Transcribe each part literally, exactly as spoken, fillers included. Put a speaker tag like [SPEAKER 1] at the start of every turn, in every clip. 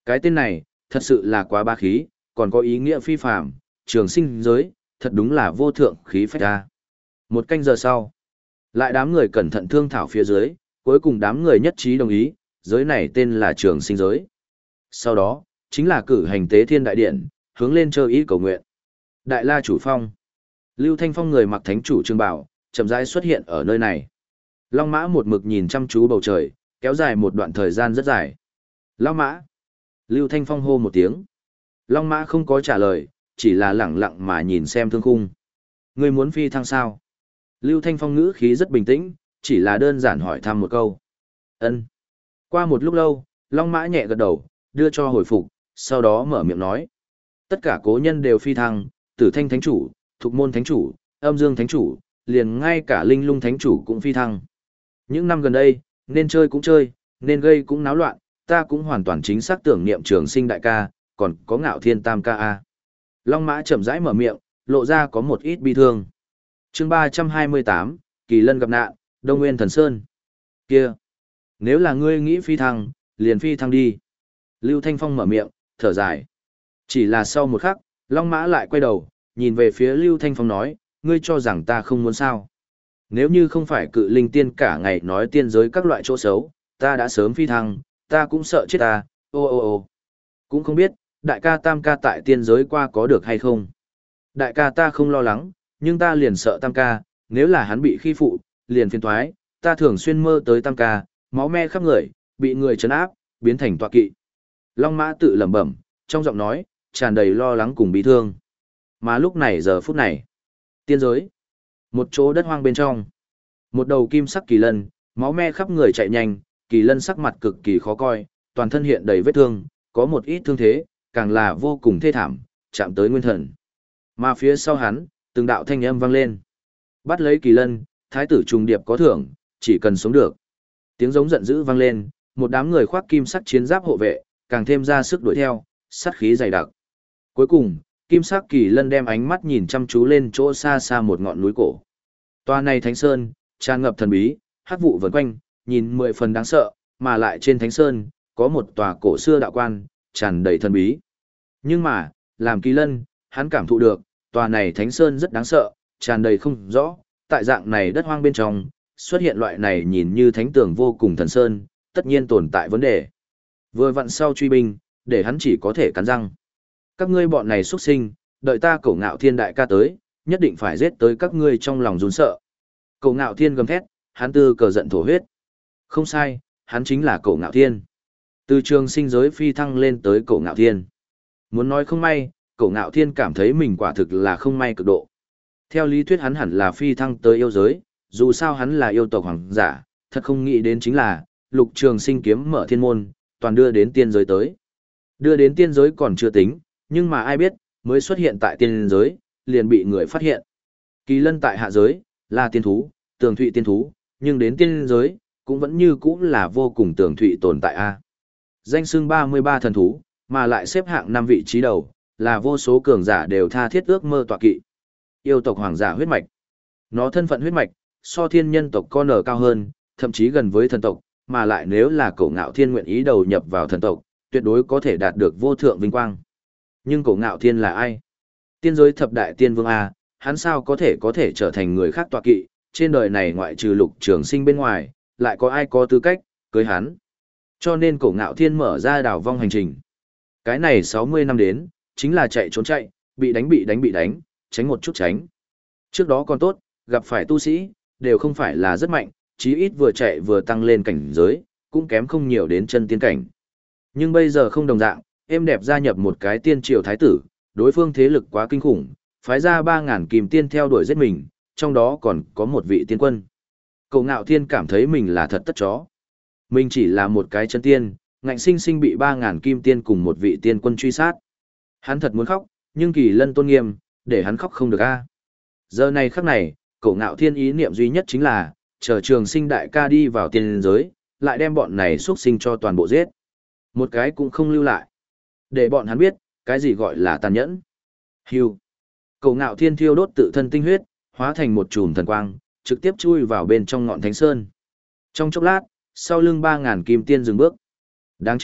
[SPEAKER 1] Cái tên này, thật sự là quá ba khí, còn có ý nghĩa phi phàm, trường sinh giới, thật đúng là vô thượng khí phách ra. Một canh giờ sau, lại đám người cẩn thận thương thảo phía dưới, cuối cùng đám người nhất trí đồng ý, giới này tên là trường sinh giới. Sau đó, chính là cử hành tế thiên đại điện, hướng lên chơi ý cầu nguyện. Đại la chủ phong. Lưu Thanh Phong người mặc thánh chủ trường bảo, chậm rãi xuất hiện ở nơi này. Long Mã một mực nhìn chăm chú bầu trời, kéo dài một đoạn thời gian rất dài. Long Mã. Lưu Thanh Phong hô một tiếng. Long Mã không có trả lời, chỉ là lẳng lặng mà nhìn xem thương khung. Ngươi muốn phi thăng sao? Lưu Thanh Phong ngữ khí rất bình tĩnh, chỉ là đơn giản hỏi thăm một câu. Ân. Qua một lúc lâu, Long Mã nhẹ gật đầu, đưa cho hồi phục, sau đó mở miệng nói. Tất cả cố nhân đều phi thăng, Tử Thanh Thánh Chủ, Thục Môn Thánh Chủ, Âm Dương Thánh Chủ, liền ngay cả Linh Lung Thánh Chủ cũng phi thăng. Những năm gần đây, nên chơi cũng chơi, nên gây cũng náo loạn, ta cũng hoàn toàn chính xác tưởng niệm trường sinh đại ca, còn có ngạo thiên tam ca a. Long Mã chậm rãi mở miệng, lộ ra có một ít bi thương. Chương ba trăm hai mươi tám, Kỳ Lân gặp nạn, Đông Nguyên Thần Sơn. Kia, nếu là ngươi nghĩ phi thăng, liền phi thăng đi. Lưu Thanh Phong mở miệng, thở dài. Chỉ là sau một khắc, Long Mã lại quay đầu, nhìn về phía Lưu Thanh Phong nói, ngươi cho rằng ta không muốn sao. Nếu như không phải cự linh tiên cả ngày nói tiên giới các loại chỗ xấu, ta đã sớm phi thăng, ta cũng sợ chết ta, ô ô ô. Cũng không biết, đại ca tam ca tại tiên giới qua có được hay không. Đại ca ta không lo lắng, nhưng ta liền sợ tam ca, nếu là hắn bị khi phụ, liền phiền thoái, ta thường xuyên mơ tới tam ca, máu me khắp người, bị người trấn áp, biến thành tọa kỵ. Long Mã tự lẩm bẩm, trong giọng nói, tràn đầy lo lắng cùng bi thương. Mà lúc này giờ phút này, tiên giới, một chỗ đất hoang bên trong, một đầu kim sắc kỳ lân, máu me khắp người chạy nhanh, kỳ lân sắc mặt cực kỳ khó coi, toàn thân hiện đầy vết thương, có một ít thương thế, càng là vô cùng thê thảm, chạm tới nguyên thần. Mà phía sau hắn, từng đạo thanh âm vang lên. Bắt lấy kỳ lân, thái tử trùng điệp có thưởng, chỉ cần sống được. Tiếng giống giận dữ vang lên, một đám người khoác kim sắc chiến giáp hộ vệ, càng thêm ra sức đuổi theo, sát khí dày đặc. Cuối cùng, kim sắc kỳ lân đem ánh mắt nhìn chăm chú lên chỗ xa xa một ngọn núi cổ. Tòa này thánh sơn, tràn ngập thần bí, hắc vụ vần quanh, nhìn mười phần đáng sợ, mà lại trên thánh sơn, có một tòa cổ xưa đạo quan, tràn đầy thần bí. Nhưng mà, làm kỳ lân, hắn cảm thụ được, tòa này thánh sơn rất đáng sợ, tràn đầy không rõ, tại dạng này đất hoang bên trong, xuất hiện loại này nhìn như thánh tường vô cùng thần sơn, tất nhiên tồn tại vấn đề. Vừa vặn sau truy binh, để hắn chỉ có thể cắn răng. Các ngươi bọn này xuất sinh, đợi ta Cổ Ngạo Thiên đại ca tới, nhất định phải giết tới các ngươi trong lòng run sợ. Cổ Ngạo Thiên gầm thét, hắn tư cờ giận thổ huyết. Không sai, hắn chính là Cổ Ngạo Thiên. Từ trường sinh giới phi thăng lên tới Cổ Ngạo Thiên. Muốn nói không may, Cổ Ngạo Thiên cảm thấy mình quả thực là không may cực độ. Theo lý thuyết hắn hẳn là phi thăng tới yêu giới, dù sao hắn là yêu tộc hoàng giả, thật không nghĩ đến chính là, Lục Trường Sinh kiếm mở thiên môn, toàn đưa đến tiên giới tới. Đưa đến tiên giới còn chưa tính, nhưng mà ai biết, mới xuất hiện tại tiên giới, liền bị người phát hiện. Kỳ lân tại hạ giới, là tiên thú, tường thụy tiên thú, nhưng đến tiên giới, cũng vẫn như cũ là vô cùng tường thụy tồn tại a. Danh xưng ba mươi ba thần thú, mà lại xếp hạng năm vị trí đầu, là vô số cường giả đều tha thiết ước mơ tọa kỵ. Yêu tộc hoàng giả huyết mạch. Nó thân phận huyết mạch, so thiên nhân tộc con ở cao hơn, thậm chí gần với thần tộc, mà lại nếu là Cổ Ngạo Thiên nguyện ý đầu nhập vào thần tộc, tuyệt đối có thể đạt được vô thượng vinh quang. Nhưng Cổ Ngạo Thiên là ai? Tiên giới thập đại tiên vương A, hắn sao có thể có thể trở thành người khác tọa kỵ, trên đời này ngoại trừ Lục Trường Sinh bên ngoài, lại có ai có tư cách cưới hắn. Cho nên Cổ Ngạo Thiên mở ra đảo vong hành trình. Cái này sáu mươi năm đến, chính là chạy trốn chạy, bị đánh bị đánh bị đánh, tránh một chút tránh. Trước đó còn tốt, gặp phải tu sĩ, đều không phải là rất mạnh, chí ít vừa chạy vừa tăng lên cảnh giới, cũng kém không nhiều đến chân tiên cảnh. Nhưng bây giờ không đồng dạng, êm đẹp gia nhập một cái tiên triều thái tử, đối phương thế lực quá kinh khủng, phái ra ba ngàn kìm tiên theo đuổi giết mình, trong đó còn có một vị tiên quân. Cổ Ngạo Thiên cảm thấy mình là thật tất chó. Mình chỉ là một cái chân tiên, ngạnh sinh sinh bị ba ngàn kim tiên cùng một vị tiên quân truy sát. Hắn thật muốn khóc, nhưng Kỳ Lân tôn nghiêm, để hắn khóc không được a. Giờ này khắc này, Cổ Ngạo Thiên ý niệm duy nhất chính là, chờ Trường Sinh đại ca đi vào tiên giới, lại đem bọn này xuất sinh cho toàn bộ giết. Một cái cũng không lưu lại. Để bọn hắn biết, cái gì gọi là tàn nhẫn. Hưu. Cổ Ngạo Thiên thiêu đốt tự thân tinh huyết, hóa thành một chùm thần quang, trực tiếp chui vào bên trong ngọn thánh sơn. Trong chốc lát, sau lưng ba ngàn kim tiên dừng bước. Đáng chết,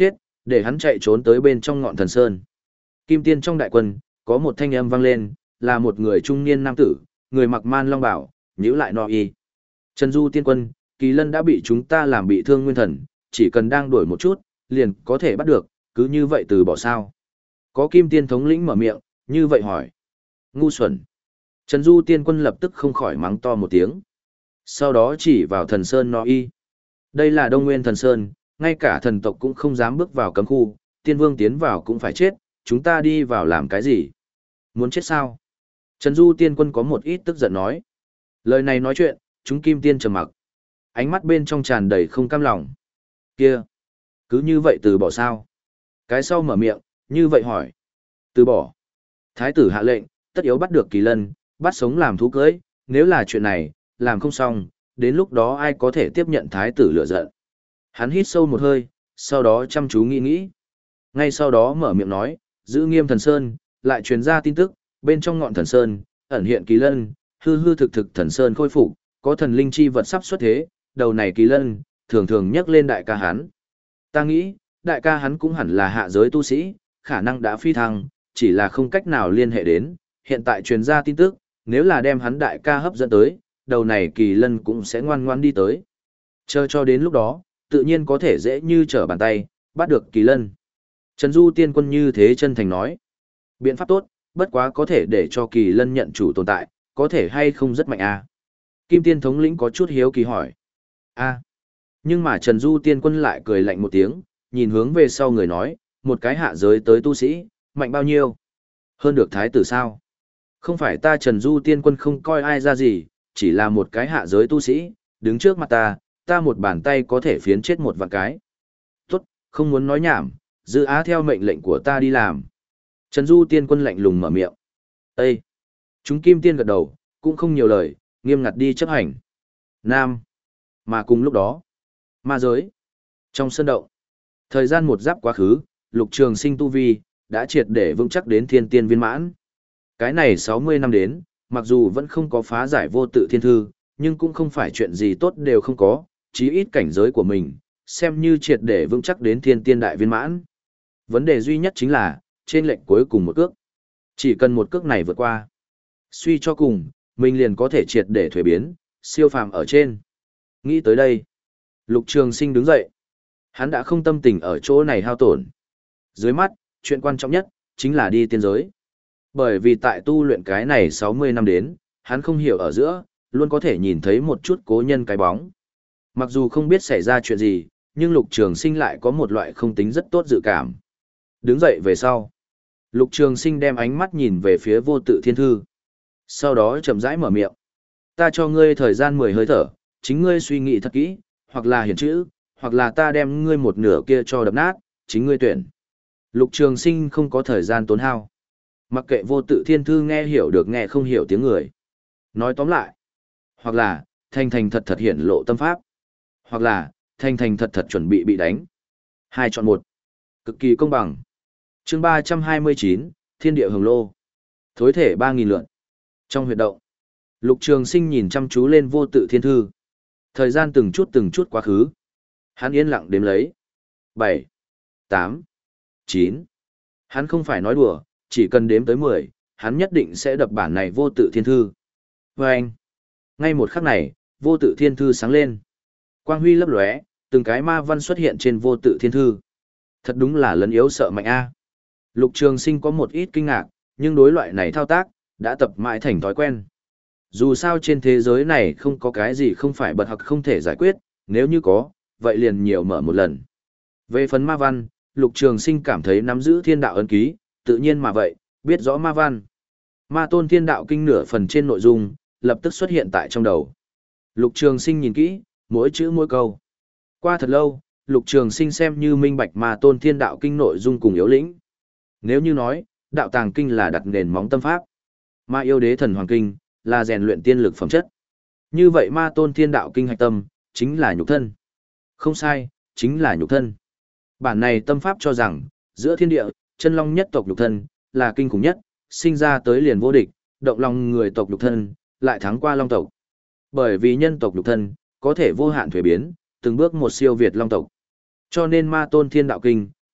[SPEAKER 1] để hắn chạy trốn tới bên trong ngọn thần sơn. Kim tiên trong đại quân, có một thanh âm vang lên, là một người trung niên nam tử, người mặc man long bảo, nhíu lại no y. Trần Du tiên quân, Kỳ Lân đã bị chúng ta làm bị thương nguyên thần, chỉ cần đang đuổi một chút, liền có thể bắt được, cứ như vậy từ bỏ sao. Có kim tiên thống lĩnh mở miệng, như vậy hỏi. Ngu xuẩn. Trần Du tiên quân lập tức không khỏi mắng to một tiếng. Sau đó chỉ vào thần sơn no y. Đây là Đông Nguyên thần sơn, ngay cả thần tộc cũng không dám bước vào cấm khu, tiên vương tiến vào cũng phải chết, chúng ta đi vào làm cái gì? Muốn chết sao? Trần Du tiên quân có một ít tức giận nói. Lời này nói chuyện, chúng kim tiên trầm mặc. Ánh mắt bên trong tràn đầy không cam lòng. Kia! Cứ như vậy từ bỏ sao? Cái sau mở miệng, như vậy hỏi. Từ bỏ. Thái tử hạ lệnh, tất yếu bắt được Kỳ Lân, bắt sống làm thú cưới, nếu là chuyện này, làm không xong, đến lúc đó ai có thể tiếp nhận thái tử lựa giận. Hắn hít sâu một hơi, sau đó chăm chú nghĩ nghĩ. Ngay sau đó mở miệng nói, giữ nghiêm thần sơn, lại truyền ra tin tức, bên trong ngọn thần sơn, ẩn hiện Kỳ Lân, hư hư thực thực thần sơn khôi phục, có thần linh chi vật sắp xuất thế, đầu này Kỳ Lân, thường thường nhắc lên đại ca hắn. Ta nghĩ, đại ca hắn cũng hẳn là hạ giới tu sĩ, khả năng đã phi thăng, chỉ là không cách nào liên hệ đến, hiện tại truyền ra tin tức, nếu là đem hắn đại ca hấp dẫn tới, đầu này Kỳ Lân cũng sẽ ngoan ngoan đi tới. Chờ cho đến lúc đó, tự nhiên có thể dễ như trở bàn tay, bắt được Kỳ Lân. Trần Du tiên quân như thế chân thành nói. Biện pháp tốt, bất quá có thể để cho Kỳ Lân nhận chủ tồn tại, có thể hay không rất mạnh à? Kim tiên thống lĩnh có chút hiếu kỳ hỏi. A. Nhưng mà Trần Du tiên quân lại cười lạnh một tiếng, nhìn hướng về sau người nói, một cái hạ giới tới tu sĩ, mạnh bao nhiêu? Hơn được thái tử sao? Không phải ta Trần Du tiên quân không coi ai ra gì, chỉ là một cái hạ giới tu sĩ, đứng trước mặt ta, ta một bàn tay có thể phiến chết một vạn cái. Tốt, không muốn nói nhảm, giữ á theo mệnh lệnh của ta đi làm. Trần Du tiên quân lạnh lùng mở miệng. Ê! Chúng kim tiên gật đầu, cũng không nhiều lời, nghiêm ngặt đi chấp hành. Nam! Mà cùng lúc đó, ma giới, trong sân động, thời gian một giáp quá khứ, Lục Trường Sinh tu vi, đã triệt để vững chắc đến thiên tiên viên mãn. Cái này sáu mươi năm đến, mặc dù vẫn không có phá giải vô tự thiên thư, nhưng cũng không phải chuyện gì tốt đều không có, chí ít cảnh giới của mình, xem như triệt để vững chắc đến thiên tiên đại viên mãn. Vấn đề duy nhất chính là, trên lệnh cuối cùng một cước. Chỉ cần một cước này vượt qua. Suy cho cùng, mình liền có thể triệt để thuế biến, siêu phàm ở trên. Nghĩ tới đây, Lục Trường Sinh đứng dậy. Hắn đã không tâm tình ở chỗ này hao tổn. Dưới mắt, chuyện quan trọng nhất, chính là đi tiên giới. Bởi vì tại tu luyện cái này sáu mươi năm đến, hắn không hiểu ở giữa, luôn có thể nhìn thấy một chút cố nhân cái bóng. Mặc dù không biết xảy ra chuyện gì, nhưng Lục Trường Sinh lại có một loại không tính rất tốt dự cảm. Đứng dậy về sau, Lục Trường Sinh đem ánh mắt nhìn về phía vô tự thiên thư. Sau đó chậm rãi mở miệng. Ta cho ngươi thời gian mười hơi thở, chính ngươi suy nghĩ thật kỹ, hoặc là hiển chữ, hoặc là ta đem ngươi một nửa kia cho đập nát, chính ngươi tuyển. Lục Trường Sinh không có thời gian tốn hao. Mặc kệ vô tự thiên thư nghe hiểu được nghe không hiểu tiếng người. Nói tóm lại, hoặc là, thành thành thật thật hiển lộ tâm pháp, hoặc là, thành thành thật thật chuẩn bị bị đánh. Hai chọn một. Cực kỳ công bằng. Chương ba trăm hai mươi chín, Thiên địa hồng lô. Thối thể ba nghìn lượn. Trong huyệt động, Lục Trường Sinh nhìn chăm chú lên vô tự thiên thư. Thời gian từng chút từng chút quá khứ. Hắn yên lặng đếm lấy. Bảy, tám, chín. Hắn không phải nói đùa, chỉ cần đếm tới mười, hắn nhất định sẽ đập bản này vô tự thiên thư. Và anh, ngay một khắc này, vô tự thiên thư sáng lên. Quang huy lấp lóe, từng cái ma văn xuất hiện trên vô tự thiên thư. Thật đúng là lấn yếu sợ mạnh a. Lục Trường Sinh có một ít kinh ngạc, nhưng đối loại này thao tác, đã tập mãi thành thói quen. Dù sao trên thế giới này không có cái gì không phải bật hoặc không thể giải quyết, nếu như có, vậy liền nhiều mở một lần. Về phần ma văn, Lục Trường Sinh cảm thấy nắm giữ thiên đạo ấn ký, tự nhiên mà vậy, biết rõ ma văn. Ma tôn thiên đạo kinh nửa phần trên nội dung, lập tức xuất hiện tại trong đầu. Lục Trường Sinh nhìn kỹ, mỗi chữ mỗi câu. Qua thật lâu, Lục Trường Sinh xem như minh bạch ma tôn thiên đạo kinh nội dung cùng yếu lĩnh. Nếu như nói, đạo tàng kinh là đặt nền móng tâm pháp, ma yêu đế thần hoàng kinh là rèn luyện tiên lực phẩm chất. Như vậy ma tôn thiên đạo kinh hạch tâm, chính là nhục thân. Không sai, chính là nhục thân. Bản này tâm pháp cho rằng, giữa thiên địa, chân long nhất tộc nhục thân, là kinh khủng nhất, sinh ra tới liền vô địch, động lòng người tộc nhục thân, lại thắng qua long tộc. Bởi vì nhân tộc nhục thân, có thể vô hạn thuế biến, từng bước một siêu việt long tộc. Cho nên ma tôn thiên đạo kinh,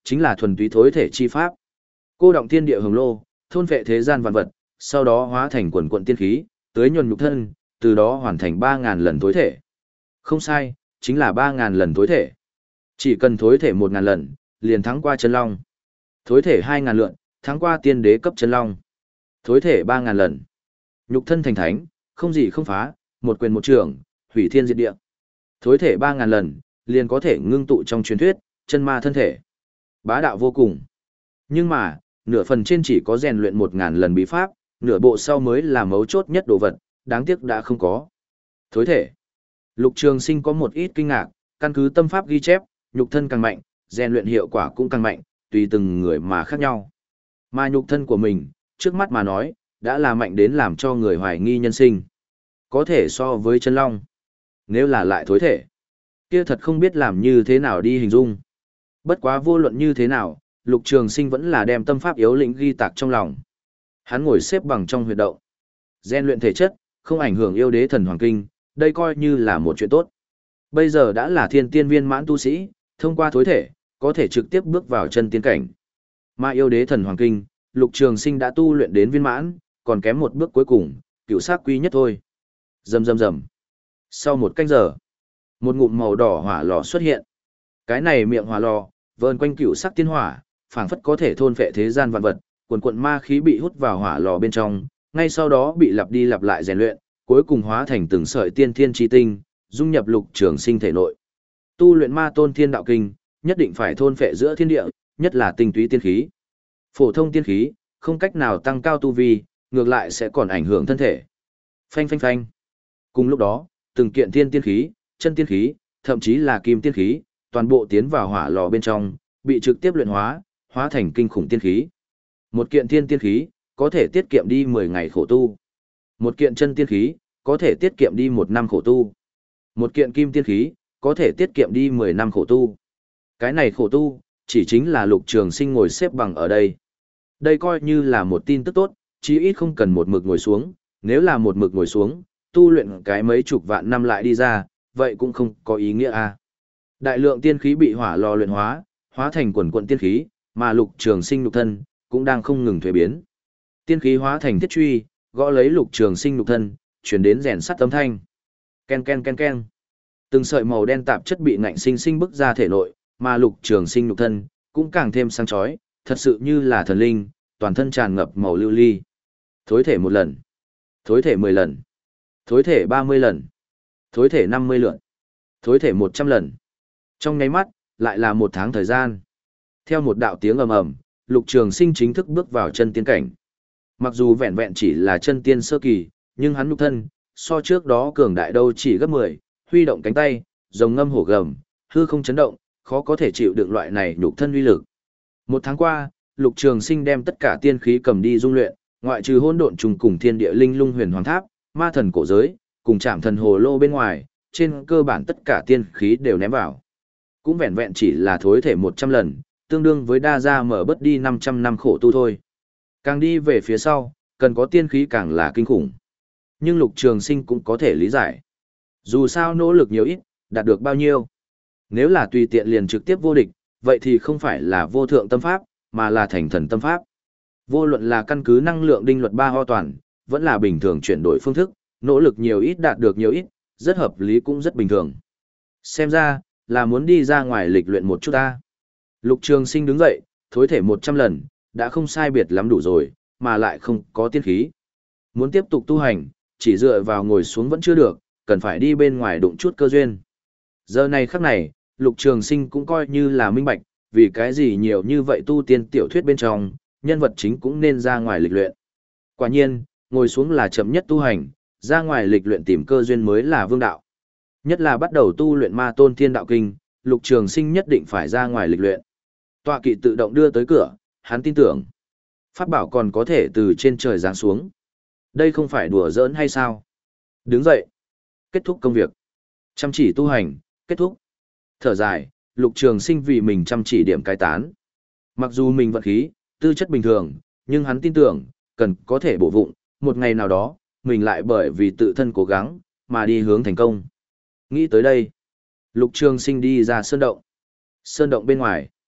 [SPEAKER 1] chính là thuần túy thối thể chi pháp. Cô động thiên địa hồng lô, thôn vệ thế gian vạn vật, sau đó hóa thành quần quận tiên khí, tưới nhuần nhục thân, từ đó hoàn thành ba ngàn lần thối thể. Không sai, chính là ba ngàn lần thối thể. Chỉ cần thối thể một ngàn lần, liền thắng qua chân long. Thối thể hai ngàn lượn, thắng qua tiên đế cấp chân long. Thối thể ba ngàn lần. Nhục thân thành thánh, không gì không phá, một quyền một trường, hủy thiên diệt địa. Thối thể ba ngàn lần, liền có thể ngưng tụ trong truyền thuyết, chân ma thân thể. Bá đạo vô cùng. Nhưng mà, nửa phần trên chỉ có rèn luyện một ngàn lần bí pháp, nửa bộ sau mới là mấu chốt nhất đồ vật, đáng tiếc đã không có. Thối thể. Lục Trường Sinh có một ít kinh ngạc, căn cứ tâm pháp ghi chép, nhục thân càng mạnh, rèn luyện hiệu quả cũng càng mạnh, tùy từng người mà khác nhau. Mà nhục thân của mình, trước mắt mà nói, đã là mạnh đến làm cho người hoài nghi nhân sinh. Có thể so với chân long. Nếu là lại thối thể, kia thật không biết làm như thế nào đi hình dung. Bất quá vô luận như thế nào, Lục Trường Sinh vẫn là đem tâm pháp yếu lĩnh ghi tạc trong lòng. Hắn ngồi xếp bằng trong huyệt động. Rèn luyện thể chất, không ảnh hưởng yêu đế thần hoàng kinh, đây coi như là một chuyện tốt. Bây giờ đã là thiên tiên viên mãn tu sĩ, thông qua thối thể, có thể trực tiếp bước vào chân tiên cảnh. Mà yêu đế thần hoàng kinh, Lục Trường Sinh đã tu luyện đến viên mãn, còn kém một bước cuối cùng, cựu sắc quy nhất thôi. Rầm rầm rầm. Sau một canh giờ, một ngụm màu đỏ hỏa lò xuất hiện. Cái này miệng hỏa lò, vờn quanh cựu sắc tiên hỏa, phảng phất có thể thôn phệ thế gian vạn vật, quần quần ma khí bị hút vào hỏa lò bên trong, ngay sau đó bị lặp đi lặp lại rèn luyện, cuối cùng hóa thành từng sợi tiên thiên chi tinh, dung nhập Lục Trường Sinh thể nội. Tu luyện Ma Tôn Thiên Đạo Kinh, nhất định phải thôn phệ giữa thiên địa, nhất là tinh túy tiên khí. Phổ thông tiên khí, không cách nào tăng cao tu vi, ngược lại sẽ còn ảnh hưởng thân thể. Phanh phanh phanh. Cùng lúc đó, từng kiện thiên tiên khí, chân tiên khí, thậm chí là kim tiên khí, toàn bộ tiến vào hỏa lò bên trong, bị trực tiếp luyện hóa, hóa thành kinh khủng tiên khí. Một kiện thiên tiên khí, có thể tiết kiệm đi mười ngày khổ tu. Một kiện chân tiên khí, có thể tiết kiệm đi một năm khổ tu. Một kiện kim tiên khí, có thể tiết kiệm đi mười năm khổ tu. Cái này khổ tu, chỉ chính là Lục Trường Sinh ngồi xếp bằng ở đây. Đây coi như là một tin tức tốt, chí ít không cần một mực ngồi xuống, nếu là một mực ngồi xuống, tu luyện cái mấy chục vạn năm lại đi ra, vậy cũng không có ý nghĩa à. Đại lượng tiên khí bị hỏa lò luyện hóa, hóa thành quần quần tiên khí, mà Lục Trường Sinh nhục thân cũng đang không ngừng thuế biến. Tiên khí hóa thành thiết truy, gõ lấy Lục Trường Sinh nhục thân, chuyển đến rèn sắt âm thanh. Ken ken ken ken. Từng sợi màu đen tạp chất bị ngạnh sinh sinh bức ra thể nội, mà Lục Trường Sinh nhục thân cũng càng thêm sáng chói, thật sự như là thần linh, toàn thân tràn ngập màu lưu ly. Thối thể một lần, thối thể mười lần, thối thể ba mươi lần, thối thể năm mươi lượn, thối thể một trăm lần. Trong nháy mắt, lại là một tháng thời gian. Theo một đạo tiếng ầm ầm, Lục Trường Sinh chính thức bước vào chân tiên cảnh. Mặc dù vẹn vẹn chỉ là chân tiên sơ kỳ, nhưng hắn nhục thân, so trước đó cường đại đâu chỉ gấp mười, huy động cánh tay, rồng ngâm hổ gầm, hư không chấn động, khó có thể chịu đựng loại này nhục thân uy lực. Một tháng qua, Lục Trường Sinh đem tất cả tiên khí cầm đi dung luyện, ngoại trừ hỗn độn trùng cùng thiên địa linh lung huyền hoàng tháp, ma thần cổ giới, cùng Trảm thần hồ lô bên ngoài, trên cơ bản tất cả tiên khí đều ném vào. Cũng vẹn vẹn chỉ là thối thể một trăm lần, tương đương với đa gia mở bớt đi năm trăm năm khổ tu thôi. Càng đi về phía sau, cần có tiên khí càng là kinh khủng. Nhưng Lục Trường Sinh cũng có thể lý giải. Dù sao nỗ lực nhiều ít, đạt được bao nhiêu. Nếu là tùy tiện liền trực tiếp vô địch, vậy thì không phải là vô thượng tâm pháp, mà là thành thần tâm pháp. Vô luận là căn cứ năng lượng đinh luật ba ho toàn, vẫn là bình thường chuyển đổi phương thức, nỗ lực nhiều ít đạt được nhiều ít, rất hợp lý cũng rất bình thường. Xem ra, là muốn đi ra ngoài lịch luyện một chút ta. Lục Trường Sinh đứng dậy, thối thể một trăm lần, đã không sai biệt lắm đủ rồi, mà lại không có tiên khí. Muốn tiếp tục tu hành, chỉ dựa vào ngồi xuống vẫn chưa được, cần phải đi bên ngoài đụng chút cơ duyên. Giờ này khắc này, Lục Trường Sinh cũng coi như là minh bạch, vì cái gì nhiều như vậy tu tiên tiểu thuyết bên trong, nhân vật chính cũng nên ra ngoài lịch luyện. Quả nhiên, ngồi xuống là chậm nhất tu hành, ra ngoài lịch luyện tìm cơ duyên mới là vương đạo. Nhất là bắt đầu tu luyện Ma Tôn Thiên Đạo Kinh, Lục Trường Sinh nhất định phải ra ngoài lịch luyện. Tọa kỵ tự động đưa tới cửa, hắn tin tưởng. Pháp bảo còn có thể từ trên trời giáng xuống. Đây không phải đùa giỡn hay sao? Đứng dậy. Kết thúc công việc. Chăm chỉ tu hành, kết thúc. Thở dài, Lục Trường Sinh vì mình chăm chỉ điểm cai tán. Mặc dù mình vận khí, tư chất bình thường, nhưng hắn tin tưởng, cần có thể bổ vụng, một ngày nào đó, mình lại bởi vì tự thân cố gắng, mà đi hướng thành công. Nghĩ tới đây, Lục Trường Sinh đi ra sơn động. Sơn động bên ngoài,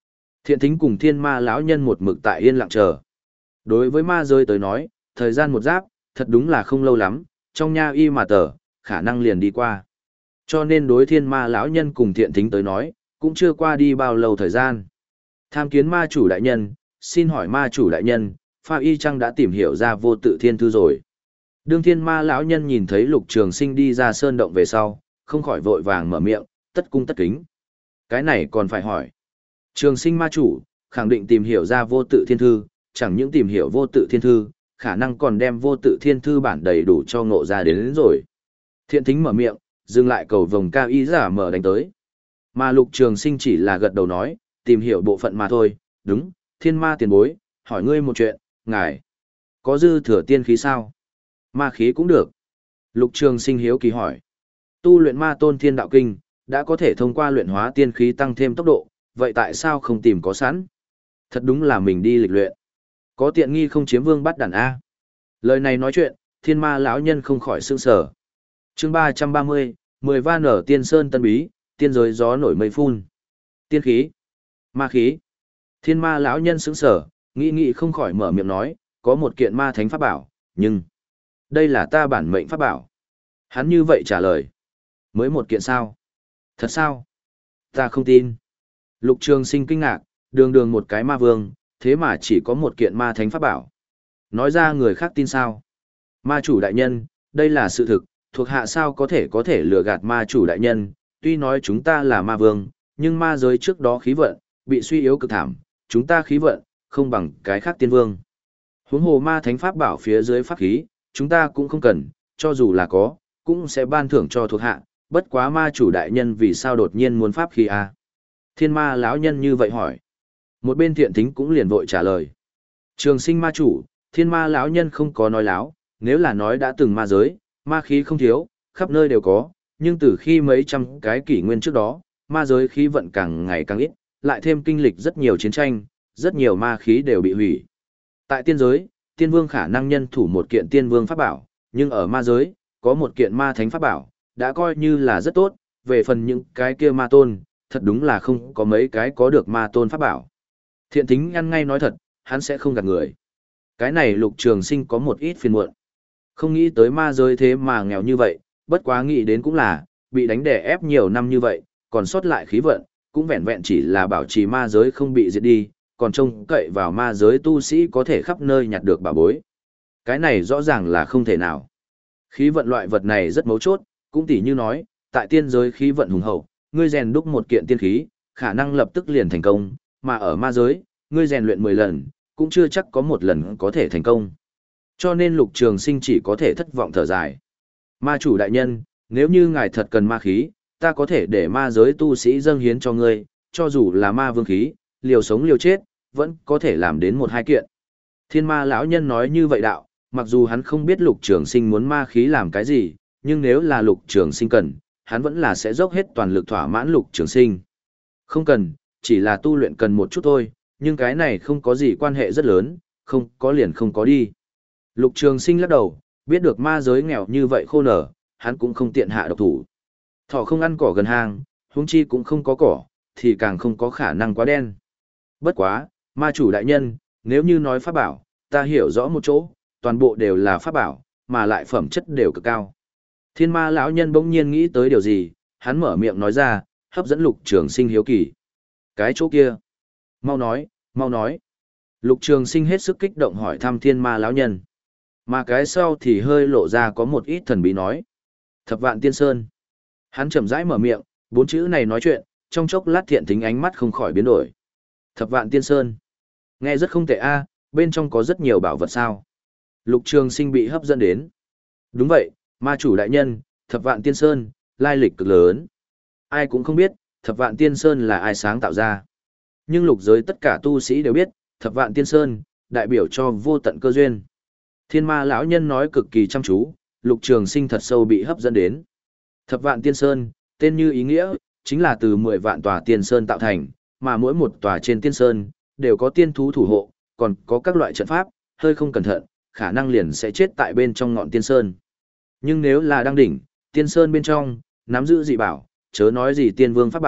[SPEAKER 1] Thiện thính cùng thiên ma lão nhân một mực tại yên lặng chờ. Đối với ma giới tới nói, thời gian một giáp, thật đúng là không lâu lắm, trong nha y mà tờ, khả năng liền đi qua. Cho nên đối thiên ma lão nhân cùng thiện thính tới nói, cũng chưa qua đi bao lâu thời gian. Tham kiến ma chủ đại nhân, xin hỏi ma chủ đại nhân, Pha Y Trăng đã tìm hiểu ra vô tự thiên thư rồi. Đương thiên ma lão nhân nhìn thấy Lục Trường Sinh đi ra sơn động về sau, không khỏi vội vàng mở miệng, tất cung tất kính. Cái này còn phải hỏi. Trường Sinh ma chủ, khẳng định tìm hiểu ra vô tự thiên thư, chẳng những tìm hiểu vô tự thiên thư, khả năng còn đem vô tự thiên thư bản đầy đủ cho ngộ ra đến, đến rồi. Thiện thính mở miệng, dừng lại cầu vồng cao y giả mở đánh tới. Mà Lục Trường Sinh chỉ là gật đầu nói, tìm hiểu bộ phận mà thôi, đúng, thiên ma tiền bối, hỏi ngươi một chuyện, ngài, có dư thừa tiên khí sao? Ma khí cũng được. Lục Trường Sinh hiếu kỳ hỏi, tu luyện ma tôn thiên đạo kinh, đã có thể thông qua luyện hóa tiên khí tăng thêm tốc độ, vậy tại sao không tìm có sẵn? Thật đúng là mình đi lịch luyện. Có tiện nghi không chiếm vương bắt đàn A. Lời này nói chuyện, thiên ma lão nhân không khỏi sương sở. Chương ba trăm ba mươi, mười va nở tiên sơn tân bí, tiên giới gió nổi mây phun. Tiên khí, ma khí. Thiên ma lão nhân sững sở, nghĩ nghĩ không khỏi mở miệng nói, có một kiện ma thánh pháp bảo, nhưng đây là ta bản mệnh pháp bảo. Hắn như vậy trả lời. Mới một kiện sao? Thật sao? Ta không tin. Lục Trường Sinh kinh ngạc, đường đường một cái ma vương, thế mà chỉ có một kiện ma thánh pháp bảo. Nói ra người khác tin sao? Ma chủ đại nhân, đây là sự thực, thuộc hạ sao có thể có thể lừa gạt ma chủ đại nhân, tuy nói chúng ta là ma vương, nhưng ma giới trước đó khí vận, bị suy yếu cực thảm, chúng ta khí vận, không bằng cái khác tiên vương. Huống hồ ma thánh pháp bảo phía dưới pháp khí, chúng ta cũng không cần, cho dù là có, cũng sẽ ban thưởng cho thuộc hạ, bất quá ma chủ đại nhân vì sao đột nhiên muốn pháp khí à? Thiên ma lão nhân như vậy hỏi. Một bên thiện thính cũng liền vội trả lời. Trường Sinh ma chủ, thiên ma lão nhân không có nói láo, nếu là nói đã từng ma giới, ma khí không thiếu, khắp nơi đều có, nhưng từ khi mấy trăm cái kỷ nguyên trước đó, ma giới khí vận càng ngày càng ít, lại thêm kinh lịch rất nhiều chiến tranh, rất nhiều ma khí đều bị hủy. Tại tiên giới, tiên vương khả năng nhân thủ một kiện tiên vương pháp bảo, nhưng ở ma giới, có một kiện ma thánh pháp bảo, đã coi như là rất tốt, về phần những cái kia ma tôn, thật đúng là không có mấy cái có được ma tôn pháp bảo. Thiện thính ngăn ngay nói thật, hắn sẽ không gạt người. Cái này Lục Trường Sinh có một ít phiền muộn. Không nghĩ tới ma giới thế mà nghèo như vậy, bất quá nghĩ đến cũng là, bị đánh đè ép nhiều năm như vậy, còn sót lại khí vận, cũng vẹn vẹn chỉ là bảo trì ma giới không bị diệt đi, còn trông cậy vào ma giới tu sĩ có thể khắp nơi nhặt được bảo bối. Cái này rõ ràng là không thể nào. Khí vận loại vật này rất mấu chốt, cũng tỉ như nói, tại tiên giới khí vận hùng hậu, ngươi rèn đúc một kiện tiên khí, khả năng lập tức liền thành công, mà ở ma giới, ngươi rèn luyện mười lần, cũng chưa chắc có một lần có thể thành công. Cho nên Lục Trường Sinh chỉ có thể thất vọng thở dài. Ma chủ đại nhân, nếu như ngài thật cần ma khí, ta có thể để ma giới tu sĩ dâng hiến cho ngươi, cho dù là ma vương khí, liều sống liều chết, vẫn có thể làm đến một hai kiện. Thiên ma lão nhân nói như vậy đạo, mặc dù hắn không biết Lục Trường Sinh muốn ma khí làm cái gì, nhưng nếu là Lục Trường Sinh cần, hắn vẫn là sẽ dốc hết toàn lực thỏa mãn Lục Trường Sinh. Không cần, chỉ là tu luyện cần một chút thôi, nhưng cái này không có gì quan hệ rất lớn, không có liền không có đi. Lục Trường Sinh lắc đầu, biết được ma giới nghèo như vậy khô nở, hắn cũng không tiện hạ độc thủ. Thỏ không ăn cỏ gần hang, huống chi cũng không có cỏ, thì càng không có khả năng quá đen. Bất quá, ma chủ đại nhân, nếu như nói pháp bảo, ta hiểu rõ một chỗ, toàn bộ đều là pháp bảo, mà lại phẩm chất đều cực cao. Thiên ma lão nhân bỗng nhiên nghĩ tới điều gì, hắn mở miệng nói ra, hấp dẫn Lục Trường Sinh hiếu kỳ. Cái chỗ kia. Mau nói, mau nói. Lục Trường Sinh hết sức kích động hỏi thăm thiên ma lão nhân. Mà cái sau thì hơi lộ ra có một ít thần bí nói. Thập vạn tiên sơn. Hắn chậm rãi mở miệng, bốn chữ này nói chuyện, trong chốc lát thiện tính ánh mắt không khỏi biến đổi. Thập vạn tiên sơn. Nghe rất không tệ a, bên trong có rất nhiều bảo vật sao. Lục Trường Sinh bị hấp dẫn đến. Đúng vậy, ma chủ đại nhân, thập vạn tiên sơn, lai lịch cực lớn. Ai cũng không biết, thập vạn tiên sơn là ai sáng tạo ra. Nhưng lục giới tất cả tu sĩ đều biết, thập vạn tiên sơn, đại biểu cho vô tận cơ duyên. Thiên ma lão nhân nói cực kỳ chăm chú, Lục Trường Sinh thật sâu bị hấp dẫn đến. Thập vạn tiên sơn, tên như ý nghĩa, chính là từ mười vạn tòa tiên sơn tạo thành, mà mỗi một tòa trên tiên sơn, đều có tiên thú thủ hộ, còn có các loại trận pháp, hơi không cẩn thận, khả năng liền sẽ chết tại bên trong ngọn tiên sơn. Nhưng nếu là đang đỉnh, tiên sơn bên trong, nắm giữ dị bảo, chớ nói gì tiên vương pháp bảo,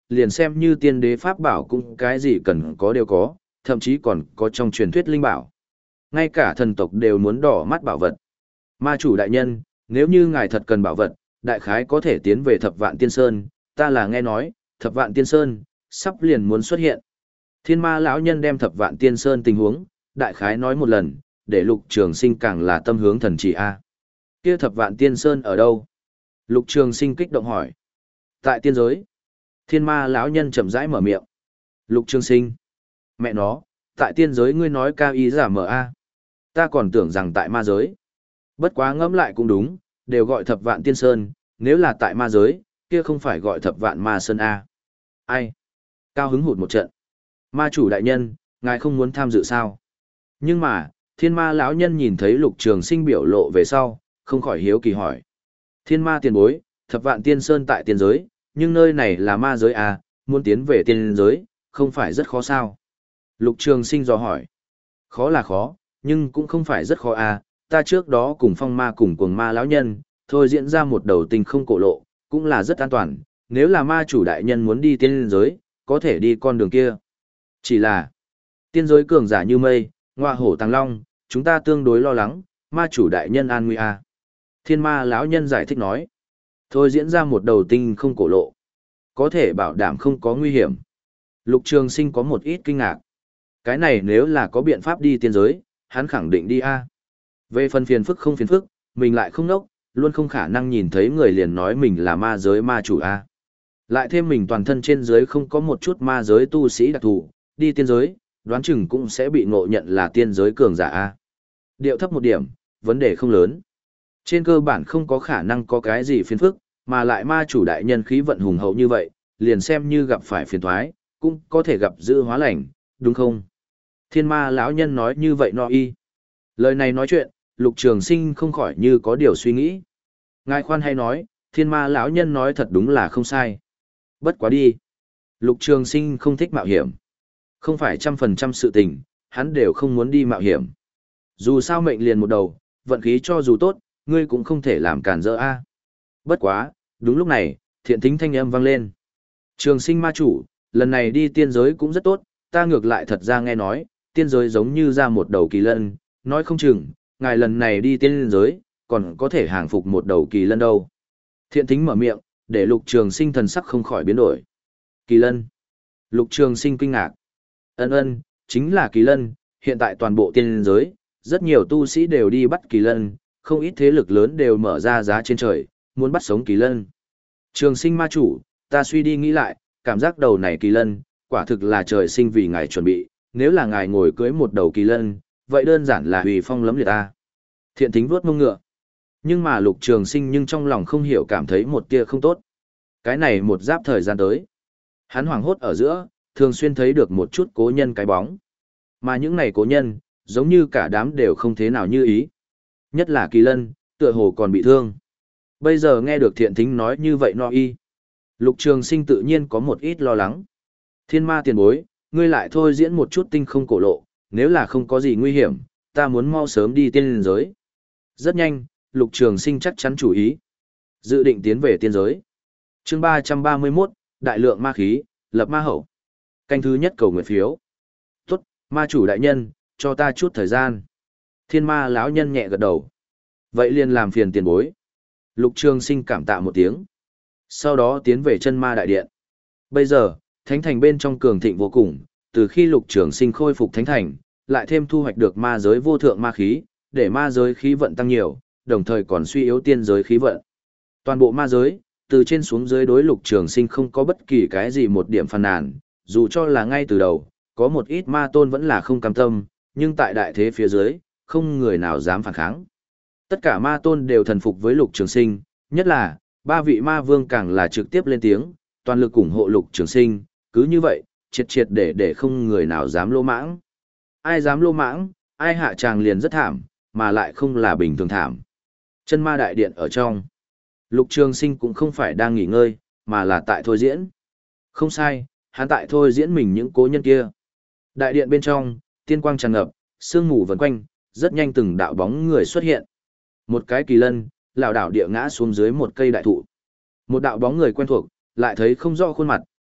[SPEAKER 1] liền xem như tiên đế pháp bảo cũng cái gì cần có đều có, thậm chí còn có trong truyền thuyết linh bảo. Ngay cả thần tộc đều muốn đỏ mắt bảo vật. Ma chủ đại nhân, nếu như ngài thật cần bảo vật, đại khái có thể tiến về Thập Vạn Tiên Sơn, ta là nghe nói, Thập Vạn Tiên Sơn sắp liền muốn xuất hiện. Thiên Ma lão nhân đem Thập Vạn Tiên Sơn tình huống, đại khái nói một lần, để Lục Trường Sinh càng là tâm hướng thần chỉ a. Kia Thập Vạn Tiên Sơn ở đâu? Lục Trường Sinh kích động hỏi. Tại tiên giới. Thiên Ma lão nhân chậm rãi mở miệng. Lục Trường Sinh, mẹ nó, tại tiên giới ngươi nói cao ý giả mở a. Ta còn tưởng rằng tại ma giới. Bất quá ngẫm lại cũng đúng, đều gọi Thập Vạn Tiên Sơn, nếu là tại ma giới, kia không phải gọi Thập Vạn Ma Sơn a. Ai? Cao hứng hụt một trận. Ma chủ đại nhân, ngài không muốn tham dự sao? Nhưng mà, Thiên Ma lão nhân nhìn thấy Lục Trường Sinh biểu lộ về sau, không khỏi hiếu kỳ hỏi. Thiên Ma tiền bối, Thập Vạn Tiên Sơn tại tiên giới, nhưng nơi này là ma giới à, muốn tiến về tiên giới, không phải rất khó sao? Lục Trường Sinh dò hỏi. Khó là khó, nhưng cũng không phải rất khó à, ta trước đó cùng Phong Ma cùng Cuồng Ma lão nhân, thôi diễn ra một đầu tinh không cổ lộ, cũng là rất an toàn, nếu là ma chủ đại nhân muốn đi tiên giới, có thể đi con đường kia. Chỉ là, tiên giới cường giả như mây, ngoa hổ tàng long, chúng ta tương đối lo lắng, ma chủ đại nhân an nguy à. Thiên Ma lão nhân giải thích nói. Thôi diễn ra một đầu tinh không cổ lộ. Có thể bảo đảm không có nguy hiểm. Lục Trường Sinh có một ít kinh ngạc. Cái này nếu là có biện pháp đi tiên giới, hắn khẳng định đi a. Về phần phiền phức không phiền phức, mình lại không nốc, luôn không khả năng nhìn thấy người liền nói mình là ma giới ma chủ a. Lại thêm mình toàn thân trên giới không có một chút ma giới tu sĩ đặc thù, đi tiên giới, đoán chừng cũng sẽ bị ngộ nhận là tiên giới cường giả a. Điệu thấp một điểm, vấn đề không lớn. Trên cơ bản không có khả năng có cái gì phiền phức, mà lại ma chủ đại nhân khí vận hùng hậu như vậy, liền xem như gặp phải phiền toái, cũng có thể gặp dư hóa lành, đúng không? Thiên Ma lão nhân nói như vậy no y. Lời này nói chuyện, Lục Trường Sinh không khỏi như có điều suy nghĩ. Ngài khoan hay nói, Thiên Ma lão nhân nói thật đúng là không sai. Bất quá đi. Lục Trường Sinh không thích mạo hiểm. Không phải trăm phần trăm sự tình, hắn đều không muốn đi mạo hiểm. Dù sao mệnh liền một đầu, vận khí cho dù tốt, ngươi cũng không thể làm cản rỡ a. Bất quá, đúng lúc này, thiện thính thanh âm vang lên. Trường Sinh ma chủ, lần này đi tiên giới cũng rất tốt, ta ngược lại thật ra nghe nói, tiên giới giống như ra một đầu kỳ lân, nói không chừng, ngài lần này đi tiên giới, còn có thể hàng phục một đầu kỳ lân đâu. Thiện thính mở miệng, để Lục Trường Sinh thần sắc không khỏi biến đổi. Kỳ lân. Lục Trường Sinh kinh ngạc. Ân ân, chính là kỳ lân, hiện tại toàn bộ tiên giới, rất nhiều tu sĩ đều đi bắt kỳ lân, không ít thế lực lớn đều mở ra giá trên trời, muốn bắt sống kỳ lân. Trường Sinh ma chủ, ta suy đi nghĩ lại, cảm giác đầu này kỳ lân, quả thực là trời sinh vì ngài chuẩn bị, nếu là ngài ngồi cưới một đầu kỳ lân, vậy đơn giản là uy phong lẫm liệt ta. Thiện thính vuốt mông ngựa. Nhưng mà Lục Trường Sinh nhưng trong lòng không hiểu cảm thấy một tia không tốt. Cái này một giáp thời gian tới. Hắn hoảng hốt ở giữa, thường xuyên thấy được một chút cố nhân cái bóng. Mà những này cố nhân, giống như cả đám đều không thế nào như ý. Nhất là kỳ lân, tựa hồ còn bị thương. Bây giờ nghe được thiện thính nói như vậy no y. Lục Trường Sinh tự nhiên có một ít lo lắng. Thiên Ma tiền bối, ngươi lại thôi diễn một chút tinh không cổ lộ, nếu là không có gì nguy hiểm, ta muốn mau sớm đi tiên giới. Rất nhanh, Lục Trường Sinh chắc chắn chủ ý. Dự định tiến về tiên giới. Chương ba trăm ba mươi mốt, đại lượng ma khí, lập ma hậu. Canh thứ nhất cầu nguyện phiếu. Tốt, ma chủ đại nhân, cho ta chút thời gian. Thiên Ma lão nhân nhẹ gật đầu. Vậy liền làm phiền tiền bối. Lục Trường Sinh cảm tạ một tiếng. Sau đó tiến về chân ma đại điện. Bây giờ, thánh thành bên trong cường thịnh vô cùng, từ khi Lục Trường Sinh khôi phục thánh thành, lại thêm thu hoạch được ma giới vô thượng ma khí, để ma giới khí vận tăng nhiều, đồng thời còn suy yếu tiên giới khí vận. Toàn bộ ma giới, từ trên xuống dưới đối Lục Trường Sinh không có bất kỳ cái gì một điểm phàn nàn, dù cho là ngay từ đầu, có một ít ma tôn vẫn là không cam tâm, nhưng tại đại thế phía dưới, không người nào dám phản kháng. Tất cả ma tôn đều thần phục với Lục Trường Sinh, nhất là, ba vị ma vương càng là trực tiếp lên tiếng, toàn lực ủng hộ Lục Trường Sinh, cứ như vậy, triệt triệt để để không người nào dám lô mãng. Ai dám lô mãng, ai hạ tràng liền rất thảm, mà lại không là bình thường thảm. Chân ma đại điện ở trong. Lục Trường Sinh cũng không phải đang nghỉ ngơi, mà là tại thôi diễn. Không sai, hắn tại thôi diễn mình những cố nhân kia. Đại điện bên trong, tiên quang tràn ngập, sương mù vần quanh, rất nhanh từng đạo bóng người xuất hiện. Một cái kỳ lân, lảo đảo địa ngã xuống dưới một cây đại thụ. Một đạo bóng người quen thuộc, lại thấy không rõ khuôn mặt,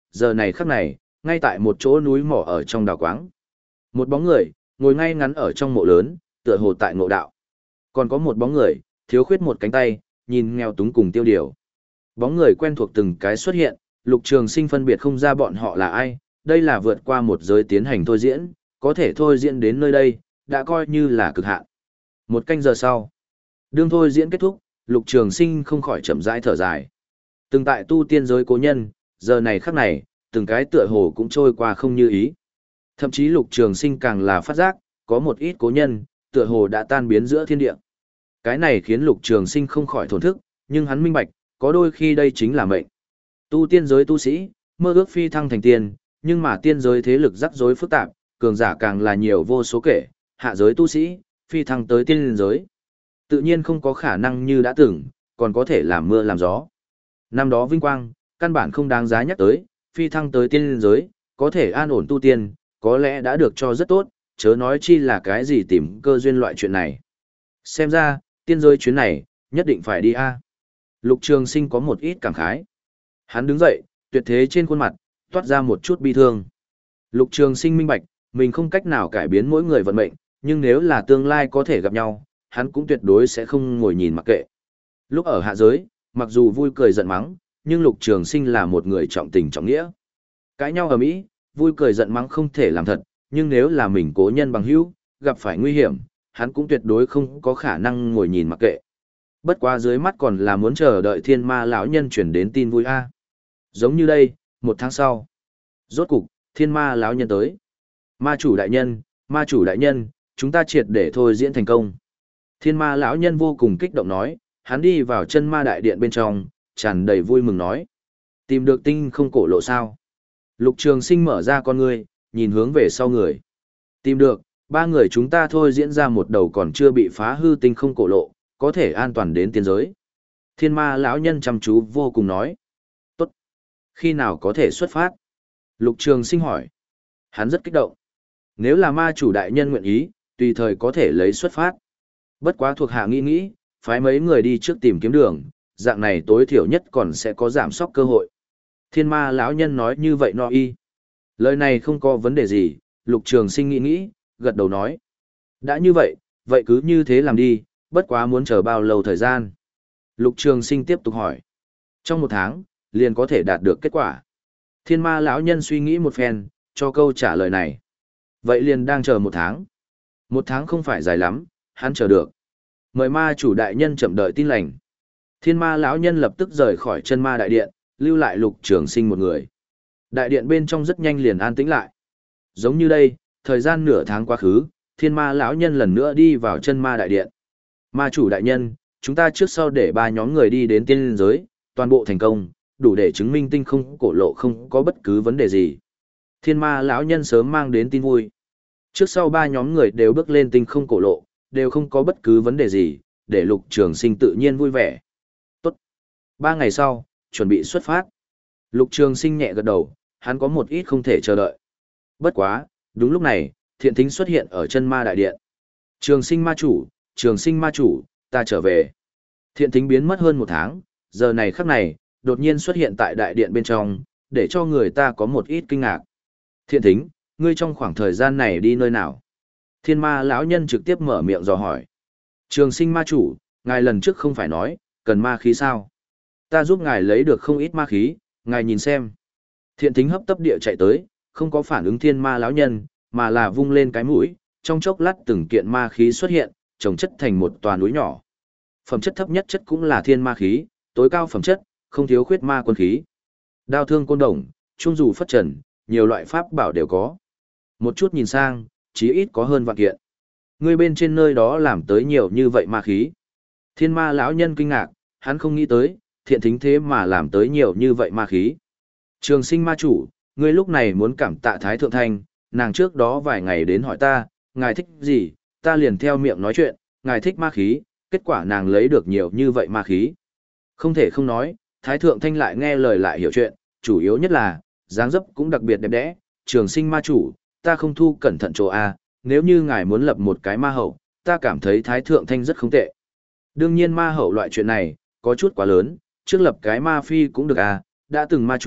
[SPEAKER 1] giờ này khắc này, ngay tại một chỗ núi mỏ ở trong đào quáng. Một bóng người, ngồi ngay ngắn ở trong mộ lớn, tựa hồ tại ngộ đạo. Còn có một bóng người, thiếu khuyết một cánh tay, nhìn nghèo túng cùng tiêu điều. Bóng người quen thuộc từng cái xuất hiện, Lục Trường Sinh phân biệt không ra bọn họ là ai, đây là vượt qua một giới tiến hành thôi diễn, có thể thôi diễn đến nơi đây, đã coi như là cực hạn. Một canh giờ sau, đương thôi diễn kết thúc, Lục Trường Sinh không khỏi chậm rãi thở dài. Từng tại tu tiên giới cố nhân, giờ này khắc này, từng cái tựa hồ cũng trôi qua không như ý. Thậm chí Lục Trường Sinh càng là phát giác, có một ít cố nhân, tựa hồ đã tan biến giữa thiên địa. Cái này khiến Lục Trường Sinh không khỏi thổn thức, nhưng hắn minh bạch, có đôi khi đây chính là mệnh. Tu tiên giới tu sĩ, mơ ước phi thăng thành tiên, nhưng mà tiên giới thế lực rắc rối phức tạp, cường giả càng là nhiều vô số kể, hạ giới tu sĩ, phi thăng tới tiên giới. Tự nhiên không có khả năng như đã từng, còn có thể làm mưa làm gió. Năm đó vinh quang, căn bản không đáng giá nhắc tới, phi thăng tới tiên giới, có thể an ổn tu tiên, có lẽ đã được cho rất tốt, chớ nói chi là cái gì tìm cơ duyên loại chuyện này. Xem ra, tiên giới chuyến này, nhất định phải đi a. Lục Trường Sinh có một ít cảm khái. Hắn đứng dậy, tuyệt thế trên khuôn mặt, toát ra một chút bi thương. Lục Trường Sinh minh bạch, mình không cách nào cải biến mỗi người vận mệnh, nhưng nếu là tương lai có thể gặp nhau, hắn cũng tuyệt đối sẽ không ngồi nhìn mặc kệ. Lúc ở hạ giới, mặc dù vui cười giận mắng, nhưng Lục Trường Sinh là một người trọng tình trọng nghĩa. Cãi nhau ở mỹ, vui cười giận mắng không thể làm thật, nhưng nếu là mình cố nhân bằng hữu, gặp phải nguy hiểm, hắn cũng tuyệt đối không có khả năng ngồi nhìn mặc kệ. Bất quá dưới mắt còn là muốn chờ đợi Thiên Ma lão nhân chuyển đến tin vui a. Giống như đây, một tháng sau, rốt cục, Thiên Ma lão nhân tới. Ma chủ đại nhân, ma chủ đại nhân, chúng ta triệt để thôi diễn thành công. Thiên Ma lão nhân vô cùng kích động nói, hắn đi vào chân ma đại điện bên trong, tràn đầy vui mừng nói. Tìm được tinh không cổ lộ sao? Lục Trường Sinh mở ra con ngươi, nhìn hướng về sau người. Tìm được, ba người chúng ta thôi diễn ra một đầu còn chưa bị phá hư tinh không cổ lộ, có thể an toàn đến tiên giới. Thiên Ma lão nhân chăm chú vô cùng nói. Tốt. Khi nào có thể xuất phát? Lục Trường Sinh hỏi. Hắn rất kích động. Nếu là ma chủ đại nhân nguyện ý, tùy thời có thể lấy xuất phát. Bất quá thuộc hạ nghĩ nghĩ, phái mấy người đi trước tìm kiếm đường, dạng này tối thiểu nhất còn sẽ có giảm sóc cơ hội. Thiên Ma lão nhân nói như vậy no y. Lời này không có vấn đề gì, Lục Trường Sinh nghĩ nghĩ, gật đầu nói. Đã như vậy, vậy cứ như thế làm đi, bất quá muốn chờ bao lâu thời gian. Lục Trường Sinh tiếp tục hỏi. Trong một tháng, liền có thể đạt được kết quả. Thiên Ma lão nhân suy nghĩ một phen, cho câu trả lời này. Vậy liền đang chờ một tháng. Một tháng không phải dài lắm, hắn chờ được. Mời ma chủ đại nhân chậm đợi tin lành. Thiên Ma lão nhân lập tức rời khỏi chân ma đại điện, lưu lại Lục Trường Sinh một người. Đại điện bên trong rất nhanh liền an tĩnh lại. Giống như đây, thời gian nửa tháng quá khứ, Thiên Ma lão nhân lần nữa đi vào chân ma đại điện. Ma chủ đại nhân, chúng ta trước sau để ba nhóm người đi đến tiên giới, toàn bộ thành công, đủ để chứng minh tinh không cổ lộ không có bất cứ vấn đề gì. Thiên Ma lão nhân sớm mang đến tin vui. Trước sau ba nhóm người đều bước lên tinh không cổ lộ, đều không có bất cứ vấn đề gì, để Lục Trường Sinh tự nhiên vui vẻ. Tốt. Ba ngày sau, chuẩn bị xuất phát. Lục Trường Sinh nhẹ gật đầu, hắn có một ít không thể chờ đợi. Bất quá, đúng lúc này, Thiện Thính xuất hiện ở chân ma đại điện. Trường Sinh ma chủ, Trường Sinh ma chủ, ta trở về. Thiện Thính biến mất hơn một tháng, giờ này khắc này, đột nhiên xuất hiện tại đại điện bên trong, để cho người ta có một ít kinh ngạc. Thiện Thính, ngươi trong khoảng thời gian này đi nơi nào? Thiên Ma lão nhân trực tiếp mở miệng dò hỏi. Trường Sinh ma chủ, ngài lần trước không phải nói, cần ma khí sao? Ta giúp ngài lấy được không ít ma khí, ngài nhìn xem. Thiện Thính hấp tấp địa chạy tới, không có phản ứng Thiên Ma lão nhân, mà là vung lên cái mũi, trong chốc lát từng kiện ma khí xuất hiện, chồng chất thành một tòa núi nhỏ. Phẩm chất thấp nhất chất cũng là thiên ma khí, tối cao phẩm chất, không thiếu khuyết ma quân khí. Đao thương côn đồng, trung dù phất trần, nhiều loại pháp bảo đều có. Một chút nhìn sang, chí ít có hơn vạn kiện. Ngươi bên trên nơi đó làm tới nhiều như vậy ma khí. Thiên Ma lão nhân kinh ngạc, hắn không nghĩ tới, Thiện Thính thế mà làm tới nhiều như vậy ma khí. Trường Sinh ma chủ, ngươi lúc này muốn cảm tạ Thái Thượng Thanh, nàng trước đó vài ngày đến hỏi ta, ngài thích gì, ta liền theo miệng nói chuyện, ngài thích ma khí, kết quả nàng lấy được nhiều như vậy ma khí. Không thể không nói, Thái Thượng Thanh lại nghe lời lại hiểu chuyện, chủ yếu nhất là, dáng dấp cũng đặc biệt đẹp đẽ, Trường Sinh ma chủ, ta không thu cẩn thận chỗ A, nếu như ngài muốn lập một cái ma hậu, ta cảm thấy Thái Thượng Thanh rất không tệ. Đương nhiên ma hậu loại chuyện này, có chút quá lớn, trước lập cái ma phi cũng được A, đã từng ma chủ,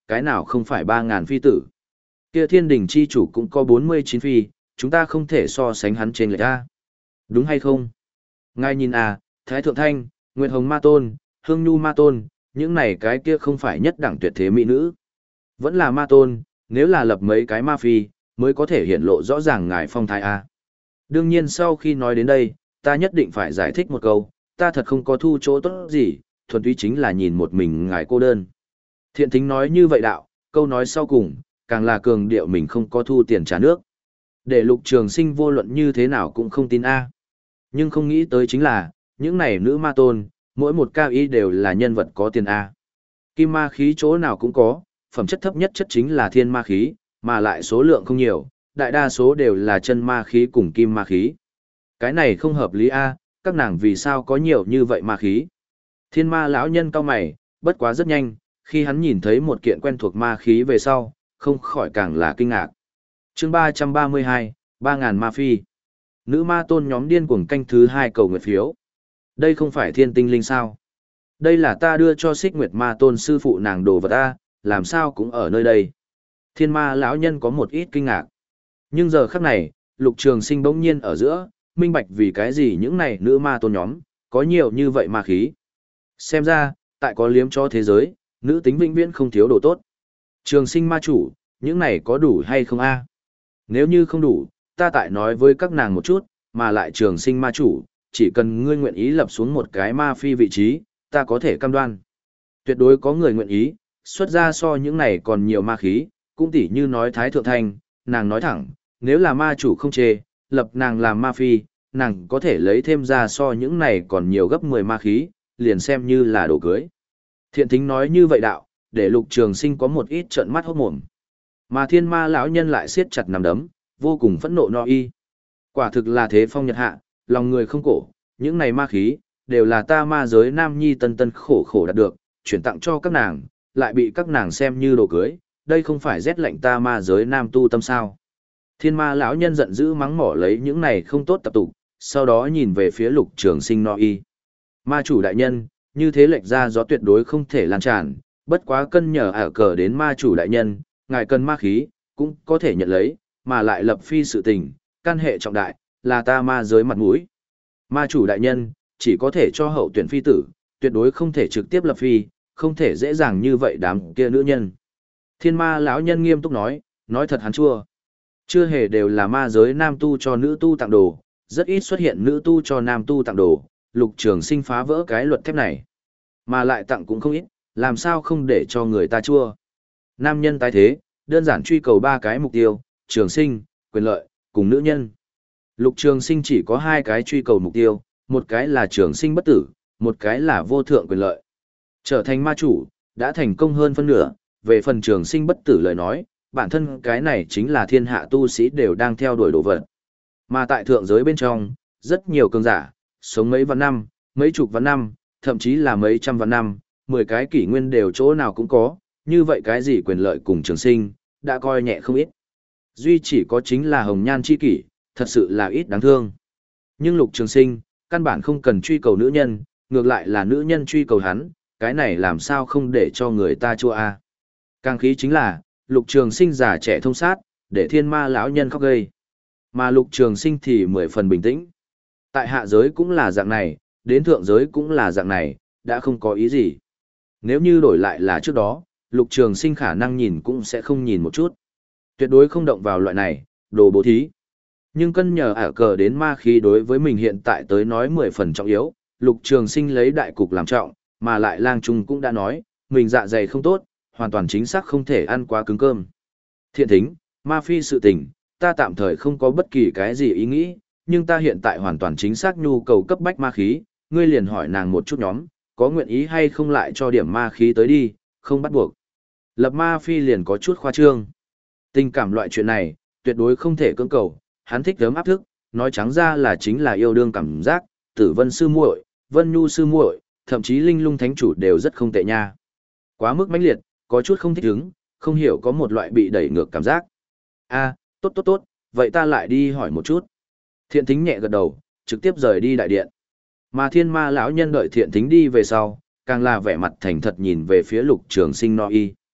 [SPEAKER 1] cái nào không phải ba ngàn phi tử. Kia thiên đình chi chủ cũng có bốn mươi chín phi, chúng ta không thể so sánh hắn trên lệch ra. Đúng hay không? Ngài nhìn à, Thái Thượng Thanh, Nguyệt Hồng Ma Tôn, Hương Nhu Ma Tôn, những này cái kia không phải nhất đẳng tuyệt thế mỹ nữ. Vẫn là Ma Tôn, nếu là lập mấy cái ma phi, mới có thể hiện lộ rõ ràng ngài phong thái a. Đương nhiên sau khi nói đến đây, ta nhất định phải giải thích một câu, ta thật không có thu chỗ tốt gì, thuần túy chính là nhìn một mình ngài cô đơn. Thiện Thính nói như vậy đạo, câu nói sau cùng, càng là cường điệu mình không có thu tiền trả nước. Để Lục Trường Sinh vô luận như thế nào cũng không tin a. Nhưng không nghĩ tới chính là, những này nữ ma tôn, mỗi một cao y đều là nhân vật có tiền a. Kim ma khí chỗ nào cũng có, phẩm chất thấp nhất chất chính là thiên ma khí, mà lại số lượng không nhiều, đại đa số đều là chân ma khí cùng kim ma khí. Cái này không hợp lý a, các nàng vì sao có nhiều như vậy ma khí? Thiên ma lão nhân cau mày, bất quá rất nhanh, khi hắn nhìn thấy một kiện quen thuộc ma khí về sau, không khỏi càng là kinh ngạc. Chương ba trăm ba mươi hai, ba ngàn ma phi. Nữ ma tôn nhóm điên cuồng canh thứ hai cầu nguyện phiếu. Đây không phải thiên tinh linh sao? Đây là ta đưa cho Xích Nguyệt ma tôn sư phụ nàng đồ vật ta, làm sao cũng ở nơi đây. Thiên ma lão nhân có một ít kinh ngạc. Nhưng giờ khắc này, Lục Trường Sinh bỗng nhiên ở giữa, minh bạch vì cái gì những này nữ ma tôn nhóm, có nhiều như vậy ma khí. Xem ra, tại có liếm cho thế giới, nữ tính vĩnh viễn không thiếu đồ tốt. Trường Sinh ma chủ, những này có đủ hay không a? Nếu như không đủ, ta tại nói với các nàng một chút, mà lại Trường Sinh ma chủ, chỉ cần ngươi nguyện ý lập xuống một cái ma phi vị trí, ta có thể cam đoan. Tuyệt đối có người nguyện ý, xuất ra so những này còn nhiều ma khí, cũng tỉ như nói Thái Thượng Thanh, nàng nói thẳng, nếu là ma chủ không chê, lập nàng làm ma phi, nàng có thể lấy thêm ra so những này còn nhiều gấp mười ma khí, liền xem như là đồ cưới. Thiện Thính nói như vậy đạo, để Lục Trường Sinh có một ít trợn mắt hốt mồm. Mà thiên ma lão nhân lại siết chặt nắm đấm, vô cùng phẫn nộ no y. Quả thực là thế phong nhật hạ, lòng người không cổ, những này ma khí, đều là ta ma giới nam nhi tân tân khổ khổ đạt được, chuyển tặng cho các nàng, lại bị các nàng xem như đồ cưới, đây không phải rét lạnh ta ma giới nam tu tâm sao. Thiên ma lão nhân giận dữ mắng mỏ lấy những này không tốt tập tục, sau đó nhìn về phía Lục Trường Sinh no y. Ma chủ đại nhân, như thế lệch ra gió tuyệt đối không thể lan tràn, bất quá cân nhờ ở cờ đến ma chủ đại nhân, ngài cần ma khí, cũng có thể nhận lấy, mà lại lập phi sự tình, căn hệ trọng đại, là ta ma giới mặt mũi. Ma chủ đại nhân, chỉ có thể cho hậu tuyển phi tử, tuyệt đối không thể trực tiếp lập phi, không thể dễ dàng như vậy đám kia nữ nhân. Thiên ma lão nhân nghiêm túc nói, nói thật hắn chua. Chưa hề đều là ma giới nam tu cho nữ tu tặng đồ, rất ít xuất hiện nữ tu cho nam tu tặng đồ, Lục Trường Sinh phá vỡ cái luật thép này. Mà lại tặng cũng không ít, làm sao không để cho người ta chua. Nam nhân tái thế, đơn giản truy cầu ba cái mục tiêu, trường sinh, quyền lợi, cùng nữ nhân. Lục Trường Sinh chỉ có hai cái truy cầu mục tiêu, một cái là trường sinh bất tử, một cái là vô thượng quyền lợi. Trở thành ma chủ, đã thành công hơn phân nửa, về phần trường sinh bất tử lời nói, bản thân cái này chính là thiên hạ tu sĩ đều đang theo đuổi đồ vật. Mà tại thượng giới bên trong, rất nhiều cường giả, sống mấy vạn năm, mấy chục vạn năm, thậm chí là mấy trăm vạn năm, mười cái kỷ nguyên đều chỗ nào cũng có, như vậy cái gì quyền lợi cùng trường sinh, đã coi nhẹ không ít. Duy chỉ có chính là hồng nhan chi kỷ, thật sự là ít đáng thương. Nhưng Lục Trường Sinh, căn bản không cần truy cầu nữ nhân, ngược lại là nữ nhân truy cầu hắn, cái này làm sao không để cho người ta chua a. Càng khí chính là, Lục Trường Sinh già trẻ thông sát, để thiên ma lão nhân khóc gây. Mà Lục Trường Sinh thì mười phần bình tĩnh. Tại hạ giới cũng là dạng này, đến thượng giới cũng là dạng này, đã không có ý gì. Nếu như đổi lại là trước đó, Lục Trường Sinh khả năng nhìn cũng sẽ không nhìn một chút. Tuyệt đối không động vào loại này, đồ bố thí. Nhưng cân nhờ ả cờ đến ma khí đối với mình hiện tại tới nói mười phần trọng yếu, Lục Trường Sinh lấy đại cục làm trọng, mà lại lang trung cũng đã nói, mình dạ dày không tốt, hoàn toàn chính xác không thể ăn quá cứng cơm. Thiện Thính, ma phi sự tình, ta tạm thời không có bất kỳ cái gì ý nghĩ, nhưng ta hiện tại hoàn toàn chính xác nhu cầu cấp bách ma khí, ngươi liền hỏi nàng một chút nhóm, có nguyện ý hay không lại cho điểm ma khí tới đi, không bắt buộc. Lập ma phi liền có chút khoa trương. Tình cảm loại chuyện này, tuyệt đối không thể cưỡng cầu, hắn thích gớm áp thức, nói trắng ra là chính là yêu đương cảm giác, Tử Vân sư muội, Vân Nhu sư muội, thậm chí Linh Lung thánh chủ đều rất không tệ nha. Quá mức mãnh liệt, có chút không thích ứng, không hiểu có một loại bị đẩy ngược cảm giác. A, tốt tốt tốt, vậy ta lại đi hỏi một chút. Thiện Thính nhẹ gật đầu, trực tiếp rời đi đại điện. Mà thiên ma lão nhân đợi Thiện Thính đi về sau, càng là vẻ mặt thành thật nhìn về phía Lục Trường Sinh no y.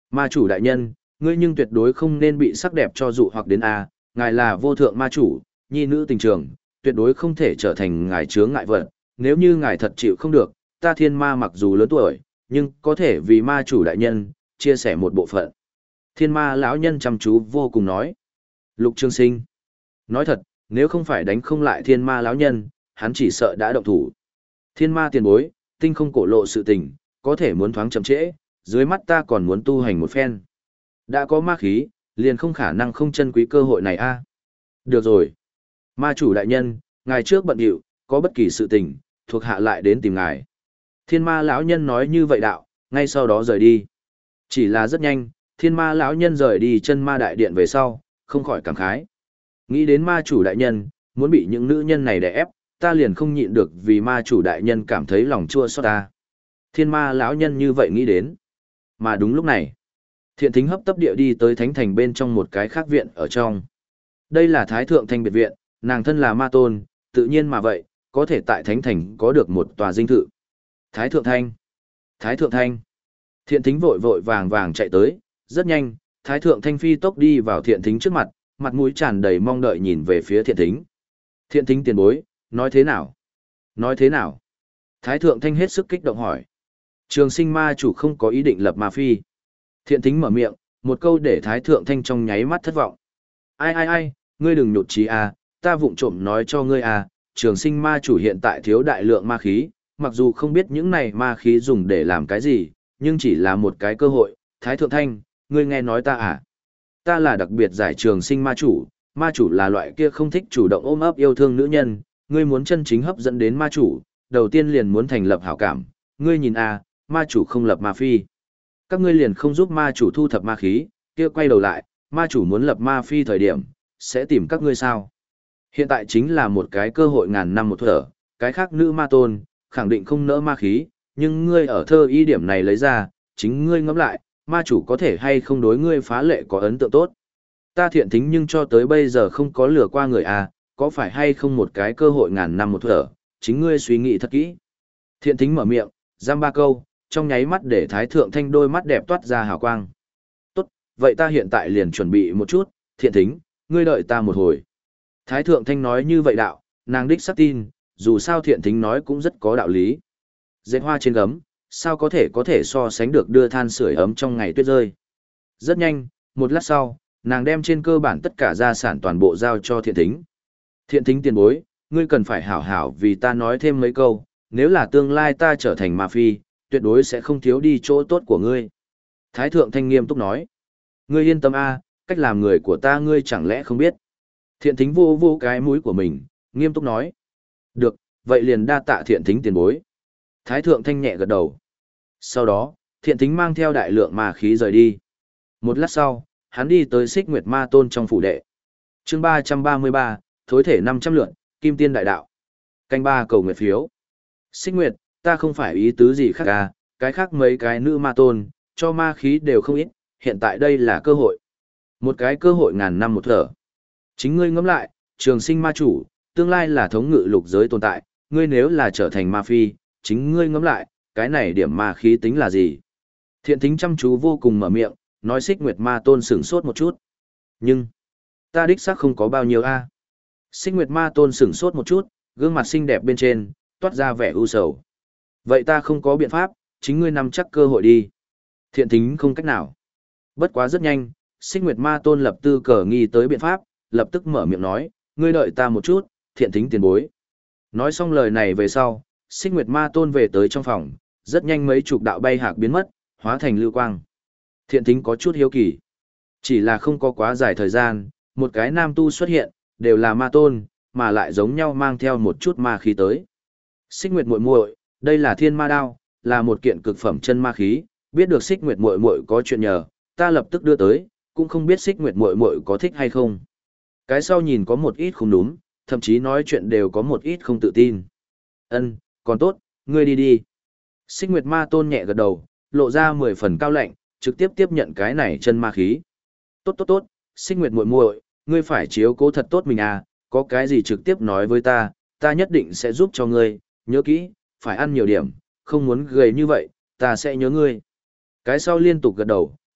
[SPEAKER 1] Ma chủ đại nhân, ngươi nhưng tuyệt đối không nên bị sắc đẹp cho dụ hoặc đến a, ngài là vô thượng ma chủ, nhi nữ tình trường, tuyệt đối không thể trở thành ngài chướng ngại vật, nếu như ngài thật chịu không được, ta thiên ma mặc dù lớn tuổi, nhưng có thể vì ma chủ đại nhân, chia sẻ một bộ phận. Thiên ma lão nhân chăm chú vô cùng nói. Lục Trường Sinh. Nói thật, nếu không phải đánh không lại thiên ma lão nhân, hắn chỉ sợ đã động thủ. Thiên ma tiền bối, tinh không cổ lộ sự tình, có thể muốn thoáng chậm trễ, dưới mắt ta còn muốn tu hành một phen. Đã có ma khí, liền không khả năng không chân quý cơ hội này a. Được rồi. Ma chủ đại nhân, ngài trước bận điệu, có bất kỳ sự tình, thuộc hạ lại đến tìm ngài. Thiên ma lão nhân nói như vậy đạo, ngay sau đó rời đi. Chỉ là rất nhanh, thiên ma lão nhân rời đi chân ma đại điện về sau, không khỏi cảm khái. Nghĩ đến ma chủ đại nhân, muốn bị những nữ nhân này đè ép, ta liền không nhịn được vì ma chủ đại nhân cảm thấy lòng chua xót ta. Thiên ma lão nhân như vậy nghĩ đến. Mà đúng lúc này, Thiện Thính hấp tấp địa đi tới thánh thành bên trong một cái khác viện ở trong. Đây là Thái Thượng Thanh biệt viện, nàng thân là ma tôn, tự nhiên mà vậy, có thể tại thánh thành có được một tòa dinh thự. Thái Thượng Thanh, Thái Thượng Thanh. Thiện Thính vội vội vàng vàng chạy tới, rất nhanh, Thái Thượng Thanh phi tốc đi vào Thiện Thính trước mặt, mặt mũi tràn đầy mong đợi nhìn về phía Thiện Thính. Thiện Thính tiền bối, nói thế nào? Nói thế nào? Thái Thượng Thanh hết sức kích động hỏi. Trường Sinh ma chủ không có ý định lập ma phi. Thiện Thính mở miệng, một câu để Thái Thượng Thanh trong nháy mắt thất vọng. Ai ai ai, ngươi đừng nhụt chí à, ta vụng trộm nói cho ngươi à, Trường Sinh ma chủ hiện tại thiếu đại lượng ma khí, mặc dù không biết những này ma khí dùng để làm cái gì, nhưng chỉ là một cái cơ hội. Thái Thượng Thanh, ngươi nghe nói ta à? Ta là đặc biệt giải Trường Sinh ma chủ, ma chủ là loại kia không thích chủ động ôm ấp yêu thương nữ nhân, ngươi muốn chân chính hấp dẫn đến ma chủ, đầu tiên liền muốn thành lập hảo cảm, ngươi nhìn à, ma chủ không lập ma phi. Các ngươi liền không giúp ma chủ thu thập ma khí, kia quay đầu lại, ma chủ muốn lập ma phi thời điểm, sẽ tìm các ngươi sao? Hiện tại chính là một cái cơ hội ngàn năm một thở, cái khác nữ ma tôn, khẳng định không nỡ ma khí, nhưng ngươi ở thơ y điểm này lấy ra, chính ngươi ngẫm lại, ma chủ có thể hay không đối ngươi phá lệ có ấn tượng tốt. Ta Thiện Thính nhưng cho tới bây giờ không có lừa qua người à, có phải hay không một cái cơ hội ngàn năm một thở, chính ngươi suy nghĩ thật kỹ. Thiện Thính mở miệng, giam ba câu, trong nháy mắt để Thái Thượng Thanh đôi mắt đẹp toát ra hào quang. Tốt, vậy ta hiện tại liền chuẩn bị một chút, Thiện Thính, ngươi đợi ta một hồi. Thái Thượng Thanh nói như vậy đạo, nàng đích xác tin, dù sao Thiện Thính nói cũng rất có đạo lý. Dệt hoa trên gấm, sao có thể có thể so sánh được đưa than sưởi ấm trong ngày tuyết rơi. Rất nhanh, một lát sau, nàng đem trên cơ bản tất cả gia sản toàn bộ giao cho Thiện Thính. Thiện Thính tiền bối, ngươi cần phải hảo hảo vì ta nói thêm mấy câu, nếu là tương lai ta trở thành ma phi, tuyệt đối sẽ không thiếu đi chỗ tốt của ngươi. Thái Thượng Thanh nghiêm túc nói. Ngươi yên tâm a, cách làm người của ta ngươi chẳng lẽ không biết. Thiện Thính vô vô cái mũi của mình, nghiêm túc nói. Được, vậy liền đa tạ Thiện Thính tiền bối. Thái Thượng Thanh nhẹ gật đầu. Sau đó, Thiện Thính mang theo đại lượng ma khí rời đi. Một lát sau, hắn đi tới Xích Nguyệt Ma Tôn trong phủ đệ. Chương ba trăm ba mươi ba, thối thể năm trăm lượn, Kim Tiên đại đạo. Canh ba cầu nguyệt phiếu. Xích Nguyệt, ta không phải ý tứ gì khác à, cái khác mấy cái nữ ma tôn, cho ma khí đều không ít, hiện tại đây là cơ hội. Một cái cơ hội ngàn năm một thở. Chính ngươi ngẫm lại, Trường Sinh ma chủ, tương lai là thống ngự lục giới tồn tại, ngươi nếu là trở thành ma phi, chính ngươi ngẫm lại, cái này điểm ma khí tính là gì? Thiện Thính chăm chú vô cùng mở miệng, nói Xích Nguyệt ma tôn sửng sốt một chút. Nhưng, ta đích xác không có bao nhiêu a. Xích Nguyệt ma tôn sửng sốt một chút, gương mặt xinh đẹp bên trên, toát ra vẻ u sầu. Vậy ta không có biện pháp, chính ngươi nắm chắc cơ hội đi. Thiện Thính không cách nào. Bất quá rất nhanh, Xích Nguyệt ma tôn lập tư cờ nghi tới biện pháp, lập tức mở miệng nói, ngươi đợi ta một chút, Thiện Thính tiền bối. Nói xong lời này về sau, Xích Nguyệt ma tôn về tới trong phòng, rất nhanh mấy chục đạo bay hạc biến mất, hóa thành lưu quang. Thiện Thính có chút hiếu kỳ. Chỉ là không có quá dài thời gian, một cái nam tu xuất hiện, đều là ma tôn, mà lại giống nhau mang theo một chút ma khí tới. Xích Nguyệt muội muội, đây là Thiên Ma đao, là một kiện cực phẩm chân ma khí, biết được Xích Nguyệt muội muội có chuyện nhờ, ta lập tức đưa tới, cũng không biết Xích Nguyệt muội muội có thích hay không. Cái sau nhìn có một ít không đúng, thậm chí nói chuyện đều có một ít không tự tin. Ân, còn tốt, ngươi đi đi. Xích Nguyệt ma tôn nhẹ gật đầu, lộ ra mười phần cao lạnh, trực tiếp tiếp nhận cái này chân ma khí. Tốt tốt tốt, Xích Nguyệt muội muội, ngươi phải chiếu cố thật tốt mình à, có cái gì trực tiếp nói với ta, ta nhất định sẽ giúp cho ngươi, nhớ kỹ, phải ăn nhiều điểm, không muốn gầy như vậy, ta sẽ nhớ ngươi. Cái sau liên tục gật đầu,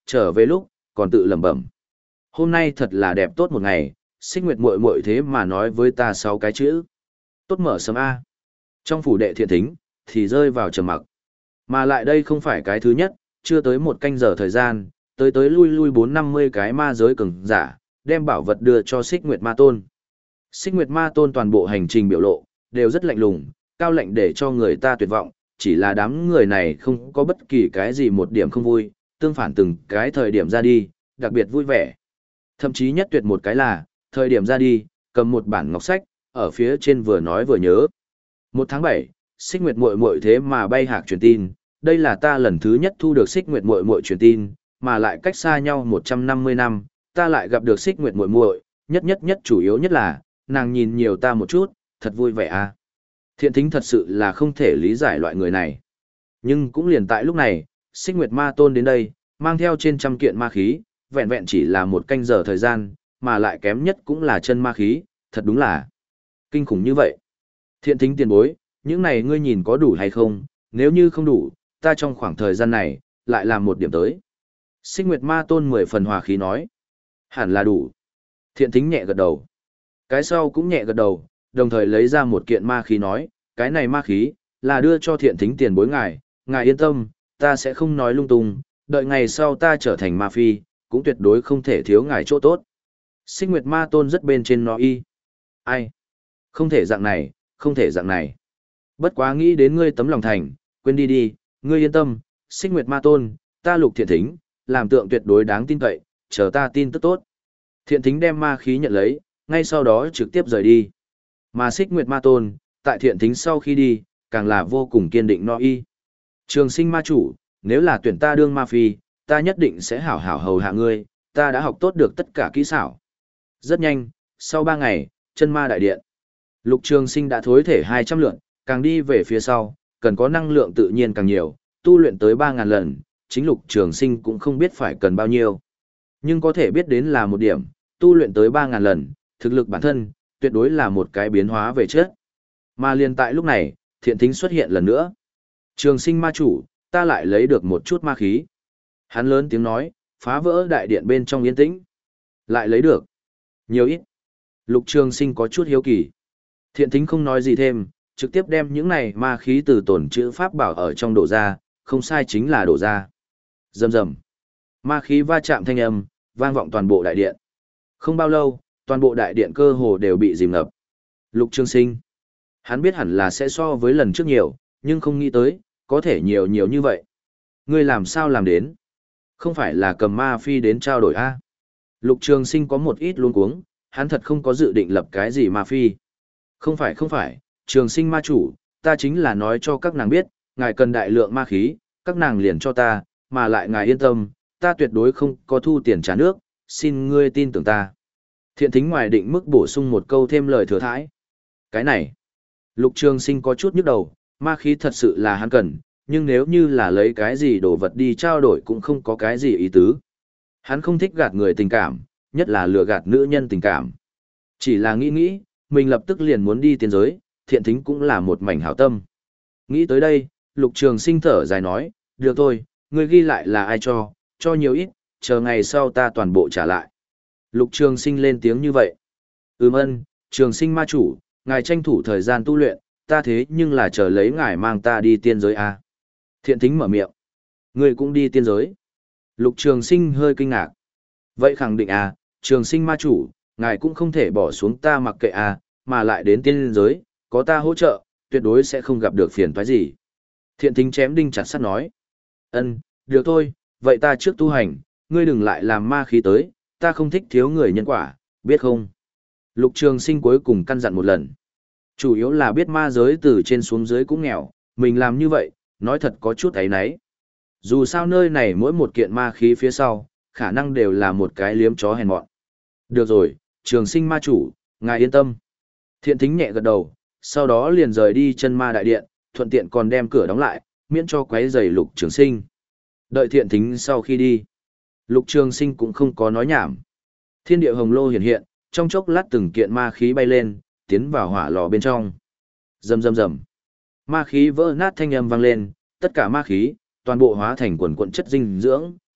[SPEAKER 1] trở về lúc, còn tự lẩm bẩm. Hôm nay thật là đẹp tốt một ngày, Xích Nguyệt muội muội thế mà nói với ta sáu cái chữ. Tốt mở sớm A. Trong phủ đệ thiện thính, thì rơi vào trầm mặc. Mà lại đây không phải cái thứ nhất, chưa tới một canh giờ thời gian, tới tới lui lui bốn năm mươi cái ma giới cường giả, đem bảo vật đưa cho Xích Nguyệt Ma Tôn. Xích Nguyệt Ma Tôn toàn bộ hành trình biểu lộ, đều rất lạnh lùng, cao lạnh để cho người ta tuyệt vọng, chỉ là đám người này không có bất kỳ cái gì một điểm không vui, tương phản từng cái thời điểm ra đi, đặc biệt vui vẻ. Thậm chí nhất tuyệt một cái là, thời điểm ra đi, cầm một bản ngọc sách, ở phía trên vừa nói vừa nhớ. Một tháng bảy, Xích Nguyệt muội muội thế mà bay hạc truyền tin, đây là ta lần thứ nhất thu được Xích Nguyệt muội muội truyền tin, mà lại cách xa nhau một trăm năm mươi năm, ta lại gặp được Xích Nguyệt muội muội, nhất nhất nhất chủ yếu nhất là, nàng nhìn nhiều ta một chút, thật vui vẻ à. Thiện thính thật sự là không thể lý giải loại người này. Nhưng cũng liền tại lúc này, Xích Nguyệt Ma Tôn đến đây, mang theo trên trăm kiện ma khí, vẹn vẹn chỉ là một canh giờ thời gian, mà lại kém nhất cũng là chân ma khí, thật đúng là kinh khủng như vậy. Thiện thính tiền bối, những này ngươi nhìn có đủ hay không, nếu như không đủ, ta trong khoảng thời gian này, lại làm một điểm tới. Xích Nguyệt Ma Tôn mười phần hòa khí nói, hẳn là đủ. Thiện thính nhẹ gật đầu. Cái sau cũng nhẹ gật đầu, đồng thời lấy ra một kiện ma khí nói, cái này ma khí, là đưa cho thiện thính tiền bối ngài, ngài yên tâm, ta sẽ không nói lung tung, đợi ngày sau ta trở thành ma phi, cũng tuyệt đối không thể thiếu ngài chỗ tốt. Xích Nguyệt Ma Tôn rất bên trên nó y. Ai? Không thể dạng này, không thể dạng này. Bất quá nghĩ đến ngươi tấm lòng thành, quên đi đi, ngươi yên tâm, Xích Nguyệt Ma Tôn, ta Lục Thiện Thính, làm tượng tuyệt đối đáng tin cậy, chờ ta tin tức tốt. Thiện Thính đem ma khí nhận lấy, ngay sau đó trực tiếp rời đi. Mà Xích Nguyệt Ma Tôn, tại Thiện Thính sau khi đi, càng là vô cùng kiên định no y. Trường Sinh ma chủ, nếu là tuyển ta đương ma phi, ta nhất định sẽ hảo hảo hầu hạ ngươi, ta đã học tốt được tất cả kỹ xảo. Rất nhanh, sau ba ngày, chân ma đại điện. Lục Trường Sinh đã thối thể hai trăm lượn, càng đi về phía sau, cần có năng lượng tự nhiên càng nhiều, tu luyện tới ba ngàn lần, chính Lục Trường Sinh cũng không biết phải cần bao nhiêu. Nhưng có thể biết đến là một điểm, tu luyện tới ba ngàn lần, thực lực bản thân, tuyệt đối là một cái biến hóa về chất. Mà liền tại lúc này, Thiện Thính xuất hiện lần nữa. Trường Sinh ma chủ, ta lại lấy được một chút ma khí. Hắn lớn tiếng nói, phá vỡ đại điện bên trong yên tĩnh. Lại lấy được. Nhiều ít. Lục Trường Sinh có chút hiếu kỳ. Thiện Thính không nói gì thêm, trực tiếp đem những này ma khí từ tổn chữ pháp bảo ở trong đổ ra, không sai chính là đổ ra. Rầm rầm. Ma khí va chạm thanh âm, vang vọng toàn bộ đại điện. Không bao lâu, toàn bộ đại điện cơ hồ đều bị dìm ngập. Lục Trường Sinh. Hắn biết hẳn là sẽ so với lần trước nhiều, nhưng không nghĩ tới, có thể nhiều nhiều như vậy. Ngươi làm sao làm đến? Không phải là cầm ma phi đến trao đổi a? Lục Trường Sinh có một ít luống cuống, hắn thật không có dự định lập cái gì ma phi. Không phải không phải, Trường Sinh ma chủ, ta chính là nói cho các nàng biết, ngài cần đại lượng ma khí, các nàng liền cho ta, mà lại ngài yên tâm, ta tuyệt đối không có thu tiền trả nước, xin ngươi tin tưởng ta. Thiện Thính ngoài định mức bổ sung một câu thêm lời thừa thãi. Cái này, Lục Trường Sinh có chút nhức đầu, ma khí thật sự là hắn cần, nhưng nếu như là lấy cái gì đồ vật đi trao đổi cũng không có cái gì ý tứ. Hắn không thích gạt người tình cảm, nhất là lừa gạt nữ nhân tình cảm. Chỉ là nghĩ nghĩ, mình lập tức liền muốn đi tiên giới, Thiện Thính cũng là một mảnh hảo tâm. Nghĩ tới đây, Lục Trường Sinh thở dài nói, được thôi, ngươi ghi lại là ai cho, cho nhiều ít, chờ ngày sau ta toàn bộ trả lại. Lục Trường Sinh lên tiếng như vậy. Ừm ân, Trường Sinh ma chủ, ngài tranh thủ thời gian tu luyện, ta thế nhưng là chờ lấy ngài mang ta đi tiên giới à. Thiện Thính mở miệng. Ngươi cũng đi tiên giới. Lục Trường Sinh hơi kinh ngạc. Vậy khẳng định à, Trường Sinh ma chủ, ngài cũng không thể bỏ xuống ta mặc kệ à, mà lại đến tiên giới, có ta hỗ trợ, tuyệt đối sẽ không gặp được phiền toái gì. Thiện Thính chém đinh chặt sắt nói. Ân, được thôi, vậy ta trước tu hành, ngươi đừng lại làm ma khí tới, ta không thích thiếu người nhân quả, biết không? Lục Trường Sinh cuối cùng căn dặn một lần. Chủ yếu là biết ma giới từ trên xuống dưới cũng nghèo, mình làm như vậy, nói thật có chút ấy nấy. Dù sao nơi này mỗi một kiện ma khí phía sau, khả năng đều là một cái liếm chó hèn mọn. Được rồi, Trường Sinh ma chủ, ngài yên tâm. Thiện Thính nhẹ gật đầu, sau đó liền rời đi chân ma đại điện, thuận tiện còn đem cửa đóng lại, miễn cho quấy rầy Lục Trường Sinh. Đợi Thiện Thính sau khi đi, Lục Trường Sinh cũng không có nói nhảm. Thiên địa hồng lô hiện hiện, trong chốc lát từng kiện ma khí bay lên, tiến vào hỏa lò bên trong. Rầm rầm rầm. Ma khí vỡ nát thanh âm vang lên, tất cả ma khí, toàn bộ hóa thành quần quần chất dinh dưỡng,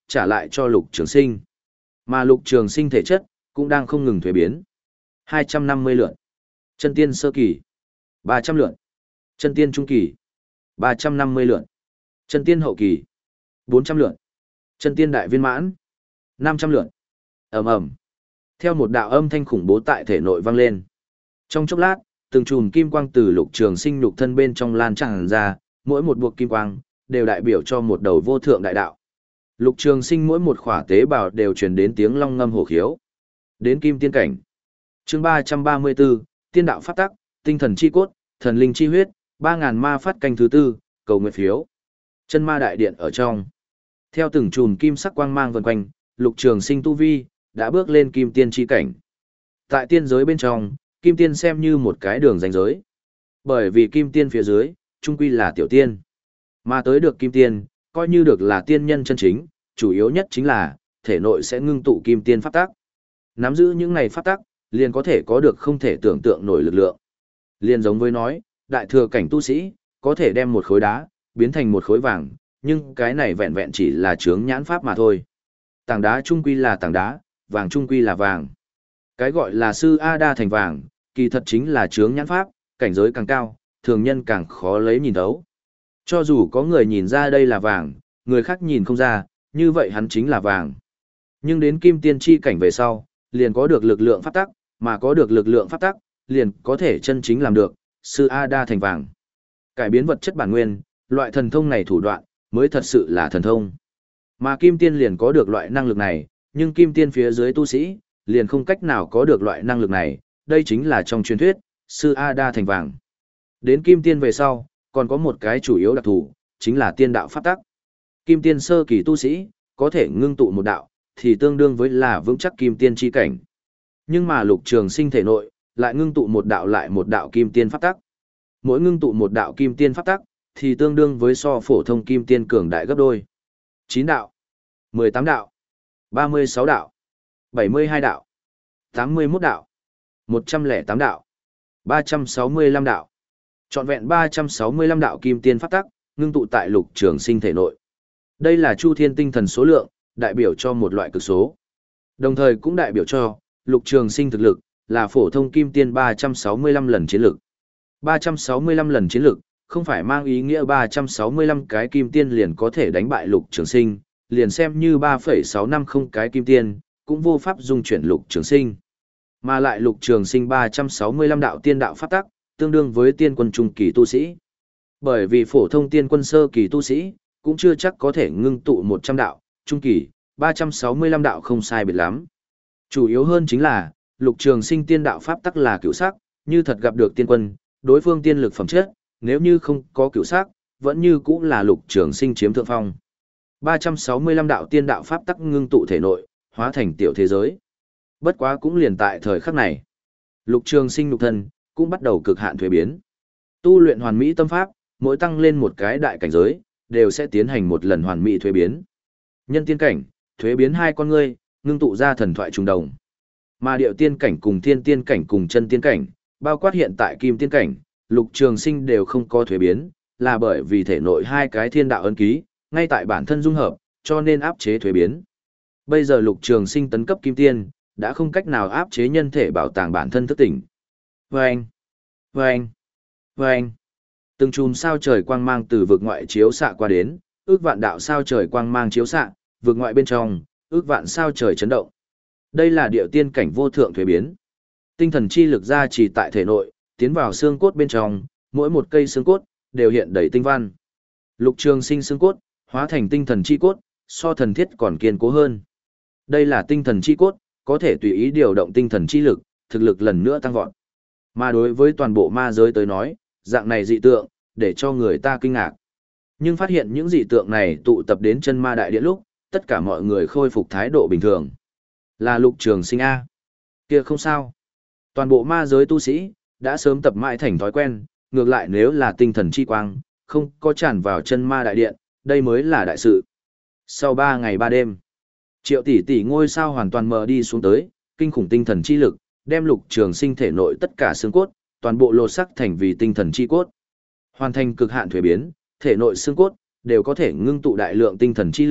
[SPEAKER 1] trả lại cho Lục Trường Sinh. Mà Lục Trường Sinh thể chất cũng đang không ngừng thuế biến. hai trăm năm mươi lượt. Chân tiên sơ kỳ, ba trăm lượt. Chân tiên trung kỳ, ba trăm năm mươi lượt. Chân tiên hậu kỳ, bốn trăm lượt. Chân tiên đại viên mãn, năm trăm lượt. Ầm ầm. Theo một đạo âm thanh khủng bố tại thể nội vang lên. Trong chốc lát, từng chùm kim quang từ Lục Trường Sinh nhục thân bên trong lan tràn ra, mỗi một buộc kim quang đều đại biểu cho một đầu vô thượng đại đạo. Lục Trường Sinh mỗi một khỏa tế bào đều truyền đến tiếng long ngâm hổ khiếu. Đến kim tiên cảnh. Chương ba trăm ba mươi bốn, Tiên đạo pháp tắc, tinh thần chi cốt, thần linh chi huyết, ba ngàn ma phát canh thứ tư, cầu nguyện phiếu. Chân ma đại điện ở trong. Theo từng chùm kim sắc quang mang vần quanh, Lục Trường Sinh tu vi đã bước lên kim tiên chi cảnh. Tại tiên giới bên trong, kim tiên xem như một cái đường ranh giới. Bởi vì kim tiên phía dưới, trung quy là tiểu tiên. Mà tới được kim tiên, coi như được là tiên nhân chân chính, chủ yếu nhất chính là thể nội sẽ ngưng tụ kim tiên pháp tắc. Nắm giữ những này pháp tắc, liền có thể có được không thể tưởng tượng nổi lực lượng. Liền giống với nói, đại thừa cảnh tu sĩ, có thể đem một khối đá, biến thành một khối vàng, nhưng cái này vẹn vẹn chỉ là chướng nhãn pháp mà thôi. Tảng đá trung quy là tảng đá, vàng trung quy là vàng. Cái gọi là sư A đa thành vàng, kỳ thật chính là chướng nhãn pháp, cảnh giới càng cao, thường nhân càng khó lấy nhìn thấu. Cho dù có người nhìn ra đây là vàng, người khác nhìn không ra, như vậy hắn chính là vàng. Nhưng đến kim tiên chi cảnh về sau, liền có được lực lượng pháp tắc, mà có được lực lượng pháp tắc, liền có thể chân chính làm được, sư A đa thành vàng. Cải biến vật chất bản nguyên, loại thần thông này thủ đoạn, mới thật sự là thần thông. Mà kim tiên liền có được loại năng lực này, nhưng kim tiên phía dưới tu sĩ, liền không cách nào có được loại năng lực này, đây chính là trong truyền thuyết, sư A đa thành vàng. Đến kim tiên về sau, còn có một cái chủ yếu đặc thù, chính là tiên đạo pháp tắc. Kim tiên sơ kỳ tu sĩ, có thể ngưng tụ một đạo, thì tương đương với là vững chắc kim tiên chi cảnh. Nhưng mà Lục Trường Sinh thể nội, lại ngưng tụ một đạo lại một đạo kim tiên pháp tắc. Mỗi ngưng tụ một đạo kim tiên pháp tắc, thì tương đương với so phổ thông kim tiên cường đại gấp đôi. chín đạo, mười tám đạo, ba mươi sáu đạo, bảy mươi hai đạo, tám mươi mốt đạo, một trăm lẻ tám đạo, ba trăm sáu mươi lăm đạo. Trọn vẹn ba trăm sáu mươi lăm đạo kim tiên pháp tắc, ngưng tụ tại Lục Trường Sinh thể nội. Đây là chu thiên tinh thần số lượng, đại biểu cho một loại cực số. Đồng thời cũng đại biểu cho, Lục Trường Sinh thực lực, là phổ thông kim tiên ba trăm sáu mươi lăm lần chiến lực. ba trăm sáu mươi lăm lần chiến lực, không phải mang ý nghĩa ba trăm sáu mươi lăm cái kim tiên liền có thể đánh bại Lục Trường Sinh, liền xem như ba phẩy sáu năm không cái kim tiên, cũng vô pháp dung chuyển Lục Trường Sinh. Mà lại Lục Trường Sinh ba trăm sáu mươi lăm đạo tiên đạo pháp tắc, tương đương với tiên quân trung kỳ tu sĩ. Bởi vì phổ thông tiên quân sơ kỳ tu sĩ, cũng chưa chắc có thể ngưng tụ một trăm đạo, trung kỳ, ba trăm sáu mươi lăm đạo không sai biệt lắm. Chủ yếu hơn chính là, Lục Trường Sinh tiên đạo pháp tắc là cửu sắc, như thật gặp được tiên quân, đối phương tiên lực phẩm chất, nếu như không có cửu sắc, vẫn như cũng là Lục Trường Sinh chiếm thượng phong. ba trăm sáu mươi lăm đạo tiên đạo pháp tắc ngưng tụ thể nội, hóa thành tiểu thế giới. Bất quá cũng liền tại thời khắc này, Lục Trường Sinh nhục thân cũng bắt đầu cực hạn thuế biến. Tu luyện hoàn mỹ tâm pháp, mỗi tăng lên một cái đại cảnh giới, đều sẽ tiến hành một lần hoàn mỹ thuế biến. Nhân tiên cảnh, thuế biến hai con ngươi, ngưng tụ ra thần thoại trùng đồng. Mà điệu tiên cảnh cùng thiên tiên cảnh cùng chân tiên cảnh, bao quát hiện tại kim tiên cảnh, Lục Trường Sinh đều không có thuế biến, là bởi vì thể nội hai cái thiên đạo ấn ký, ngay tại bản thân dung hợp, cho nên áp chế thuế biến. Bây giờ Lục Trường Sinh tấn cấp kim tiên, đã không cách nào áp chế nhân thể bảo tàng bản thân thức tỉnh. Vâng! Vâng! Vâng! Từng chùm sao trời quang mang từ vực ngoại chiếu xạ qua đến, ước vạn đạo sao trời quang mang chiếu xạ, vực ngoại bên trong, ước vạn sao trời chấn động. Đây là điệu tiên cảnh vô thượng thuế biến. Tinh thần chi lực gia trì tại thể nội, tiến vào xương cốt bên trong, mỗi một cây xương cốt đều hiện đầy tinh văn. Lục Trường Sinh xương cốt hóa thành tinh thần chi cốt, so thần thiết còn kiên cố hơn. Đây là tinh thần chi cốt, có thể tùy ý điều động tinh thần chi lực, thực lực lần nữa tăng vọt. Mà đối với toàn bộ ma giới tới nói, dạng này dị tượng, để cho người ta kinh ngạc. Nhưng phát hiện những dị tượng này tụ tập đến chân ma đại điện lúc, tất cả mọi người khôi phục thái độ bình thường. Là Lục Trường Sinh A. Kia không sao. Toàn bộ ma giới tu sĩ, đã sớm tập mãi thành thói quen, ngược lại nếu là tinh thần chi quang, không có tràn vào chân ma đại điện, đây mới là đại sự. Sau ba ngày ba đêm, triệu tỷ tỷ ngôi sao hoàn toàn mờ đi xuống tới, kinh khủng tinh thần chi lực, đem Lục Trường Sinh thể nội tất cả xương cốt, toàn bộ lột sắc thành vì tinh thần chi cốt. Hoàn thành cực hạn thuế biến, thể nội xương cốt, đều có thể ngưng tụ đại lượng tinh thần chi lực,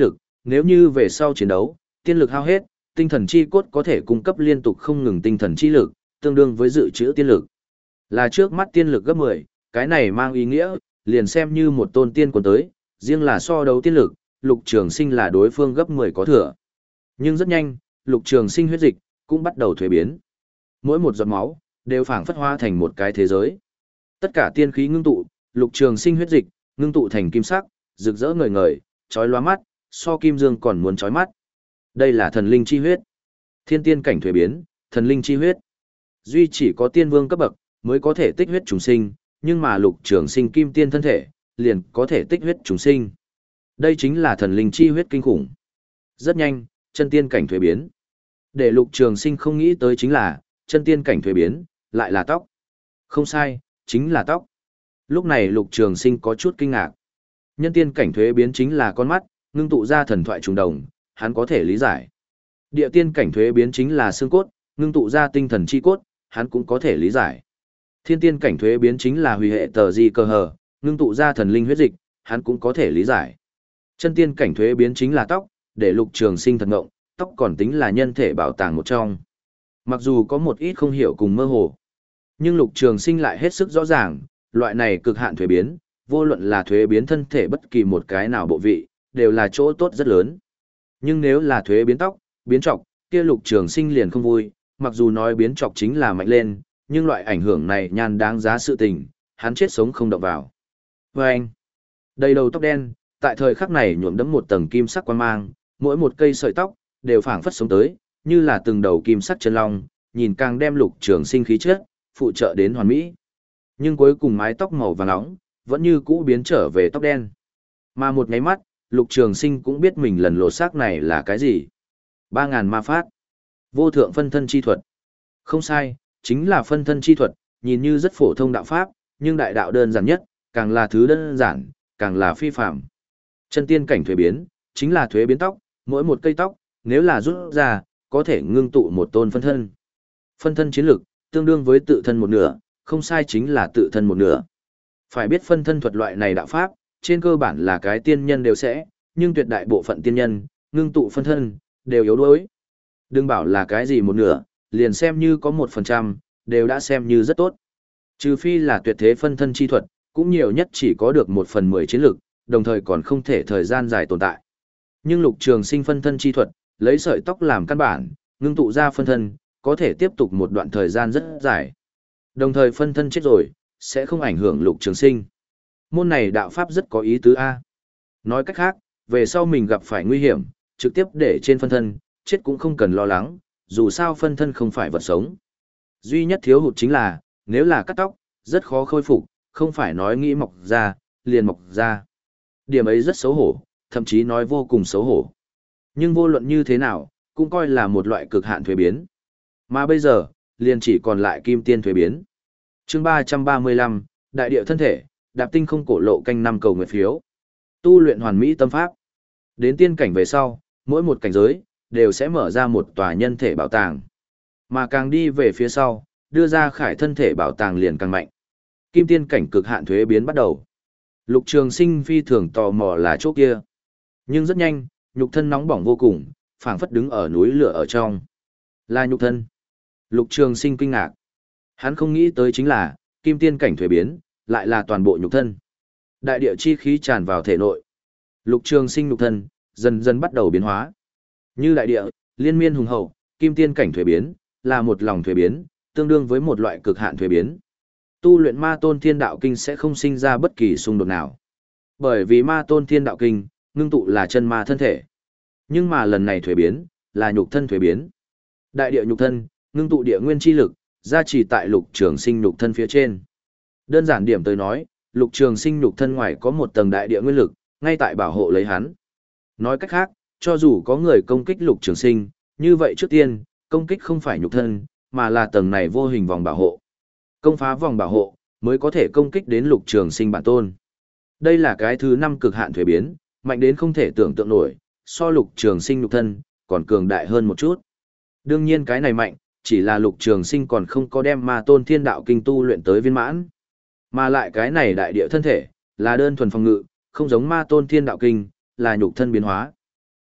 [SPEAKER 1] Nếu như về sau chiến đấu, tiên lực hao hết, tinh thần chi cốt có thể cung cấp liên tục không ngừng tinh thần chi lực, tương đương với dự trữ tiên lực. Là trước mắt tiên lực gấp mười, cái này mang ý nghĩa, liền xem như một tôn tiên quân tới, riêng là so đấu tiên lực, Lục Trường Sinh là đối phương gấp mười có thừa. Nhưng rất nhanh, Lục Trường Sinh huyết dịch cũng bắt đầu thuế biến. Mỗi một giọt máu đều phảng phất hóa thành một cái thế giới. Tất cả tiên khí ngưng tụ, Lục Trường Sinh huyết dịch ngưng tụ thành kim sắc, rực rỡ ngời ngời, chói lóa mắt, so kim dương còn muốn chói mắt. Đây là thần linh chi huyết. Thiên tiên cảnh thuế biến, thần linh chi huyết. Duy chỉ có tiên vương cấp bậc mới có thể tích huyết trùng sinh, nhưng mà Lục Trường Sinh kim tiên thân thể liền có thể tích huyết trùng sinh. Đây chính là thần linh chi huyết kinh khủng. Rất nhanh, chân tiên cảnh thuế biến. Để Lục Trường Sinh không nghĩ tới chính là, chân tiên cảnh thuế biến, lại là tóc. Không sai, chính là tóc. Lúc này Lục Trường Sinh có chút kinh ngạc. Nhân tiên cảnh thuế biến chính là con mắt, ngưng tụ ra thần thoại trùng đồng, hắn có thể lý giải. Địa tiên cảnh thuế biến chính là xương cốt, ngưng tụ ra tinh thần chi cốt, hắn cũng có thể lý giải. Thiên tiên cảnh thuế biến chính là hủy hệ tờ di cơ hờ, ngưng tụ ra thần linh huyết dịch, hắn cũng có thể lý giải. Chân tiên cảnh thuế biến chính là tóc, để Lục Trường Sinh thật ngộng, tóc còn tính là nhân thể bảo tàng một trong. Mặc dù có một ít không hiểu cùng mơ hồ, nhưng Lục Trường Sinh lại hết sức rõ ràng, loại này cực hạn thuế biến, vô luận là thuế biến thân thể bất kỳ một cái nào bộ vị, đều là chỗ tốt rất lớn. Nhưng nếu là thuế biến tóc, biến trọc, kia Lục Trường Sinh liền không vui, mặc dù nói biến trọc chính là mạnh lên, nhưng loại ảnh hưởng này nhan đáng giá sự tình, hắn chết sống không động vào. Và anh, đầy đầu tóc đen, tại thời khắc này nhuộm đẫm một tầng kim sắc quang mang, mỗi một cây sợi tóc đều phảng phất sống tới, như là từng đầu kim sắc chân long, nhìn càng đem Lục Trường Sinh khí chất phụ trợ đến hoàn mỹ. Nhưng cuối cùng mái tóc màu vàng nóng vẫn như cũ biến trở về tóc đen. Mà một cái mắt, Lục Trường Sinh cũng biết mình lần lột xác này là cái gì. Ba ngàn ma phát. Vô thượng phân thân chi thuật. Không sai, chính là phân thân chi thuật, nhìn như rất phổ thông đạo pháp, nhưng đại đạo đơn giản nhất, càng là thứ đơn giản, càng là phi phàm. Chân tiên cảnh thuế biến, chính là thuế biến tóc, mỗi một cây tóc, nếu là rút ra, có thể ngưng tụ một tôn phân thân. Phân thân chiến lực, tương đương với tự thân một nửa, không sai chính là tự thân một nửa. Phải biết phân thân thuật loại này đạo pháp, trên cơ bản là cái tiên nhân đều sẽ, nhưng tuyệt đại bộ phận tiên nhân, ngưng tụ phân thân, đều yếu đuối. Đừng bảo là cái gì một nửa, liền xem như có một phần trăm, đều đã xem như rất tốt. Trừ phi là tuyệt thế phân thân chi thuật, cũng nhiều nhất chỉ có được một phần mười chiến lực, đồng thời còn không thể thời gian dài tồn tại. Nhưng Lục Trường Sinh phân thân chi thuật, lấy sợi tóc làm căn bản, ngưng tụ ra phân thân, có thể tiếp tục một đoạn thời gian rất dài. Đồng thời phân thân chết rồi, sẽ không ảnh hưởng Lục Trường Sinh. Môn này đạo pháp rất có ý tứ A. Nói cách khác, về sau mình gặp phải nguy hiểm, trực tiếp để trên phân thân, chết cũng không cần lo lắng, dù sao phân thân không phải vật sống. Duy nhất thiếu hụt chính là, nếu là cắt tóc, rất khó khôi phục, không phải nói nghĩ mọc ra, liền mọc ra. Điểm ấy rất xấu hổ, thậm chí nói vô cùng xấu hổ. Nhưng vô luận như thế nào, cũng coi là một loại cực hạn thuế biến. Mà bây giờ, liền chỉ còn lại kim tiên thuế biến. Chương ba trăm ba mươi lăm, Đại địa thân thể, đạp tinh không cổ lộ canh năm cầu nguyện phiếu. Tu luyện hoàn mỹ tâm pháp. Đến tiên cảnh về sau, mỗi một cảnh giới, đều sẽ mở ra một tòa nhân thể bảo tàng. Mà càng đi về phía sau, đưa ra khải thân thể bảo tàng liền càng mạnh. Kim tiên cảnh cực hạn thuế biến bắt đầu. Lục Trường Sinh phi thường tò mò là chỗ kia. Nhưng rất nhanh, nhục thân nóng bỏng vô cùng, phảng phất đứng ở núi lửa ở trong. Là nhục thân. Lục Trường Sinh kinh ngạc. Hắn không nghĩ tới chính là, kim tiên cảnh thuế biến, lại là toàn bộ nhục thân. Đại địa chi khí tràn vào thể nội. Lục Trường Sinh nhục thân, dần dần bắt đầu biến hóa. Như đại địa, liên miên hùng hậu, kim tiên cảnh thuế biến, là một lòng thuế biến, tương đương với một loại cực hạn thuế biến. Tu luyện Ma Tôn Thiên Đạo Kinh sẽ không sinh ra bất kỳ xung đột nào. Bởi vì Ma Tôn Thiên Đạo Kinh, ngưng tụ là chân ma thân thể. Nhưng mà lần này thuế biến, là nhục thân thuế biến. Đại địa nhục thân, ngưng tụ địa nguyên chi lực, gia trì tại Lục Trường Sinh nhục thân phía trên. Đơn giản điểm tới nói, Lục Trường Sinh nhục thân ngoài có một tầng đại địa nguyên lực, ngay tại bảo hộ lấy hắn. Nói cách khác, cho dù có người công kích Lục Trường Sinh, như vậy trước tiên, công kích không phải nhục thân, mà là tầng này vô hình vòng bảo hộ. Công phá vòng bảo hộ, mới có thể công kích đến Lục Trường Sinh bản tôn. Đây là cái thứ năm cực hạn thuế biến, mạnh đến không thể tưởng tượng nổi, so Lục Trường Sinh nhục thân, còn cường đại hơn một chút. Đương nhiên cái này mạnh, chỉ là Lục Trường Sinh còn không có đem Ma Tôn Thiên Đạo Kinh tu luyện tới viên mãn. Mà lại cái này đại địa thân thể, là đơn thuần phòng ngự, không giống Ma Tôn Thiên Đạo Kinh, là nhục thân biến hóa.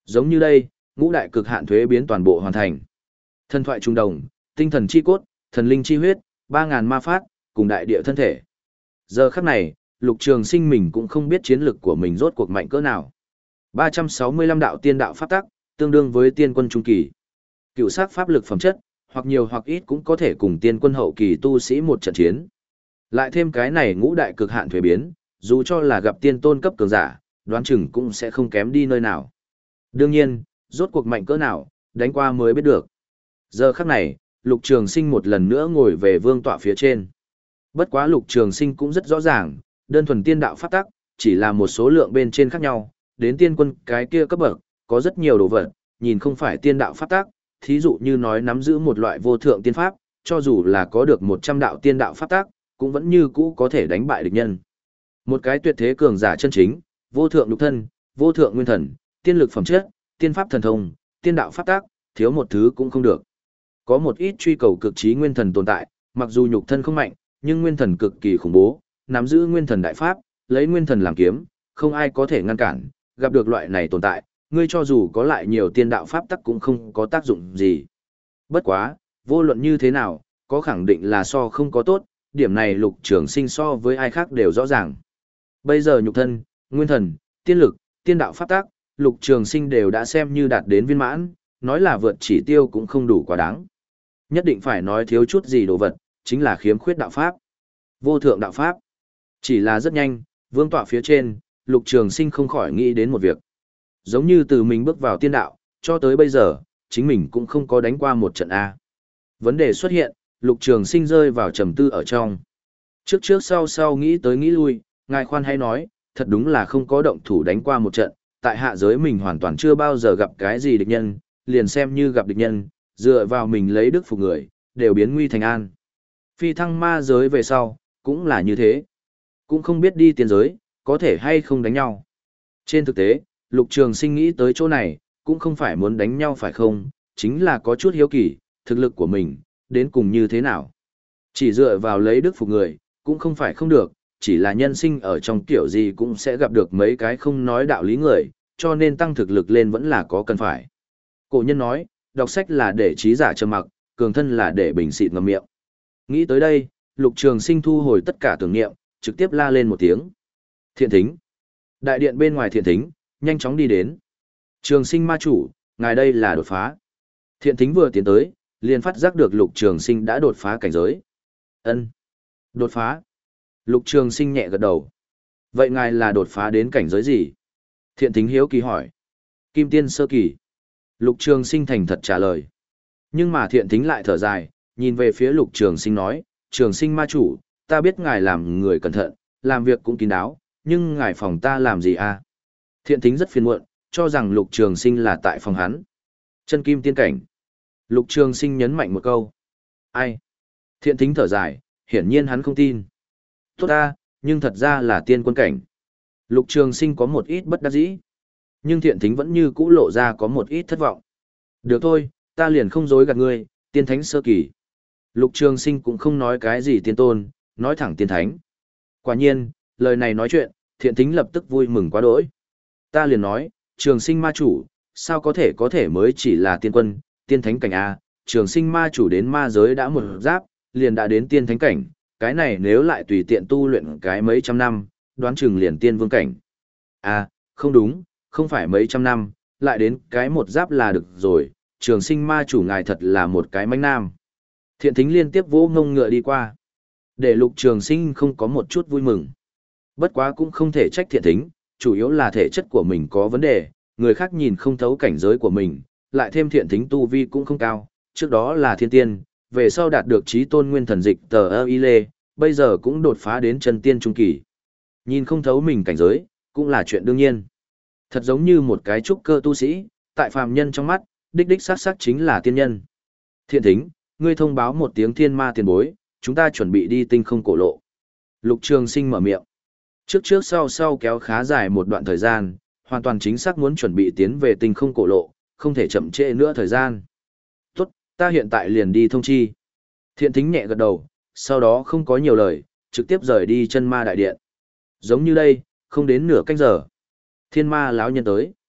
[SPEAKER 1] Giống như đây, ngũ đại cực hạn thuế biến toàn bộ hoàn thành. Thần thoại trung đồng, tinh thần chi cốt, thần linh chi huyết, ba ngàn ma phát, cùng đại địa thân thể. Giờ khắc này, Lục Trường Sinh mình cũng không biết chiến lực của mình rốt cuộc mạnh cỡ nào. ba trăm sáu mươi lăm đạo tiên đạo pháp tắc, tương đương với tiên quân trung kỳ. Cựu sắc pháp lực phẩm chất, hoặc nhiều hoặc ít cũng có thể cùng tiên quân hậu kỳ tu sĩ một trận chiến. Lại thêm cái này ngũ đại cực hạn thuế biến, dù cho là gặp tiên tôn cấp cường giả, đoán chừng cũng sẽ không kém đi nơi nào. Đương nhiên, rốt cuộc mạnh cỡ nào, đánh qua mới biết được. Giờ khắc này, Lục Trường Sinh một lần nữa ngồi về vương tọa phía trên. Bất quá Lục Trường Sinh cũng rất rõ ràng, đơn thuần tiên đạo pháp tắc, chỉ là một số lượng bên trên khác nhau, đến tiên quân cái kia cấp bậc, có rất nhiều đồ vật, nhìn không phải tiên đạo pháp tắc, thí dụ như nói nắm giữ một loại vô thượng tiên pháp, cho dù là có được một trăm đạo tiên đạo pháp tắc, cũng vẫn như cũ có thể đánh bại địch nhân. Một cái tuyệt thế cường giả chân chính, vô thượng nhục thân, vô thượng nguyên thần, tiên lực phẩm chất, tiên pháp thần thông, tiên đạo pháp tắc, thiếu một thứ cũng không được. Có một ít truy cầu cực trí nguyên thần tồn tại, mặc dù nhục thân không mạnh, nhưng nguyên thần cực kỳ khủng bố, nắm giữ nguyên thần đại pháp, lấy nguyên thần làm kiếm, không ai có thể ngăn cản, gặp được loại này tồn tại, ngươi cho dù có lại nhiều tiên đạo pháp tắc cũng không có tác dụng gì. Bất quá, vô luận như thế nào, có khẳng định là so không có tốt, điểm này Lục Trường Sinh so với ai khác đều rõ ràng. Bây giờ nhục thân, nguyên thần, tiên lực, tiên đạo pháp tắc, Lục Trường Sinh đều đã xem như đạt đến viên mãn, nói là vượt chỉ tiêu cũng không đủ quá đáng. Nhất định phải nói thiếu chút gì đồ vật, chính là khiếm khuyết đạo pháp. Vô thượng đạo pháp. Chỉ là rất nhanh, vương tọa phía trên, Lục Trường Sinh không khỏi nghĩ đến một việc. Giống như từ mình bước vào tiên đạo, cho tới bây giờ, chính mình cũng không có đánh qua một trận A. Vấn đề xuất hiện, Lục Trường Sinh rơi vào trầm tư ở trong. Trước trước sau sau nghĩ tới nghĩ lui, ngài khoan hay nói, thật đúng là không có động thủ đánh qua một trận, tại hạ giới mình hoàn toàn chưa bao giờ gặp cái gì địch nhân, liền xem như gặp địch nhân, dựa vào mình lấy đức phục người, đều biến nguy thành an. Phi thăng ma giới về sau, cũng là như thế. Cũng không biết đi tiên giới, có thể hay không đánh nhau. Trên thực tế, Lục Trường Sinh nghĩ tới chỗ này, cũng không phải muốn đánh nhau phải không, chính là có chút hiếu kỳ, thực lực của mình, đến cùng như thế nào. Chỉ dựa vào lấy đức phục người, cũng không phải không được, chỉ là nhân sinh ở trong kiểu gì cũng sẽ gặp được mấy cái không nói đạo lý người, cho nên tăng thực lực lên vẫn là có cần phải. Cổ nhân nói, đọc sách là để trí giả trầm mặc, cường thân là để bình xịt ngậm miệng. Nghĩ tới đây, Lục Trường Sinh thu hồi tất cả tưởng niệm, trực tiếp la lên một tiếng. Thiện thính. Đại điện bên ngoài thiện thính, nhanh chóng đi đến. Trường Sinh ma chủ, ngài đây là đột phá. Thiện thính vừa tiến tới, liền phát giác được Lục Trường Sinh đã đột phá cảnh giới. Ân, đột phá. Lục Trường Sinh nhẹ gật đầu. Vậy ngài là đột phá đến cảnh giới gì? Thiện thính hiếu kỳ hỏi. Kim tiên sơ kỳ. Lục Trường Sinh thành thật trả lời. Nhưng mà thiện thính lại thở dài, nhìn về phía Lục Trường Sinh nói, Trường Sinh ma chủ, ta biết ngài làm người cẩn thận, làm việc cũng kín đáo, nhưng ngài phòng ta làm gì à? Thiện thính rất phiền muộn, cho rằng Lục Trường Sinh là tại phòng hắn. Chân kim tiên cảnh. Lục Trường Sinh nhấn mạnh một câu. Ai? Thiện thính thở dài, hiển nhiên hắn không tin. Tốt ta, nhưng thật ra là tiên quân cảnh. Lục Trường Sinh có một ít bất đắc dĩ. Nhưng thiện thính vẫn như cũ lộ ra có một ít thất vọng. Được thôi, ta liền không dối gạt ngươi, tiên thánh sơ kỳ. Lục Trường Sinh cũng không nói cái gì tiên tôn, nói thẳng tiên thánh. Quả nhiên, lời này nói chuyện, thiện thính lập tức vui mừng quá đỗi. Ta liền nói, Trường Sinh ma chủ, sao có thể có thể mới chỉ là tiên quân, tiên thánh cảnh A, Trường Sinh ma chủ đến ma giới đã một giáp, liền đã đến tiên thánh cảnh, cái này nếu lại tùy tiện tu luyện cái mấy trăm năm, đoán chừng liền tiên vương cảnh. À, không đúng, không phải mấy trăm năm, lại đến cái một giáp là được rồi, Trường Sinh ma chủ ngài thật là một cái mánh nam. Thiện thính liên tiếp vỗ ngông ngựa đi qua, để Lục Trường Sinh không có một chút vui mừng. Bất quá cũng không thể trách thiện thính, chủ yếu là thể chất của mình có vấn đề, người khác nhìn không thấu cảnh giới của mình, lại thêm thiện thính tu vi cũng không cao, trước đó là thiên tiên, về sau đạt được trí tôn nguyên thần dịch tờ ơ y lê, bây giờ cũng đột phá đến chân tiên trung kỳ. Nhìn không thấu mình cảnh giới, cũng là chuyện đương nhiên. Thật giống như một cái trúc cơ tu sĩ, tại phàm nhân trong mắt, đích đích sát sát chính là tiên nhân. Thiện thính, ngươi thông báo một tiếng thiên ma tiền bối, chúng ta chuẩn bị đi tinh không cổ lộ. Lục Trường Sinh mở miệng. Trước trước sau sau kéo khá dài một đoạn thời gian, hoàn toàn chính xác muốn chuẩn bị tiến về tinh không cổ lộ, không thể chậm trễ nữa thời gian. Tốt, ta hiện tại liền đi thông chi. Thiện thính nhẹ gật đầu, sau đó không có nhiều lời, trực tiếp rời đi chân ma đại điện. Giống như đây, không đến nửa canh giờ. Thiên ma lão nhân tới.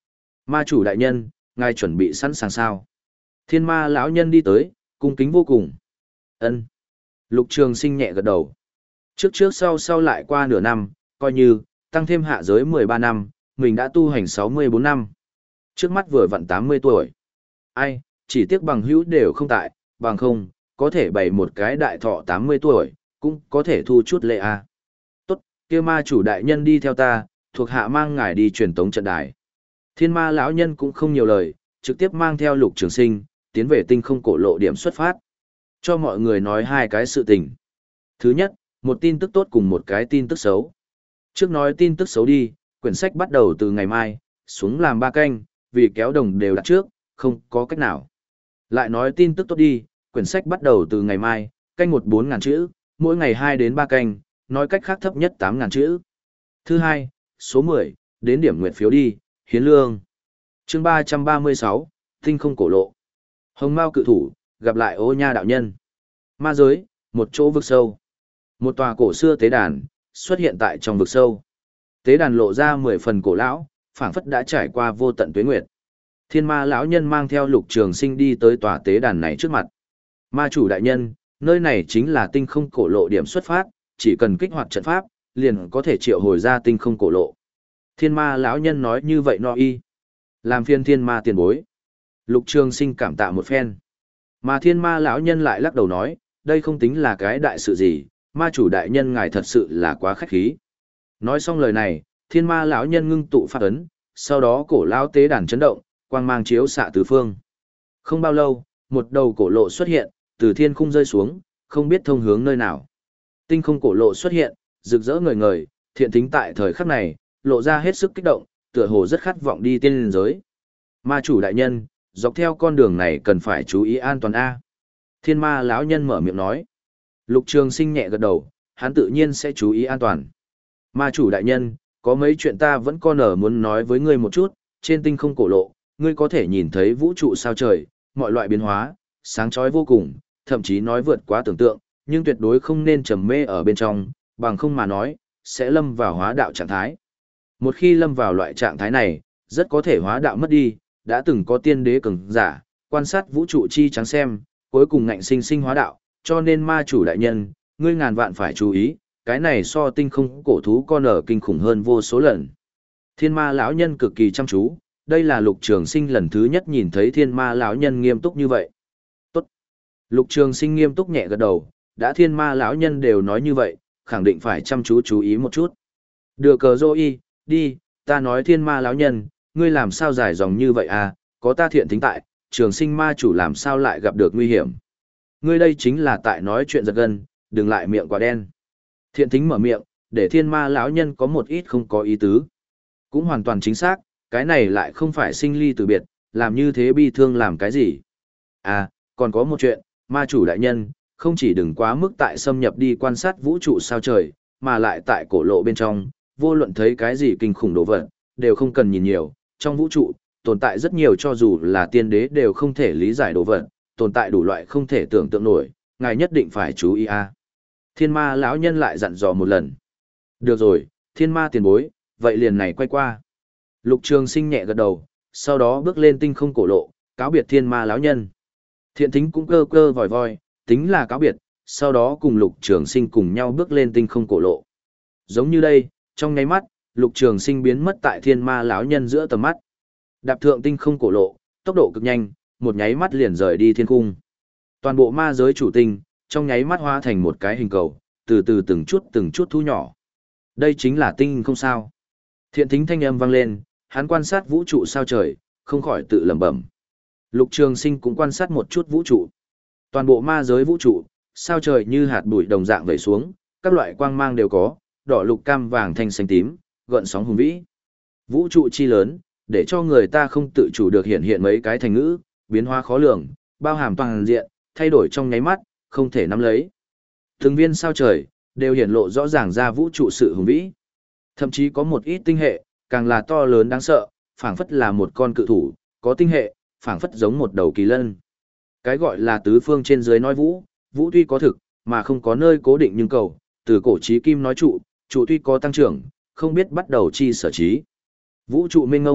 [SPEAKER 1] Ma chủ đại nhân, ngài chuẩn bị sẵn sàng sao? Thiên ma lão nhân đi tới, cung kính vô cùng. Ân. Lục Trường Sinh nhẹ gật đầu. Trước trước sau sau lại qua nửa năm, coi như, tăng thêm hạ giới mười ba năm, mình đã tu hành sáu mươi bốn năm. Trước mắt vừa vặn tám mươi tuổi. Ai, chỉ tiếc bằng hữu đều không tại, bằng không, có thể bày một cái đại thọ tám mươi tuổi, cũng có thể thu chút lệ à. Tốt, kia ma chủ đại nhân đi theo ta, thuộc hạ mang ngài đi truyền tống trận đài. Thiên ma lão nhân cũng không nhiều lời, trực tiếp mang theo Lục Trường Sinh, tiến về tinh không cổ lộ điểm xuất phát. Cho mọi người nói hai cái sự tình. Thứ nhất, một tin tức tốt cùng một cái tin tức xấu. Trước nói tin tức xấu đi, quyển sách bắt đầu từ ngày mai, xuống làm ba canh, vì kéo đồng đều đặt trước, không có cách nào. Lại nói tin tức tốt đi, quyển sách bắt đầu từ ngày mai, canh một bốn ngàn chữ, mỗi ngày hai đến ba canh, nói cách khác thấp nhất tám ngàn chữ. Thứ hai, số mười, đến điểm nguyện phiếu đi, hiến lương. Chương ba trăm ba mươi sáu, tinh không cổ lộ. Hồng Mao cự thủ, gặp lại Ô Nha đạo nhân. Ma giới, một chỗ vực sâu. Một tòa cổ xưa tế đàn, xuất hiện tại trong vực sâu. Tế đàn lộ ra mười phần cổ lão, phảng phất đã trải qua vô tận tuế nguyệt. Thiên ma lão nhân mang theo Lục Trường Sinh đi tới tòa tế đàn này trước mặt. Ma chủ đại nhân, nơi này chính là tinh không cổ lộ điểm xuất phát, chỉ cần kích hoạt trận pháp, liền có thể triệu hồi ra tinh không cổ lộ. Thiên ma lão nhân nói như vậy no y. Làm phiên thiên ma tiền bối. Lục Trường Sinh cảm tạ một phen. Mà thiên ma lão nhân lại lắc đầu nói, đây không tính là cái đại sự gì, ma chủ đại nhân ngài thật sự là quá khách khí. Nói xong lời này, thiên ma lão nhân ngưng tụ phát ấn, sau đó cổ lão tế đàn chấn động, quang mang chiếu xạ tứ phương. Không bao lâu, một đầu cổ lộ xuất hiện, từ thiên khung rơi xuống, không biết thông hướng nơi nào. Tinh không cổ lộ xuất hiện, rực rỡ ngời ngời, thiện tính tại thời khắc này, lộ ra hết sức kích động, tựa hồ rất khát vọng đi tiên liên giới. Ma chủ đại nhân, dọc theo con đường này cần phải chú ý an toàn a. Thiên ma lão nhân mở miệng nói. Lục Trường Sinh nhẹ gật đầu, hắn tự nhiên sẽ chú ý an toàn. Ma chủ đại nhân, có mấy chuyện ta vẫn còn ở muốn nói với ngươi một chút, trên tinh không cổ lộ, ngươi có thể nhìn thấy vũ trụ sao trời, mọi loại biến hóa, sáng chói vô cùng, thậm chí nói vượt quá tưởng tượng, nhưng tuyệt đối không nên trầm mê ở bên trong, bằng không mà nói, sẽ lâm vào hóa đạo trạng thái. Một khi lâm vào loại trạng thái này, rất có thể hóa đạo mất đi, đã từng có tiên đế cường giả, quan sát vũ trụ chi trắng xem, cuối cùng ngạnh sinh sinh hóa đạo, cho nên ma chủ đại nhân, ngươi ngàn vạn phải chú ý, cái này so tinh không cổ thú con ở kinh khủng hơn vô số lần. Thiên ma lão nhân cực kỳ chăm chú, đây là Lục Trường Sinh lần thứ nhất nhìn thấy thiên ma lão nhân nghiêm túc như vậy. Tốt. Lục Trường Sinh nghiêm túc nhẹ gật đầu, đã thiên ma lão nhân đều nói như vậy, khẳng định phải chăm chú chú ý một chút. Đưa cờ dô y, đi, ta nói thiên ma lão nhân, ngươi làm sao dài dòng như vậy à, có ta thiện tính tại, Trường Sinh ma chủ làm sao lại gặp được nguy hiểm. Ngươi đây chính là tại nói chuyện giật gân, đừng lại miệng quá đen. Thiện tính mở miệng, để thiên ma lão nhân có một ít không có ý tứ. Cũng hoàn toàn chính xác, cái này lại không phải sinh ly từ biệt, làm như thế bi thương làm cái gì. À, còn có một chuyện, ma chủ đại nhân, không chỉ đừng quá mức tại xâm nhập đi quan sát vũ trụ sao trời, mà lại tại cổ lộ bên trong, vô luận thấy cái gì kinh khủng đồ vật, đều không cần nhìn nhiều, trong vũ trụ, tồn tại rất nhiều cho dù là tiên đế đều không thể lý giải đồ vật, tồn tại đủ loại không thể tưởng tượng nổi, ngài nhất định phải chú ý a. Thiên ma lão nhân lại dặn dò một lần. Được rồi, thiên ma tiền bối, vậy liền này quay qua. Lục Trường Sinh nhẹ gật đầu, sau đó bước lên tinh không cổ lộ, cáo biệt thiên ma lão nhân. Thiện Thính cũng cơ cơ vòi voi, tính là cáo biệt, sau đó cùng Lục Trường Sinh cùng nhau bước lên tinh không cổ lộ. Giống như đây, trong nháy mắt, Lục Trường Sinh biến mất tại thiên ma lão nhân giữa tầm mắt. Đạp thượng tinh không cổ lộ, tốc độ cực nhanh, một nháy mắt liền rời đi thiên cung. Toàn bộ ma giới chủ tinh, trong nháy mắt hóa thành một cái hình cầu, từ từ từng chút từng chút thu nhỏ. Đây chính là tinh không sao. Thiện Thính thanh âm vang lên, hắn quan sát vũ trụ sao trời, không khỏi tự lẩm bẩm. Lục Trường Sinh cũng quan sát một chút vũ trụ. Toàn bộ ma giới vũ trụ, sao trời như hạt bụi đồng dạng vẩy xuống, các loại quang mang đều có, đỏ lục cam vàng thanh xanh tím, gợn sóng hùng vĩ. Vũ trụ chi lớn, để cho người ta không tự chủ được hiện hiện mấy cái thành ngữ, biến hóa khó lường, bao hàm toàn diện, thay đổi trong nháy mắt, không thể nắm lấy. Từng viên sao trời, đều hiển lộ rõ ràng ra vũ trụ sự hùng vĩ. Thậm chí có một ít tinh hệ, càng là to lớn đáng sợ, phảng phất là một con cự thủ, có tinh hệ, phảng phất giống một đầu kỳ lân. Cái gọi là tứ phương trên dưới nói vũ, vũ tuy có thực, mà không có nơi cố định nhưng cầu, từ cổ chí kim nói trụ, trụ tuy có tăng trưởng, không biết bắt đầu chi sở trí. Vũ trụ mênh ngông,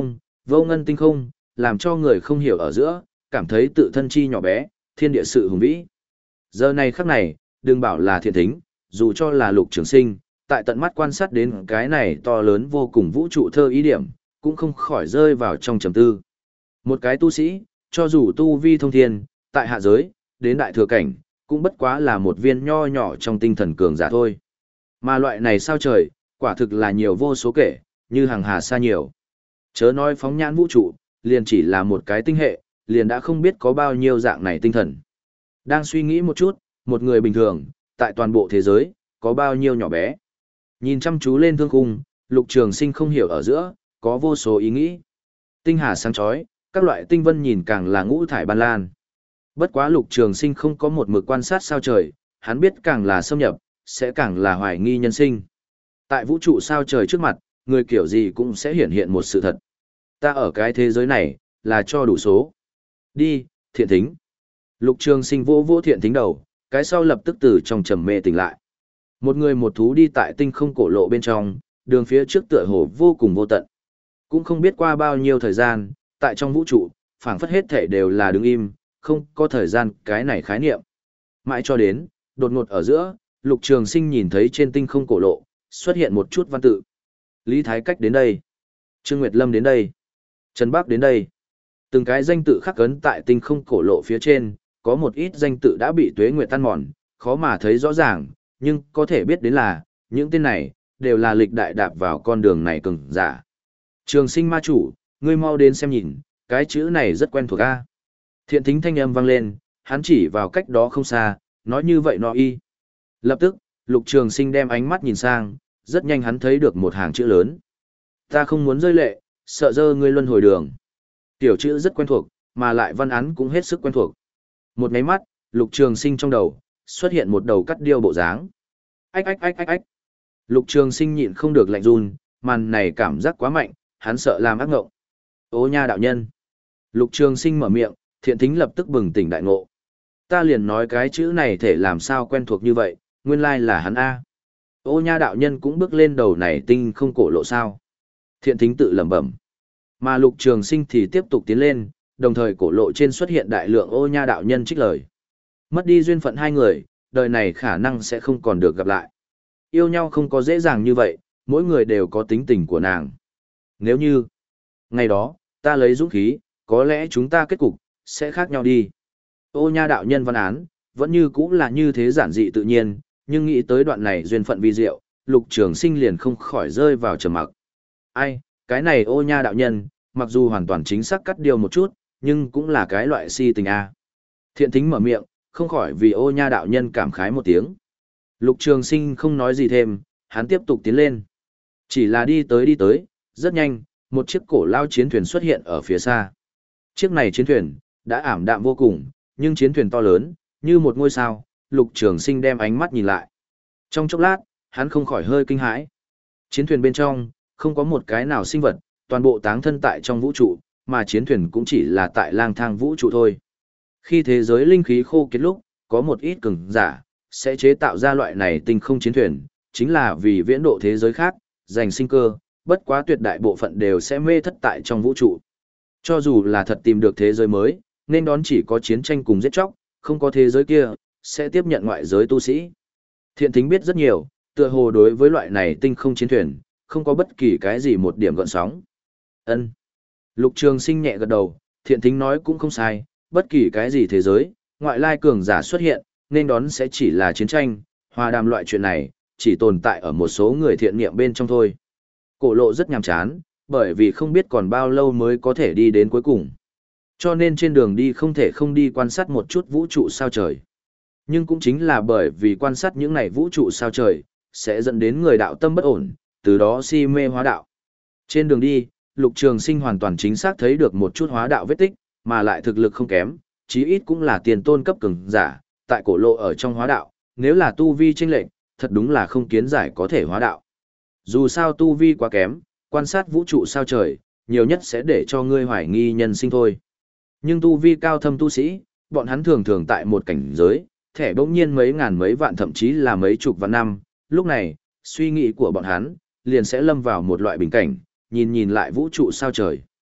[SPEAKER 1] vô ngân tinh không, làm cho người không hiểu ở giữa, cảm thấy tự thân chi nhỏ bé, thiên địa sự hùng vĩ. Giờ này khắc này, đừng bảo là thiện thính, dù cho là Lục Trường Sinh, tại tận mắt quan sát đến cái này to lớn vô cùng vũ trụ thơ ý điểm, cũng không khỏi rơi vào trong trầm tư. Một cái tu sĩ, cho dù tu vi thông thiên, tại hạ giới, đến đại thừa cảnh, cũng bất quá là một viên nho nhỏ trong tinh thần cường giả thôi. Mà loại này sao trời, quả thực là nhiều vô số kể, như hàng hà xa nhiều. Chớ nói phóng nhãn vũ trụ, liền chỉ là một cái tinh hệ, liền đã không biết có bao nhiêu dạng này tinh thần. Đang suy nghĩ một chút, một người bình thường, tại toàn bộ thế giới, có bao nhiêu nhỏ bé. Nhìn chăm chú lên thương khung, Lục Trường Sinh không hiểu ở giữa, có vô số ý nghĩ. Tinh hà sáng chói, các loại tinh vân nhìn càng là ngũ thải ban lan. Bất quá Lục Trường Sinh không có một mực quan sát sao trời, hắn biết càng là xâm nhập, sẽ càng là hoài nghi nhân sinh. Tại vũ trụ sao trời trước mặt, người kiểu gì cũng sẽ hiển hiện một sự thật. Ta ở cái thế giới này, là cho đủ số. Đi, thiện thính. Lục Trường Sinh vỗ vỗ thiện thính đầu, cái sau lập tức từ trong trầm mê tỉnh lại. Một người một thú đi tại tinh không cổ lộ bên trong, đường phía trước tựa hồ vô cùng vô tận. Cũng không biết qua bao nhiêu thời gian, tại trong vũ trụ, phảng phất hết thể đều là đứng im, không có thời gian cái này khái niệm. Mãi cho đến, đột ngột ở giữa, Lục Trường Sinh nhìn thấy trên tinh không cổ lộ, xuất hiện một chút văn tự. Lý Thái Cách đến đây. Trương Nguyệt Lâm đến đây. Trần Bắc đến đây. Từng cái danh tự khắc ấn tại tinh không cổ lộ phía trên, có một ít danh tự đã bị tuế nguyệt tan mòn, khó mà thấy rõ ràng, nhưng có thể biết đến là, những tên này, đều là lịch đại đạp vào con đường này cường giả. Trường Sinh ma chủ, ngươi mau đến xem nhìn, cái chữ này rất quen thuộc a. Thiện thính thanh âm vang lên, hắn chỉ vào cách đó không xa, nói như vậy nó y. Lập tức, Lục Trường Sinh đem ánh mắt nhìn sang, rất nhanh hắn thấy được một hàng chữ lớn. Ta không muốn rơi lệ, sợ dơ ngươi luân hồi đường. Tiểu chữ rất quen thuộc, mà lại văn án cũng hết sức quen thuộc. Một cái mắt, Lục Trường Sinh trong đầu, xuất hiện một đầu cắt điêu bộ dáng. Ách ách ách ách ách. Lục Trường Sinh nhịn không được lạnh run, màn này cảm giác quá mạnh, hắn sợ làm ác ngộng. Ô nha đạo nhân. Lục Trường Sinh mở miệng, thiện thính lập tức bừng tỉnh đại ngộ. Ta liền nói cái chữ này thể làm sao quen thuộc như vậy, nguyên lai là hắn A. Ô nha đạo nhân cũng bước lên đầu này tinh không cổ lộ sao. Thiện thính tự lẩm bẩm. Mà Lục Trường Sinh thì tiếp tục tiến lên, đồng thời cổ lộ trên xuất hiện đại lượng ô nha đạo nhân trích lời. Mất đi duyên phận hai người, đời này khả năng sẽ không còn được gặp lại. Yêu nhau không có dễ dàng như vậy, mỗi người đều có tính tình của nàng. Nếu như, ngày đó, ta lấy dũng khí, có lẽ chúng ta kết cục, sẽ khác nhau đi. Ô nha đạo nhân văn án, vẫn như cũng là như thế giản dị tự nhiên, nhưng nghĩ tới đoạn này duyên phận vi diệu, Lục Trường Sinh liền không khỏi rơi vào trầm mặc. Ai, cái này ô nha đạo nhân, mặc dù hoàn toàn chính xác cắt điều một chút, nhưng cũng là cái loại si tình a. Thiện thính mở miệng, không khỏi vì ô nha đạo nhân cảm khái một tiếng. Lục Trường Sinh không nói gì thêm, hắn tiếp tục tiến lên. Chỉ là đi tới đi tới, rất nhanh, một chiếc cổ lao chiến thuyền xuất hiện ở phía xa. Chiếc này chiến thuyền, đã ảm đạm vô cùng, nhưng chiến thuyền to lớn, như một ngôi sao, Lục Trường Sinh đem ánh mắt nhìn lại. Trong chốc lát, hắn không khỏi hơi kinh hãi. Chiến thuyền bên trong, không có một cái nào sinh vật, toàn bộ táng thân tại trong vũ trụ, mà chiến thuyền cũng chỉ là tại lang thang vũ trụ thôi. Khi thế giới linh khí khô kiệt lúc, có một ít cường giả, sẽ chế tạo ra loại này tinh không chiến thuyền, chính là vì viễn độ thế giới khác, giành sinh cơ, bất quá tuyệt đại bộ phận đều sẽ mê thất tại trong vũ trụ. Cho dù là thật tìm được thế giới mới, nên đón chỉ có chiến tranh cùng giết chóc, không có thế giới kia, sẽ tiếp nhận ngoại giới tu sĩ. Thiện thính biết rất nhiều, tựa hồ đối với loại này tinh không chiến thuyền, không có bất kỳ cái gì một điểm gợn sóng. Ân. Lục Trường Sinh nhẹ gật đầu, thiện thính nói cũng không sai, bất kỳ cái gì thế giới, ngoại lai cường giả xuất hiện, nên đón sẽ chỉ là chiến tranh, hòa đàm loại chuyện này, chỉ tồn tại ở một số người thiện niệm bên trong thôi. Cổ lộ rất nhàm chán, bởi vì không biết còn bao lâu mới có thể đi đến cuối cùng. Cho nên trên đường đi không thể không đi quan sát một chút vũ trụ sao trời. Nhưng cũng chính là bởi vì quan sát những này vũ trụ sao trời, sẽ dẫn đến người đạo tâm bất ổn, từ đó si mê hóa đạo. Trên đường đi, Lục Trường Sinh hoàn toàn chính xác thấy được một chút hóa đạo vết tích, mà lại thực lực không kém, chí ít cũng là tiền tôn cấp cường giả, tại cổ lộ ở trong hóa đạo, nếu là tu vi chênh lệch, thật đúng là không kiến giải có thể hóa đạo. Dù sao tu vi quá kém, quan sát vũ trụ sao trời, nhiều nhất sẽ để cho ngươi hoài nghi nhân sinh thôi. Nhưng tu vi cao thâm tu sĩ, bọn hắn thường thường tại một cảnh giới, thẻ bỗng nhiên mấy ngàn mấy vạn thậm chí là mấy chục vạn năm, lúc này, suy nghĩ của bọn hắn, liền sẽ lâm vào một loại bình cảnh, nhìn nhìn lại vũ trụ sao trời.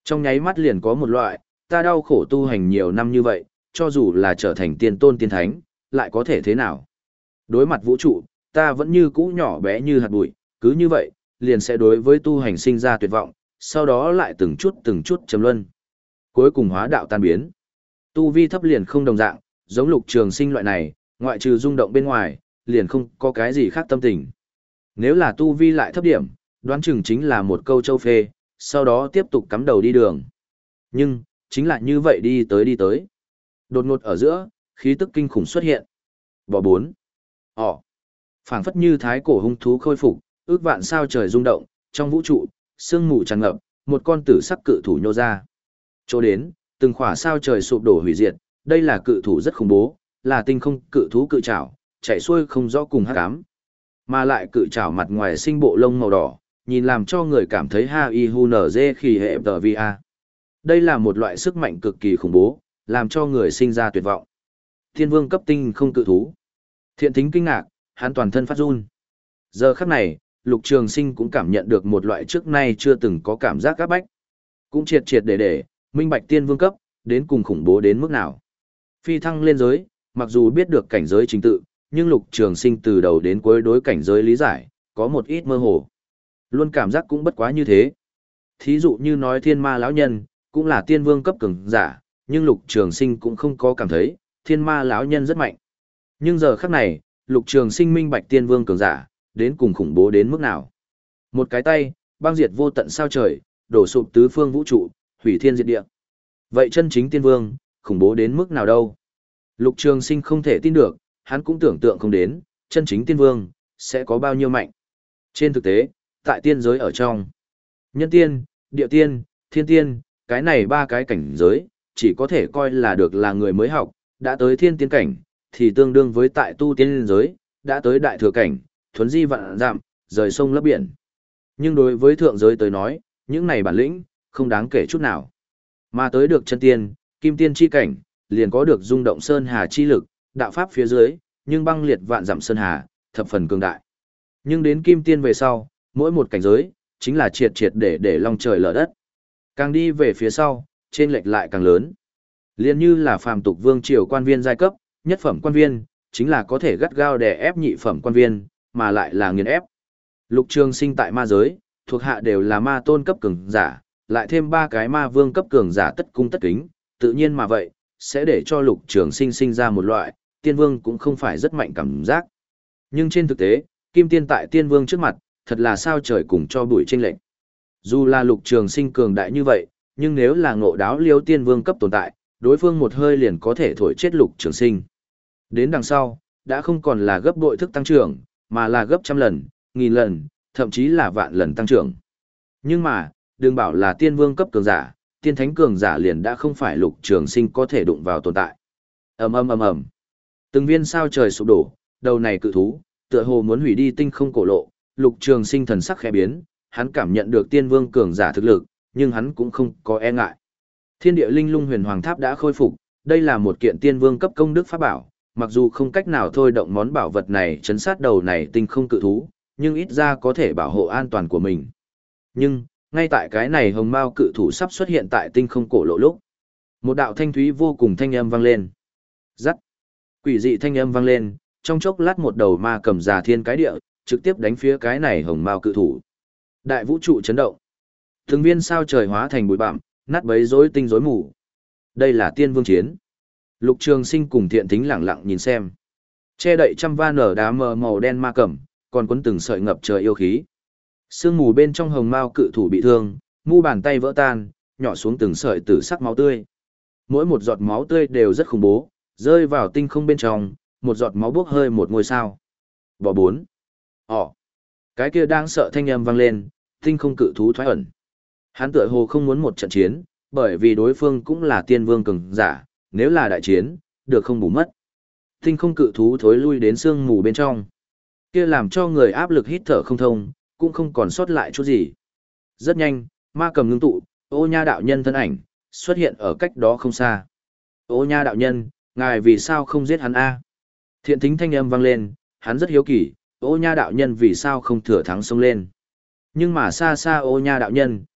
[SPEAKER 1] Trong nháy mắt liền có một loại, ta đau khổ tu hành nhiều năm như vậy, cho dù là trở thành tiên tôn tiên thánh, lại có thể thế nào? Đối mặt vũ trụ, ta vẫn như cũ nhỏ bé như hạt bụi, cứ như vậy, liền sẽ đối với tu hành sinh ra tuyệt vọng, sau đó lại từng chút từng chút chấm luân. Cuối cùng hóa đạo tan biến. Tu vi thấp liền không đồng dạng, giống Lục Trường Sinh loại này, ngoại trừ rung động bên ngoài, liền không có cái gì khác tâm tình. Nếu là tu vi lại thấp điểm, đoán chừng chính là một câu châu phê, sau đó tiếp tục cắm đầu đi đường. Nhưng, chính là như vậy đi tới đi tới. Đột ngột ở giữa, khí tức kinh khủng xuất hiện. Bò bốn. Ỏ. Phảng phất như thái cổ hung thú khôi phục, ước vạn sao trời rung động, trong vũ trụ, sương mù tràn ngập, một con tử sắc cự thủ nhô ra. Chỗ đến, từng khỏa sao trời sụp đổ hủy diệt, đây là cự thủ rất khủng bố, là tinh không cự thú cự trảo, chạy xuôi không rõ cùng hắc ám. Mà lại cự trảo mặt ngoài sinh bộ lông màu đỏ, nhìn làm cho người cảm thấy ha y hu nở dê khi hệ tờ vi a. Đây là một loại sức mạnh cực kỳ khủng bố, làm cho người sinh ra tuyệt vọng. Thiên vương cấp tinh không cự thú. Thiện thính kinh ngạc, hắn toàn thân phát run. Giờ khắc này, Lục Trường Sinh cũng cảm nhận được một loại trước nay chưa từng có cảm giác áp bách. Cũng triệt triệt để để, minh bạch tiên vương cấp, đến cùng khủng bố đến mức nào. Phi thăng lên giới, mặc dù biết được cảnh giới chính tự, nhưng Lục Trường Sinh từ đầu đến cuối đối cảnh giới lý giải, có một ít mơ hồ. Luôn cảm giác cũng bất quá như thế. Thí dụ như nói thiên ma lão nhân, cũng là tiên vương cấp cường giả, nhưng Lục Trường Sinh cũng không có cảm thấy, thiên ma lão nhân rất mạnh. Nhưng giờ khắc này, Lục Trường Sinh minh bạch tiên vương cường giả, đến cùng khủng bố đến mức nào. Một cái tay, băng diệt vô tận sao trời, đổ sụp tứ phương vũ trụ, hủy thiên diệt địa. Vậy chân chính tiên vương, khủng bố đến mức nào đâu? Lục Trường Sinh không thể tin được, hắn cũng tưởng tượng không đến, chân chính tiên vương, sẽ có bao nhiêu mạnh. Trên thực tế, tại tiên giới ở trong, nhân tiên, địa tiên, thiên tiên, cái này ba cái cảnh giới, chỉ có thể coi là được là người mới học, đã tới thiên tiên cảnh, thì tương đương với tại tu tiên giới, đã tới đại thừa cảnh, thuấn di vạn dặm, rời sông lấp biển. Nhưng đối với thượng giới tới nói, những này bản lĩnh, không đáng kể chút nào. Mà tới được chân tiên, kim tiên chi cảnh, liền có được rung động sơn hà chi lực, đạo pháp phía dưới, nhưng băng liệt vạn dặm sơn hà, thập phần cường đại. Nhưng đến kim tiên về sau, mỗi một cảnh giới, chính là triệt triệt để để long trời lở đất. Càng đi về phía sau, trên lệch lại càng lớn. Liên như là phàm tục vương triều quan viên giai cấp, nhất phẩm quan viên, chính là có thể gắt gao đè ép nhị phẩm quan viên, mà lại là nghiền ép. Lục Trường Sinh tại ma giới, thuộc hạ đều là ma tôn cấp cường giả, lại thêm ba cái ma vương cấp cường giả tất cung tất kính, tự nhiên mà vậy, sẽ để cho Lục Trường Sinh sinh ra một loại, tiên vương cũng không phải rất mạnh cảm giác. Nhưng trên thực tế, kim tiên tại tiên vương trước mặt, thật là sao trời cùng cho bụi chênh lệch. Dù là Lục Trường Sinh cường đại như vậy, nhưng nếu là ngộ đáo liêu tiên vương cấp tồn tại, đối phương một hơi liền có thể thổi chết Lục Trường Sinh. Đến đằng sau, đã không còn là gấp bội thức tăng trưởng, mà là gấp trăm lần, nghìn lần, thậm chí là vạn lần tăng trưởng. Nhưng mà, đừng bảo là tiên vương cấp cường giả, tiên thánh cường giả liền đã không phải Lục Trường Sinh có thể đụng vào tồn tại. Ầm ầm ầm ầm. Từng viên sao trời sụp đổ, đầu này cự thú, tựa hồ muốn hủy đi tinh không cổ lộ, Lục Trường Sinh thần sắc khẽ biến, hắn cảm nhận được tiên vương cường giả thực lực, nhưng hắn cũng không có e ngại. Thiên địa linh lung huyền hoàng tháp đã khôi phục, đây là một kiện tiên vương cấp công đức pháp bảo, mặc dù không cách nào thôi động món bảo vật này chấn sát đầu này tinh không cự thú, nhưng ít ra có thể bảo hộ an toàn của mình. Nhưng, ngay tại cái này hồng mao cự thủ sắp xuất hiện tại tinh không cổ lộ lúc, một đạo thanh thúy vô cùng thanh âm vang lên. Rắc. Quỷ dị thanh âm vang lên, trong chốc lát một đầu ma cầm già thiên cái địa, trực tiếp đánh phía cái này hồng mao cự thủ. Đại vũ trụ chấn động. Từng viên sao trời hóa thành bụi bặm, nát bấy rối tinh rối mù. Đây là tiên vương chiến. Lục Trường Sinh cùng Thiện Thính lặng lặng nhìn xem. Che đậy trăm va nở đá mờ màu đen ma cầm, còn quấn từng sợi ngập trời yêu khí. Sương mù bên trong hồng mao cự thủ bị thương, mu bàn tay vỡ tan, nhỏ xuống từng sợi tử sắc máu tươi. Mỗi một giọt máu tươi đều rất khủng bố, rơi vào tinh không bên trong, một giọt máu bốc hơi một ngôi sao. Bỏ bốn. Ồ. Cái kia đang sợ thanh âm vang lên, tinh không cự thú thoái ẩn. Hắn tựa hồ không muốn một trận chiến, bởi vì đối phương cũng là tiên vương cường giả, nếu là đại chiến, được không bù mất. Tinh không cự thú thối lui đến sương mù bên trong. Kia làm cho người áp lực hít thở không thông, cũng không còn sót lại chút gì. Rất nhanh, ma cầm ngưng tụ, Ô Nha đạo nhân thân ảnh, xuất hiện ở cách đó không xa. Ô Nha đạo nhân, ngài vì sao không giết hắn a? Thiện Thính thanh âm vang lên, hắn rất hiếu kỳ, Ô Nha đạo nhân vì sao không thừa thắng xông lên. Nhưng mà xa xa Ô Nha đạo nhân,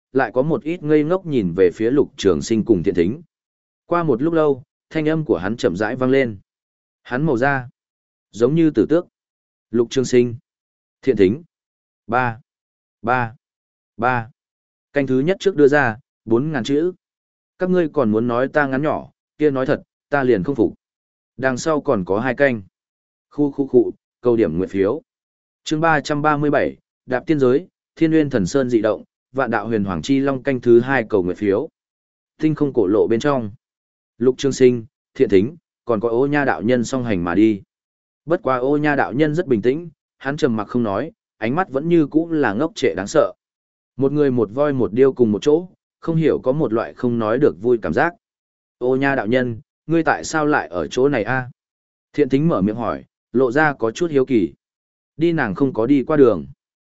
[SPEAKER 1] lại có một ít ngây ngốc nhìn về phía Lục Trường Sinh cùng Thiện Thính. Qua một lúc lâu, thanh âm của hắn chậm rãi vang lên. Hắn màu da giống như tử tước. Lục Trường Sinh, Thiện Thính. Ba, ba, ba. Canh thứ nhất trước đưa ra, bốn ngàn chữ. Các ngươi còn muốn nói ta ngắn nhỏ, kia nói thật, ta liền không phục. Đằng sau còn có hai canh. Khu khu khu, câu điểm nguyện phiếu. Chương ba trăm ba mươi bảy, Đạp Tiên Giới, Thiên Nguyên Thần Sơn dị động, Vạn Đạo Huyền Hoàng Chi Long canh thứ hai cầu nguyện phiếu. Tinh không cổ lộ bên trong. Lục Trường Sinh, Thiện Thính, còn có Ô Nha đạo nhân song hành mà đi. Bất quá Ô Nha đạo nhân rất bình tĩnh, hắn trầm mặc không nói, ánh mắt vẫn như cũ là ngốc trệ đáng sợ. Một người một voi một điêu cùng một chỗ, không hiểu có một loại không nói được vui cảm giác. Ô Nha đạo nhân, ngươi tại sao lại ở chỗ này a? Thiện Thính mở miệng hỏi, lộ ra có chút hiếu kỳ. Đi nàng không có đi qua đường.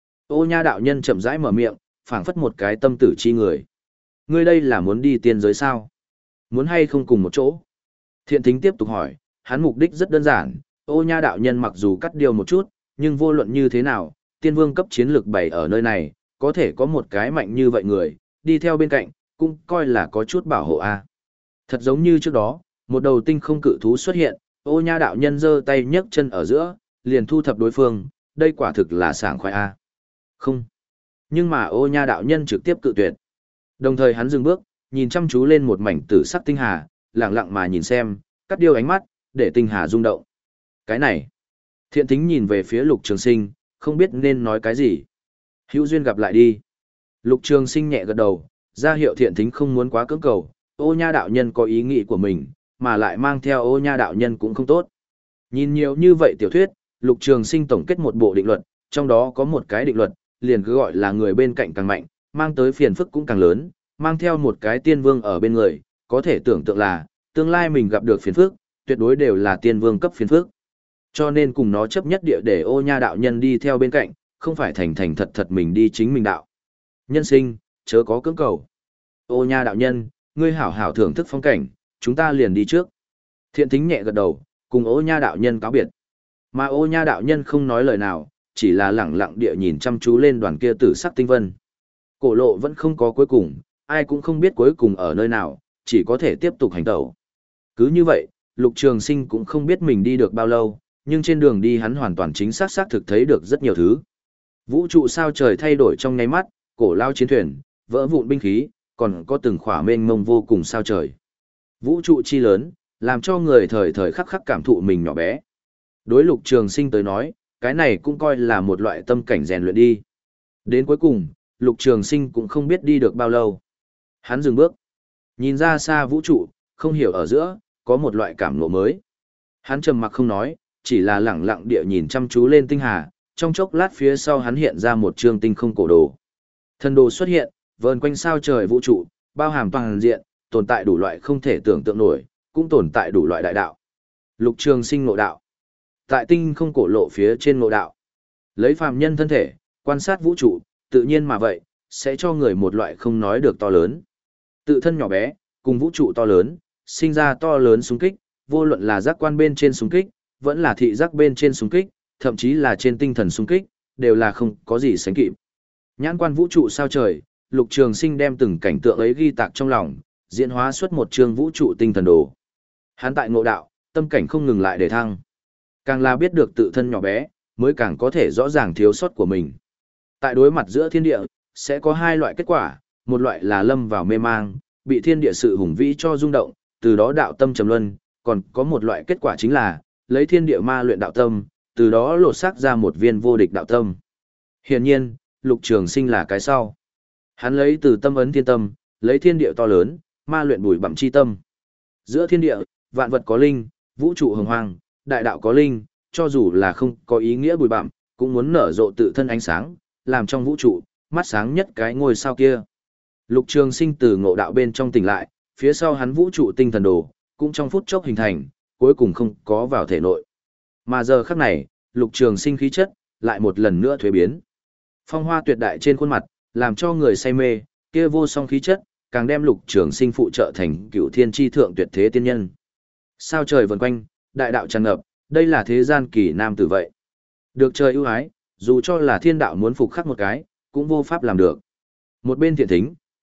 [SPEAKER 1] Ô Nha đạo nhân chậm rãi mở miệng, phảng phất một cái tâm tử chi người. Ngươi đây là muốn đi tiên giới sao? Muốn hay không cùng một chỗ? Thiện Thính tiếp tục hỏi, hắn mục đích rất đơn giản, Ô Nha đạo nhân mặc dù cắt điều một chút, nhưng vô luận như thế nào, tiên vương cấp chiến lược bày ở nơi này, có thể có một cái mạnh như vậy người, đi theo bên cạnh, cũng coi là có chút bảo hộ a. Thật giống như trước đó, một đầu tinh không cự thú xuất hiện, Ô Nha đạo nhân giơ tay nhấc chân ở giữa, liền thu thập đối phương, đây quả thực là sảng khoái a. Không. Nhưng mà Ô Nha đạo nhân trực tiếp cự tuyệt. Đồng thời hắn dừng bước, nhìn chăm chú lên một mảnh tử sắc tinh hà, lặng lặng mà nhìn xem, cắt điêu ánh mắt, để tinh hà rung động. Cái này. Thiện Thính nhìn về phía Lục Trường Sinh, không biết nên nói cái gì. Hữu duyên gặp lại đi. Lục Trường Sinh nhẹ gật đầu, ra hiệu Thiện Thính không muốn quá cưỡng cầu, Ô Nha đạo nhân có ý nghĩ của mình, mà lại mang theo Ô Nha đạo nhân cũng không tốt. Nhìn nhiều như vậy tiểu thuyết, Lục Trường Sinh tổng kết một bộ định luật, trong đó có một cái định luật, liền cứ gọi là người bên cạnh càng mạnh, mang tới phiền phức cũng càng lớn, mang theo một cái tiên vương ở bên người, có thể tưởng tượng là, tương lai mình gặp được phiền phức, tuyệt đối đều là tiên vương cấp phiền phức. Cho nên cùng nó chấp nhất địa để Ô Nha đạo nhân đi theo bên cạnh, không phải thành thành thật thật mình đi chính mình đạo. Nhân sinh, chớ có cưỡng cầu. Ô Nha đạo nhân, ngươi hảo hảo thưởng thức phong cảnh, chúng ta liền đi trước. Thiện Thính nhẹ gật đầu, cùng Ô Nha đạo nhân cáo biệt. Mà Ô Nha đạo nhân không nói lời nào, chỉ là lẳng lặng địa nhìn chăm chú lên đoàn kia tử sắc tinh vân. Cổ lộ vẫn không có cuối cùng, ai cũng không biết cuối cùng ở nơi nào, chỉ có thể tiếp tục hành tẩu. Cứ như vậy, Lục Trường Sinh cũng không biết mình đi được bao lâu, nhưng trên đường đi hắn hoàn toàn chính xác xác thực thấy được rất nhiều thứ. Vũ trụ sao trời thay đổi trong nháy mắt, cổ lao chiến thuyền, vỡ vụn binh khí, còn có từng khỏa mênh mông vô cùng sao trời. Vũ trụ chi lớn, làm cho người thời thời khắc khắc cảm thụ mình nhỏ bé. Đối Lục Trường Sinh tới nói, cái này cũng coi là một loại tâm cảnh rèn luyện đi. Đến cuối cùng, Lục Trường Sinh cũng không biết đi được bao lâu. Hắn dừng bước, nhìn ra xa vũ trụ, không hiểu ở giữa, có một loại cảm ngộ mới. Hắn trầm mặc không nói, chỉ là lẳng lặng địa nhìn chăm chú lên tinh hà, trong chốc lát phía sau hắn hiện ra một chương tinh không cổ đồ. Thần đồ xuất hiện, vờn quanh sao trời vũ trụ, bao hàm toàn diện, tồn tại đủ loại không thể tưởng tượng nổi, cũng tồn tại đủ loại đại đạo. Lục Trường Sinh ngộ đạo. Tại tinh không cổ lộ phía trên ngộ đạo. Lấy phàm nhân thân thể, quan sát vũ trụ, tự nhiên mà vậy, sẽ cho người một loại không nói được to lớn. Tự thân nhỏ bé, cùng vũ trụ to lớn, sinh ra to lớn xung kích, vô luận là giác quan bên trên xung kích, vẫn là thị giác bên trên xung kích, thậm chí là trên tinh thần xung kích, đều là không có gì sánh kịp. Nhãn quan vũ trụ sao trời, Lục Trường Sinh đem từng cảnh tượng ấy ghi tạc trong lòng, diễn hóa xuất một chương vũ trụ tinh thần đồ. Hắn tại ngộ đạo, tâm cảnh không ngừng lại để thăng. Càng là biết được tự thân nhỏ bé, mới càng có thể rõ ràng thiếu sót của mình. Tại đối mặt giữa thiên địa, sẽ có hai loại kết quả, một loại là lâm vào mê mang, bị thiên địa sự hùng vĩ cho rung động, từ đó đạo tâm trầm luân, còn có một loại kết quả chính là lấy thiên địa ma luyện đạo tâm, từ đó lột xác ra một viên vô địch đạo tâm. Hiển nhiên, Lục Trường Sinh là cái sau. Hắn lấy từ tâm ấn thiên tâm, lấy thiên địa to lớn, ma luyện bùi bặm chi tâm. Giữa thiên địa, vạn vật có linh, vũ trụ hồng hoang, đại đạo có linh, cho dù là không có ý nghĩa bùi bặm, cũng muốn nở rộ tự thân ánh sáng, làm trong vũ trụ, mắt sáng nhất cái ngôi sao kia. Lục Trường Sinh từ ngộ đạo bên trong tỉnh lại, phía sau hắn vũ trụ tinh thần đồ, cũng trong phút chốc hình thành, cuối cùng không có vào thể nội. Mà giờ khắc này, Lục Trường Sinh khí chất, lại một lần nữa thuế biến. Phong hoa tuyệt đại trên khuôn mặt, làm cho người say mê, kia vô song khí chất, càng đem Lục Trường Sinh phụ trợ thành cửu thiên chi thượng tuyệt thế tiên nhân. Sao trời vần quanh, đại đạo tràn ngập, đây là thế gian kỳ nam tử vậy. Được trời ưu ái, dù cho là thiên đạo muốn phục khắc một cái, cũng vô pháp làm được. Một bên Thiện Thính,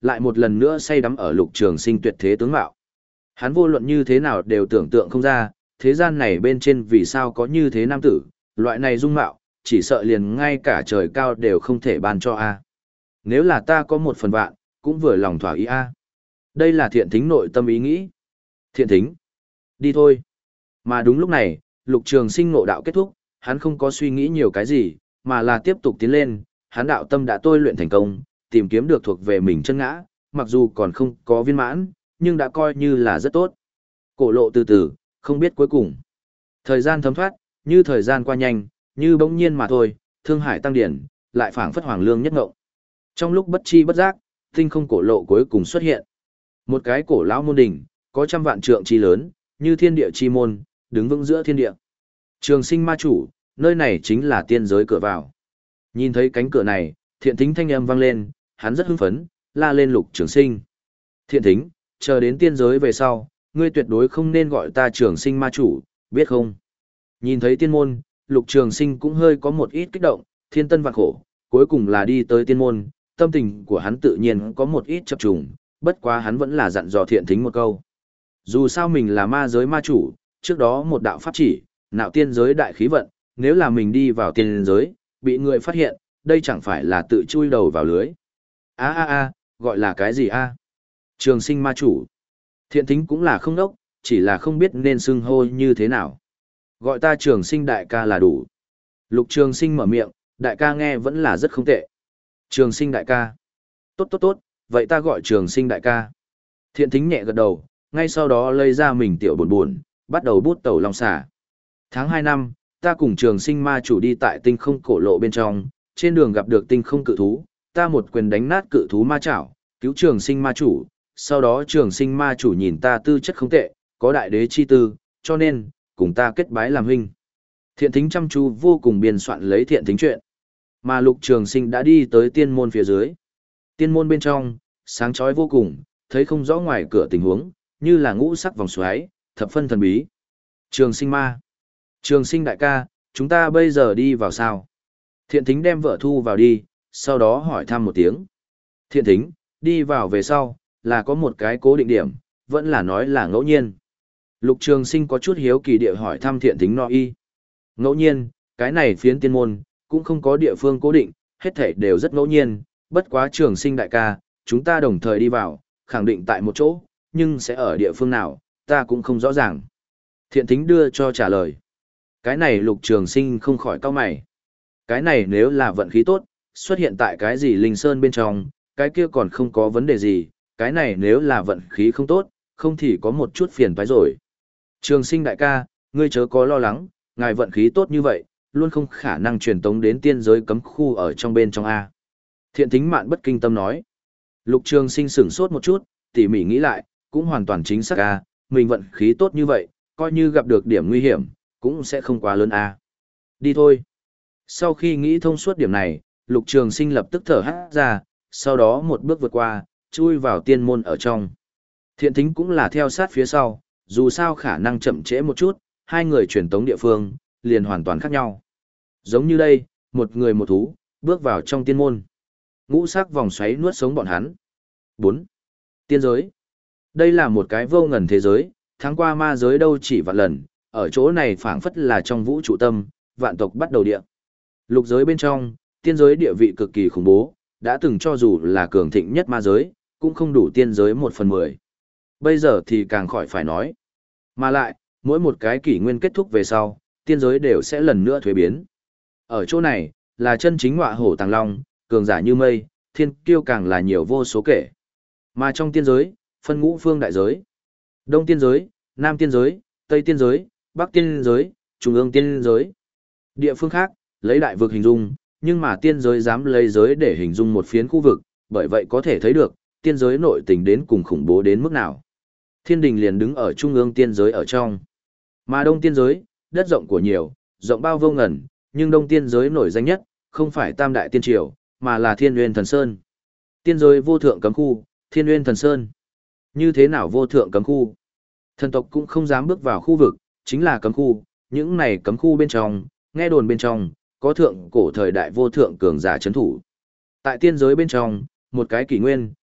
[SPEAKER 1] lại một lần nữa say đắm ở Lục Trường Sinh tuyệt thế tướng mạo. Hắn vô luận như thế nào đều tưởng tượng không ra, thế gian này bên trên vì sao có như thế nam tử, loại này dung mạo, chỉ sợ liền ngay cả trời cao đều không thể ban cho a. Nếu là ta có một phần vạn, cũng vừa lòng thỏa ý a. Đây là Thiện Thính nội tâm ý nghĩ. Thiện Thính, đi thôi. Mà đúng lúc này, Lục Trường Sinh ngộ đạo kết thúc, hắn không có suy nghĩ nhiều cái gì, mà là tiếp tục tiến lên, hắn đạo tâm đã tôi luyện thành công, tìm kiếm được thuộc về mình chân ngã, mặc dù còn không có viên mãn, nhưng đã coi như là rất tốt. Cổ lộ từ từ, không biết cuối cùng. Thời gian thấm thoát, như thời gian qua nhanh, như bỗng nhiên mà thôi, Thương Hải tăng điển, lại phảng phất hoàng lương nhất ngộng. Trong lúc bất chi bất giác, tinh không cổ lộ cuối cùng xuất hiện. Một cái cổ lão môn đỉnh, có trăm vạn trượng chi lớn, như thiên địa chi môn, đứng vững giữa thiên địa. Trường Sinh ma chủ, nơi này chính là tiên giới cửa vào. Nhìn thấy cánh cửa này, Thiện Thính thanh âm vang lên, hắn rất hưng phấn, la lên Lục Trường Sinh. Thiện Thính, chờ đến tiên giới về sau, ngươi tuyệt đối không nên gọi ta Trường Sinh ma chủ, biết không? Nhìn thấy tiên môn, Lục Trường Sinh cũng hơi có một ít kích động, thiên tân vạn khổ, cuối cùng là đi tới tiên môn, tâm tình của hắn tự nhiên có một ít chập trùng, bất quá hắn vẫn là dặn dò Thiện Thính một câu. Dù sao mình là ma giới ma chủ, trước đó một đạo pháp chỉ, nạo tiên giới đại khí vận, nếu là mình đi vào tiên giới, bị người phát hiện, đây chẳng phải là tự chui đầu vào lưới. A a a, gọi là cái gì a? Trường Sinh ma chủ. Thiện Thính cũng là không đốc, chỉ là không biết nên xưng hô như thế nào. Gọi ta Trường Sinh đại ca là đủ. Lục Trường Sinh mở miệng, đại ca nghe vẫn là rất không tệ. Trường Sinh đại ca. Tốt tốt tốt, vậy ta gọi Trường Sinh đại ca. Thiện Thính nhẹ gật đầu, ngay sau đó lấy ra mình tiểu buồn buồn, bắt đầu bút tẩu long xà. Tháng hai năm, ta cùng Trường Sinh ma chủ đi tại tinh không cổ lộ bên trong, trên đường gặp được tinh không cự thú, ta một quyền đánh nát cự thú ma chảo, cứu Trường Sinh ma chủ, sau đó Trường Sinh ma chủ nhìn ta tư chất không tệ, có đại đế chi tư, cho nên, cùng ta kết bái làm huynh. Thiện Thính chăm chú vô cùng biên soạn lấy Thiện Thính chuyện. Mà Lục Trường Sinh đã đi tới tiên môn phía dưới. Tiên môn bên trong, sáng chói vô cùng, thấy không rõ ngoài cửa tình huống, như là ngũ sắc vòng xoáy, thập phân thần bí. Trường Sinh ma. Trường Sinh đại ca, chúng ta bây giờ đi vào sao? Thiện Thính đem vợ thu vào đi, sau đó hỏi thăm một tiếng. Thiện Thính, đi vào về sau, là có một cái cố định điểm, vẫn là nói là ngẫu nhiên. Lục Trường Sinh có chút hiếu kỳ địa hỏi thăm Thiện Thính no y. Ngẫu nhiên, cái này phiến tiên môn, cũng không có địa phương cố định, hết thảy đều rất ngẫu nhiên, bất quá Trường Sinh đại ca, chúng ta đồng thời đi vào, khẳng định tại một chỗ, nhưng sẽ ở địa phương nào, ta cũng không rõ ràng. Thiện Thính đưa cho trả lời. Cái này Lục Trường Sinh không khỏi cau mày. Cái này nếu là vận khí tốt, xuất hiện tại cái gì linh sơn bên trong, cái kia còn không có vấn đề gì, cái này nếu là vận khí không tốt, không thì có một chút phiền toái rồi. Trường Sinh đại ca, ngươi chớ có lo lắng, ngài vận khí tốt như vậy, luôn không khả năng truyền tống đến tiên giới cấm khu ở trong bên trong A. Thiện Thính mạn bất kinh tâm nói. Lục Trường Sinh sửng sốt một chút, tỉ mỉ nghĩ lại, cũng hoàn toàn chính xác A, mình vận khí tốt như vậy, coi như gặp được điểm nguy hiểm, cũng sẽ không quá lớn A. Đi thôi. Sau khi nghĩ thông suốt điểm này, Lục Trường Sinh lập tức thở hắt ra, sau đó một bước vượt qua, chui vào tiên môn ở trong. Thiện Thính cũng là theo sát phía sau, dù sao khả năng chậm trễ một chút, hai người truyền tống địa phương, liền hoàn toàn khác nhau. Giống như đây, một người một thú, bước vào trong tiên môn. Ngũ sắc vòng xoáy nuốt sống bọn hắn. bốn. Tiên giới. Đây là một cái vô ngần thế giới, tháng qua ma giới đâu chỉ vạn lần, ở chỗ này phảng phất là trong vũ trụ tâm, vạn tộc bắt đầu địa. Lục giới bên trong, tiên giới địa vị cực kỳ khủng bố, đã từng cho dù là cường thịnh nhất ma giới, cũng không đủ tiên giới một phần mười. Bây giờ thì càng khỏi phải nói. Mà lại, mỗi một cái kỷ nguyên kết thúc về sau, tiên giới đều sẽ lần nữa thuế biến. Ở chỗ này, là chân chính ngọa hổ tàng long, cường giả như mây, thiên kiêu càng là nhiều vô số kể. Mà trong tiên giới, phân ngũ phương đại giới. Đông tiên giới, Nam tiên giới, Tây tiên giới, Bắc tiên giới, Trung ương tiên giới. Địa phương khác, lấy đại vực hình dung, nhưng mà tiên giới dám lấy giới để hình dung một phiến khu vực, bởi vậy có thể thấy được, tiên giới nội tình đến cùng khủng bố đến mức nào. Thiên đình liền đứng ở trung ương tiên giới ở trong. Mà đông tiên giới, đất rộng của nhiều, rộng bao vô ngần, nhưng đông tiên giới nổi danh nhất, không phải tam đại tiên triều, mà là Thiên Nguyên Thần Sơn. Tiên giới vô thượng cấm khu, Thiên Nguyên Thần Sơn. Như thế nào vô thượng cấm khu? Thần tộc cũng không dám bước vào khu vực, chính là cấm khu, những này cấm khu bên trong, nghe đồn bên trong, có thượng cổ thời đại vô thượng cường giả chấn thủ. Tại tiên giới bên trong, một cái kỷ nguyên,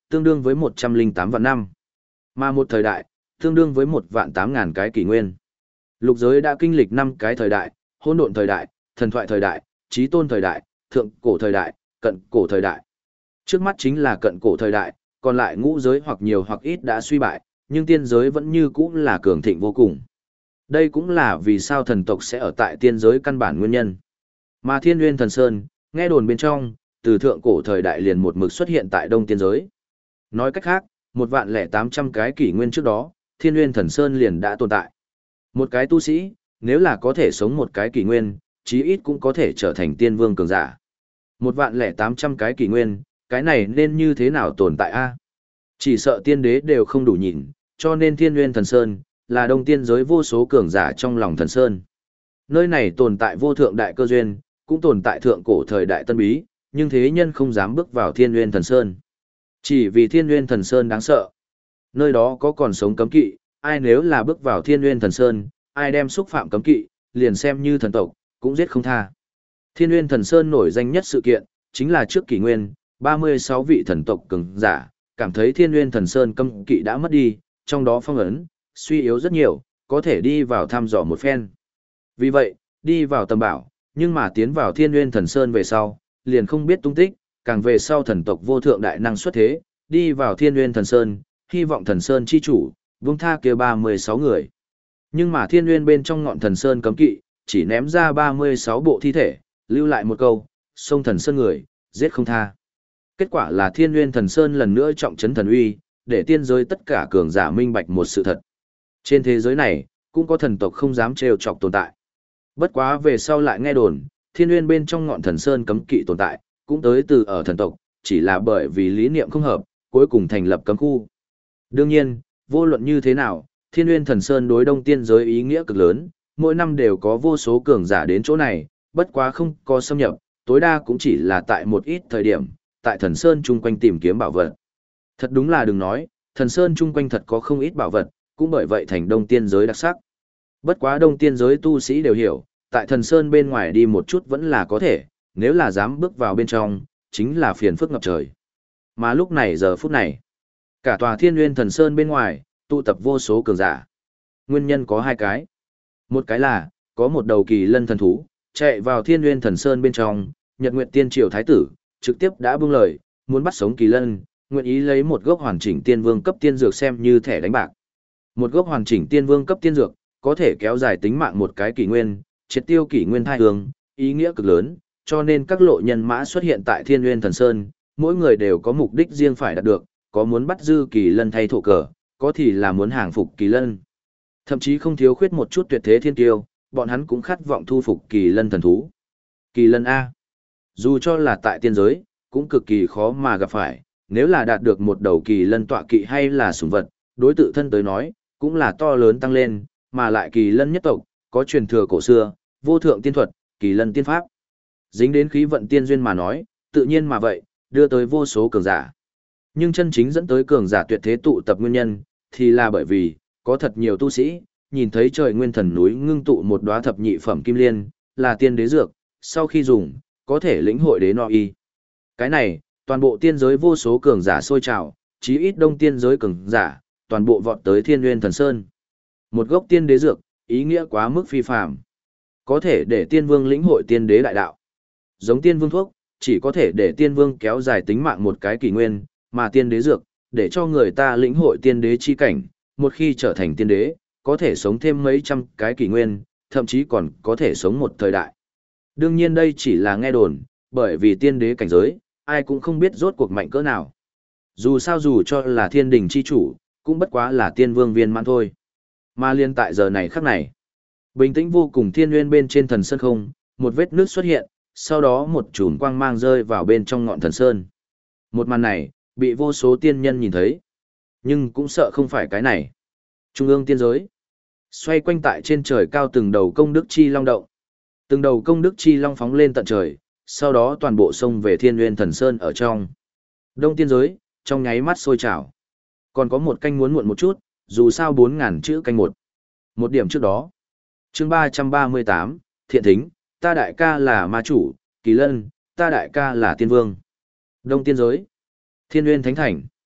[SPEAKER 1] tương đương với một trăm linh tám vạn năm. Mà một thời đại, tương đương với một vạn tám ngàn cái kỷ nguyên. Lục giới đã kinh lịch năm cái thời đại, hỗn độn thời đại, thần thoại thời đại, chí tôn thời đại, thượng cổ thời đại, cận cổ thời đại. Trước mắt chính là cận cổ thời đại, còn lại ngũ giới hoặc nhiều hoặc ít đã suy bại, nhưng tiên giới vẫn như cũ là cường thịnh vô cùng. Đây cũng là vì sao thần tộc sẽ ở tại tiên giới căn bản nguyên nhân. Mà Thiên Nguyên Thần Sơn, nghe đồn bên trong, từ thượng cổ thời đại liền một mực xuất hiện tại Đông tiên giới. Nói cách khác, một vạn lẻ tám trăm cái kỷ nguyên trước đó, Thiên Nguyên Thần Sơn liền đã tồn tại. Một cái tu sĩ, nếu là có thể sống một cái kỷ nguyên, chí ít cũng có thể trở thành tiên vương cường giả. Một vạn lẻ tám trăm cái kỷ nguyên, cái này nên như thế nào tồn tại a? Chỉ sợ tiên đế đều không đủ nhìn, cho nên Thiên Nguyên Thần Sơn là đông tiên giới vô số cường giả trong lòng thần sơn. Nơi này tồn tại vô thượng đại cơ duyên, cũng tồn tại thượng cổ thời đại tân bí, nhưng thế nhân không dám bước vào Thiên Nguyên Thần Sơn. Chỉ vì Thiên Nguyên Thần Sơn đáng sợ. Nơi đó có còn sống cấm kỵ, ai nếu là bước vào Thiên Nguyên Thần Sơn, ai đem xúc phạm cấm kỵ, liền xem như thần tộc, cũng giết không tha. Thiên Nguyên Thần Sơn nổi danh nhất sự kiện, chính là trước kỷ nguyên, ba mươi sáu vị thần tộc cường giả, cảm thấy Thiên Nguyên Thần Sơn cấm kỵ đã mất đi, trong đó phong ấn, suy yếu rất nhiều, có thể đi vào thăm dò một phen. Vì vậy, đi vào tầm bảo, nhưng mà tiến vào Thiên Nguyên Thần Sơn về sau, liền không biết tung tích, càng về sau thần tộc vô thượng đại năng xuất thế, đi vào Thiên Nguyên Thần Sơn, hy vọng Thần Sơn chi chủ, vương tha kia ba mươi sáu người. Nhưng mà Thiên Nguyên bên trong ngọn Thần Sơn cấm kỵ, chỉ ném ra ba mươi sáu bộ thi thể, lưu lại một câu, xông Thần Sơn người, giết không tha. Kết quả là Thiên Nguyên Thần Sơn lần nữa trọng trấn thần uy, để tiên giới tất cả cường giả minh bạch một sự thật. Trên thế giới này, cũng có thần tộc không dám trêu chọc tồn tại. Bất quá về sau lại nghe đồn, Thiên Nguyên bên trong ngọn Thần Sơn cấm kỵ tồn tại, cũng tới từ ở thần tộc, chỉ là bởi vì lý niệm không hợp, cuối cùng thành lập cấm khu. Đương nhiên, vô luận như thế nào, Thiên Nguyên Thần Sơn đối đông tiên giới ý nghĩa cực lớn, mỗi năm đều có vô số cường giả đến chỗ này, bất quá không có xâm nhập, tối đa cũng chỉ là tại một ít thời điểm, tại Thần Sơn chung quanh tìm kiếm bảo vật. Thật đúng là đừng nói, Thần Sơn chung quanh thật có không ít bảo vật, cũng bởi vậy thành đông tiên giới đặc sắc. Bất quá đông tiên giới tu sĩ đều hiểu, tại Thần Sơn bên ngoài đi một chút vẫn là có thể, nếu là dám bước vào bên trong, chính là phiền phức ngập trời. Mà lúc này giờ phút này, cả tòa Thiên Nguyên Thần Sơn bên ngoài, tụ tập vô số cường giả. Nguyên nhân có hai cái. Một cái là, có một đầu kỳ lân thần thú, chạy vào Thiên Nguyên Thần Sơn bên trong, Nhật Nguyệt Tiên Triều Thái tử, trực tiếp đã buông lời, muốn bắt sống kỳ lân, nguyện ý lấy một gốc hoàn chỉnh tiên vương cấp tiên dược xem như thẻ đánh bạc. Một gốc hoàn chỉnh tiên vương cấp tiên dược, có thể kéo dài tính mạng một cái kỷ nguyên, triệt tiêu kỷ nguyên thai hương, ý nghĩa cực lớn, cho nên các lộ nhân mã xuất hiện tại Thiên Nguyên Thần Sơn, mỗi người đều có mục đích riêng phải đạt được, có muốn bắt dư kỳ lân thay thổ cờ, có thì là muốn hàng phục kỳ lân. Thậm chí không thiếu khuyết một chút tuyệt thế thiên tiêu, bọn hắn cũng khát vọng thu phục kỳ lân thần thú. Kỳ lân A. Dù cho là tại tiên giới, cũng cực kỳ khó mà gặp phải, nếu là đạt được một đầu kỳ lân tọa kỵ hay là sủng vật, đối tự thân tới nói, cũng là to lớn tăng lên, mà lại kỳ lân nhất tộc, có truyền thừa cổ xưa, vô thượng tiên thuật, kỳ lân tiên pháp. Dính đến khí vận tiên duyên mà nói, tự nhiên mà vậy, đưa tới vô số cường giả. Nhưng chân chính dẫn tới cường giả tuyệt thế tụ tập nguyên nhân, thì là bởi vì, có thật nhiều tu sĩ, nhìn thấy trời nguyên thần núi ngưng tụ một đóa thập nhị phẩm kim liên, là tiên đế dược, sau khi dùng, có thể lĩnh hội đế no y. Cái này, toàn bộ tiên giới vô số cường giả sôi trào, chí ít đông tiên giới cường giả, toàn bộ vọt tới Thiên Nguyên Thần Sơn. Một gốc tiên đế dược, ý nghĩa quá mức phi phàm. Có thể để tiên vương lĩnh hội tiên đế đại đạo. Giống tiên vương thuốc, chỉ có thể để tiên vương kéo dài tính mạng một cái kỷ nguyên, mà tiên đế dược, để cho người ta lĩnh hội tiên đế chi cảnh, một khi trở thành tiên đế, có thể sống thêm mấy trăm cái kỷ nguyên, thậm chí còn có thể sống một thời đại. Đương nhiên đây chỉ là nghe đồn, bởi vì tiên đế cảnh giới, ai cũng không biết rốt cuộc mạnh cỡ nào. Dù sao dù cho là thiên đình chi chủ, cũng bất quá là tiên vương viên mãn thôi. Mà liên tại giờ này khắc này, bình tĩnh vô cùng thiên nguyên bên trên thần sơn không, một vết nước xuất hiện, sau đó một chùm quang mang rơi vào bên trong ngọn thần sơn. Một màn này, bị vô số tiên nhân nhìn thấy. Nhưng cũng sợ không phải cái này. Trung ương tiên giới. Xoay quanh tại trên trời cao từng đầu công đức chi long động. Từng đầu công đức chi long phóng lên tận trời, sau đó toàn bộ sông về thiên nguyên thần sơn ở trong. Đông tiên giới, trong nháy mắt sôi trào. Còn có một canh muốn muộn một chút, dù sao bốn ngàn chữ canh một. Một điểm trước đó. Chương ba trăm ba mươi tám, Thiện Thính, ta đại ca là ma chủ, Kỳ Lân, ta đại ca là tiên vương. Đông tiên giới. Thiên Nguyên Thánh Thành.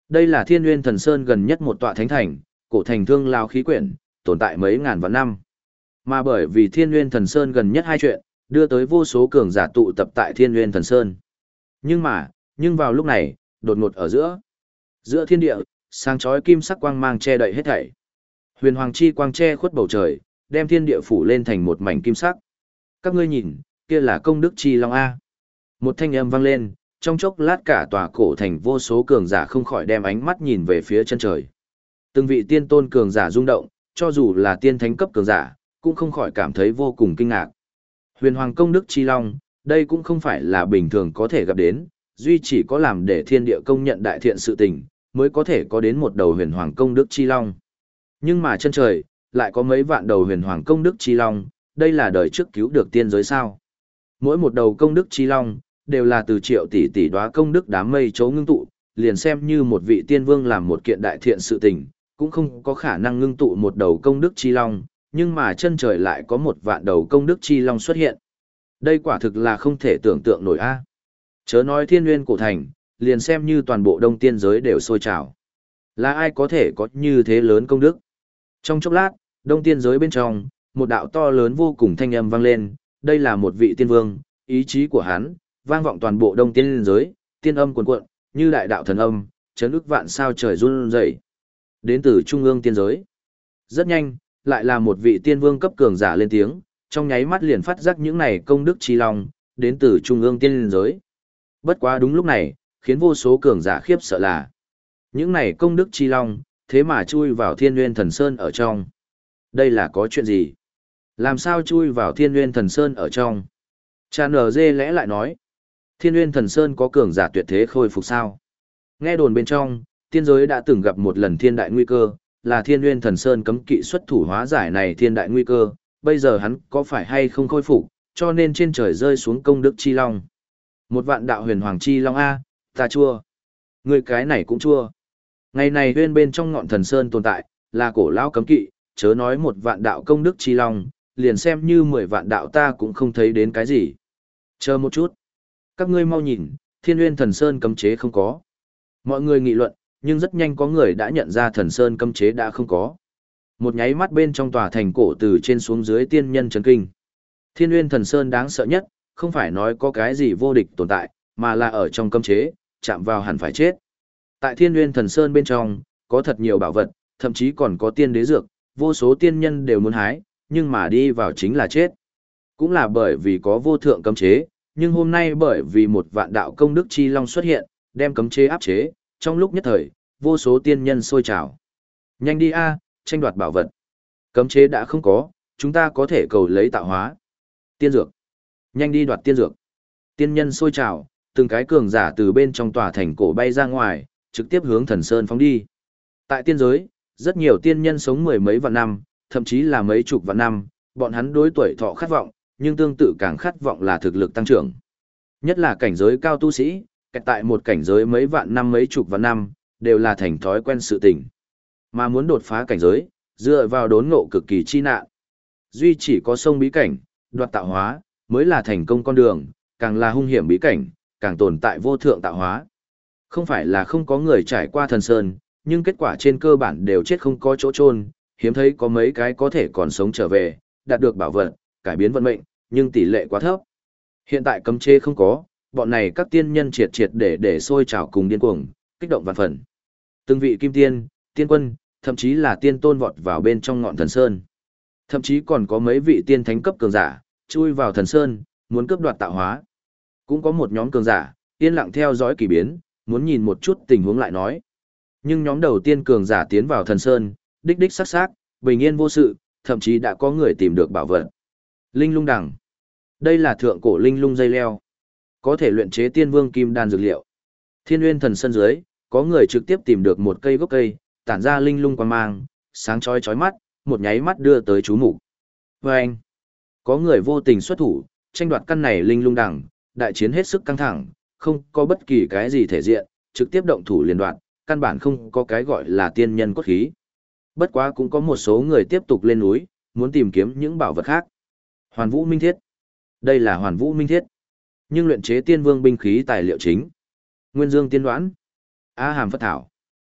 [SPEAKER 1] Đây là Thiên Nguyên Thần Sơn gần nhất một tọa thánh thành, cổ thành thương lao khí quyển, tồn tại mấy ngàn vạn năm. Mà bởi vì Thiên Nguyên Thần Sơn gần nhất hai chuyện, đưa tới vô số cường giả tụ tập tại Thiên Nguyên Thần Sơn. Nhưng mà, nhưng vào lúc này, đột ngột ở giữa, giữa thiên địa, sáng chói kim sắc quang mang che đậy hết thảy. Huyền hoàng chi quang che khuất bầu trời, đem thiên địa phủ lên thành một mảnh kim sắc. Các ngươi nhìn, kia là công đức chi long a. Một thanh âm vang lên, trong chốc lát cả tòa cổ thành vô số cường giả không khỏi đem ánh mắt nhìn về phía chân trời. Từng vị tiên tôn cường giả rung động, cho dù là tiên thánh cấp cường giả, cũng không khỏi cảm thấy vô cùng kinh ngạc. Huyền hoàng công đức chi long, đây cũng không phải là bình thường có thể gặp đến, duy chỉ có làm để thiên địa công nhận đại thiện sự tình, mới có thể có đến một đầu huyền hoàng công đức chi long. Nhưng mà chân trời, lại có mấy vạn đầu huyền hoàng công đức chi long, đây là đời trước cứu được tiên giới sao. Mỗi một đầu công đức chi long, đều là từ triệu tỷ tỷ đóa công đức đám mây chấu ngưng tụ, liền xem như một vị tiên vương làm một kiện đại thiện sự tình, cũng không có khả năng ngưng tụ một đầu công đức chi long, nhưng mà chân trời lại có một vạn đầu công đức chi long xuất hiện. Đây quả thực là không thể tưởng tượng nổi a. Chớ nói Thiên Nguyên cổ thành, liền xem như toàn bộ đông tiên giới đều sôi trào. Là ai có thể có như thế lớn công đức? Trong chốc lát, đông tiên giới bên trong, một đạo to lớn vô cùng thanh âm vang lên, đây là một vị tiên vương, ý chí của hắn, vang vọng toàn bộ đông tiên giới, tiên âm cuồn cuộn, như đại đạo thần âm, chấn ức vạn sao trời run rẩy. Đến từ trung ương tiên giới. Rất nhanh, lại là một vị tiên vương cấp cường giả lên tiếng, trong nháy mắt liền phát giác những này công đức chi long, đến từ trung ương tiên giới. Bất quá đúng lúc này, khiến vô số cường giả khiếp sợ là những này công đức chi long, thế mà chui vào Thiên Nguyên Thần Sơn ở trong. Đây là có chuyện gì? Làm sao chui vào Thiên Nguyên Thần Sơn ở trong? Cha nở dê lẽ lại nói, Thiên Nguyên Thần Sơn có cường giả tuyệt thế khôi phục sao? Nghe đồn bên trong, tiên giới đã từng gặp một lần thiên đại nguy cơ, là Thiên Nguyên Thần Sơn cấm kỵ xuất thủ hóa giải này thiên đại nguy cơ, bây giờ hắn có phải hay không khôi phục, cho nên trên trời rơi xuống công đức chi long. Một vạn đạo huyền hoàng chi long a, ta chua. Người cái này cũng chua. Ngày này huyên bên trong ngọn thần sơn tồn tại, là cổ lão cấm kỵ, chớ nói một vạn đạo công đức chi long, liền xem như mười vạn đạo ta cũng không thấy đến cái gì. Chờ một chút. Các ngươi mau nhìn, Thiên Nguyên Thần Sơn cấm chế không có. Mọi người nghị luận, nhưng rất nhanh có người đã nhận ra thần sơn cấm chế đã không có. Một nháy mắt bên trong tòa thành cổ từ trên xuống dưới tiên nhân chấn kinh. Thiên Nguyên Thần Sơn đáng sợ nhất, không phải nói có cái gì vô địch tồn tại, mà là ở trong cấm chế, chạm vào hẳn phải chết. Tại Thiên Nguyên Thần Sơn bên trong, có thật nhiều bảo vật, thậm chí còn có tiên đế dược, vô số tiên nhân đều muốn hái, nhưng mà đi vào chính là chết. Cũng là bởi vì có vô thượng cấm chế, nhưng hôm nay bởi vì một vạn đạo công đức chi long xuất hiện, đem cấm chế áp chế, trong lúc nhất thời, vô số tiên nhân sôi trào. Nhanh đi a, tranh đoạt bảo vật. Cấm chế đã không có, chúng ta có thể cầu lấy tạo hóa. Tiên dược. Nhanh đi đoạt tiên dược. Tiên nhân sôi trào, từng cái cường giả từ bên trong tòa thành cổ bay ra ngoài, trực tiếp hướng thần sơn phóng đi. Tại tiên giới, rất nhiều tiên nhân sống mười mấy vạn năm, thậm chí là mấy chục vạn năm, bọn hắn đối tuổi thọ khát vọng, nhưng tương tự càng khát vọng là thực lực tăng trưởng. Nhất là cảnh giới cao tu sĩ, kẹt tại một cảnh giới mấy vạn năm mấy chục vạn năm, đều là thành thói quen sự tình. Mà muốn đột phá cảnh giới, dựa vào đốn ngộ cực kỳ chi nạn. Duy chỉ có sông bí cảnh, đoạt tạo hóa, mới là thành công con đường, càng là hung hiểm bí cảnh, càng tồn tại vô thượng tạo hóa. Không phải là không có người trải qua thần sơn, nhưng kết quả trên cơ bản đều chết không có chỗ chôn, hiếm thấy có mấy cái có thể còn sống trở về, đạt được bảo vật, cải biến vận mệnh, nhưng tỷ lệ quá thấp. Hiện tại cấm chế không có, bọn này các tiên nhân triệt triệt để để sôi trào cùng điên cuồng, kích động vạn phần. Từng vị kim tiên, tiên quân, thậm chí là tiên tôn vọt vào bên trong ngọn thần sơn. Thậm chí còn có mấy vị tiên thánh cấp cường giả, chui vào thần sơn, muốn cướp đoạt tạo hóa. Cũng có một nhóm cường giả, yên lặng theo dõi kỳ biến, muốn nhìn một chút tình huống lại nói. Nhưng nhóm đầu tiên cường giả tiến vào thần sơn, đích đích sắc sắc, bình yên vô sự, thậm chí đã có người tìm được bảo vật. Linh lung đằng. Đây là thượng cổ linh lung dây leo, có thể luyện chế tiên vương kim đan dược liệu. Thiên Nguyên Thần Sơn dưới, có người trực tiếp tìm được một cây gốc cây, tản ra linh lung quang mang, sáng chói chói mắt, một nháy mắt đưa tới chú mục. Và anh, có người vô tình xuất thủ, tranh đoạt căn này linh lung đằng, đại chiến hết sức căng thẳng, không có bất kỳ cái gì thể diện, trực tiếp động thủ liền đoạn, căn bản không có cái gọi là tiên nhân cốt khí. Bất quá cũng có một số người tiếp tục lên núi, muốn tìm kiếm những bảo vật khác. Hoàn Vũ Minh Thiết. Đây là Hoàn Vũ Minh Thiết, nhưng luyện chế tiên vương binh khí tài liệu chính. Nguyên Dương tiên đoán, A Hàm Phất thảo.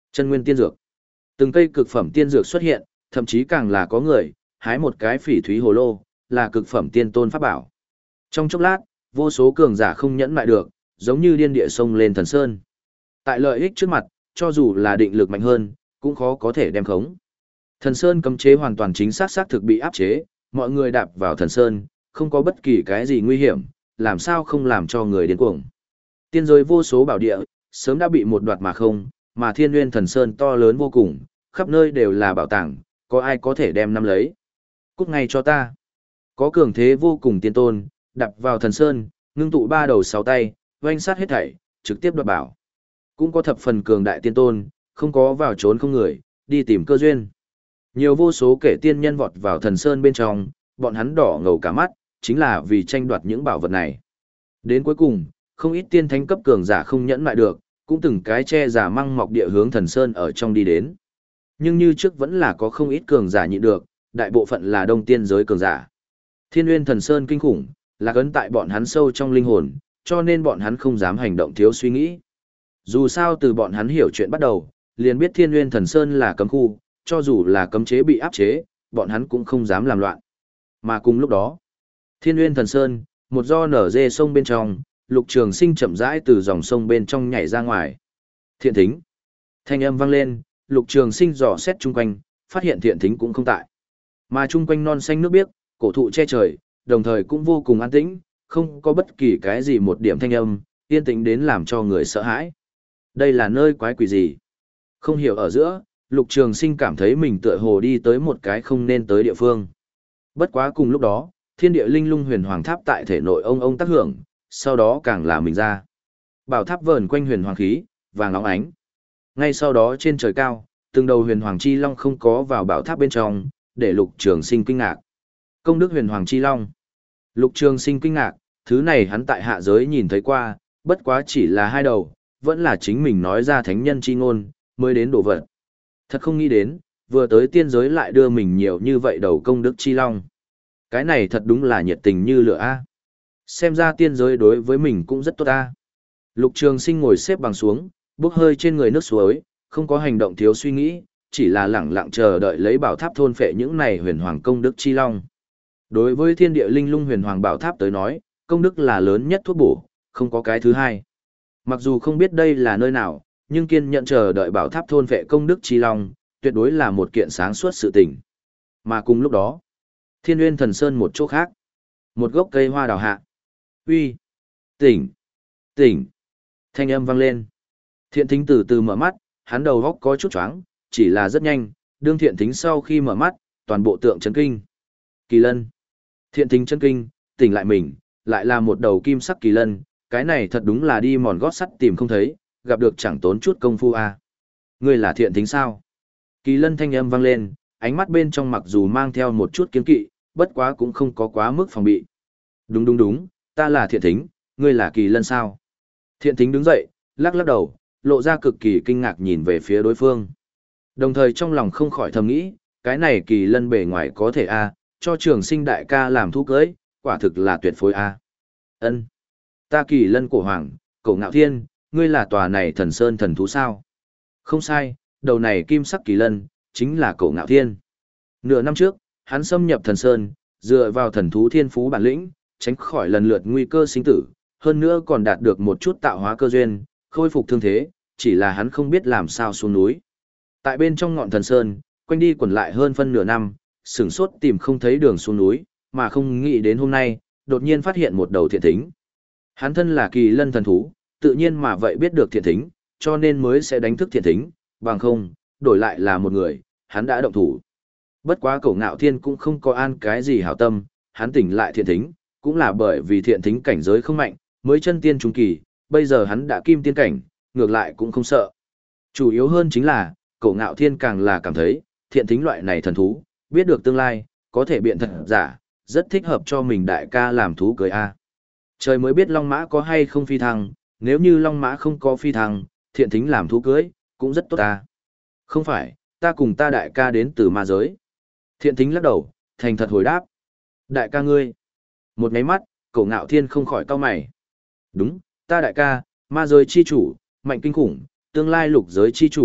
[SPEAKER 1] Chân nguyên tiên dược. Từng cây cực phẩm tiên dược xuất hiện, thậm chí càng là có người hái một cái phỉ thúy hồ lô, là cực phẩm tiên tôn pháp bảo. Trong chốc lát, vô số cường giả không nhẫn lại được, giống như điên địa sông lên thần sơn. Tại lợi ích trước mặt, cho dù là định lực mạnh hơn, cũng khó có thể đem khống. Thần sơn cấm chế hoàn toàn chính xác xác thực bị áp chế, mọi người đạp vào thần sơn, không có bất kỳ cái gì nguy hiểm, làm sao không làm cho người điên cuồng. Tiên giới vô số bảo địa, sớm đã bị một đoạt mà không, mà Thiên Nguyên Thần Sơn to lớn vô cùng, khắp nơi đều là bảo tàng, có ai có thể đem nắm lấy. Cút ngay cho ta. Có cường thế vô cùng tiên tôn, đạp vào thần sơn, ngưng tụ ba đầu sáu tay, oanh sát hết thảy, trực tiếp đoạt bảo. Cũng có thập phần cường đại tiên tôn, không có vào trốn không người, đi tìm cơ duyên. Nhiều vô số kẻ tiên nhân vọt vào thần sơn bên trong, bọn hắn đỏ ngầu cả mắt, chính là vì tranh đoạt những bảo vật này. Đến cuối cùng, không ít tiên thánh cấp cường giả không nhẫn lại được, cũng từng cái che giả măng mọc địa hướng thần sơn ở trong đi đến. Nhưng như trước vẫn là có không ít cường giả nhịn được, đại bộ phận là đông tiên giới cường giả. Thiên Nguyên Thần Sơn kinh khủng, là cấn tại bọn hắn sâu trong linh hồn, cho nên bọn hắn không dám hành động thiếu suy nghĩ. Dù sao từ bọn hắn hiểu chuyện bắt đầu, liền biết Thiên Nguyên Thần Sơn là cấm khu, cho dù là cấm chế bị áp chế, bọn hắn cũng không dám làm loạn. Mà cùng lúc đó, Thiên Nguyên Thần Sơn, một do nở dê sông bên trong, Lục Trường Sinh chậm rãi từ dòng sông bên trong nhảy ra ngoài. Thiện Thính. Thanh âm vang lên, Lục Trường Sinh dò xét chung quanh, phát hiện Thiện Thính cũng không tại. Mà chung quanh non xanh nước biếc, cổ thụ che trời, đồng thời cũng vô cùng an tĩnh, không có bất kỳ cái gì một điểm thanh âm, yên tĩnh đến làm cho người sợ hãi. Đây là nơi quái quỷ gì? Không hiểu ở giữa, Lục Trường Sinh cảm thấy mình tựa hồ đi tới một cái không nên tới địa phương. Bất quá cùng lúc đó, thiên địa linh lung huyền hoàng tháp tại thể nội ông ông tác hưởng, sau đó càng là mình ra. Bảo tháp vờn quanh huyền hoàng khí, vàng óng ánh. Ngay sau đó trên trời cao, từng đầu huyền hoàng chi long không có vào bảo tháp bên trong, để Lục Trường Sinh kinh ngạc. Công đức huyền hoàng chi long. Lục Trường Sinh kinh ngạc, thứ này hắn tại hạ giới nhìn thấy qua, bất quá chỉ là hai đầu, vẫn là chính mình nói ra thánh nhân chi ngôn, mới đến đổ vật. Thật không nghĩ đến, vừa tới tiên giới lại đưa mình nhiều như vậy đầu công đức chi long. Cái này thật đúng là nhiệt tình như lửa a. Xem ra tiên giới đối với mình cũng rất tốt a. Lục Trường Sinh ngồi xếp bằng xuống, bốc hơi trên người nước suối, không có hành động thiếu suy nghĩ, chỉ là lẳng lặng chờ đợi lấy bảo tháp thôn phệ những này huyền hoàng công đức chi long. Đối với thiên địa linh lung huyền hoàng bảo tháp tới nói, công đức là lớn nhất thuốc bổ, không có cái thứ hai. Mặc dù không biết đây là nơi nào, nhưng kiên nhận chờ đợi bảo tháp thôn phệ công đức chi long, tuyệt đối là một kiện sáng suốt sự tình. Mà cùng lúc đó, Thiên Nguyên Thần Sơn một chỗ khác, một gốc cây hoa đào hạ. Uy, tỉnh, tỉnh. Thanh âm vang lên. Thiện Thính từ từ mở mắt, hắn đầu góc có chút choáng, chỉ là rất nhanh, đương Thiện Thính sau khi mở mắt, toàn bộ tượng chấn kinh. Kỳ lân. Thiện Thính chấn kinh, tỉnh lại mình, lại là một đầu kim sắc kỳ lân, cái này thật đúng là đi mòn gót sắt tìm không thấy, gặp được chẳng tốn chút công phu à. Ngươi là Thiện Thính sao? Kỳ lân thanh âm vang lên, ánh mắt bên trong mặc dù mang theo một chút kiên kỵ, bất quá cũng không có quá mức phòng bị. Đúng đúng đúng, ta là Thiện Thính, ngươi là Kỳ lân sao? Thiện Thính đứng dậy, lắc lắc đầu, lộ ra cực kỳ kinh ngạc nhìn về phía đối phương. Đồng thời trong lòng không khỏi thầm nghĩ, cái này Kỳ lân bề ngoài có thể a, cho Trường Sinh đại ca làm thú cưới, quả thực là tuyệt phối a. Ân, ta Kỳ lân cổ hoàng, Cổ Ngạo Thiên, ngươi là tòa này thần sơn thần thú sao? Không sai, đầu này kim sắc kỳ lân, chính là Cổ Ngạo Thiên. Nửa năm trước, hắn xâm nhập thần sơn, dựa vào thần thú thiên phú bản lĩnh, tránh khỏi lần lượt nguy cơ sinh tử, hơn nữa còn đạt được một chút tạo hóa cơ duyên, khôi phục thương thế, chỉ là hắn không biết làm sao xuống núi. Tại bên trong ngọn thần sơn, quanh đi quẩn lại hơn phân nửa năm, sửng sốt tìm không thấy đường xuống núi, mà không nghĩ đến hôm nay, đột nhiên phát hiện một đầu Thiện Thính. Hắn thân là kỳ lân thần thú, tự nhiên mà vậy biết được Thiện Thính, cho nên mới sẽ đánh thức Thiện Thính, bằng không, đổi lại là một người, hắn đã động thủ. Bất quá Cổ Ngạo Thiên cũng không có an cái gì hảo tâm, hắn tỉnh lại Thiện Thính, cũng là bởi vì Thiện Thính cảnh giới không mạnh, mới chân tiên trung kỳ, bây giờ hắn đã kim tiên cảnh, ngược lại cũng không sợ. Chủ yếu hơn chính là, Cổ Ngạo Thiên càng là cảm thấy, Thiện Thính loại này thần thú, biết được tương lai, có thể biện thật giả, rất thích hợp cho mình đại ca làm thú cưới A. Trời mới biết Long Mã có hay không phi thăng, nếu như Long Mã không có phi thăng, Thiện Thính làm thú cưới, cũng rất tốt ta. Không phải, ta cùng ta đại ca đến từ ma giới. Thiện Thính lắc đầu, thành thật hồi đáp. Đại ca ngươi. Một ngáy mắt, Cổ Ngạo Thiên không khỏi cau mày. Đúng, ta đại ca, ma giới chi chủ, mạnh kinh khủng, tương lai lục giới chi chủ,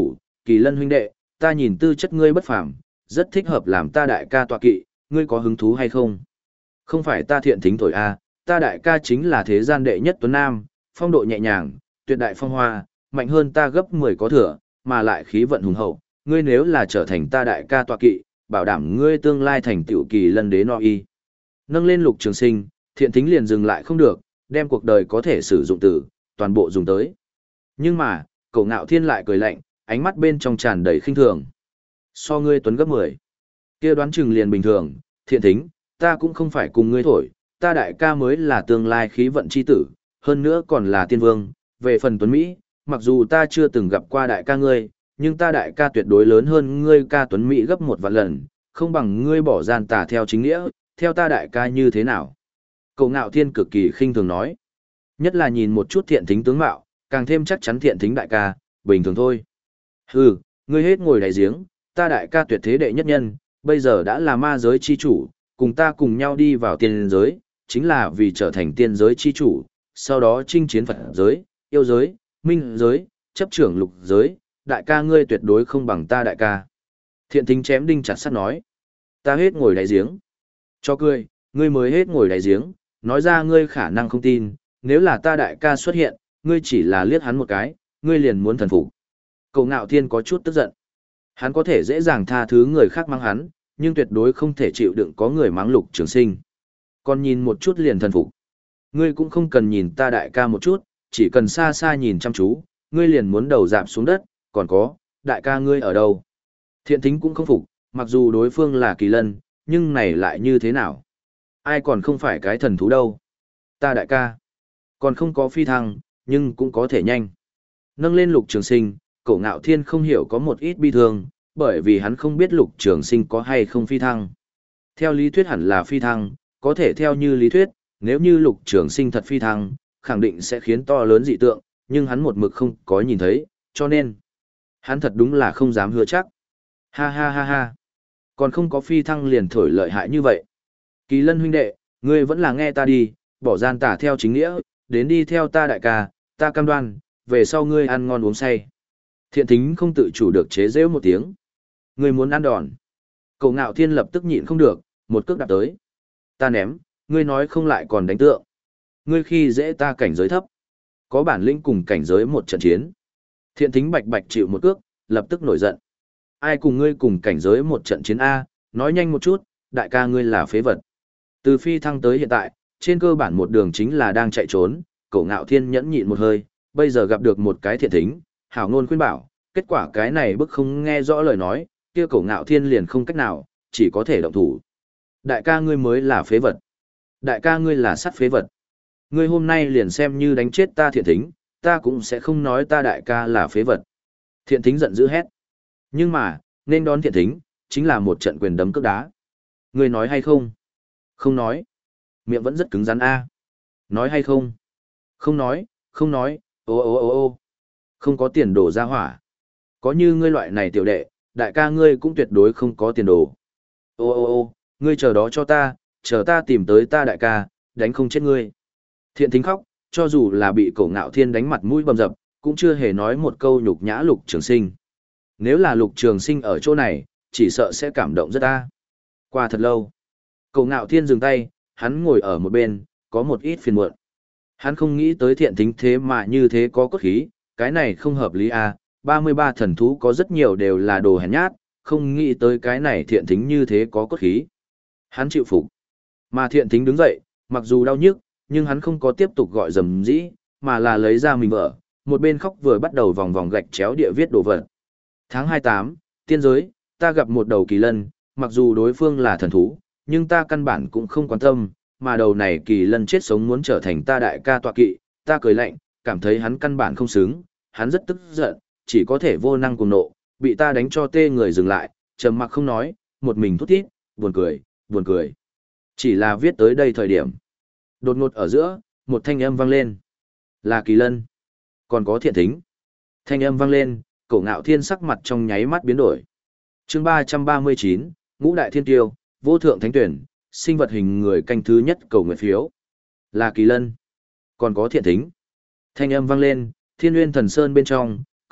[SPEAKER 1] Kỳ Lân huynh đệ, ta nhìn tư chất ngươi bất phàm, rất thích hợp làm ta đại ca tọa kỵ, ngươi có hứng thú hay không? Không phải ta thiện thính thổi a, ta đại ca chính là thế gian đệ nhất tuấn nam, phong độ nhẹ nhàng, tuyệt đại phong hoa, mạnh hơn ta gấp mười có thừa, mà lại khí vận hùng hậu, ngươi nếu là trở thành ta đại ca tọa kỵ, bảo đảm ngươi tương lai thành tựu Kỳ Lân đế no y. Nâng lên Lục Trường Sinh, thiện thính liền dừng lại không được, đem cuộc đời có thể sử dụng từ, toàn bộ dùng tới. Nhưng mà, Cổ Ngạo Thiên lại cười lạnh, ánh mắt bên trong tràn đầy khinh thường. So ngươi tuấn gấp mười, kia đoán chừng liền bình thường, thiện thính, ta cũng không phải cùng ngươi thổi, ta đại ca mới là tương lai khí vận chi tử, hơn nữa còn là tiên vương, về phần tuấn Mỹ, mặc dù ta chưa từng gặp qua đại ca ngươi, nhưng ta đại ca tuyệt đối lớn hơn ngươi ca tuấn Mỹ gấp một vạn lần, không bằng ngươi bỏ gian tà theo chính nghĩa, theo ta đại ca như thế nào. Cổ Ngạo Thiên cực kỳ khinh thường nói, nhất là nhìn một chút thiện thính tướng mạo, càng thêm chắc chắn thiện thính đại ca, bình thường thôi. Hừ, ngươi hết ngồi đáy giếng, ta đại ca tuyệt thế đệ nhất nhân, bây giờ đã là ma giới chi chủ, cùng ta cùng nhau đi vào tiên giới, chính là vì trở thành tiên giới chi chủ, sau đó chinh chiến Phật giới, yêu giới, minh giới, chấp trưởng lục giới, đại ca ngươi tuyệt đối không bằng ta đại ca. Thiện thính chém đinh chặt sắt nói, ta hết ngồi đáy giếng. Cho cười, ngươi mới hết ngồi đáy giếng, nói ra ngươi khả năng không tin, nếu là ta đại ca xuất hiện, ngươi chỉ là liếc hắn một cái, ngươi liền muốn thần phục. Cổ Ngạo Thiên có chút tức giận. Hắn có thể dễ dàng tha thứ người khác mắng hắn, nhưng tuyệt đối không thể chịu đựng có người mắng Lục Trường Sinh. Còn nhìn một chút liền thần phục. Ngươi cũng không cần nhìn ta đại ca một chút, chỉ cần xa xa nhìn chăm chú, ngươi liền muốn đầu dạp xuống đất, còn có, đại ca ngươi ở đâu? Thiện thính cũng không phục, mặc dù đối phương là Kỳ Lân, nhưng này lại như thế nào? Ai còn không phải cái thần thú đâu? Ta đại ca, còn không có phi thăng, nhưng cũng có thể nhanh. Nâng lên Lục Trường Sinh, Cổ Ngạo Thiên không hiểu có một ít bi thương, bởi vì hắn không biết Lục Trường Sinh có hay không phi thăng. Theo lý thuyết hẳn là phi thăng, có thể theo như lý thuyết, nếu như Lục Trường Sinh thật phi thăng, khẳng định sẽ khiến to lớn dị tượng, nhưng hắn một mực không có nhìn thấy, cho nên, hắn thật đúng là không dám hứa chắc. Ha ha ha ha, còn không có phi thăng liền thổi lợi hại như vậy. Kỳ Lân huynh đệ, ngươi vẫn là nghe ta đi, bỏ gian tà theo chính nghĩa, đến đi theo ta đại ca, ta cam đoan, về sau ngươi ăn ngon uống say. Thiện thính không tự chủ được chế giễu một tiếng. Ngươi muốn ăn đòn. Cổ Ngạo Thiên lập tức nhịn không được, một cước đạp tới. Ta ném, ngươi nói không lại còn đánh tượng. Ngươi khi dễ ta cảnh giới thấp. Có bản lĩnh cùng cảnh giới một trận chiến. Thiện thính bạch bạch chịu một cước, lập tức nổi giận. Ai cùng ngươi cùng cảnh giới một trận chiến A, nói nhanh một chút, đại ca ngươi là phế vật. Từ phi thăng tới hiện tại, trên cơ bản một đường chính là đang chạy trốn, Cổ Ngạo Thiên nhẫn nhịn một hơi, bây giờ gặp được một cái thiện thính, hảo ngôn khuyên bảo, kết quả cái này bức không nghe rõ lời nói, kia Cổ Ngạo Thiên liền không cách nào, chỉ có thể động thủ. Đại ca ngươi mới là phế vật. Đại ca ngươi là sắt phế vật. Ngươi hôm nay liền xem như đánh chết ta thiện thính, ta cũng sẽ không nói ta đại ca là phế vật. Thiện thính giận dữ hét. Nhưng mà, nên đón thiện thính, chính là một trận quyền đấm cước đá. Ngươi nói hay không? Không nói. Miệng vẫn rất cứng rắn a. Nói hay không? Không nói, không nói, ô ô ô ô. Không có tiền đồ ra hỏa. Có như ngươi loại này tiểu đệ, đại ca ngươi cũng tuyệt đối không có tiền đồ. Ô ô ô, ngươi chờ đó cho ta, chờ ta tìm tới ta đại ca, đánh không chết ngươi. Thiện thính khóc, cho dù là bị Cổ Ngạo Thiên đánh mặt mũi bầm dập, cũng chưa hề nói một câu nhục nhã Lục Trường Sinh. Nếu là Lục Trường Sinh ở chỗ này, chỉ sợ sẽ cảm động rất ta. Qua thật lâu, Cổ Ngạo Thiên dừng tay, hắn ngồi ở một bên, có một ít phiền muộn. Hắn không nghĩ tới thiện thính thế mà như thế có cốt khí, cái này không hợp lý à, ba mươi ba thần thú có rất nhiều đều là đồ hèn nhát, không nghĩ tới cái này thiện thính như thế có cốt khí. Hắn chịu phục. Mà thiện thính đứng dậy, mặc dù đau nhức, nhưng hắn không có tiếp tục gọi dầm dĩ, mà là lấy ra mình vợ, một bên khóc vừa bắt đầu vòng vòng gạch chéo địa viết đồ vật. Tháng hai mươi tám, tiên giới, ta gặp một đầu kỳ lân, mặc dù đối phương là thần thú, nhưng ta căn bản cũng không quan tâm, mà đầu này kỳ lân chết sống muốn trở thành ta đại ca tọa kỵ, ta cười lạnh, cảm thấy hắn căn bản không xứng, hắn rất tức giận, chỉ có thể vô năng cùng nộ, bị ta đánh cho tê người dừng lại, trầm mặc không nói, một mình thút thít, buồn cười, buồn cười. Chỉ là viết tới đây thời điểm. Đột ngột ở giữa, một thanh âm vang lên. Là kỳ lân. Còn có thiện thính. Thanh âm vang lên, Cổ Ngạo Thiên sắc mặt trong nháy mắt biến đổi. Chương ba trăm ba mươi chín, Ngũ Đại Thiên Tiêu, Vô Thượng Thánh Tuyển, sinh vật hình người canh thứ nhất cầu nguyện phiếu. Là kỳ lân. Còn có thiện thính. Thanh âm vang lên, Thiên Nguyên Thần Sơn bên trong,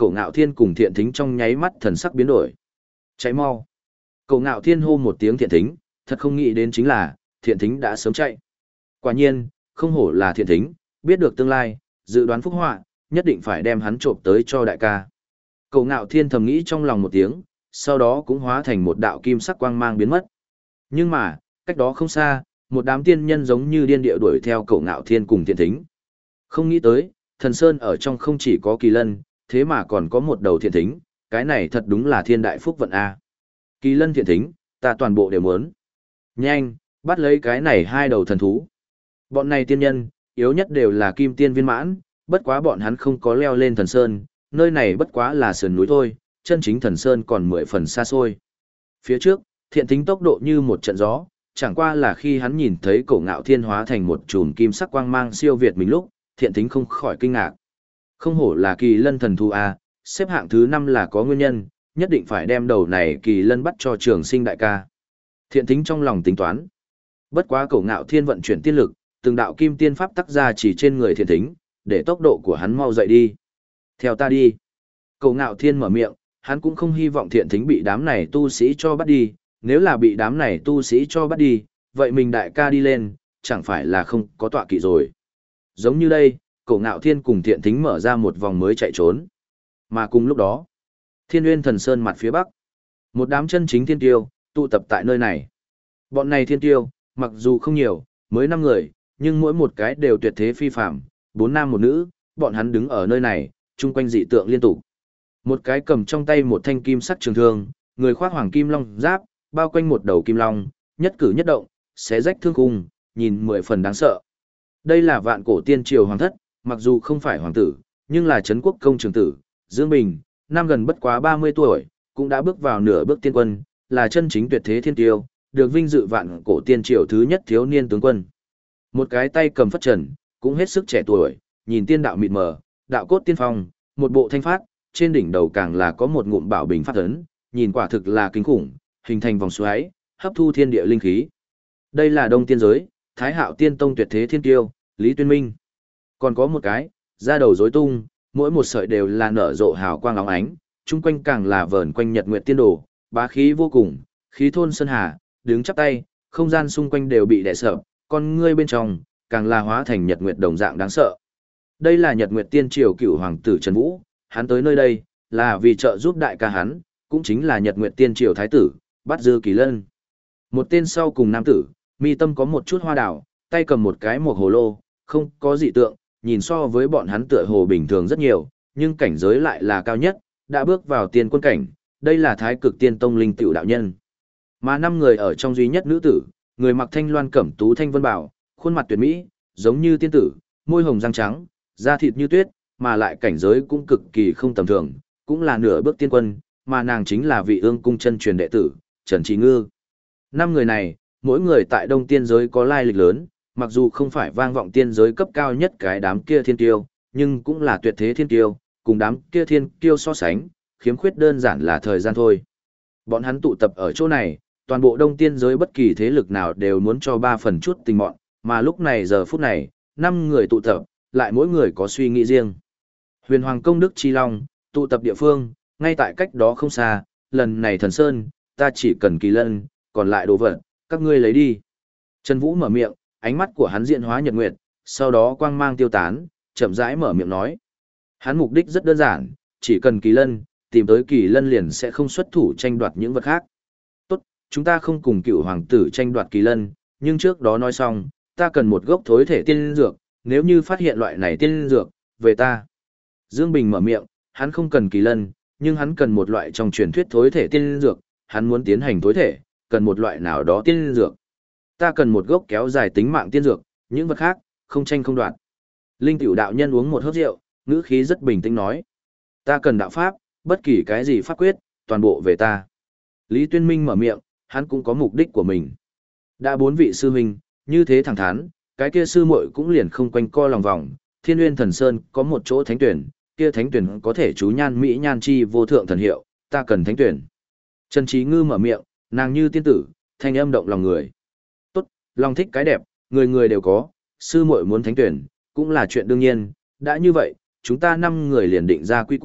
[SPEAKER 1] Cổ Ngạo Thiên cùng Thiện Thính trong nháy mắt thần sắc biến đổi. Cháy mau. Cổ Ngạo Thiên hô một tiếng Thiện Thính, thật không nghĩ đến chính là, Thiện Thính đã sớm chạy. Quả nhiên, không hổ là Thiện Thính, biết được tương lai, dự đoán phúc họa, nhất định phải đem hắn trộm tới cho đại ca. Cổ Ngạo Thiên thầm nghĩ trong lòng một tiếng, sau đó cũng hóa thành một đạo kim sắc quang mang biến mất. Nhưng mà, cách đó không xa, một đám tiên nhân giống như điên địa đuổi theo Cổ Ngạo Thiên cùng Thiện Thính. Không nghĩ tới, thần sơn ở trong không chỉ có kỳ lân, thế mà còn có một đầu Thiện Thính, cái này thật đúng là thiên đại phúc vận a. Kỳ lân Thiện Thính, ta toàn bộ đều muốn. Nhanh, bắt lấy cái này hai đầu thần thú. Bọn này tiên nhân, yếu nhất đều là kim tiên viên mãn, bất quá bọn hắn không có leo lên thần sơn, nơi này bất quá là sườn núi thôi, chân chính thần sơn còn mười phần xa xôi. Phía trước, Thiện Thính tốc độ như một trận gió, chẳng qua là khi hắn nhìn thấy Cổ Ngạo Thiên hóa thành một chùm kim sắc quang mang siêu việt mình lúc, Thiện Thính không khỏi kinh ngạc. Không hổ là kỳ lân thần thú a, xếp hạng thứ năm là có nguyên nhân, nhất định phải đem đầu này kỳ lân bắt cho Trường Sinh đại ca. Thiện Thính trong lòng tính toán. Bất quá Cổ Ngạo Thiên vận chuyển tiên lực, từng đạo kim tiên pháp tác ra chỉ trên người Thiện Thính, để tốc độ của hắn mau dậy đi. Theo ta đi. Cổ Ngạo Thiên mở miệng, hắn cũng không hy vọng Thiện Thính bị đám này tu sĩ cho bắt đi, nếu là bị đám này tu sĩ cho bắt đi, vậy mình đại ca đi lên, chẳng phải là không có tọa kỵ rồi. Giống như đây, Cổ Ngạo Thiên cùng Thiện Thính mở ra một vòng mới chạy trốn. Mà cùng lúc đó, Thiên Nguyên Thần Sơn mặt phía bắc, một đám chân chính thiên tiêu tụ tập tại nơi này. Bọn này thiên tiêu, mặc dù không nhiều, mới năm người, nhưng mỗi một cái đều tuyệt thế phi phàm, bốn nam một nữ, bọn hắn đứng ở nơi này, chung quanh dị tượng liên tục. Một cái cầm trong tay một thanh kim sắc trường thương, người khoác hoàng kim long giáp, bao quanh một đầu kim long, nhất cử nhất động, xé rách thương khung, nhìn mười phần đáng sợ. Đây là vạn cổ tiên triều hoàng thất, mặc dù không phải hoàng tử, nhưng là trấn quốc công trường tử, Dương Bình, năm gần bất quá ba mươi tuổi, cũng đã bước vào nửa bước tiên quân, là chân chính tuyệt thế thiên tiêu, được vinh dự vạn cổ tiên triều thứ nhất thiếu niên tướng quân. Một cái tay cầm phất trần, cũng hết sức trẻ tuổi, nhìn tiên đạo mịt mờ, đạo cốt tiên phong, một bộ thanh phát, trên đỉnh đầu càng là có một ngụm bảo bình phát ấn, nhìn quả thực là kinh khủng, hình thành vòng xoáy, hấp thu thiên địa linh khí. Đây là Đông Tiên giới, Thái Hạo Tiên Tông tuyệt thế thiên tiêu, Lý Tuyên Minh. Còn có một cái, da đầu rối tung, mỗi một sợi đều là nở rộ hào quang óng ánh, chung quanh càng là vờn quanh nhật nguyệt tiên đồ, bá khí vô cùng, khí thôn sơn hà, đứng chắp tay, không gian xung quanh đều bị đè sợ, con ngươi bên trong càng là hóa thành nhật nguyệt đồng dạng đáng sợ. Đây là Nhật Nguyệt Tiên Triều cựu hoàng tử Trần Vũ, hắn tới nơi đây là vì trợ giúp đại ca hắn, cũng chính là Nhật Nguyệt Tiên Triều thái tử, Bát Dư Kỳ Lân. Một tên sau cùng nam tử, mi tâm có một chút hoa đào, tay cầm một cái một hồ lô, không có dị tượng, nhìn so với bọn hắn tựa hồ bình thường rất nhiều, nhưng cảnh giới lại là cao nhất, đã bước vào tiên quân cảnh, đây là Thái Cực Tiên Tông linh tiểu đạo nhân. Mà năm người ở trong duy nhất nữ tử, người mặc thanh loan cẩm tú thanh vân bảo, khuôn mặt tuyệt mỹ, giống như tiên tử, môi hồng răng trắng, da thịt như tuyết, mà lại cảnh giới cũng cực kỳ không tầm thường, cũng là nửa bước tiên quân, mà nàng chính là vị ương cung chân truyền đệ tử, Trần Trí Ngư. Năm người này, mỗi người tại Đông Tiên giới có lai lịch lớn, mặc dù không phải vang vọng tiên giới cấp cao nhất cái đám kia thiên tiêu, nhưng cũng là tuyệt thế thiên tiêu, cùng đám kia thiên tiêu so sánh, khiếm khuyết đơn giản là thời gian thôi. Bọn hắn tụ tập ở chỗ này, toàn bộ Đông Tiên giới bất kỳ thế lực nào đều muốn cho ba phần chút tình mọn, mà lúc này giờ phút này, năm người tụ tập, lại mỗi người có suy nghĩ riêng. Huyền Hoàng Công Đức Chi Long, tụ tập địa phương, ngay tại cách đó không xa, lần này thần sơn, ta chỉ cần kỳ lân, còn lại đồ vật, các ngươi lấy đi. Trần Vũ mở miệng, ánh mắt của hắn diện hóa nhật nguyệt, sau đó quang mang tiêu tán, chậm rãi mở miệng nói. Hắn mục đích rất đơn giản, chỉ cần kỳ lân, tìm tới kỳ lân liền sẽ không xuất thủ tranh đoạt những vật khác. Tốt, chúng ta không cùng cựu hoàng tử tranh đoạt kỳ lân, nhưng trước đó nói xong, ta cần một gốc thối thể tiên dược, nếu như phát hiện loại này tiên dược, về ta. Dương Bình mở miệng, hắn không cần kỳ lân, nhưng hắn cần một loại trong truyền thuyết thối thể tiên dược, hắn muốn tiến hành thối thể, cần một loại nào đó tiên dược. Ta cần một gốc kéo dài tính mạng tiên dược, những vật khác, không tranh không đoạt. Linh tiểu đạo nhân uống một hớp rượu, ngữ khí rất bình tĩnh nói. Ta cần đạo pháp, bất kỳ cái gì pháp quyết, toàn bộ về ta. Lý Tuyên Minh mở miệng, hắn cũng có mục đích của mình. Đã bốn vị sư huynh, như thế thẳng thắn, cái kia sư muội cũng liền không quanh co lòng vòng. Thiên Nguyên Thần Sơn có một chỗ thánh tuyển, kia thánh tuyển có thể chú nhan mỹ nhan chi vô thượng thần hiệu, ta cần thánh tuyển. Trần Trí Ngư mở miệng, nàng như tiên tử, thanh âm động lòng người. Tốt, lòng thích cái đẹp, người người đều có, sư muội muốn thánh tuyển, cũng là chuyện đương nhiên, đã như vậy, chúng ta năm người liền định ra quy củ,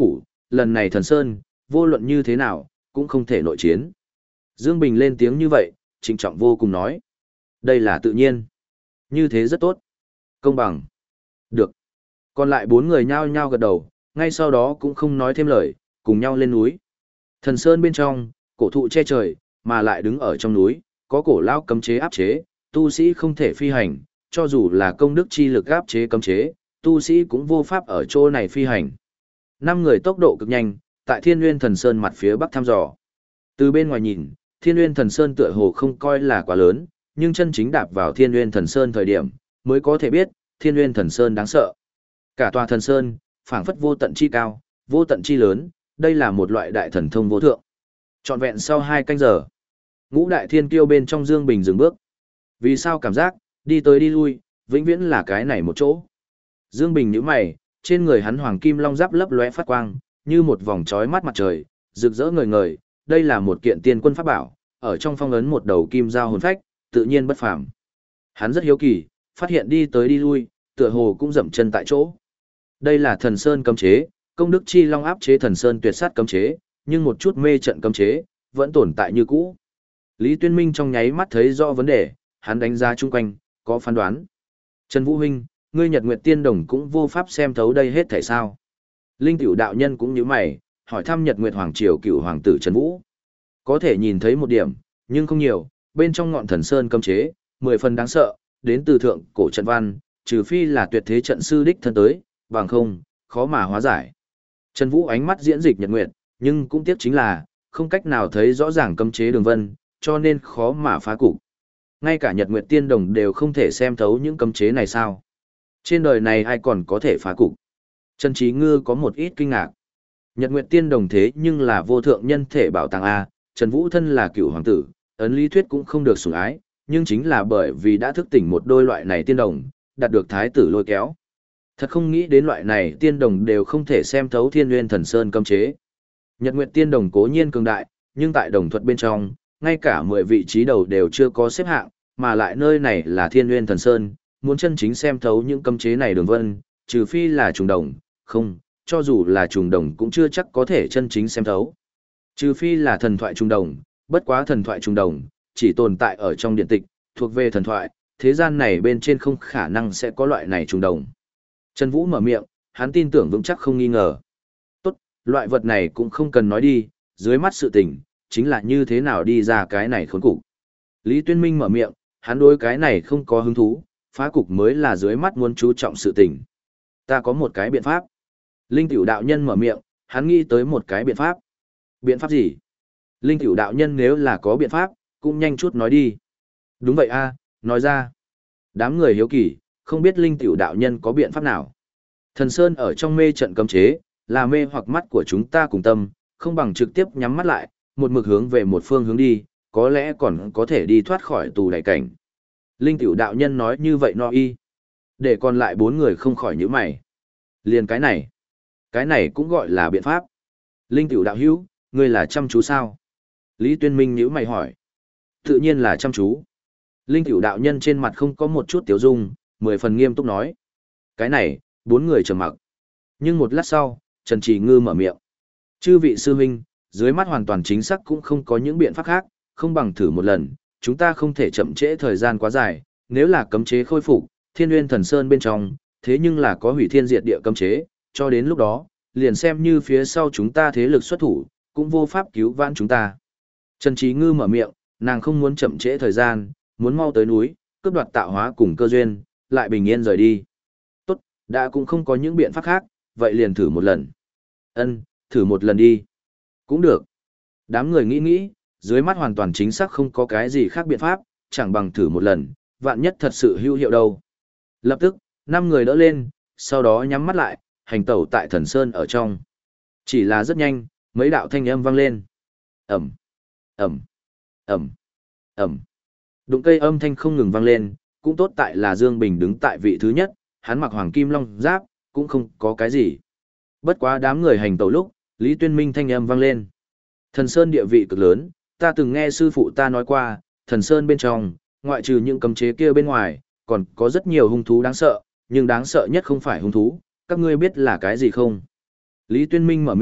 [SPEAKER 1] lần này thần sơn, vô luận như thế nào, cũng không thể nội chiến. Dương Bình lên tiếng như vậy, trịnh trọng vô cùng nói. Đây là tự nhiên. Như thế rất tốt. Công bằng. Được. Còn lại bốn người nhao nhao gật đầu, ngay sau đó cũng không nói thêm lời, cùng nhau lên núi. Thần sơn bên trong, cổ thụ che trời, mà lại đứng ở trong núi, có cổ lao cấm chế áp chế, tu sĩ không thể phi hành, cho dù là công đức chi lực áp chế cấm chế, tu sĩ cũng vô pháp ở chỗ này phi hành. Năm người tốc độ cực nhanh, tại Thiên Nguyên Thần Sơn mặt phía bắc thăm dò. Từ bên ngoài nhìn, Thiên Nguyên Thần Sơn tựa hồ không coi là quá lớn, nhưng chân chính đạp vào Thiên Nguyên Thần Sơn thời điểm, mới có thể biết, Thiên Nguyên Thần Sơn đáng sợ. Cả tòa thần sơn, phảng phất vô tận chi cao, vô tận chi lớn, đây là một loại đại thần thông vô thượng. Trọn vẹn sau hai canh giờ, ngũ đại thiên kiêu bên trong Dương Bình dừng bước. Vì sao cảm giác, đi tới đi lui, vĩnh viễn là cái này một chỗ. Dương Bình nhíu mày, trên người hắn hoàng kim long giáp lấp lóe phát quang, như một vòng chói mắt mặt trời, rực rỡ ngời ngời, đây là một kiện tiên quân pháp bảo, ở trong phong ấn một đầu kim giao hồn phách, tự nhiên bất phàm. Hắn rất hiếu kỳ, phát hiện đi tới đi lui, tựa hồ cũng dậm chân tại chỗ. Đây là thần sơn cấm chế, công đức chi long áp chế thần sơn tuyệt sát cấm chế, nhưng một chút mê trận cấm chế, vẫn tồn tại như cũ. Lý Tuyên Minh trong nháy mắt thấy rõ vấn đề, hắn đánh giá chung quanh, có phán đoán. Trần Vũ Huynh, ngươi Nhật Nguyệt Tiên Đồng cũng vô pháp xem thấu đây hết thảy sao. Linh Tiểu đạo nhân cũng như mày, hỏi thăm Nhật Nguyệt Hoàng Triều cựu hoàng tử Trần Vũ. Có thể nhìn thấy một điểm, nhưng không nhiều, bên trong ngọn thần sơn cấm chế, mười phần đáng sợ, đến từ thượng cổ trận văn, trừ phi là tuyệt thế trận sư đích thân tới, bằng không, khó mà hóa giải. Trần Vũ ánh mắt diễn dịch Nhật Nguyệt, nhưng cũng tiếc chính là, không cách nào thấy rõ ràng cấm chế đường vân, cho nên khó mà phá cục. Ngay cả Nhật Nguyệt Tiên Đồng đều không thể xem thấu những cấm chế này sao? Trên đời này ai còn có thể phá cục? Trần Trí Ngư có một ít kinh ngạc. Nhật Nguyệt Tiên Đồng thế nhưng là vô thượng nhân thể bảo tàng A, Trần Vũ thân là cựu hoàng tử, ấn lý thuyết cũng không được sủng ái, nhưng chính là bởi vì đã thức tỉnh một đôi loại này tiên đồng, đạt được thái tử lôi kéo. Thật không nghĩ đến loại này tiên đồng đều không thể xem thấu Thiên Nguyên Thần Sơn cấm chế. Nhật Nguyệt Tiên Đồng cố nhiên cường đại, nhưng tại đồng thuật bên trong, ngay cả mười vị trí đầu đều chưa có xếp hạng, mà lại nơi này là Thiên Nguyên Thần Sơn, muốn chân chính xem thấu những cấm chế này đường vân, trừ phi là trùng đồng, không, cho dù là trùng đồng cũng chưa chắc có thể chân chính xem thấu. Trừ phi là thần thoại trùng đồng, bất quá thần thoại trùng đồng, chỉ tồn tại ở trong điện tịch, thuộc về thần thoại, thế gian này bên trên không khả năng sẽ có loại này trùng đồng. Trần Vũ mở miệng, hắn tin tưởng vững chắc không nghi ngờ. Tốt, loại vật này cũng không cần nói đi, dưới mắt sự tình, chính là như thế nào đi ra cái này khốn cục. Lý Tuyên Minh mở miệng, hắn đối cái này không có hứng thú, phá cục mới là dưới mắt muốn chú trọng sự tình. Ta có một cái biện pháp. Linh Tiểu đạo nhân mở miệng, hắn nghĩ tới một cái biện pháp. Biện pháp gì? Linh Tiểu đạo nhân nếu là có biện pháp, cũng nhanh chút nói đi. Đúng vậy a, nói ra. Đám người hiếu kỳ, không biết Linh Tiểu đạo nhân có biện pháp nào. Thần Sơn ở trong mê trận cấm chế, là mê hoặc mắt của chúng ta cùng tâm, không bằng trực tiếp nhắm mắt lại, một mực hướng về một phương hướng đi, có lẽ còn có thể đi thoát khỏi tù đại cảnh. Linh Tiểu đạo nhân nói như vậy no y. Để còn lại bốn người không khỏi nhíu mày. Liền cái này. Cái này cũng gọi là biện pháp. Linh Tiểu đạo hữu, ngươi là chăm chú sao? Lý Tuyên Minh nhíu mày hỏi. Tự nhiên là chăm chú. Linh Tiểu đạo nhân trên mặt không có một chút tiếu dung, mười phần nghiêm túc nói. Cái này, bốn người trầm mặc. Nhưng một lát sau, Trần Trì Ngư mở miệng. Chư vị sư huynh, dưới mắt hoàn toàn chính xác cũng không có những biện pháp khác, không bằng thử một lần, chúng ta không thể chậm trễ thời gian quá dài, nếu là cấm chế khôi phục, Thiên Nguyên Thần Sơn bên trong, thế nhưng là có hủy thiên diệt địa cấm chế, cho đến lúc đó, liền xem như phía sau chúng ta thế lực xuất thủ, cũng vô pháp cứu vãn chúng ta. Trần Trí Ngư mở miệng, nàng không muốn chậm trễ thời gian, muốn mau tới núi, cướp đoạt tạo hóa cùng cơ duyên, lại bình yên rời đi. Tốt, đã cũng không có những biện pháp khác, vậy liền thử một lần. Ân, thử một lần đi. Cũng được. Đám người nghĩ nghĩ, dưới mắt hoàn toàn chính xác không có cái gì khác biện pháp, chẳng bằng thử một lần, vạn nhất thật sự hữu hiệu đâu. Lập tức, năm người đỡ lên, sau đó nhắm mắt lại, hành tẩu tại thần sơn ở trong. Chỉ là rất nhanh, mấy đạo thanh âm vang lên. Ẩm, Ẩm, Ẩm, Ẩm. Đụng cây âm thanh không ngừng vang lên, cũng tốt tại là Dương Bình đứng tại vị thứ nhất, hắn mặc hoàng kim long giáp, cũng không có cái gì. Bất quá đám người hành tẩu lúc, Lý Tuyên Minh thanh âm vang lên. Thần Sơn địa vị cực lớn, ta từng nghe sư phụ ta nói qua, Thần Sơn bên trong, ngoại trừ những cấm chế kia bên ngoài, còn có rất nhiều hung thú đáng sợ, nhưng đáng sợ nhất không phải hung thú, các ngươi biết là cái gì không? Lý Tuyên Minh mở miệng,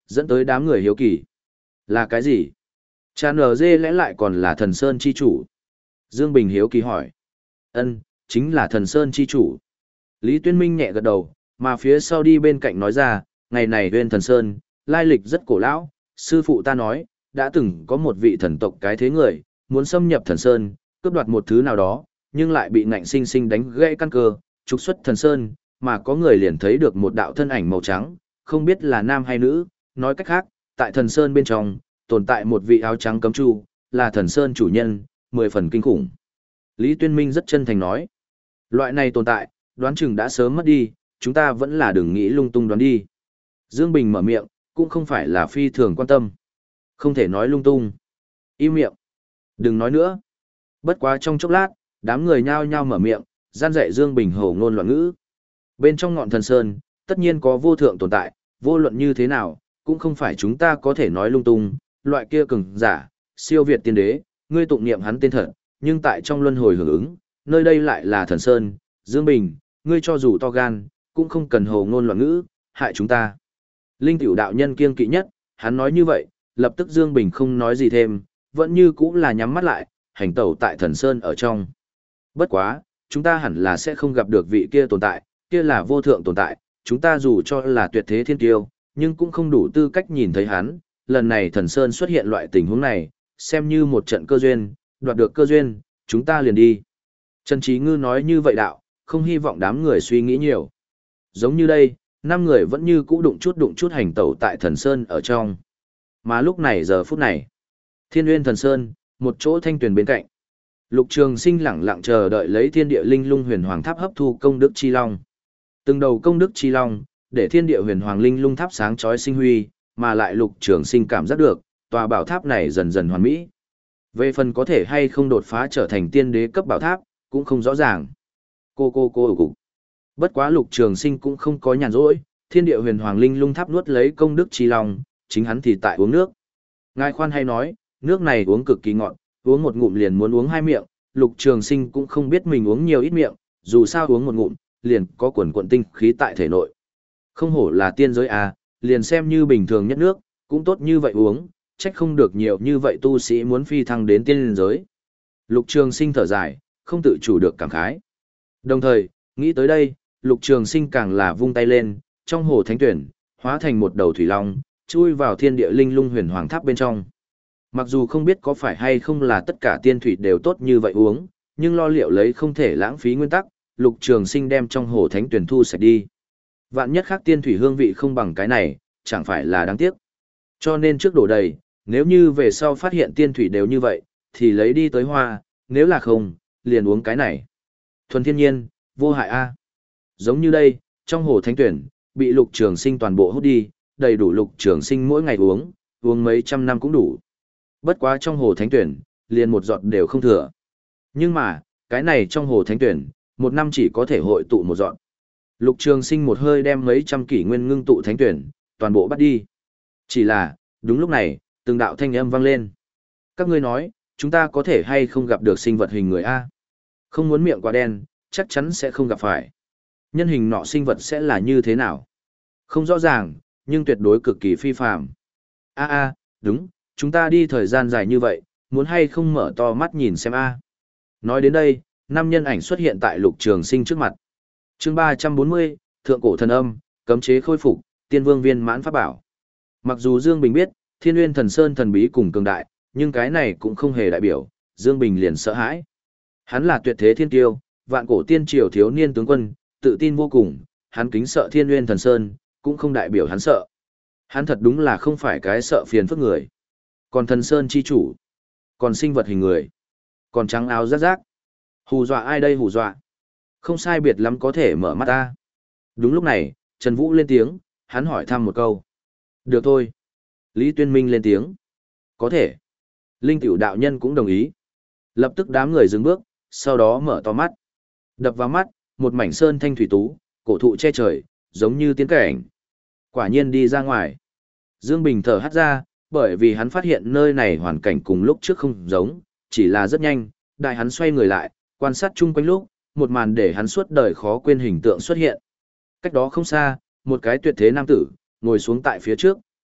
[SPEAKER 1] dẫn tới đám người hiếu kỳ. Là cái gì? Cha nờ dê lẽ lại còn là thần sơn chi chủ? Dương Bình hiếu kỳ hỏi. Ân, chính là thần sơn chi chủ. Lý Tuyên Minh nhẹ gật đầu, mà phía sau đi bên cạnh nói ra, ngày này Uyên Thần Sơn, lai lịch rất cổ lão, sư phụ ta nói, đã từng có một vị thần tộc cái thế người, muốn xâm nhập Thần Sơn, cướp đoạt một thứ nào đó, nhưng lại bị ngạnh sinh sinh đánh gãy căn cơ, trục xuất Thần Sơn, mà có người liền thấy được một đạo thân ảnh màu trắng, không biết là nam hay nữ, nói cách khác, tại Thần Sơn bên trong, tồn tại một vị áo trắng cấm chu, là Thần Sơn chủ nhân, mười phần kinh khủng. Lý Tuyên Minh rất chân thành nói, loại này tồn tại, đoán chừng đã sớm mất đi, chúng ta vẫn là đừng nghĩ lung tung đoán đi. Dương Bình mở miệng, cũng không phải là phi thường quan tâm. Không thể nói lung tung. Im miệng. Đừng nói nữa. Bất quá trong chốc lát, đám người nhao nhao mở miệng, gian dạy Dương Bình hổ ngôn loạn ngữ. Bên trong ngọn thần sơn, tất nhiên có vô thượng tồn tại, vô luận như thế nào, cũng không phải chúng ta có thể nói lung tung, loại kia cường giả, siêu việt tiên đế, ngươi tụng niệm hắn tên thật, nhưng tại trong luân hồi hưởng ứng, nơi đây lại là thần sơn, Dương Bình, ngươi cho dù to gan, cũng không cần hồ ngôn loạn ngữ, hại chúng ta. Linh tiểu đạo nhân kiêng kỵ nhất, hắn nói như vậy, lập tức Dương Bình không nói gì thêm, vẫn như cũng là nhắm mắt lại, hành tẩu tại thần sơn ở trong. Bất quá, chúng ta hẳn là sẽ không gặp được vị kia tồn tại, kia là vô thượng tồn tại, chúng ta dù cho là tuyệt thế thiên kiêu, nhưng cũng không đủ tư cách nhìn thấy hắn, lần này thần sơn xuất hiện loại tình huống này, xem như một trận cơ duyên, đoạt được cơ duyên, chúng ta liền đi. Trần Trí Ngư nói như vậy đạo, không hy vọng đám người suy nghĩ nhiều. Giống như đây, năm người vẫn như cũ đụng chút đụng chút hành tẩu tại thần sơn ở trong. Mà lúc này giờ phút này, Thiên Uyên Thần Sơn, một chỗ thanh tuyền bên cạnh. Lục Trường Sinh lẳng lặng chờ đợi lấy Thiên Địa Linh Lung Huyền Hoàng Tháp hấp thu công đức chi long. Từng đầu công đức chi long, để Thiên Địa Huyền Hoàng Linh Lung Tháp sáng chói sinh huy, mà lại Lục Trường Sinh cảm giác được, tòa bảo tháp này dần dần hoàn mỹ. Về phần có thể hay không đột phá trở thành tiên đế cấp bảo tháp, cũng không rõ ràng. Cô cô cô ủ cục. Bất quá Lục Trường Sinh cũng không có nhàn rỗi, Thiên Địa Huyền Hoàng Linh Lung Tháp nuốt lấy công đức chi long, chính hắn thì tại uống nước. Ngài khoan hay nói, nước này uống cực kỳ ngọt, uống một ngụm liền muốn uống hai miệng, Lục Trường Sinh cũng không biết mình uống nhiều ít miệng, dù sao uống một ngụm, liền có quần quần tinh khí tại thể nội. Không hổ là tiên giới à, liền xem như bình thường nhất nước, cũng tốt như vậy uống, trách không được nhiều như vậy tu sĩ muốn phi thăng đến tiên giới. Lục Trường Sinh thở dài, không tự chủ được cảm khái. Đồng thời, nghĩ tới đây, Lục Trường Sinh càng là vung tay lên, trong hồ thánh tuyển, hóa thành một đầu thủy long, chui vào Thiên Địa Linh Lung Huyền Hoàng Tháp bên trong. Mặc dù không biết có phải hay không là tất cả tiên thủy đều tốt như vậy uống, nhưng lo liệu lấy không thể lãng phí nguyên tắc, Lục Trường Sinh đem trong hồ thánh tuyển thu sạch đi. Vạn nhất khác tiên thủy hương vị không bằng cái này, chẳng phải là đáng tiếc. Cho nên trước đổ đầy, nếu như về sau phát hiện tiên thủy đều như vậy, thì lấy đi tới hoa, nếu là không, liền uống cái này. Thuần thiên nhiên, vô hại a. Giống như đây, trong hồ thánh tuyển, bị Lục Trường Sinh toàn bộ hút đi, đầy đủ Lục Trường Sinh mỗi ngày uống, uống mấy trăm năm cũng đủ. Bất quá trong hồ thánh tuyển, liền một giọt đều không thừa. Nhưng mà, cái này trong hồ thánh tuyển, một năm chỉ có thể hội tụ một giọt. Lục Trường Sinh một hơi đem mấy trăm kỷ nguyên ngưng tụ thánh tuyển, toàn bộ bắt đi. Chỉ là, đúng lúc này, từng đạo thanh âm vang lên. Các ngươi nói, chúng ta có thể hay không gặp được sinh vật hình người A? Không muốn miệng quá đen, chắc chắn sẽ không gặp phải. Nhân hình nọ sinh vật sẽ là như thế nào? Không rõ ràng, nhưng tuyệt đối cực kỳ phi phàm. A a, đúng, chúng ta đi thời gian dài như vậy, muốn hay không mở to mắt nhìn xem a. Nói đến đây, năm nhân ảnh xuất hiện tại Lục Trường Sinh trước mặt. Chương ba trăm bốn mươi, Thượng cổ thần âm, cấm chế khôi phục, Tiên Vương viên mãn pháp bảo. Mặc dù Dương Bình biết, Thiên Uyên Thần Sơn thần bí cùng cường đại, nhưng cái này cũng không hề đại biểu Dương Bình liền sợ hãi. Hắn là tuyệt thế thiên tiêu, vạn cổ tiên triều thiếu niên tướng quân, tự tin vô cùng, hắn kính sợ Thiên Uyên Thần Sơn, cũng không đại biểu hắn sợ. Hắn thật đúng là không phải cái sợ phiền phức người. Còn Thần Sơn chi chủ, còn sinh vật hình người, còn trắng áo rác rác. Hù dọa ai đây hù dọa? Không sai biệt lắm có thể mở mắt ta. Đúng lúc này, Trần Vũ lên tiếng, hắn hỏi thăm một câu. Được thôi. Lý Tuyên Minh lên tiếng. Có thể. Linh Tiểu đạo nhân cũng đồng ý. Lập tức đám người dừng bước, sau đó mở to mắt. Đập vào mắt, một mảnh sơn thanh thủy tú, cổ thụ che trời, giống như tiên cảnh. Quả nhiên đi ra ngoài. Dương Bình thở hắt ra, bởi vì hắn phát hiện nơi này hoàn cảnh cùng lúc trước không giống, chỉ là rất nhanh, đại hắn xoay người lại, quan sát chung quanh lúc, một màn để hắn suốt đời khó quên hình tượng xuất hiện. Cách đó không xa, một cái tuyệt thế nam tử, ngồi xuống tại phía trước,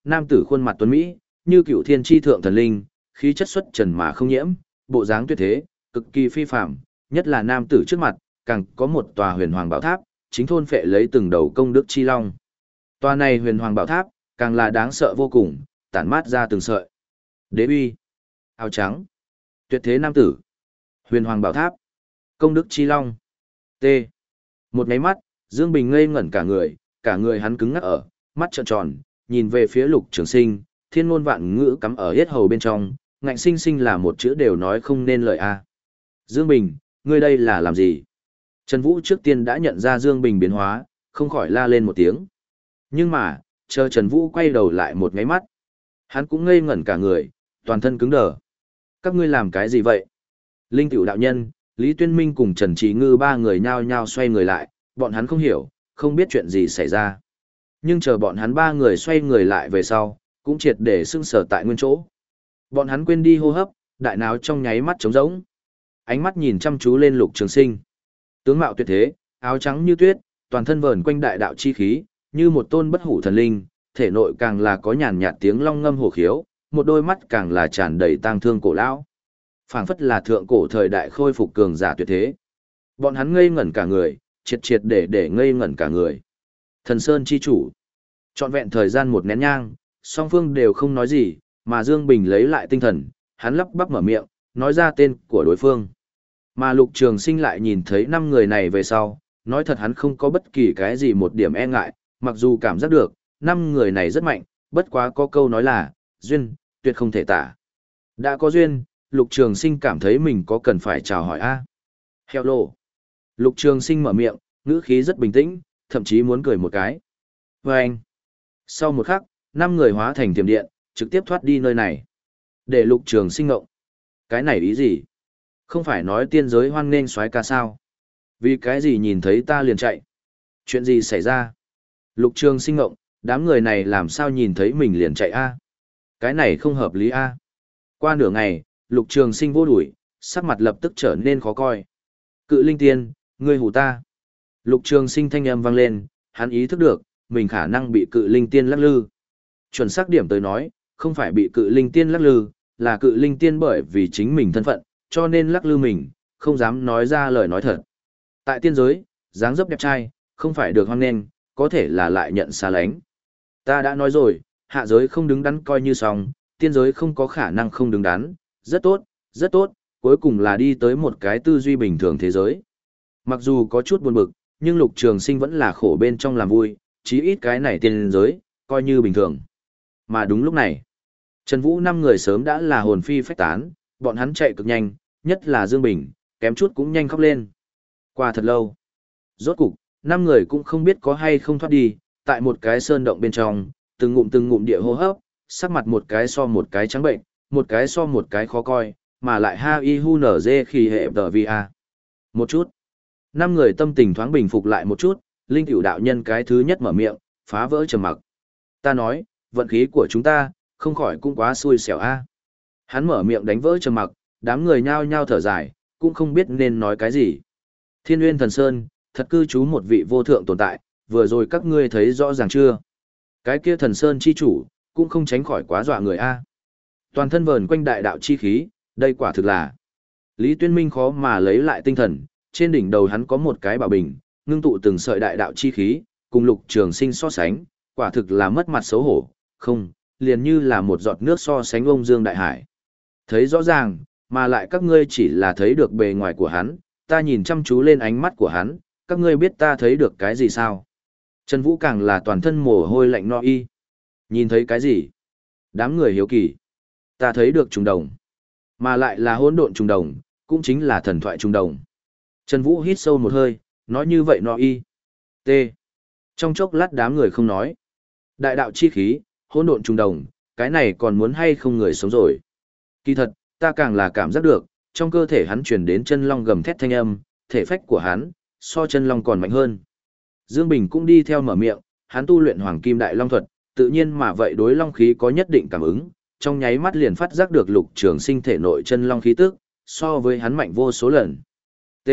[SPEAKER 1] nam tử khuôn mặt tuấn Mỹ, như cựu thiên tri thượng thần linh, khí chất xuất trần mà không nhiễm, bộ dáng tuyệt thế, cực kỳ phi phạm, nhất là nam tử trước mặt, càng có một tòa huyền hoàng bảo tháp, chính thôn phệ lấy từng đầu công đức chi long. Tòa này huyền hoàng bảo tháp, càng là đáng sợ vô cùng, tản mát ra từng sợi. Đế uy, áo trắng, tuyệt thế nam tử, huyền hoàng bảo tháp, công đức chi long. T. Một nháy mắt, Dương Bình ngây ngẩn cả người, cả người hắn cứng ngắc ở, mắt trợn tròn, nhìn về phía Lục Trường Sinh, thiên ngôn vạn ngữ cắm ở yết hầu bên trong, ngạnh sinh sinh là một chữ đều nói không nên lời a. Dương Bình, ngươi đây là làm gì? Trần Vũ trước tiên đã nhận ra Dương Bình biến hóa, không khỏi la lên một tiếng. Nhưng mà, chờ Trần Vũ quay đầu lại một nháy mắt, hắn cũng ngây ngẩn cả người, toàn thân cứng đờ. Các ngươi làm cái gì vậy? Linh Tiểu đạo nhân, Lý Tuyên Minh cùng Trần Trí Ngư ba người nhao nhao xoay người lại, bọn hắn không hiểu, không biết chuyện gì xảy ra. Nhưng chờ bọn hắn ba người xoay người lại về sau, cũng triệt để sưng sở tại nguyên chỗ. Bọn hắn quên đi hô hấp, đại não trong nháy mắt trống rỗng. Ánh mắt nhìn chăm chú lên Lục Trường Sinh. Tướng mạo tuyệt thế, áo trắng như tuyết, toàn thân vờn quanh đại đạo chi khí, như một tôn bất hủ thần linh, thể nội càng là có nhàn nhạt tiếng long ngâm hổ khiếu, một đôi mắt càng là tràn đầy tang thương cổ lão. Phảng phất là thượng cổ thời đại khôi phục cường giả tuyệt thế. Bọn hắn ngây ngẩn cả người, triệt triệt để để ngây ngẩn cả người. Thần Sơn chi chủ. Trọn vẹn thời gian một nén nhang, song phương đều không nói gì, mà Dương Bình lấy lại tinh thần, hắn lắp bắp mở miệng, nói ra tên của đối phương. Mà Lục Trường Sinh lại nhìn thấy năm người này về sau, nói thật hắn không có bất kỳ cái gì một điểm e ngại, mặc dù cảm giác được, năm người này rất mạnh, bất quá có câu nói là, duyên, tuyệt không thể tả. Đã có duyên, Lục Trường Sinh cảm thấy mình có cần phải chào hỏi a. Hello. Lục Trường Sinh mở miệng, ngữ khí rất bình tĩnh, thậm chí muốn cười một cái. Và anh. Sau một khắc, năm người hóa thành tiềm điện, trực tiếp thoát đi nơi này. Để Lục Trường Sinh ngộng. Cái này ý gì? Không phải nói tiên giới hoan nghênh soái ca sao? Vì cái gì nhìn thấy ta liền chạy? Chuyện gì xảy ra? Lục Trường Sinh ngộng, đám người này làm sao nhìn thấy mình liền chạy a? Cái này không hợp lý a. Qua nửa ngày, Lục Trường Sinh vô đuổi, sắc mặt lập tức trở nên khó coi. Cự Linh Tiên, ngươi hù ta. Lục Trường Sinh thanh âm vang lên, hắn ý thức được, mình khả năng bị Cự Linh Tiên lắc lư. Chuẩn xác điểm tới nói, không phải bị Cự Linh Tiên lắc lư, là Cự Linh Tiên bởi vì chính mình thân phận, cho nên lắc lư mình, không dám nói ra lời nói thật. Tại tiên giới, dáng dấp đẹp trai, không phải được hoan nghênh, có thể là lại nhận xa lánh. Ta đã nói rồi, hạ giới không đứng đắn coi như xong, tiên giới không có khả năng không đứng đắn, rất tốt, rất tốt, cuối cùng là đi tới một cái tư duy bình thường thế giới. Mặc dù có chút buồn bực, nhưng Lục Trường Sinh vẫn là khổ bên trong làm vui, chí ít cái này tiên giới, coi như bình thường. Mà đúng lúc này, Trần Vũ năm người sớm đã là hồn phi phách tán, bọn hắn chạy cực nhanh, nhất là Dương Bình, kém chút cũng nhanh khóc lên. Qua thật lâu, rốt cục, năm người cũng không biết có hay không thoát đi, tại một cái sơn động bên trong, từng ngụm từng ngụm địa hô hấp, sắc mặt một cái so một cái trắng bệnh, một cái so một cái khó coi, mà lại ha y hu nở dê khi hệ tờ vi a. Một chút, năm người tâm tình thoáng bình phục lại một chút, Linh Cửu đạo nhân cái thứ nhất mở miệng, phá vỡ trầm mặc. Ta nói, vận khí của chúng ta, không khỏi cũng quá xui xẻo a. Hắn mở miệng đánh vỡ trầm mặc, đám người nhao nhao thở dài, cũng không biết nên nói cái gì. Thiên Nguyên Thần Sơn, thật cư trú một vị vô thượng tồn tại, vừa rồi các ngươi thấy rõ ràng chưa? Cái kia Thần Sơn chi chủ, cũng không tránh khỏi quá dọa người a. Toàn thân vờn quanh đại đạo chi khí, đây quả thực là. Lý Tuyên Minh khó mà lấy lại tinh thần, trên đỉnh đầu hắn có một cái bảo bình, ngưng tụ từng sợi đại đạo chi khí, cùng Lục Trường Sinh so sánh, quả thực là mất mặt xấu hổ, không, liền như là một giọt nước so sánh ông Dương Đại Hải. Thấy rõ ràng, mà lại các ngươi chỉ là thấy được bề ngoài của hắn, ta nhìn chăm chú lên ánh mắt của hắn, các ngươi biết ta thấy được cái gì sao? Trần Vũ càng là toàn thân mồ hôi lạnh no y. Nhìn thấy cái gì? Đám người hiếu kỳ. Ta thấy được trùng đồng. Mà lại là hỗn độn trùng đồng, cũng chính là thần thoại trùng đồng. Trần Vũ hít sâu một hơi, nói như vậy no y. T. Trong chốc lát đám người không nói. Đại đạo chi khí, hỗn độn trùng đồng, cái này còn muốn hay không người sống rồi. Kỳ thật, ta càng là cảm giác được, trong cơ thể hắn truyền đến chân long gầm thét thanh âm, thể phách của hắn, so chân long còn mạnh hơn. Dương Bình cũng đi theo mở miệng, hắn tu luyện Hoàng Kim Đại Long thuật, tự nhiên mà vậy đối long khí có nhất định cảm ứng, trong nháy mắt liền phát giác được Lục Trường Sinh thể nội chân long khí tức, so với hắn mạnh vô số lần. T.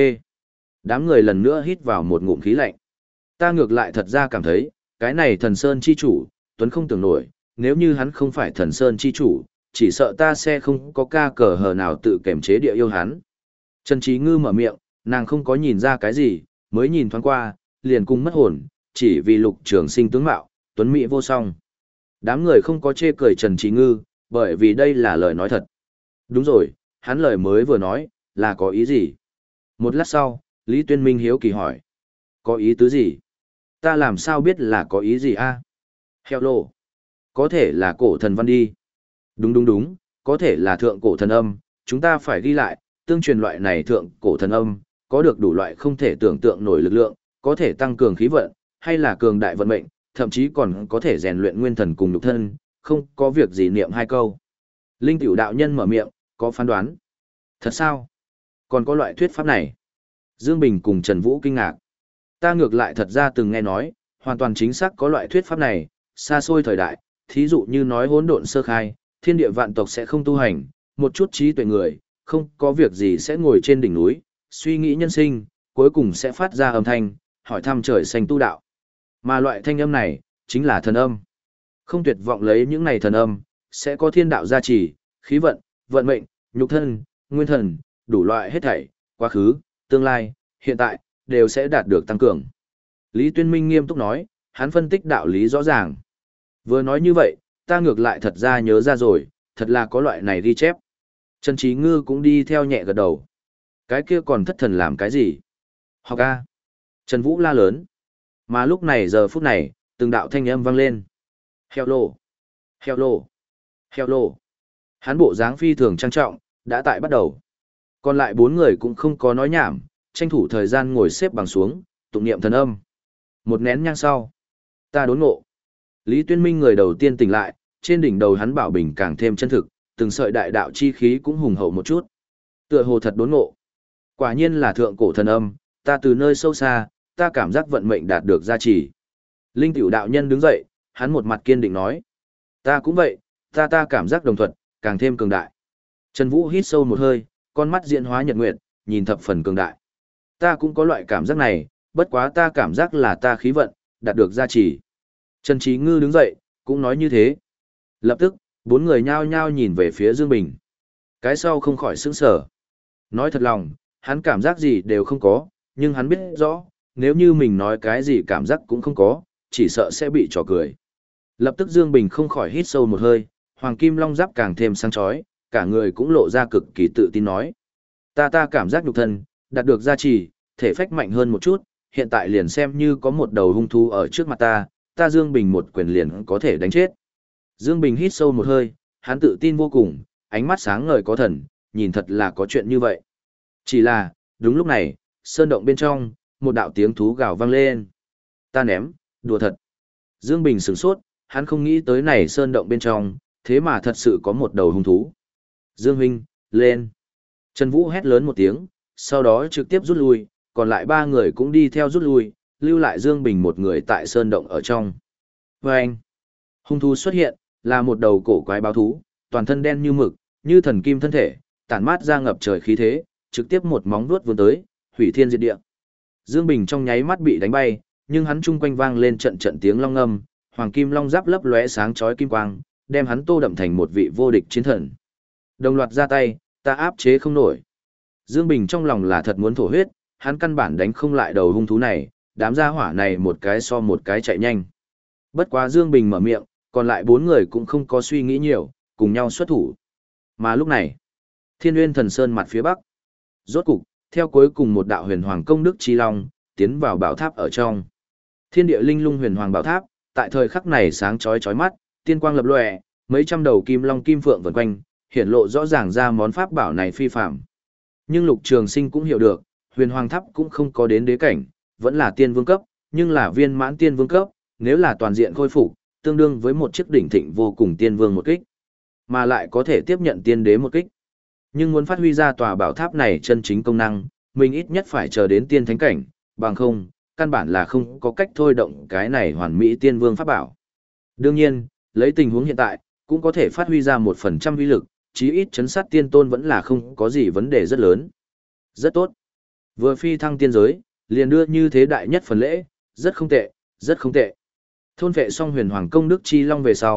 [SPEAKER 1] Đám người lần nữa hít vào một ngụm khí lạnh. Ta ngược lại thật ra cảm thấy, cái này Thần Sơn chi chủ, tuấn không tưởng nổi, nếu như hắn không phải thần sơn chi chủ, chỉ sợ ta sẽ không có ca cờ hờ nào tự kềm chế địa yêu hắn. Trần Trí Ngư mở miệng, nàng không có nhìn ra cái gì, mới nhìn thoáng qua, liền cung mất hồn, chỉ vì Lục Trường Sinh tướng mạo, tuấn mỹ vô song. Đám người không có chê cười Trần Trí Ngư, bởi vì đây là lời nói thật. Đúng rồi, hắn lời mới vừa nói, là có ý gì? Một lát sau, Lý Tuyên Minh hiếu kỳ hỏi. Có ý tứ gì? Ta làm sao biết là có ý gì a? Heo lô. Có thể là cổ thần văn đi. Đúng đúng đúng, có thể là thượng cổ thần âm, chúng ta phải ghi lại, tương truyền loại này thượng cổ thần âm, có được đủ loại không thể tưởng tượng nổi lực lượng, có thể tăng cường khí vận, hay là cường đại vận mệnh, thậm chí còn có thể rèn luyện nguyên thần cùng nhục thân, không có việc gì niệm hai câu. Linh tiểu đạo nhân mở miệng, có phán đoán. Thật sao? Còn có loại thuyết pháp này? Dương Bình cùng Trần Vũ kinh ngạc. Ta ngược lại thật ra từng nghe nói, hoàn toàn chính xác có loại thuyết pháp này, xa xôi thời đại, thí dụ như nói hỗn độn sơ khai, thiên địa vạn tộc sẽ không tu hành, một chút trí tuệ người, không có việc gì sẽ ngồi trên đỉnh núi, suy nghĩ nhân sinh, cuối cùng sẽ phát ra âm thanh, hỏi thăm trời xanh tu đạo. Mà loại thanh âm này, chính là thần âm. Không tuyệt vọng lấy những này thần âm, sẽ có thiên đạo gia trì, khí vận, vận mệnh, nhục thân, nguyên thần, đủ loại hết thảy, quá khứ, tương lai, hiện tại, đều sẽ đạt được tăng cường. Lý Tuyên Minh nghiêm túc nói, hắn phân tích đạo lý rõ ràng. Vừa nói như vậy, ta ngược lại thật ra nhớ ra rồi, thật là có loại này ghi chép. Trần Trí Ngư cũng đi theo nhẹ gật đầu. Cái kia còn thất thần làm cái gì? Học A. Trần Vũ la lớn. Mà lúc này giờ phút này, từng đạo thanh âm vang lên. Heo lô. Heo lô. Heo lô. Hắn bộ dáng phi thường trang trọng, đã tại bắt đầu. Còn lại bốn người cũng không có nói nhảm, tranh thủ thời gian ngồi xếp bằng xuống, tụng niệm thần âm. Một nén nhang sau. Ta đốn ngộ. Lý Tuyên Minh người đầu tiên tỉnh lại, trên đỉnh đầu hắn bảo bình càng thêm chân thực, từng sợi đại đạo chi khí cũng hùng hậu một chút. Tựa hồ thật đốn ngộ. Quả nhiên là thượng cổ thần âm, ta từ nơi sâu xa, ta cảm giác vận mệnh đạt được gia trì. Linh tiểu đạo nhân đứng dậy, hắn một mặt kiên định nói. Ta cũng vậy, ta ta cảm giác đồng thuận, càng thêm cường đại. Trần Vũ hít sâu một hơi, con mắt diễn hóa nhật nguyệt, nhìn thập phần cường đại. Ta cũng có loại cảm giác này, bất quá ta cảm giác là ta khí vận, đạt được gia trì. Trần Trí Ngư đứng dậy, cũng nói như thế. Lập tức, bốn người nhao nhao nhìn về phía Dương Bình. Cái sau không khỏi sững sờ. Nói thật lòng, hắn cảm giác gì đều không có, nhưng hắn biết rõ, nếu như mình nói cái gì cảm giác cũng không có, chỉ sợ sẽ bị trò cười. Lập tức Dương Bình không khỏi hít sâu một hơi, hoàng kim long giáp càng thêm sáng chói, cả người cũng lộ ra cực kỳ tự tin nói. Ta ta cảm giác nhục thân, đạt được gia trì, thể phách mạnh hơn một chút, hiện tại liền xem như có một đầu hung thú ở trước mặt ta, ta Dương Bình một quyền liền có thể đánh chết. Dương Bình hít sâu một hơi, hắn tự tin vô cùng, ánh mắt sáng ngời có thần, nhìn thật là có chuyện như vậy. Chỉ là, đúng lúc này, sơn động bên trong, một đạo tiếng thú gào vang lên. Ta ném, đùa thật. Dương Bình sửng sốt, hắn không nghĩ tới này sơn động bên trong, thế mà thật sự có một đầu hung thú. Dương huynh, lên. Trần Vũ hét lớn một tiếng, sau đó trực tiếp rút lui, còn lại ba người cũng đi theo rút lui, lưu lại Dương Bình một người tại sơn động ở trong. Và anh, hung thú xuất hiện, là một đầu cổ quái báo thú, toàn thân đen như mực, như thần kim thân thể, tản mát ra ngập trời khí thế, trực tiếp một móng vuốt vươn tới, hủy thiên diệt địa. Dương Bình trong nháy mắt bị đánh bay, nhưng hắn chung quanh vang lên trận trận tiếng long ngâm, hoàng kim long giáp lấp lóe sáng chói kim quang, đem hắn tô đậm thành một vị vô địch chiến thần. Đồng loạt ra tay, ta áp chế không nổi. Dương Bình trong lòng là thật muốn thổ huyết, hắn căn bản đánh không lại đầu hung thú này, đám gia hỏa này một cái so một cái chạy nhanh. Bất quá Dương Bình mở miệng, còn lại bốn người cũng không có suy nghĩ nhiều, cùng nhau xuất thủ. Mà lúc này, Thiên Nguyên Thần Sơn mặt phía bắc, rốt cục, theo cuối cùng một đạo huyền hoàng công đức chi long, tiến vào bảo tháp ở trong. Thiên địa linh lung huyền hoàng bảo tháp, tại thời khắc này sáng chói chói mắt, tiên quang lập lòe, mấy trăm đầu kim long kim phượng vần quanh, hiển lộ rõ ràng ra món pháp bảo này phi phàm. Nhưng Lục Trường Sinh cũng hiểu được, huyền hoàng tháp cũng không có đến đế cảnh, vẫn là tiên vương cấp, nhưng là viên mãn tiên vương cấp, nếu là toàn diện khôi phục, tương đương với một chiếc đỉnh thịnh vô cùng tiên vương một kích, mà lại có thể tiếp nhận tiên đế một kích. Nhưng muốn phát huy ra tòa bảo tháp này chân chính công năng, mình ít nhất phải chờ đến tiên thánh cảnh, bằng không, căn bản là không có cách thôi động cái này hoàn mỹ tiên vương pháp bảo. Đương nhiên, lấy tình huống hiện tại, cũng có thể phát huy ra một phần trăm uy lực, chí ít chấn sát tiên tôn vẫn là không có gì vấn đề rất lớn. Rất tốt. Vừa phi thăng tiên giới, liền đưa như thế đại nhất phần lễ, rất không tệ, rất không tệ. Thôn vệ xong huyền hoàng công đức chi long về sau,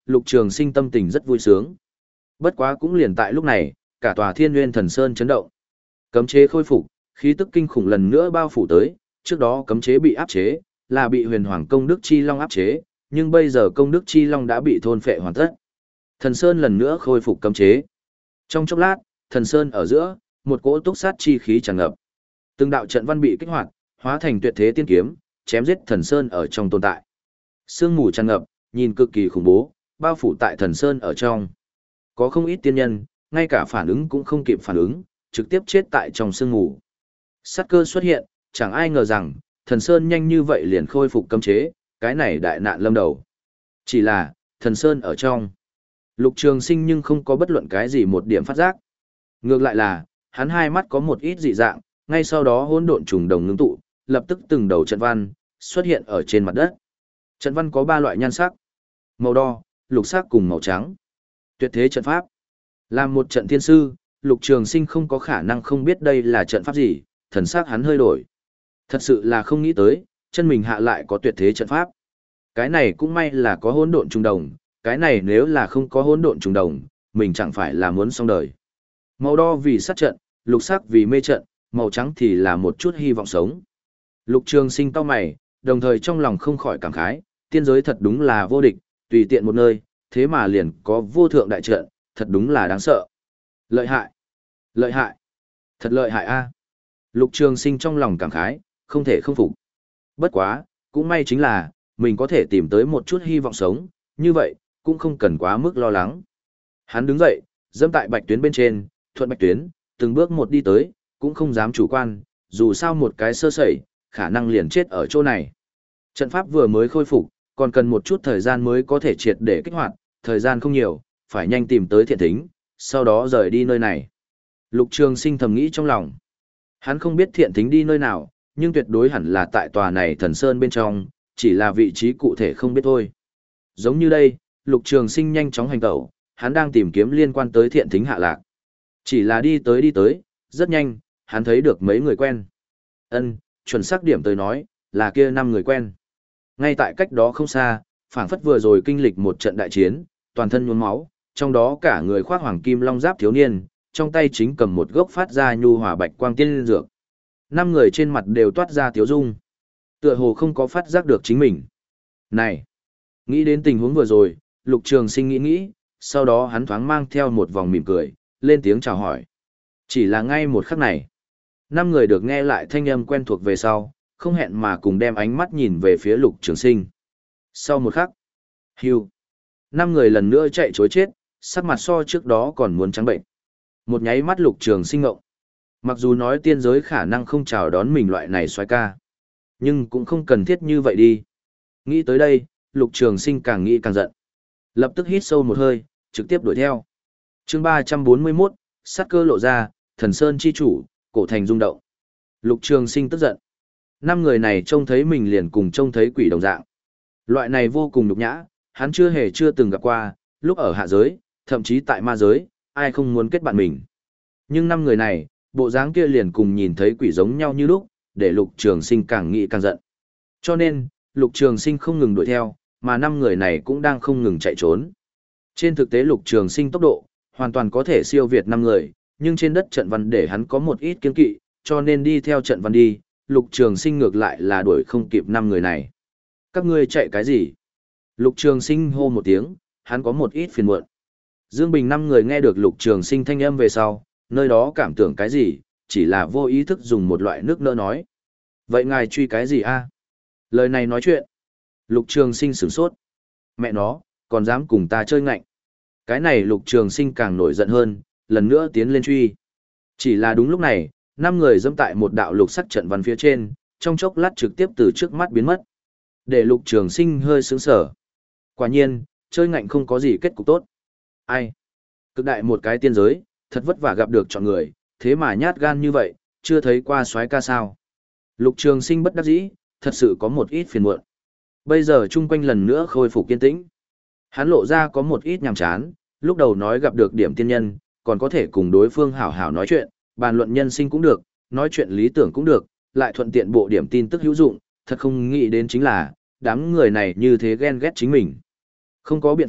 [SPEAKER 1] Lục Trường Sinh tâm tình rất vui sướng. Bất quá cũng liền tại lúc này, cả tòa Thiên Nguyên Thần Sơn chấn động. Cấm chế khôi phục, khí tức kinh khủng lần nữa bao phủ tới, trước đó cấm chế bị áp chế, là bị Huyền Hoàng Công Đức Chi Long áp chế, nhưng bây giờ Công Đức Chi Long đã bị thôn phệ hoàn tất. Thần Sơn lần nữa khôi phục cấm chế. Trong chốc lát, Thần Sơn ở giữa, một cỗ túc sát chi khí tràn ngập. Từng đạo trận văn bị kích hoạt, hóa thành tuyệt thế tiên kiếm, chém giết Thần Sơn ở trong tồn tại. Sương mù tràn ngập, nhìn cực kỳ khủng bố, bao phủ tại Thần Sơn ở trong. Có không ít tiên nhân, ngay cả phản ứng cũng không kịp phản ứng, trực tiếp chết tại trong sương mù. Sát cơ xuất hiện, chẳng ai ngờ rằng, Thần Sơn nhanh như vậy liền khôi phục cấm chế, cái này đại nạn lâm đầu. Chỉ là, Thần Sơn ở trong. Lục Trường Sinh nhưng không có bất luận cái gì một điểm phát giác. Ngược lại là, hắn hai mắt có một ít dị dạng, ngay sau đó hỗn độn trùng đồng ngưng tụ, lập tức từng đầu trận văn xuất hiện ở trên mặt đất. Trận văn có ba loại nhan sắc: màu đỏ, lục sắc cùng màu trắng. Tuyệt thế trận pháp. Làm một trận thiên sư, Lục Trường Sinh không có khả năng không biết đây là trận pháp gì, thần sắc hắn hơi đổi. Thật sự là không nghĩ tới, chân mình hạ lại có tuyệt thế trận pháp. Cái này cũng may là có hỗn độn trùng đồng, cái này nếu là không có hỗn độn trùng đồng, mình chẳng phải là muốn xong đời. Màu đỏ vì sát trận, lục sắc vì mê trận, màu trắng thì là một chút hy vọng sống. Lục Trường Sinh cau mày, đồng thời trong lòng không khỏi cảm khái, tiên giới thật đúng là vô địch, tùy tiện một nơi, thế mà liền có vô thượng đại trận, thật đúng là đáng sợ. Lợi hại, lợi hại, thật lợi hại a. Lục Trường Sinh trong lòng cảm khái, không thể không phục. Bất quá, cũng may chính là, mình có thể tìm tới một chút hy vọng sống, như vậy, cũng không cần quá mức lo lắng. Hắn đứng dậy, dẫm tại bạch tuyến bên trên, thuận bạch tuyến, từng bước một đi tới, cũng không dám chủ quan, dù sao một cái sơ sẩy, khả năng liền chết ở chỗ này. Trận pháp vừa mới khôi phục, còn cần một chút thời gian mới có thể triệt để kích hoạt, thời gian không nhiều, phải nhanh tìm tới thiện thính, sau đó rời đi nơi này. Lục Trường Sinh thầm nghĩ trong lòng. Hắn không biết thiện thính đi nơi nào, nhưng tuyệt đối hẳn là tại tòa này Thần Sơn bên trong, chỉ là vị trí cụ thể không biết thôi. Giống như đây, Lục Trường Sinh nhanh chóng hành tẩu, hắn đang tìm kiếm liên quan tới thiện thính hạ lạc. Chỉ là đi tới đi tới, rất nhanh, hắn thấy được mấy người quen. Ân, chuẩn xác điểm tới nói, là kia năm người quen. Ngay tại cách đó không xa, phảng phất vừa rồi kinh lịch một trận đại chiến, toàn thân nhuốm máu, trong đó cả người khoác hoàng kim long giáp thiếu niên, trong tay chính cầm một gốc phát ra nhu hòa bạch quang tiên dược. Năm người trên mặt đều toát ra tiếu dung, tựa hồ không có phát giác được chính mình. Này, nghĩ đến tình huống vừa rồi, Lục Trường Sinh nghĩ nghĩ, sau đó hắn thoáng mang theo một vòng mỉm cười, lên tiếng chào hỏi. Chỉ là ngay một khắc này, năm người được nghe lại thanh âm quen thuộc về sau, không hẹn mà cùng đem ánh mắt nhìn về phía Lục Trường Sinh. Sau một khắc, hưu, năm người lần nữa chạy trối chết, sắc mặt so trước đó còn muốn trắng bệnh. Một nháy mắt Lục Trường Sinh ngộng. Mặc dù nói tiên giới khả năng không chào đón mình loại này soái ca, nhưng cũng không cần thiết như vậy đi. Nghĩ tới đây, Lục Trường Sinh càng nghĩ càng giận. Lập tức hít sâu một hơi, trực tiếp đuổi theo. Chương ba trăm bốn mươi mốt, sát cơ lộ ra, Thần Sơn chi chủ, cổ thành rung động. Lục Trường Sinh tức giận. Năm người này trông thấy mình liền cùng trông thấy quỷ đồng dạng. Loại này vô cùng nhục nhã, hắn chưa hề chưa từng gặp qua, lúc ở hạ giới, thậm chí tại ma giới, ai không muốn kết bạn mình. Nhưng năm người này, bộ dáng kia liền cùng nhìn thấy quỷ giống nhau như lúc, để Lục Trường Sinh càng nghĩ càng giận. Cho nên, Lục Trường Sinh không ngừng đuổi theo, mà năm người này cũng đang không ngừng chạy trốn. Trên thực tế Lục Trường Sinh tốc độ, hoàn toàn có thể siêu việt năm người, nhưng trên đất trận văn để hắn có một ít kiên kỵ, cho nên đi theo trận văn đi, Lục Trường Sinh ngược lại là đuổi không kịp năm người này. Các ngươi chạy cái gì? Lục Trường Sinh hô một tiếng, hắn có một ít phiền muộn. Dương Bình năm người nghe được Lục Trường Sinh thanh âm về sau, nơi đó cảm tưởng cái gì, chỉ là vô ý thức dùng một loại nước nỡ nói. Vậy ngài truy cái gì a? Lời này nói chuyện. Lục Trường Sinh sửng sốt. Mẹ nó, còn dám cùng ta chơi ngạnh. Cái này Lục Trường Sinh càng nổi giận hơn, lần nữa tiến lên truy. Chỉ là đúng lúc này, năm người dẫm tại một đạo lục sắc trận văn phía trên, trong chốc lát trực tiếp từ trước mắt biến mất. Để Lục Trường Sinh hơi sững sờ. Quả nhiên, chơi ngạnh không có gì kết cục tốt. Ai? Cực đại một cái tiên giới, thật vất vả gặp được chọn người, thế mà nhát gan như vậy, chưa thấy qua soái ca sao. Lục Trường Sinh bất đắc dĩ, thật sự có một ít phiền muộn. Bây giờ chung quanh lần nữa khôi phục kiên tĩnh. Hắn lộ ra có một ít nhàm chán, lúc đầu nói gặp được điểm tiên nhân, còn có thể cùng đối phương hảo hảo nói chuyện, bàn luận nhân sinh cũng được, nói chuyện lý tưởng cũng được, lại thuận tiện bộ điểm tin tức hữu dụng, thật không nghĩ đến chính là, đám người này như thế ghen ghét chính mình. Không có biện pháp,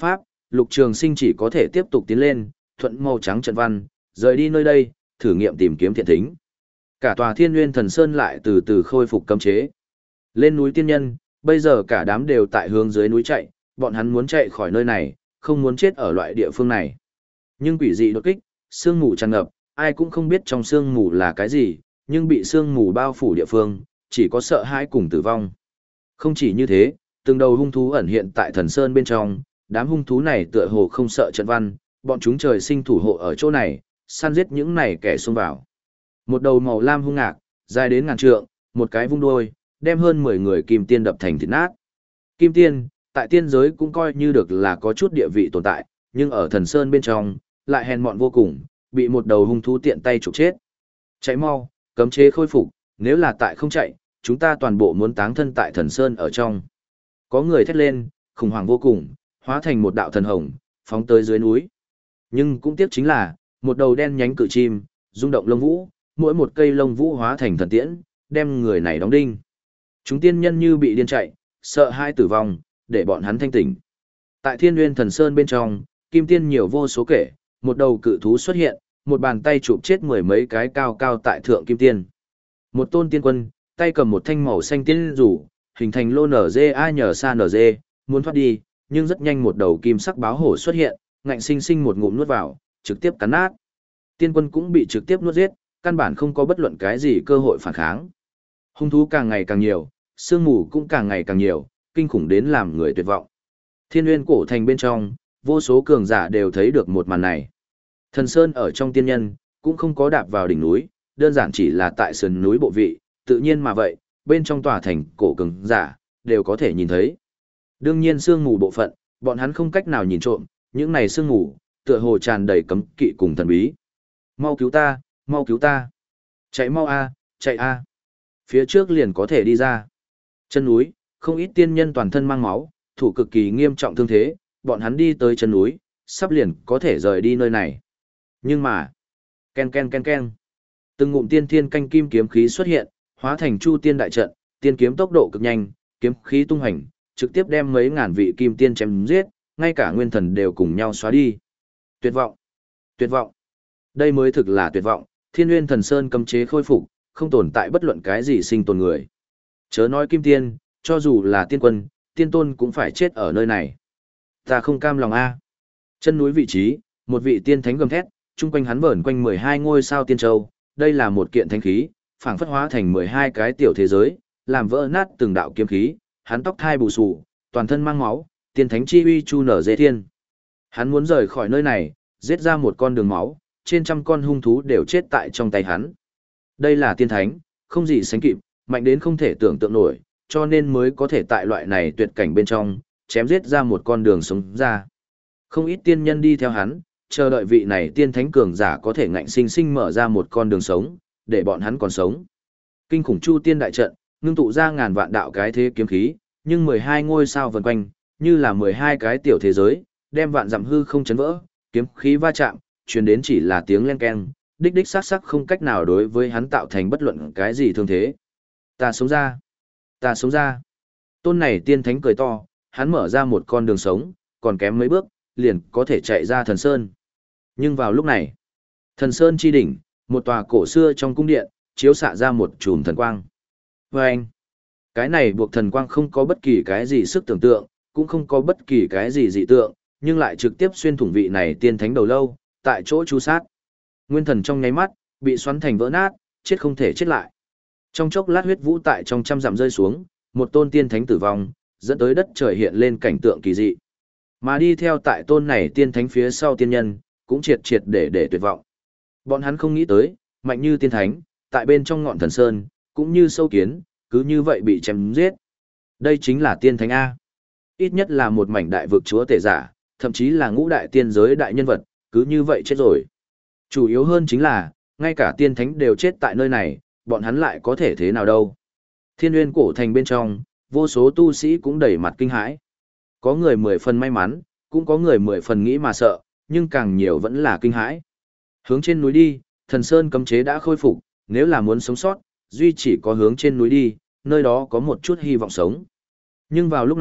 [SPEAKER 1] Lục Trường Sinh chỉ có thể tiếp tục tiến lên, thuận màu trắng trận văn, rời đi nơi đây, thử nghiệm tìm kiếm thiện thính. Cả tòa Thiên Nguyên Thần Sơn lại từ từ khôi phục cấm chế. Lên núi tiên nhân, bây giờ cả đám đều tại hướng dưới núi chạy, bọn hắn muốn chạy khỏi nơi này, không muốn chết ở loại địa phương này. Nhưng quỷ dị đột kích, sương mù tràn ngập, ai cũng không biết trong sương mù là cái gì, nhưng bị sương mù bao phủ địa phương, chỉ có sợ hãi cùng tử vong. Không chỉ như thế, từng đầu hung thú ẩn hiện tại Thần Sơn bên trong, đám hung thú này tựa hồ không sợ trận văn, bọn chúng trời sinh thủ hộ ở chỗ này, săn giết những này kẻ xông vào. Một đầu màu lam hung ngạc, dài đến ngàn trượng, một cái vung đuôi, đem hơn mười người kim tiên đập thành thịt nát. Kim tiên, tại tiên giới cũng coi như được là có chút địa vị tồn tại, nhưng ở Thần Sơn bên trong, lại hèn mọn vô cùng, bị một đầu hung thú tiện tay trục chết. Chạy mau, cấm chế khôi phục, nếu là tại không chạy, chúng ta toàn bộ muốn táng thân tại Thần Sơn ở trong. Có người thét lên, khủng hoảng vô cùng, hóa thành một đạo thần hồng, phóng tới dưới núi. Nhưng cũng tiếc chính là, một đầu đen nhánh cự chim, rung động lông vũ, mỗi một cây lông vũ hóa thành thần tiễn, đem người này đóng đinh. Chúng tiên nhân như bị điên chạy, sợ hai tử vong, để bọn hắn thanh tỉnh. Tại Thiên Nguyên Thần Sơn bên trong, kim tiên nhiều vô số kể, một đầu cự thú xuất hiện, một bàn tay chụp chết mười mấy cái cao cao tại thượng kim tiên. Một tôn tiên quân, tay cầm một thanh màu xanh tiên rủ, hình thành lô nở dê a nhờ sa nở dê, muốn thoát đi, nhưng rất nhanh một đầu kim sắc báo hổ xuất hiện, ngạnh sinh sinh một ngụm nuốt vào, trực tiếp cắn nát. Tiên quân cũng bị trực tiếp nuốt giết, căn bản không có bất luận cái gì cơ hội phản kháng. Hung thú càng ngày càng nhiều, sương mù cũng càng ngày càng nhiều, kinh khủng đến làm người tuyệt vọng. Thiên Nguyên cổ thành bên trong, vô số cường giả đều thấy được một màn này. Thần Sơn ở trong tiên nhân, cũng không có đạp vào đỉnh núi, đơn giản chỉ là tại sườn núi bộ vị, tự nhiên mà vậy, bên trong tòa thành cổ cường giả, đều có thể nhìn thấy. Đương nhiên sương mù bộ phận, bọn hắn không cách nào nhìn trộm, những này sương mù, tựa hồ tràn đầy cấm kỵ cùng thần bí. Mau cứu ta, mau cứu ta. Chạy mau a, chạy a. Phía trước liền có thể đi ra. Chân núi, không ít tiên nhân toàn thân mang máu, thủ cực kỳ nghiêm trọng thương thế, bọn hắn đi tới chân núi, sắp liền có thể rời đi nơi này. Nhưng mà, ken ken ken ken. Từng ngụm tiên thiên canh kim kiếm khí xuất hiện, hóa thành chu tiên đại trận, tiên kiếm tốc độ cực nhanh, kiếm khí tung hành, trực tiếp đem mấy ngàn vị kim tiên chém giết, ngay cả nguyên thần đều cùng nhau xóa đi. Tuyệt vọng, tuyệt vọng. Đây mới thực là tuyệt vọng, Thiên Nguyên Thần Sơn cấm chế khôi phục, không tồn tại bất luận cái gì sinh tồn người. Chớ nói kim tiên, cho dù là tiên quân, tiên tôn cũng phải chết ở nơi này. Ta không cam lòng a. Chân núi vị trí, một vị tiên thánh gầm thét, chung quanh hắn vờn quanh mười hai ngôi sao tiên châu, đây là một kiện thánh khí, phảng phất hóa thành mười hai cái tiểu thế giới, làm vỡ nát từng đạo kiếm khí, hắn tóc thai bù xù, toàn thân mang máu, tiên thánh chi uy chu nở dễ thiên. Hắn muốn rời khỏi nơi này, giết ra một con đường máu, trên trăm con hung thú đều chết tại trong tay hắn. Đây là tiên thánh, không gì sánh kịp, mạnh đến không thể tưởng tượng nổi, cho nên mới có thể tại loại này tuyệt cảnh bên trong, chém giết ra một con đường sống ra. Không ít tiên nhân đi theo hắn, chờ đợi vị này tiên thánh cường giả có thể ngạnh sinh sinh mở ra một con đường sống, để bọn hắn còn sống. Kinh khủng chu tiên đại trận, ngưng tụ ra ngàn vạn đạo cái thế kiếm khí, nhưng mười hai ngôi sao vần quanh, như là mười hai cái tiểu thế giới, đem vạn dặm hư không chấn vỡ, kiếm khí va chạm, truyền đến chỉ là tiếng len keng, đích đích sắc sắc không cách nào đối với hắn tạo thành bất luận cái gì thương thế. Ta sống ra, ta sống ra. Tôn này tiên thánh cười to, hắn mở ra một con đường sống, còn kém mấy bước, liền có thể chạy ra thần sơn. Nhưng vào lúc này, thần sơn chi đỉnh, một tòa cổ xưa trong cung điện, chiếu xạ ra một chùm thần quang. Và anh, cái này buộc thần quang không có bất kỳ cái gì sức tưởng tượng, cũng không có bất kỳ cái gì dị tượng, nhưng lại trực tiếp xuyên thủng vị này tiên thánh đầu lâu, tại chỗ chu sát. Nguyên thần trong nháy mắt, bị xoắn thành vỡ nát, chết không thể chết lại. Trong chốc lát huyết vũ tại trong trăm dặm rơi xuống, một tôn tiên thánh tử vong, dẫn tới đất trời hiện lên cảnh tượng kỳ dị. Mà đi theo tại tôn này tiên thánh phía sau tiên nhân, cũng triệt triệt để để tuyệt vọng. Bọn hắn không nghĩ tới, mạnh như tiên thánh, tại bên trong ngọn thần sơn, cũng như sâu kiến, cứ như vậy bị chém giết. Đây chính là tiên thánh A. Ít nhất là một mảnh đại vực chúa tể giả, thậm chí là ngũ đại tiên giới đại nhân vật, cứ như vậy chết rồi. Chủ yếu hơn chính là, ngay cả tiên thánh đều chết tại nơi này, bọn hắn lại có thể thế nào đâu. Thiên Nguyên cổ thành bên trong, vô số tu sĩ cũng đầy mặt kinh hãi. Có người mười phần may mắn, cũng có người mười phần nghĩ mà sợ, nhưng càng nhiều vẫn là kinh hãi. Hướng trên núi đi, thần sơn cấm chế đã khôi phục, nếu là muốn sống sót, duy chỉ có hướng trên núi đi, nơi đó có một chút hy vọng sống. Nhưng vào lúc này,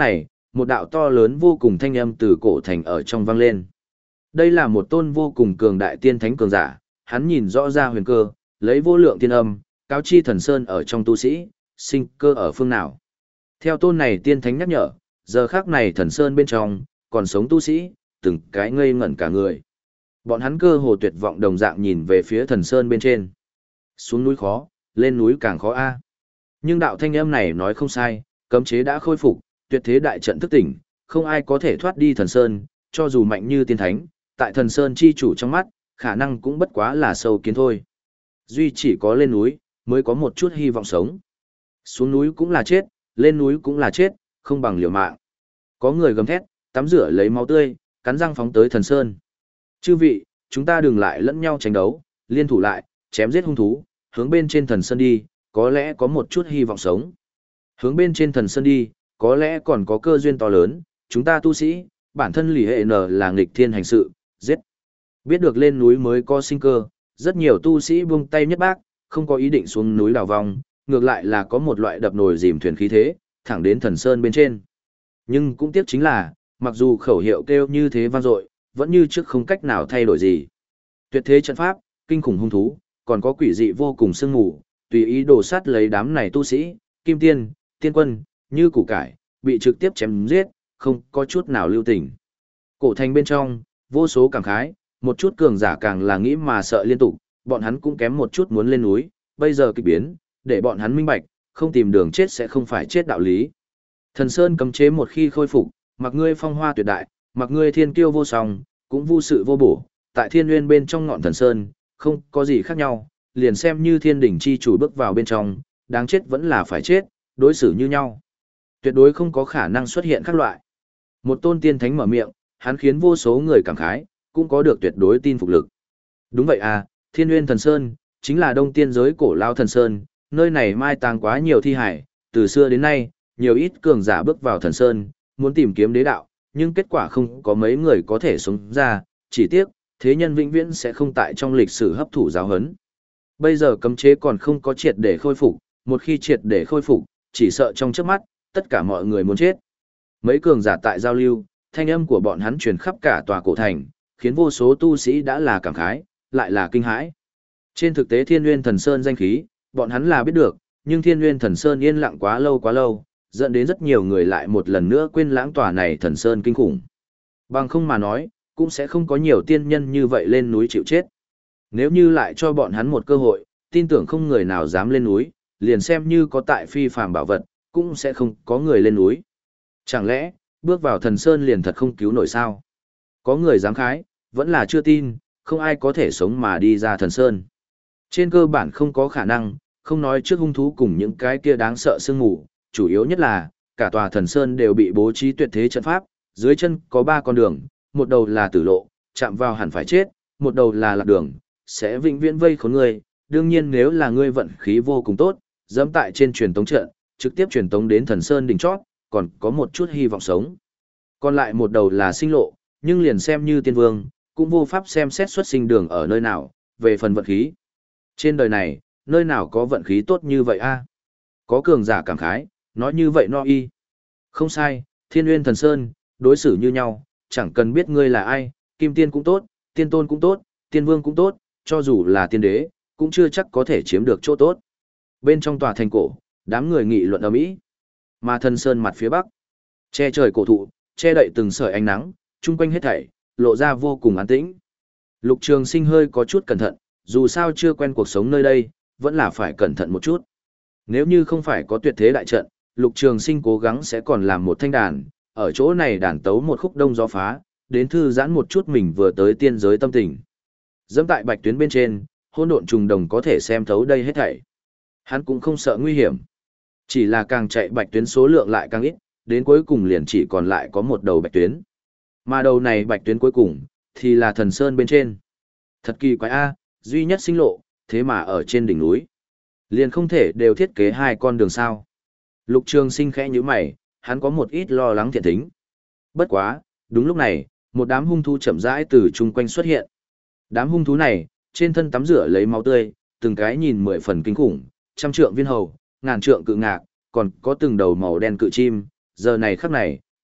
[SPEAKER 1] một đạo to lớn vô cùng thanh âm từ cổ thành ở trong vang lên. Đây là một tôn vô cùng cường đại tiên thánh cường giả, hắn nhìn rõ ra huyền cơ, lấy vô lượng tiên âm, cáo chi thần sơn ở trong tu sĩ, sinh cơ ở phương nào. Theo tôn này tiên thánh nhắc nhở, giờ khắc này thần sơn bên trong, còn sống tu sĩ, từng cái ngây ngẩn cả người. Bọn hắn cơ hồ tuyệt vọng đồng dạng nhìn về phía thần sơn bên trên. Xuống núi khó, lên núi càng khó a. Nhưng đạo thanh âm này nói không sai, cấm chế đã khôi phục, tuyệt thế đại trận thức tỉnh, không ai có thể thoát đi thần sơn, cho dù mạnh như tiên thánh, tại thần sơn chi chủ trong mắt, khả năng cũng bất quá là sâu kiến thôi. Duy chỉ có lên núi, mới có một chút hy vọng sống. Xuống núi cũng là chết, lên núi cũng là chết, không bằng liều mạng. Có người gầm thét, tắm rửa lấy máu tươi, cắn răng phóng tới thần sơn. Chư vị, chúng ta đừng lại lẫn nhau tranh đấu, liên thủ lại, chém giết hung thú, hướng bên trên thần sơn đi, có lẽ có một chút hy vọng sống. Hướng bên trên thần sơn đi, có lẽ còn có cơ duyên to lớn, chúng ta tu sĩ, bản thân lì hệ n là nghịch thiên hành sự, giết. Biết được lên núi mới có sinh cơ, rất nhiều tu sĩ buông tay nhất bác, không có ý định xuống núi đào vong, ngược lại là có một loại đập nồi dìm thuyền khí thế, thẳng đến thần sơn bên trên. Nhưng cũng tiếc chính là, mặc dù khẩu hiệu kêu như thế vang dội, vẫn như trước không cách nào thay đổi gì. Tuyệt thế trận pháp, kinh khủng hung thú, còn có quỷ dị vô cùng sương mù, tùy ý đổ sát lấy đám này tu sĩ, kim tiên, tiên quân, như củ cải, bị trực tiếp chém giết, không có chút nào lưu tình. Cổ thành bên trong, vô số cảm khái, một chút cường giả càng là nghĩ mà sợ liên tục, bọn hắn cũng kém một chút muốn lên núi, bây giờ kịch biến, để bọn hắn minh bạch, không tìm đường chết sẽ không phải chết đạo lý. Thần Sơn cấm chế một khi khôi phục, mặc ngươi phong hoa tuyệt đại, mặc ngươi thiên kiêu vô song, cũng vô sự vô bổ, tại thiên nguyên bên trong ngọn thần Sơn, không có gì khác nhau, liền xem như thiên đỉnh chi chủ bước vào bên trong, đáng chết vẫn là phải chết, đối xử như nhau. Tuyệt đối không có khả năng xuất hiện các loại. Một tôn tiên thánh mở miệng, hắn khiến vô số người cảm khái, cũng có được tuyệt đối tin phục lực. Đúng vậy à, Thiên Nguyên Thần Sơn, chính là đông tiên giới cổ lao thần Sơn, nơi này mai táng quá nhiều thi hải, từ xưa đến nay, nhiều ít cường giả bước vào thần Sơn, muốn tìm kiếm đế đạo, nhưng kết quả không có mấy người có thể sống ra, chỉ tiếc, thế nhân vĩnh viễn sẽ không tại trong lịch sử hấp thụ giáo huấn. Bây giờ cấm chế còn không có triệt để khôi phục, một khi triệt để khôi phục, chỉ sợ trong trước mắt, tất cả mọi người muốn chết. Mấy cường giả tại giao lưu, thanh âm của bọn hắn truyền khắp cả tòa cổ thành, khiến vô số tu sĩ đã là cảm khái, lại là kinh hãi. Trên thực tế Thiên Nguyên Thần Sơn danh khí, bọn hắn là biết được, nhưng Thiên Nguyên Thần Sơn yên lặng quá lâu quá lâu, dẫn đến rất nhiều người lại một lần nữa quên lãng tòa này Thần Sơn kinh khủng. Bằng không mà nói, cũng sẽ không có nhiều tiên nhân như vậy lên núi chịu chết. Nếu như lại cho bọn hắn một cơ hội, tin tưởng không người nào dám lên núi, liền xem như có tại phi phàm bảo vật, cũng sẽ không có người lên núi. Chẳng lẽ, bước vào Thần Sơn liền thật không cứu nổi sao? Có người dám khái, vẫn là chưa tin, không ai có thể sống mà đi ra Thần Sơn. Trên cơ bản không có khả năng, không nói trước hung thú cùng những cái kia đáng sợ sương mù, chủ yếu nhất là, cả tòa Thần Sơn đều bị bố trí tuyệt thế trận pháp, dưới chân có ba con đường, một đầu là tử lộ, chạm vào hẳn phải chết, một đầu là lạc đường, sẽ vĩnh viễn vây khốn ngươi, đương nhiên nếu là ngươi vận khí vô cùng tốt, dẫm tại trên truyền tống trận, trực tiếp truyền tống đến Thần Sơn đỉnh chót, còn có một chút hy vọng sống. Còn lại một đầu là sinh lộ, nhưng liền xem như tiên vương, cũng vô pháp xem xét xuất sinh đường ở nơi nào, về phần vận khí. Trên đời này, nơi nào có vận khí tốt như vậy a? Có cường giả cảm khái, nói như vậy no y. Không sai, Thiên Nguyên Thần Sơn, đối xử như nhau, chẳng cần biết ngươi là ai, kim tiên cũng tốt, tiên tôn cũng tốt, tiên vương cũng tốt, cho dù là tiên đế, cũng chưa chắc có thể chiếm được chỗ tốt. Bên trong tòa thành cổ, đám người nghị luận ầm ĩ. Mà Thần Sơn mặt phía bắc, che trời cổ thụ, che đậy từng sợi ánh nắng, chung quanh hết thảy, lộ ra vô cùng an tĩnh. Lục Trường Sinh hơi có chút cẩn thận, dù sao chưa quen cuộc sống nơi đây, vẫn là phải cẩn thận một chút. Nếu như không phải có tuyệt thế đại trận, Lục Trường Sinh cố gắng sẽ còn làm một thanh đàn, ở chỗ này đàn tấu một khúc đông gió phá, đến thư giãn một chút mình vừa tới tiên giới tâm tình. Dẫm tại bạch tuyến bên trên, hỗn độn trùng đồng có thể xem thấu đây hết thảy. Hắn cũng không sợ nguy hiểm. Chỉ là càng chạy bạch tuyến số lượng lại càng ít, đến cuối cùng liền chỉ còn lại có một đầu bạch tuyến. Mà đầu này bạch tuyến cuối cùng, thì là Thần Sơn bên trên. Thật kỳ quái a, duy nhất sinh lộ, thế mà ở trên đỉnh núi. Liền không thể đều thiết kế hai con đường sao. Lục Trường Sinh khẽ nhíu mày, hắn có một ít lo lắng thiện thính. Bất quá, đúng lúc này, một đám hung thú chậm rãi từ chung quanh xuất hiện. Đám hung thú này, trên thân tắm rửa lấy máu tươi, từng cái nhìn mười phần kinh khủng, trăm trượng viên hầu, ngàn trượng cự ngạc, còn có từng đầu màu đen cự chim, giờ này khắc này,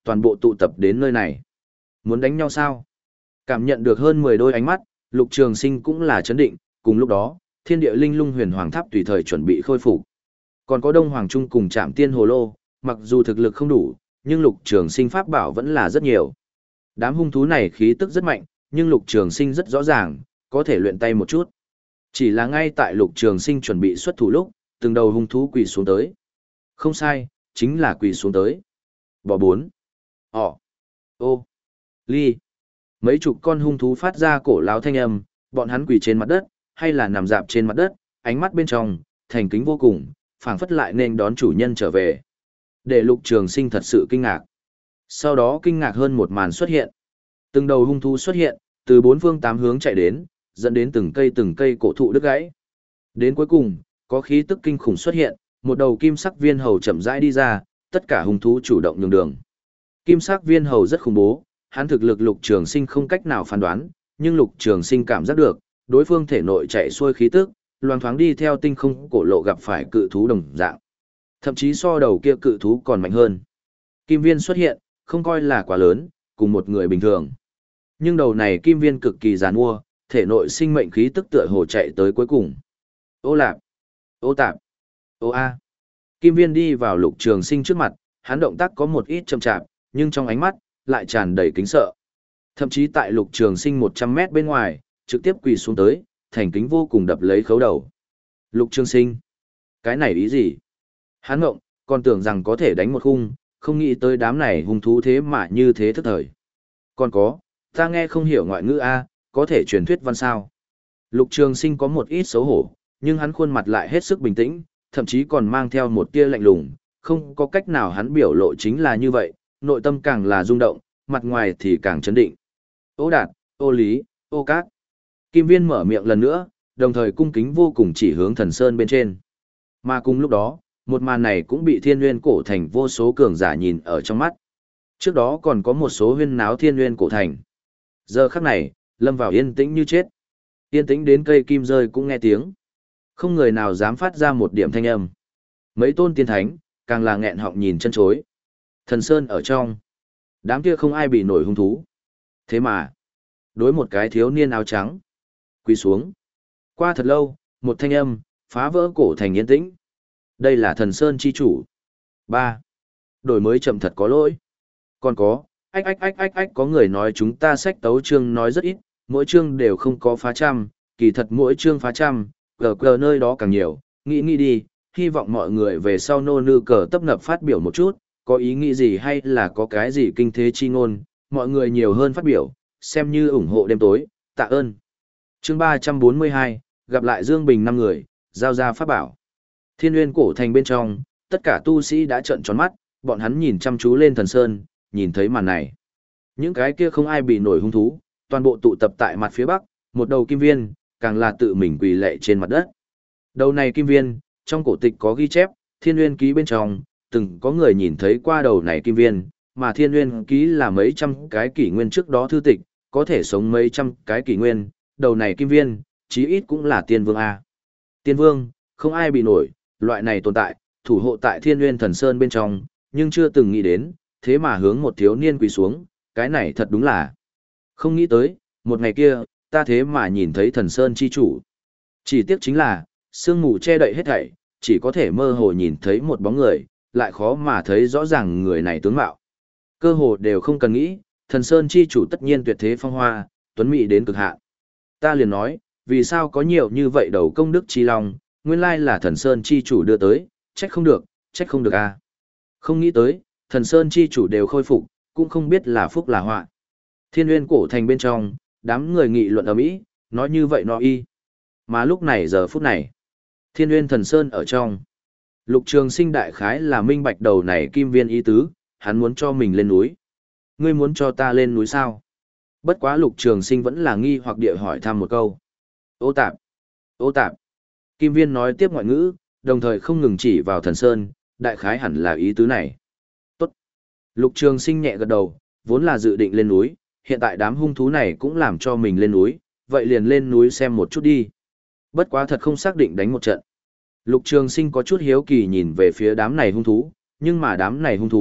[SPEAKER 1] toàn bộ tụ tập đến nơi này. Muốn đánh nhau sao? Cảm nhận được hơn mười đôi ánh mắt, Lục Trường Sinh cũng là chấn định, cùng lúc đó, Thiên Địa Linh Lung Huyền Hoàng Tháp tùy thời chuẩn bị khôi phục. Còn có Đông Hoàng Trung cùng Trảm Tiên Hồ Lô, mặc dù thực lực không đủ, nhưng Lục Trường Sinh pháp bảo vẫn là rất nhiều. Đám hung thú này khí tức rất mạnh, nhưng Lục Trường Sinh rất rõ ràng, có thể luyện tay một chút. Chỉ là ngay tại Lục Trường Sinh chuẩn bị xuất thủ lúc, từng đầu hung thú quỳ xuống tới. Không sai, chính là quỳ xuống tới. Bò bốn. Họ. Ô. Ly. Mấy chục con hung thú phát ra cổ lão thanh âm, bọn hắn quỳ trên mặt đất, hay là nằm dạp trên mặt đất, ánh mắt bên trong, thành kính vô cùng, phảng phất lại nên đón chủ nhân trở về. Để Lục Trường Sinh thật sự kinh ngạc. Sau đó kinh ngạc hơn một màn xuất hiện. Từng đầu hung thú xuất hiện, từ bốn phương tám hướng chạy đến, dẫn đến từng cây từng cây cổ thụ đứt gãy. Đến cuối cùng, có khí tức kinh khủng xuất hiện, một đầu kim sắc viên hầu chậm rãi đi ra, tất cả hung thú chủ động nhường đường. Kim sắc viên hầu rất khủng bố, hắn thực lực Lục Trường Sinh không cách nào phán đoán, nhưng Lục Trường Sinh cảm giác được, đối phương thể nội chạy xuôi khí tức, loang thoáng đi theo tinh không cổ lộ gặp phải cự thú đồng dạng. Thậm chí so đầu kia cự thú còn mạnh hơn. Kim viên xuất hiện, không coi là quá lớn, cùng một người bình thường. Nhưng đầu này kim viên cực kỳ giàn mua, thể nội sinh mệnh khí tức tựa hồ chạy tới cuối cùng. Ô lạp, ô tạp, ô a. Kim viên đi vào Lục Trường Sinh trước mặt, hắn động tác có một ít chậm chạp, nhưng trong ánh mắt lại tràn đầy kính sợ. Thậm chí tại Lục Trường Sinh một trăm mét bên ngoài, trực tiếp quỳ xuống tới, thành kính vô cùng đập lấy khấu đầu. Lục Trường Sinh, cái này ý gì? Hắn ngộng, còn tưởng rằng có thể đánh một khung, không nghĩ tới đám này hung thú thế mà như thế thức thời. Còn có, ta nghe không hiểu ngoại ngữ A, có thể truyền thuyết văn sao. Lục Trường Sinh có một ít xấu hổ, nhưng hắn khuôn mặt lại hết sức bình tĩnh, thậm chí còn mang theo một tia lạnh lùng, không có cách nào hắn biểu lộ chính là như vậy, nội tâm càng là rung động, mặt ngoài thì càng chấn định. Ô Đạt, ô Lý, ô Cát. Kim Viên mở miệng lần nữa, đồng thời cung kính vô cùng chỉ hướng Thần Sơn bên trên. Mà cùng lúc đó, một màn này cũng bị Thiên Nguyên cổ thành vô số cường giả nhìn ở trong mắt. Trước đó còn có một số huyên náo Thiên Nguyên cổ thành. Giờ khắc này, lâm vào yên tĩnh như chết. Yên tĩnh đến cây kim rơi cũng nghe tiếng. Không người nào dám phát ra một điểm thanh âm. Mấy tôn tiên thánh, càng là nghẹn họng nhìn chân chối. Thần Sơn ở trong. Đám kia không ai bị nổi hung thú. Thế mà, đối một cái thiếu niên áo trắng. Quỳ xuống. Qua thật lâu, một thanh âm, phá vỡ cổ thành yên tĩnh. Đây là Thần Sơn chi chủ. Ba. Đổi mới chậm thật có lỗi. Còn có, ách ách ách ách ách có người nói chúng ta sách tấu chương nói rất ít, mỗi chương đều không có phá trăm, kỳ thật mỗi chương phá trăm, cờ cờ nơi đó càng nhiều, nghĩ nghĩ đi, hy vọng mọi người về sau nô nư cờ tấp nập phát biểu một chút, có ý nghĩ gì hay là có cái gì kinh thế chi ngôn, mọi người nhiều hơn phát biểu, xem như ủng hộ đêm tối, tạ ơn. Chương ba trăm bốn mươi hai, gặp lại Dương Bình năm người, giao ra pháp bảo. Thiên Nguyên cổ thành bên trong, tất cả tu sĩ đã trợn tròn mắt, bọn hắn nhìn chăm chú lên Thần Sơn, nhìn thấy màn này. Những cái kia không ai bị nổi hung thú, toàn bộ tụ tập tại mặt phía bắc, một đầu kim viên, càng là tự mình quỳ lệ trên mặt đất. Đầu này kim viên, trong cổ tịch có ghi chép, Thiên Nguyên ký bên trong, từng có người nhìn thấy qua đầu này kim viên, mà Thiên Nguyên ký là mấy trăm cái kỷ nguyên trước đó thư tịch, có thể sống mấy trăm cái kỷ nguyên, đầu này kim viên, chí ít cũng là tiên vương A. Tiên vương, không ai bị nổi, loại này tồn tại, thủ hộ tại Thiên Nguyên Thần Sơn bên trong, nhưng chưa từng nghĩ đến, thế mà hướng một thiếu niên quỳ xuống, cái này thật đúng là không nghĩ tới, một ngày kia, ta thế mà nhìn thấy Thần Sơn chi chủ. Chỉ tiếc chính là, sương mù che đậy hết thảy, chỉ có thể mơ hồ nhìn thấy một bóng người, lại khó mà thấy rõ ràng người này tướng mạo. Cơ hồ đều không cần nghĩ, Thần Sơn chi chủ tất nhiên tuyệt thế phong hoa, tuấn mỹ đến cực hạn. Ta liền nói, vì sao có nhiều như vậy đầu công đức chi long, nguyên lai là Thần Sơn chi chủ đưa tới, trách không được, trách không được a. À. Không nghĩ tới, Thần Sơn chi chủ đều khôi phục, cũng không biết là phúc là họa. Thiên Nguyên cổ thành bên trong, đám người nghị luận ầm ĩ, nói như vậy nó y. Mà lúc này giờ phút này, Thiên Nguyên Thần Sơn ở trong, Lục Trường Sinh đại khái là minh bạch đầu này kim viên ý tứ, hắn muốn cho mình lên núi. Ngươi muốn cho ta lên núi sao? Bất quá Lục Trường Sinh vẫn là nghi hoặc địa hỏi thăm một câu. Ô tạp, ô tạp. Kim viên nói tiếp ngoại ngữ, đồng thời không ngừng chỉ vào Thần Sơn, đại khái hẳn là ý tứ này. Tốt. Lục Trường Sinh nhẹ gật đầu, vốn là dự định lên núi, hiện tại đám hung thú này cũng làm cho mình lên núi, vậy liền lên núi xem một chút đi. Bất quá thật không xác định đánh một trận. Lục Trường Sinh có chút hiếu kỳ nhìn về phía đám này hung thú, nhưng mà đám này hung thú,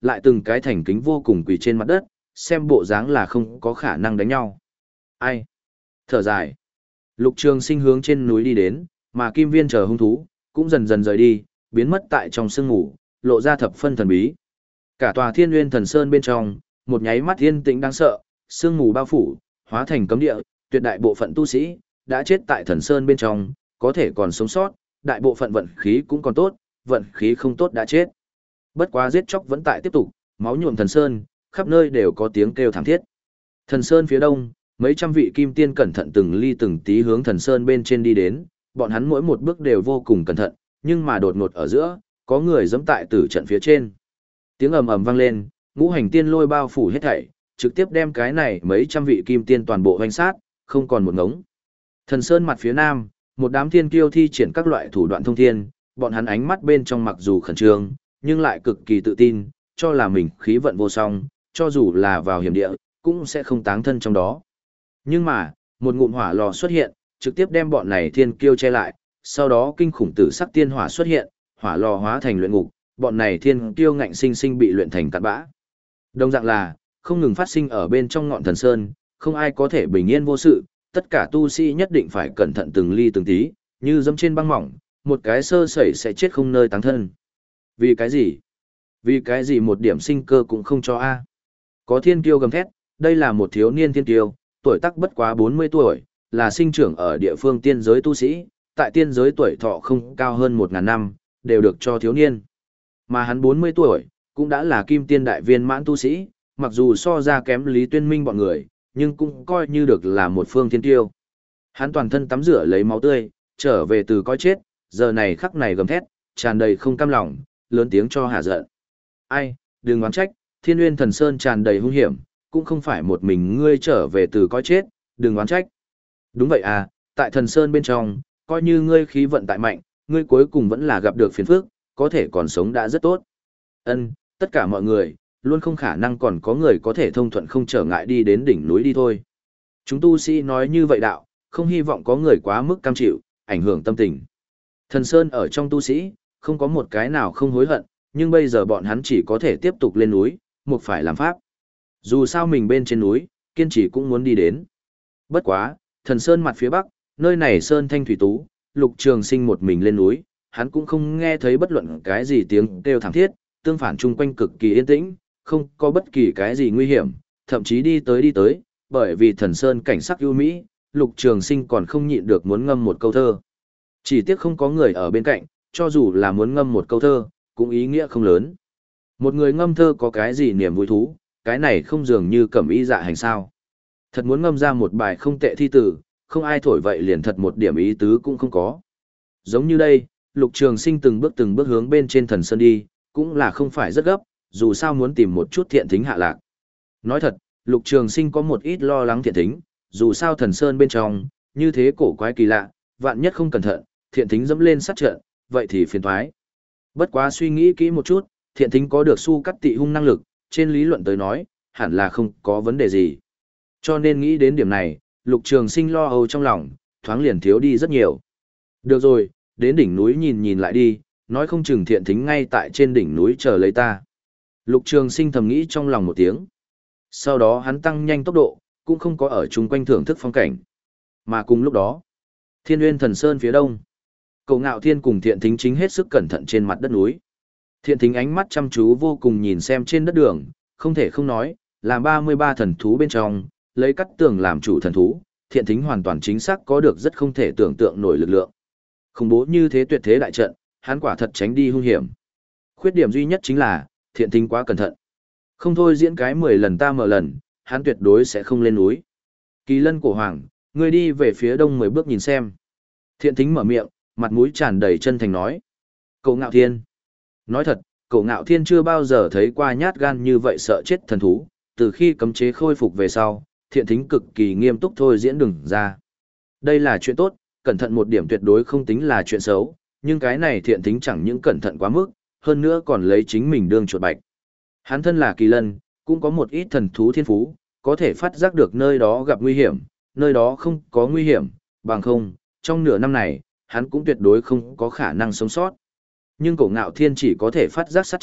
[SPEAKER 1] lại từng cái thành kính vô cùng quỳ trên mặt đất, xem bộ dáng là không có khả năng đánh nhau. Ai? Thở dài. Lục Trường Sinh hướng trên núi đi đến, mà Kim Viên chờ hung thú, cũng dần dần rời đi, biến mất tại trong sương ngủ, lộ ra thập phân thần bí. Cả tòa Thiên Nguyên Thần Sơn bên trong, một nháy mắt yên tĩnh đáng sợ, sương mù bao phủ, hóa thành cấm địa, tuyệt đại bộ phận tu sĩ đã chết tại Thần Sơn bên trong, có thể còn sống sót, đại bộ phận vận khí cũng còn tốt, vận khí không tốt đã chết. Bất quá giết chóc vẫn tại tiếp tục, máu nhuộm Thần Sơn, khắp nơi đều có tiếng kêu thảm thiết. Thần Sơn phía đông, mấy trăm vị kim tiên cẩn thận từng ly từng tí hướng Thần Sơn bên trên đi đến, bọn hắn mỗi một bước đều vô cùng cẩn thận, nhưng mà đột ngột ở giữa, có người giẫm tại tử trận phía trên. Tiếng ầm ầm vang lên, ngũ hành tiên lôi bao phủ hết thảy, trực tiếp đem cái này mấy trăm vị kim tiên toàn bộ hoành sát, không còn một ngống. Thần Sơn mặt phía nam, một đám thiên kiêu thi triển các loại thủ đoạn thông thiên, bọn hắn ánh mắt bên trong mặc dù khẩn trương, nhưng lại cực kỳ tự tin, cho là mình khí vận vô song, cho dù là vào hiểm địa, cũng sẽ không táng thân trong đó. Nhưng mà, một ngụm hỏa lò xuất hiện, trực tiếp đem bọn này thiên kiêu che lại, sau đó kinh khủng tử sắc tiên hỏa xuất hiện, hỏa lò hóa thành luyện ngục, bọn này thiên kiêu ngạnh sinh sinh bị luyện thành cát bã. Đồng dạng là, không ngừng phát sinh ở bên trong ngọn Thần Sơn, không ai có thể bình yên vô sự, tất cả tu sĩ nhất định phải cẩn thận từng ly từng tí, như dẫm trên băng mỏng, một cái sơ sẩy sẽ chết không nơi táng thân. Vì cái gì? Vì cái gì một điểm sinh cơ cũng không cho a? Có thiên kiêu gầm thét, đây là một thiếu niên thiên kiêu, tuổi tác bất quá bốn mươi tuổi, là sinh trưởng ở địa phương tiên giới tu sĩ, tại tiên giới tuổi thọ không cao hơn một ngàn năm, đều được cho thiếu niên. Mà hắn bốn mươi tuổi, cũng đã là kim tiên đại viên mãn tu sĩ, mặc dù so ra kém Lý Tuyên Minh bọn người, nhưng cũng coi như được là một phương thiên tiêu. Hắn toàn thân tắm rửa lấy máu tươi, trở về từ coi chết, giờ này khắc này gầm thét, tràn đầy không cam lòng, lớn tiếng cho hả giận. Ai, đừng oán trách, Thiên Nguyên Thần Sơn tràn đầy hung hiểm, cũng không phải một mình ngươi trở về từ coi chết, đừng oán trách. Đúng vậy à, tại Thần Sơn bên trong, coi như ngươi khí vận tại mạnh, ngươi cuối cùng vẫn là gặp được phiền phức, có thể còn sống đã rất tốt. Ân, tất cả mọi người, luôn không khả năng còn có người có thể thông thuận không trở ngại đi đến đỉnh núi đi thôi. Chúng tu sĩ nói như vậy đạo, không hy vọng có người quá mức cam chịu, ảnh hưởng tâm tình. Thần Sơn ở trong tu sĩ, không có một cái nào không hối hận, nhưng bây giờ bọn hắn chỉ có thể tiếp tục lên núi, một phải làm pháp. Dù sao mình bên trên núi, kiên trì cũng muốn đi đến. Bất quá, Thần Sơn mặt phía bắc, nơi này Sơn Thanh Thủy Tú, Lục Trường Sinh một mình lên núi, hắn cũng không nghe thấy bất luận cái gì tiếng kêu thảm thiết, tương phản chung quanh cực kỳ yên tĩnh, không có bất kỳ cái gì nguy hiểm, thậm chí đi tới đi tới, bởi vì Thần Sơn cảnh sắc ưu mỹ, Lục Trường Sinh còn không nhịn được muốn ngâm một câu thơ. Chỉ tiếc không có người ở bên cạnh, cho dù là muốn ngâm một câu thơ, cũng ý nghĩa không lớn. Một người ngâm thơ có cái gì niềm vui thú, cái này không dường như cẩm y dạ hành sao. Thật muốn ngâm ra một bài không tệ thi tử, không ai thổi vậy liền thật một điểm ý tứ cũng không có. Giống như đây, Lục Trường Sinh từng bước từng bước hướng bên trên Thần Sơn đi, cũng là không phải rất gấp, dù sao muốn tìm một chút thiện thính hạ lạc. Nói thật, Lục Trường Sinh có một ít lo lắng thiện thính, dù sao Thần Sơn bên trong, như thế cổ quái kỳ lạ, vạn nhất không cẩn thận, thiện thính dẫm lên sát trận, vậy thì phiền toái. Bất quá suy nghĩ kỹ một chút, thiện thính có được su cắt tị hung năng lực, trên lý luận tới nói, hẳn là không có vấn đề gì. Cho nên nghĩ đến điểm này, Lục Trường Sinh lo âu trong lòng, thoáng liền thiếu đi rất nhiều. Được rồi, đến đỉnh núi nhìn nhìn lại đi, nói không chừng thiện thính ngay tại trên đỉnh núi chờ lấy ta. Lục Trường Sinh thầm nghĩ trong lòng một tiếng. Sau đó hắn tăng nhanh tốc độ, cũng không có ở chung quanh thưởng thức phong cảnh. Mà cùng lúc đó, Thiên Nguyên Thần Sơn phía đông, Cầu Ngạo Thiên cùng Thiện Thính chính hết sức cẩn thận trên mặt đất núi. Thiện Thính ánh mắt chăm chú vô cùng nhìn xem trên đất đường, không thể không nói, làm ba mươi ba thần thú bên trong, lấy cắt tường làm chủ thần thú, Thiện Thính hoàn toàn chính xác có được rất không thể tưởng tượng nổi lực lượng. Khủng bố như thế tuyệt thế đại trận, hắn quả thật tránh đi hung hiểm. Khuyết điểm duy nhất chính là, Thiện Thính quá cẩn thận. Không thôi diễn cái mười lần ta mờ lần, hắn tuyệt đối sẽ không lên núi. Kỳ Lân Cổ Hoàng, ngươi đi về phía đông mười bước nhìn xem. Thiện Thính mở miệng, mặt mũi tràn đầy chân thành nói. Cậu Ngạo Thiên. Nói thật, Cậu Ngạo Thiên chưa bao giờ thấy qua nhát gan như vậy sợ chết thần thú, từ khi cấm chế khôi phục về sau, Thiện Thính cực kỳ nghiêm túc thôi diễn đừng ra. Đây là chuyện tốt, cẩn thận một điểm tuyệt đối không tính là chuyện xấu, nhưng cái này Thiện Thính chẳng những cẩn thận quá mức, hơn nữa còn lấy chính mình đương chuột bạch. Hắn thân là kỳ lân, cũng có một ít thần thú thiên phú, có thể phát giác được nơi đó gặp nguy hiểm, nơi đó không có nguy hiểm, bằng không, trong nửa năm này, hắn cũng tuyệt đối không có khả năng sống sót. Nhưng Cổ Ngạo Thiên chỉ có thể phát giác sát trận,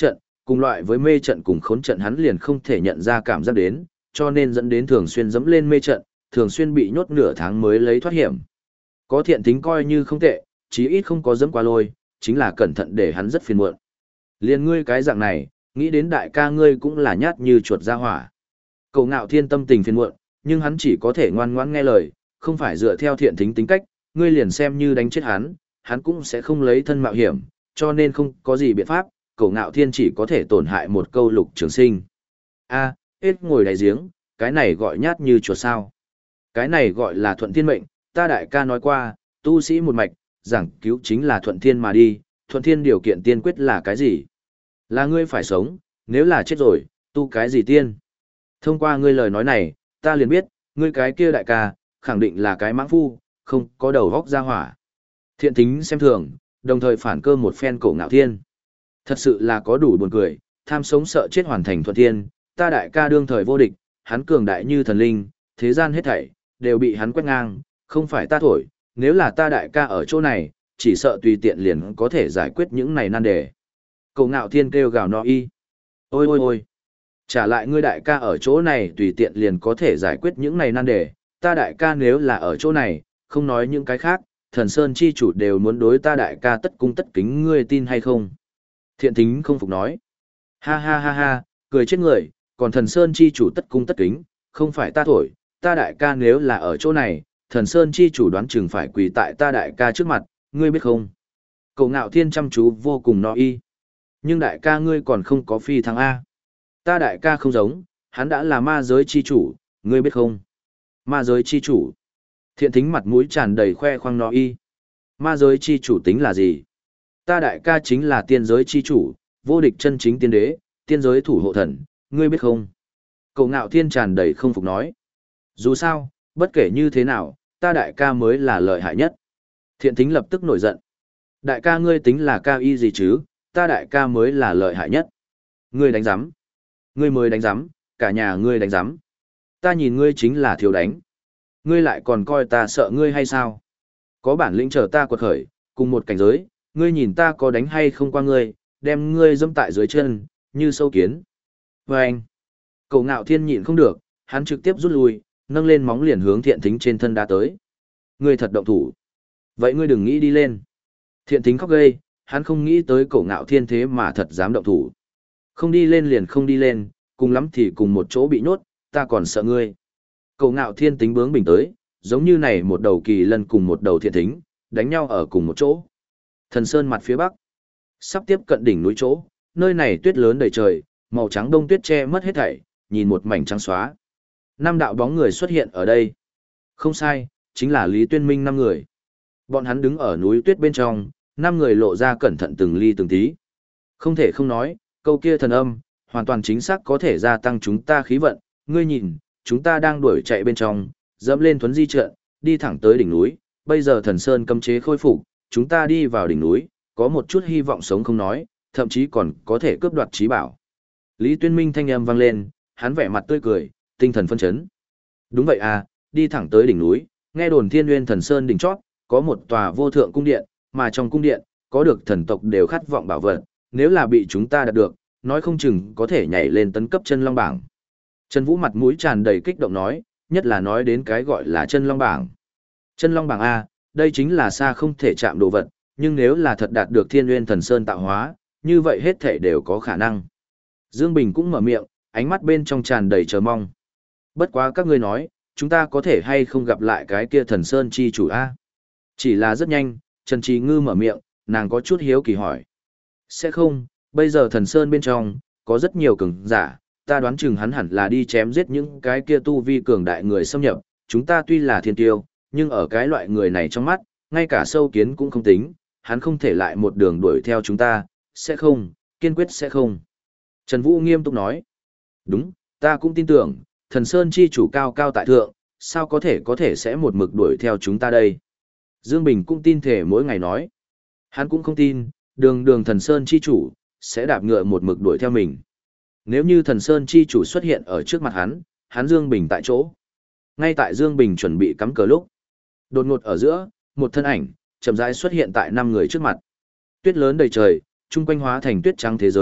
[SPEAKER 1] Cùng loại với mê trận cùng khốn trận hắn liền không thể nhận ra cảm giác đến, cho nên dẫn đến thường xuyên dẫm lên mê trận, thường xuyên bị nhốt nửa tháng mới lấy thoát hiểm. Có thiện tính coi như không tệ, chí ít không có dẫm qua lôi, chính là cẩn thận để hắn rất phiền muộn. Liên ngươi cái dạng này, nghĩ đến đại ca ngươi cũng là nhát như chuột ra hỏa. Cậu Ngạo Thiên tâm tình phiền muộn, nhưng hắn chỉ có thể ngoan ngoãn nghe lời, không phải dựa theo thiện tính tính cách, ngươi liền xem như đánh chết hắn, hắn cũng sẽ không lấy thân mạo hiểm, cho nên không có gì biện pháp, Cậu Ngạo Thiên chỉ có thể tổn hại một câu Lục Trường Sinh. A, hết ngồi đáy giếng, cái này gọi nhát như chuột sao? Cái này gọi là thuận thiên mệnh, ta đại ca nói qua, tu sĩ một mạch, giảng cứu chính là thuận thiên mà đi, thuận thiên điều kiện tiên quyết là cái gì? Là ngươi phải sống, nếu là chết rồi, tu cái gì tiên? Thông qua ngươi lời nói này, ta liền biết, ngươi cái kia đại ca, khẳng định là cái mãng phu, không có đầu góc ra hỏa. Thiện tính xem thường, đồng thời phản cơ một phen Cổ Ngạo Thiên. Thật sự là có đủ buồn cười, tham sống sợ chết hoàn thành thuận thiên, ta đại ca đương thời vô địch, hắn cường đại như thần linh, thế gian hết thảy, đều bị hắn quét ngang, không phải ta thổi, nếu là ta đại ca ở chỗ này, chỉ sợ tùy tiện liền có thể giải quyết những này nan đề. Cổ Ngạo Thiên kêu gào no y. Ôi ôi ôi, trả lại ngươi đại ca ở chỗ này tùy tiện liền có thể giải quyết những này nan đề, ta đại ca nếu là ở chỗ này, không nói những cái khác, thần sơn chi chủ đều muốn đối ta đại ca tất cung tất kính, ngươi tin hay không? Thiện tính không phục nói. Ha ha ha ha, cười chết người, còn thần sơn chi chủ tất cung tất kính, không phải ta thổi, ta đại ca nếu là ở chỗ này, thần sơn chi chủ đoán chừng phải quỳ tại ta đại ca trước mặt, ngươi biết không? Cổ Ngạo Thiên chăm chú vô cùng no y. Nhưng đại ca ngươi còn không có phi thăng A. Ta đại ca không giống, hắn đã là ma giới chi chủ, ngươi biết không? Ma giới chi chủ. Thiện thính mặt mũi tràn đầy khoe khoang no y. Ma giới chi chủ tính là gì? Ta đại ca chính là tiên giới chi chủ, vô địch chân chính tiên đế, tiên giới thủ hộ thần, ngươi biết không? Cổ Ngạo Thiên tràn đầy không phục nói. Dù sao, bất kể như thế nào, ta đại ca mới là lợi hại nhất. Thiện thính lập tức nổi giận. Đại ca ngươi tính là cao y gì chứ, ta đại ca mới là lợi hại nhất. Ngươi đánh giám. Ngươi mới đánh giám, cả nhà ngươi đánh giám. Ta nhìn ngươi chính là thiếu đánh. Ngươi lại còn coi ta sợ ngươi hay sao? Có bản lĩnh chờ ta quật khởi, cùng một cảnh giới, ngươi nhìn ta có đánh hay không qua ngươi, đem ngươi dẫm tại dưới chân, như sâu kiến. Và anh, Cổ Ngạo Thiên nhịn không được, hắn trực tiếp rút lui, nâng lên móng liền hướng thiện thính trên thân đá tới. Ngươi thật động thủ. Vậy ngươi đừng nghĩ đi lên. Thiện thính khóc ghê, hắn không nghĩ tới Cổ Ngạo Thiên thế mà thật dám động thủ. Không đi lên liền không đi lên, cùng lắm thì cùng một chỗ bị nhốt, ta còn sợ ngươi. Cổ Ngạo Thiên tính bướng bình tới, giống như này một đầu kỳ lân cùng một đầu thiện thính, đánh nhau ở cùng một chỗ. Thần Sơn mặt phía bắc, sắp tiếp cận đỉnh núi chỗ, nơi này tuyết lớn đầy trời, màu trắng đông tuyết che mất hết thảy, nhìn một mảnh trắng xóa. Năm đạo bóng người xuất hiện ở đây. Không sai, chính là Lý Tuyên Minh năm người. Bọn hắn đứng ở núi tuyết bên trong, năm người lộ ra cẩn thận từng ly từng tí. Không thể không nói, câu kia thần âm, hoàn toàn chính xác có thể gia tăng chúng ta khí vận. Ngươi nhìn, chúng ta đang đuổi chạy bên trong, dẫm lên thuấn di trận, đi thẳng tới đỉnh núi. Bây giờ thần sơn cấm chế khôi phục, chúng ta đi vào đỉnh núi, có một chút hy vọng sống không nói, thậm chí còn có thể cướp đoạt trí bảo. Lý Tuyên Minh thanh âm vang lên, hắn vẻ mặt tươi cười, tinh thần phân chấn. Đúng vậy à, đi thẳng tới đỉnh núi, nghe đồn Thiên Nguyên Thần Sơn đỉnh chót, có một tòa vô thượng cung điện, mà trong cung điện, có được thần tộc đều khát vọng bảo vật, nếu là bị chúng ta đạt được, nói không chừng có thể nhảy lên tấn cấp chân long bảng. Trần Vũ mặt mũi tràn đầy kích động nói, nhất là nói đến cái gọi là chân long bảng. Chân long bảng A, đây chính là xa không thể chạm đồ vật, nhưng nếu là thật đạt được Thiên Nguyên Thần Sơn tạo hóa, như vậy hết thể đều có khả năng. Dương Bình cũng mở miệng, ánh mắt bên trong tràn đầy chờ mong. Bất quá các ngươi nói, chúng ta có thể hay không gặp lại cái kia Thần Sơn chi chủ A? Chỉ là rất nhanh, Trần Trí Ngư mở miệng, nàng có chút hiếu kỳ hỏi. Sẽ không, bây giờ Thần Sơn bên trong, có rất nhiều cường giả, ta đoán chừng hắn hẳn là đi chém giết những cái kia tu vi cường đại người xâm nhập, chúng ta tuy là thiên tiêu, nhưng ở cái loại người này trong mắt, ngay cả sâu kiến cũng không tính, hắn không thể lại một đường đuổi theo chúng ta, sẽ không, kiên quyết sẽ không. Trần Vũ nghiêm túc nói, đúng, ta cũng tin tưởng, Thần Sơn chi chủ cao cao tại thượng, sao có thể có thể sẽ một mực đuổi theo chúng ta đây. Dương Bình cũng tin thể mỗi ngày nói, hắn cũng không tin, đường đường Thần Sơn chi chủ, sẽ đạp ngựa một mực đuổi theo mình. Nếu như Thần Sơn chi chủ xuất hiện ở trước mặt hắn, hắn Dương Bình tại chỗ. Ngay tại Dương Bình chuẩn bị cắm cờ lúc, đột ngột ở giữa, một thân ảnh, chậm rãi xuất hiện tại năm người trước mặt. Tuyết lớn đầy trời, chung quanh hóa thành tuyết trắng thế giới,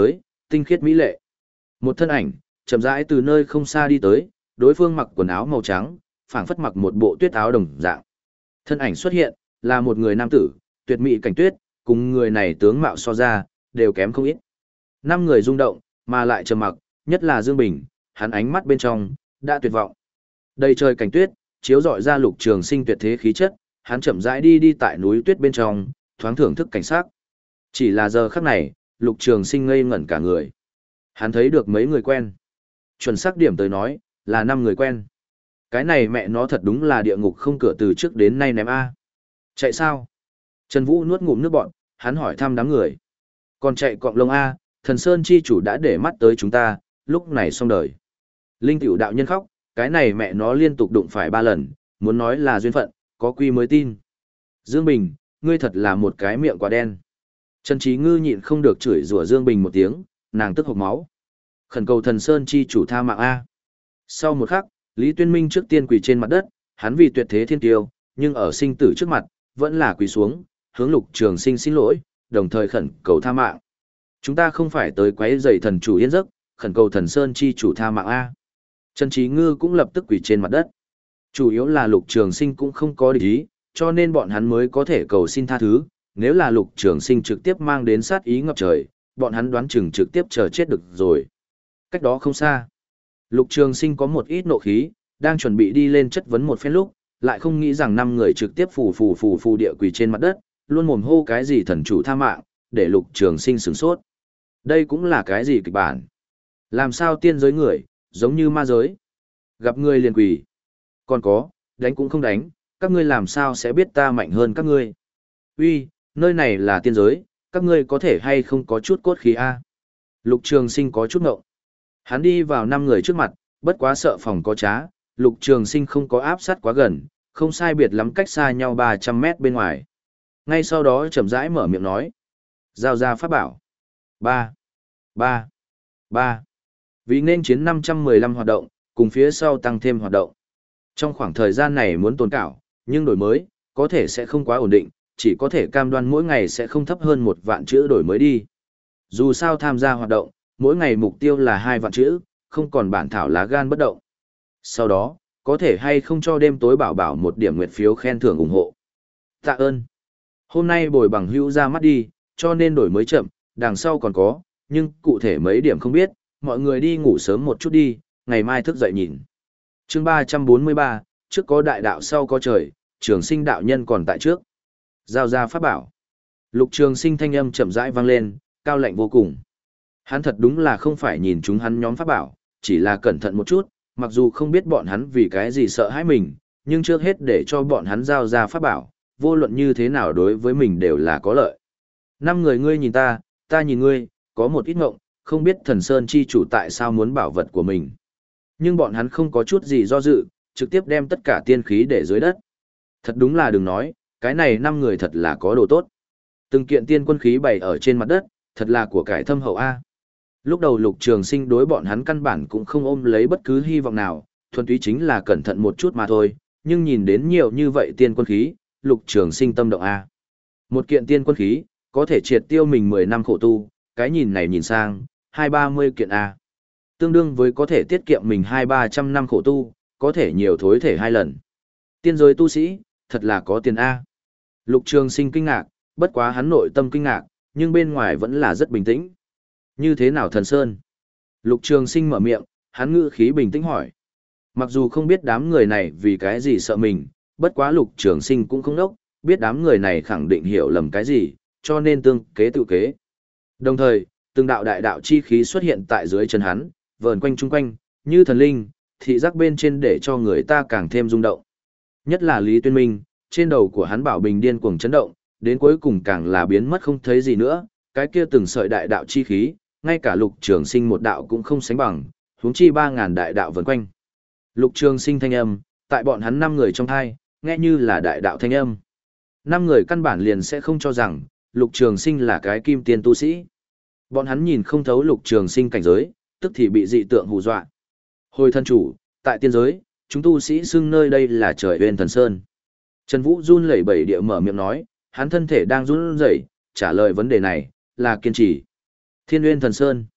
[SPEAKER 1] tinh khiết mỹ lệ. Một thân ảnh, chậm rãi từ nơi không xa đi tới, đối phương mặc quần áo màu trắng, phảng phất mặc một bộ tuyết áo đồng dạng. Thân ảnh xuất hiện, là một người nam tử, tuyệt mỹ cảnh tuyết, cùng người này tướng mạo so ra, đều kém không ít. Năm người rung động, mà lại trầm mặc, nhất là Dương Bình, hắn ánh mắt bên trong, đã tuyệt vọng. Đầy trời cảnh tuyết, chiếu rọi ra Lục Trường Sinh tuyệt thế khí chất, hắn chậm rãi đi đi tại núi tuyết bên trong, thoáng thưởng thức cảnh sắc. Chỉ là giờ khắc này, Lục Trường Sinh ngây ngẩn cả người. Hắn thấy được mấy người quen. Chuẩn xác điểm tới nói, là năm người quen. Cái này mẹ nó thật đúng là địa ngục không cửa từ trước đến nay ném a. Chạy sao? Trần Vũ nuốt ngụm nước bọt, hắn hỏi thăm đám người. Còn chạy cọng lông a, Thần Sơn chi chủ đã để mắt tới chúng ta, lúc này xong đời. Linh Tiểu đạo nhân khóc, cái này mẹ nó liên tục đụng phải ba lần, muốn nói là duyên phận, có quy mới tin. Dương Bình, ngươi thật là một cái miệng quá đen. Trần Trí Ngư nhịn không được chửi rủa Dương Bình một tiếng, nàng tức hộc máu. Khẩn cầu Thần Sơn chi chủ tha mạng a. Sau một khắc, Lý Tuyên Minh trước tiên quỳ trên mặt đất, hắn vì tuyệt thế thiên tiêu, nhưng ở sinh tử trước mặt, vẫn là quỳ xuống, hướng Lục Trường Sinh xin lỗi, đồng thời khẩn cầu tha mạng. Chúng ta không phải tới quấy rầy thần chủ yên giấc, khẩn cầu Thần Sơn chi chủ tha mạng a. Trần Trí Ngư cũng lập tức quỳ trên mặt đất. Chủ yếu là Lục Trường Sinh cũng không có địch ý, cho nên bọn hắn mới có thể cầu xin tha thứ, nếu là Lục Trường Sinh trực tiếp mang đến sát ý ngập trời, bọn hắn đoán chừng trực tiếp chờ chết được rồi. Cách đó không xa, Lục Trường Sinh có một ít nộ khí, đang chuẩn bị đi lên chất vấn một phen lúc, lại không nghĩ rằng năm người trực tiếp phù phù phù phù địa quỳ trên mặt đất, luôn mồm hô cái gì thần chủ tha mạng, để Lục Trường Sinh sửng sốt. Đây cũng là cái gì kịch bản? Làm sao tiên giới người, giống như ma giới? Gặp người liền quỳ. Còn có, đánh cũng không đánh, các ngươi làm sao sẽ biết ta mạnh hơn các ngươi? Uy, nơi này là tiên giới, các ngươi có thể hay không có chút cốt khí a? Lục Trường Sinh có chút ngộng. Hắn đi vào năm người trước mặt, bất quá sợ phòng có trá, Lục Trường Sinh không có áp sát quá gần, không sai biệt lắm cách xa nhau ba trăm mét bên ngoài. Ngay sau đó chậm rãi mở miệng nói. Giao ra pháp bảo. Ba, ba, ba. Vì nên chiến năm trăm mười lăm hoạt động, cùng phía sau tăng thêm hoạt động. Trong khoảng thời gian này muốn tồn cảo, nhưng đổi mới, có thể sẽ không quá ổn định, chỉ có thể cam đoan mỗi ngày sẽ không thấp hơn một vạn chữ đổi mới đi. Dù sao tham gia hoạt động, mỗi ngày mục tiêu là hai vạn chữ, không còn bản thảo lá gan bất động. Sau đó, có thể hay không cho đêm tối bảo bảo một điểm nguyệt phiếu khen thưởng ủng hộ. Tạ ơn. Hôm nay bồi bằng hữu ra mắt đi, cho nên đổi mới chậm, đằng sau còn có, nhưng cụ thể mấy điểm không biết, mọi người đi ngủ sớm một chút đi, ngày mai thức dậy nhìn. Chương ba trăm bốn mươi ba, trước có đại đạo sau có trời, Trường Sinh đạo nhân còn tại trước. Giao ra pháp bảo. Lục Trường Sinh thanh âm chậm rãi vang lên, cao lạnh vô cùng. Hắn thật đúng là không phải nhìn chúng hắn nhóm pháp bảo, chỉ là cẩn thận một chút, mặc dù không biết bọn hắn vì cái gì sợ hãi mình, nhưng trước hết để cho bọn hắn giao ra pháp bảo, vô luận như thế nào đối với mình đều là có lợi. Năm người ngươi nhìn ta, ta nhìn ngươi, có một ít ngộng, không biết Thần Sơn chi chủ tại sao muốn bảo vật của mình. Nhưng bọn hắn không có chút gì do dự, trực tiếp đem tất cả tiên khí để dưới đất. Thật đúng là đừng nói, cái này năm người thật là có đồ tốt. Từng kiện tiên quân khí bày ở trên mặt đất, thật là của cải thâm hậu A. Lúc đầu Lục Trường Sinh đối bọn hắn căn bản cũng không ôm lấy bất cứ hy vọng nào, thuần túy chính là cẩn thận một chút mà thôi, nhưng nhìn đến nhiều như vậy tiên quân khí, Lục Trường Sinh tâm động A. Một kiện tiên quân khí, có thể triệt tiêu mình mười năm khổ tu, cái nhìn này nhìn sang, hai ba mươi kiện A. Tương đương với có thể tiết kiệm mình hai ba trăm năm khổ tu, có thể nhiều thối thể hai lần. Tiên giới tu sĩ, thật là có tiền A. Lục Trường Sinh kinh ngạc, bất quá hắn nội tâm kinh ngạc, nhưng bên ngoài vẫn là rất bình tĩnh. Như thế nào Thần Sơn? Lục Trường Sinh mở miệng, hắn ngữ khí bình tĩnh hỏi. Mặc dù không biết đám người này vì cái gì sợ mình, bất quá Lục Trường Sinh cũng không đốc, biết đám người này khẳng định hiểu lầm cái gì, cho nên tương kế tự kế. Đồng thời, từng đạo đại đạo chi khí xuất hiện tại dưới chân hắn, vờn quanh chung quanh, như thần linh, thị giác bên trên để cho người ta càng thêm rung động. Nhất là Lý Tuyên Minh, trên đầu của hắn bảo bình điên cuồng chấn động, đến cuối cùng càng là biến mất không thấy gì nữa, cái kia từng sợi đại đạo chi khí, ngay cả Lục Trường Sinh một đạo cũng không sánh bằng, huống chi ba ngàn đại đạo vần quanh. Lục Trường Sinh thanh âm, tại bọn hắn năm người trong thai, nghe như là đại đạo thanh âm. Năm người căn bản liền sẽ không cho rằng, Lục Trường Sinh là cái kim tiên tu sĩ. Bọn hắn nhìn không thấu Lục Trường Sinh cảnh giới, tức thì bị dị tượng hù dọa. Hồi thân chủ, tại tiên giới, chúng tu sĩ xưng nơi đây là trời Uyên Thần Sơn. Trần Vũ run lẩy bẩy địa mở miệng nói, hắn thân thể đang run rẩy, trả lời vấn đề này, là kiên trì. Thiên Uyên Thần Sơn.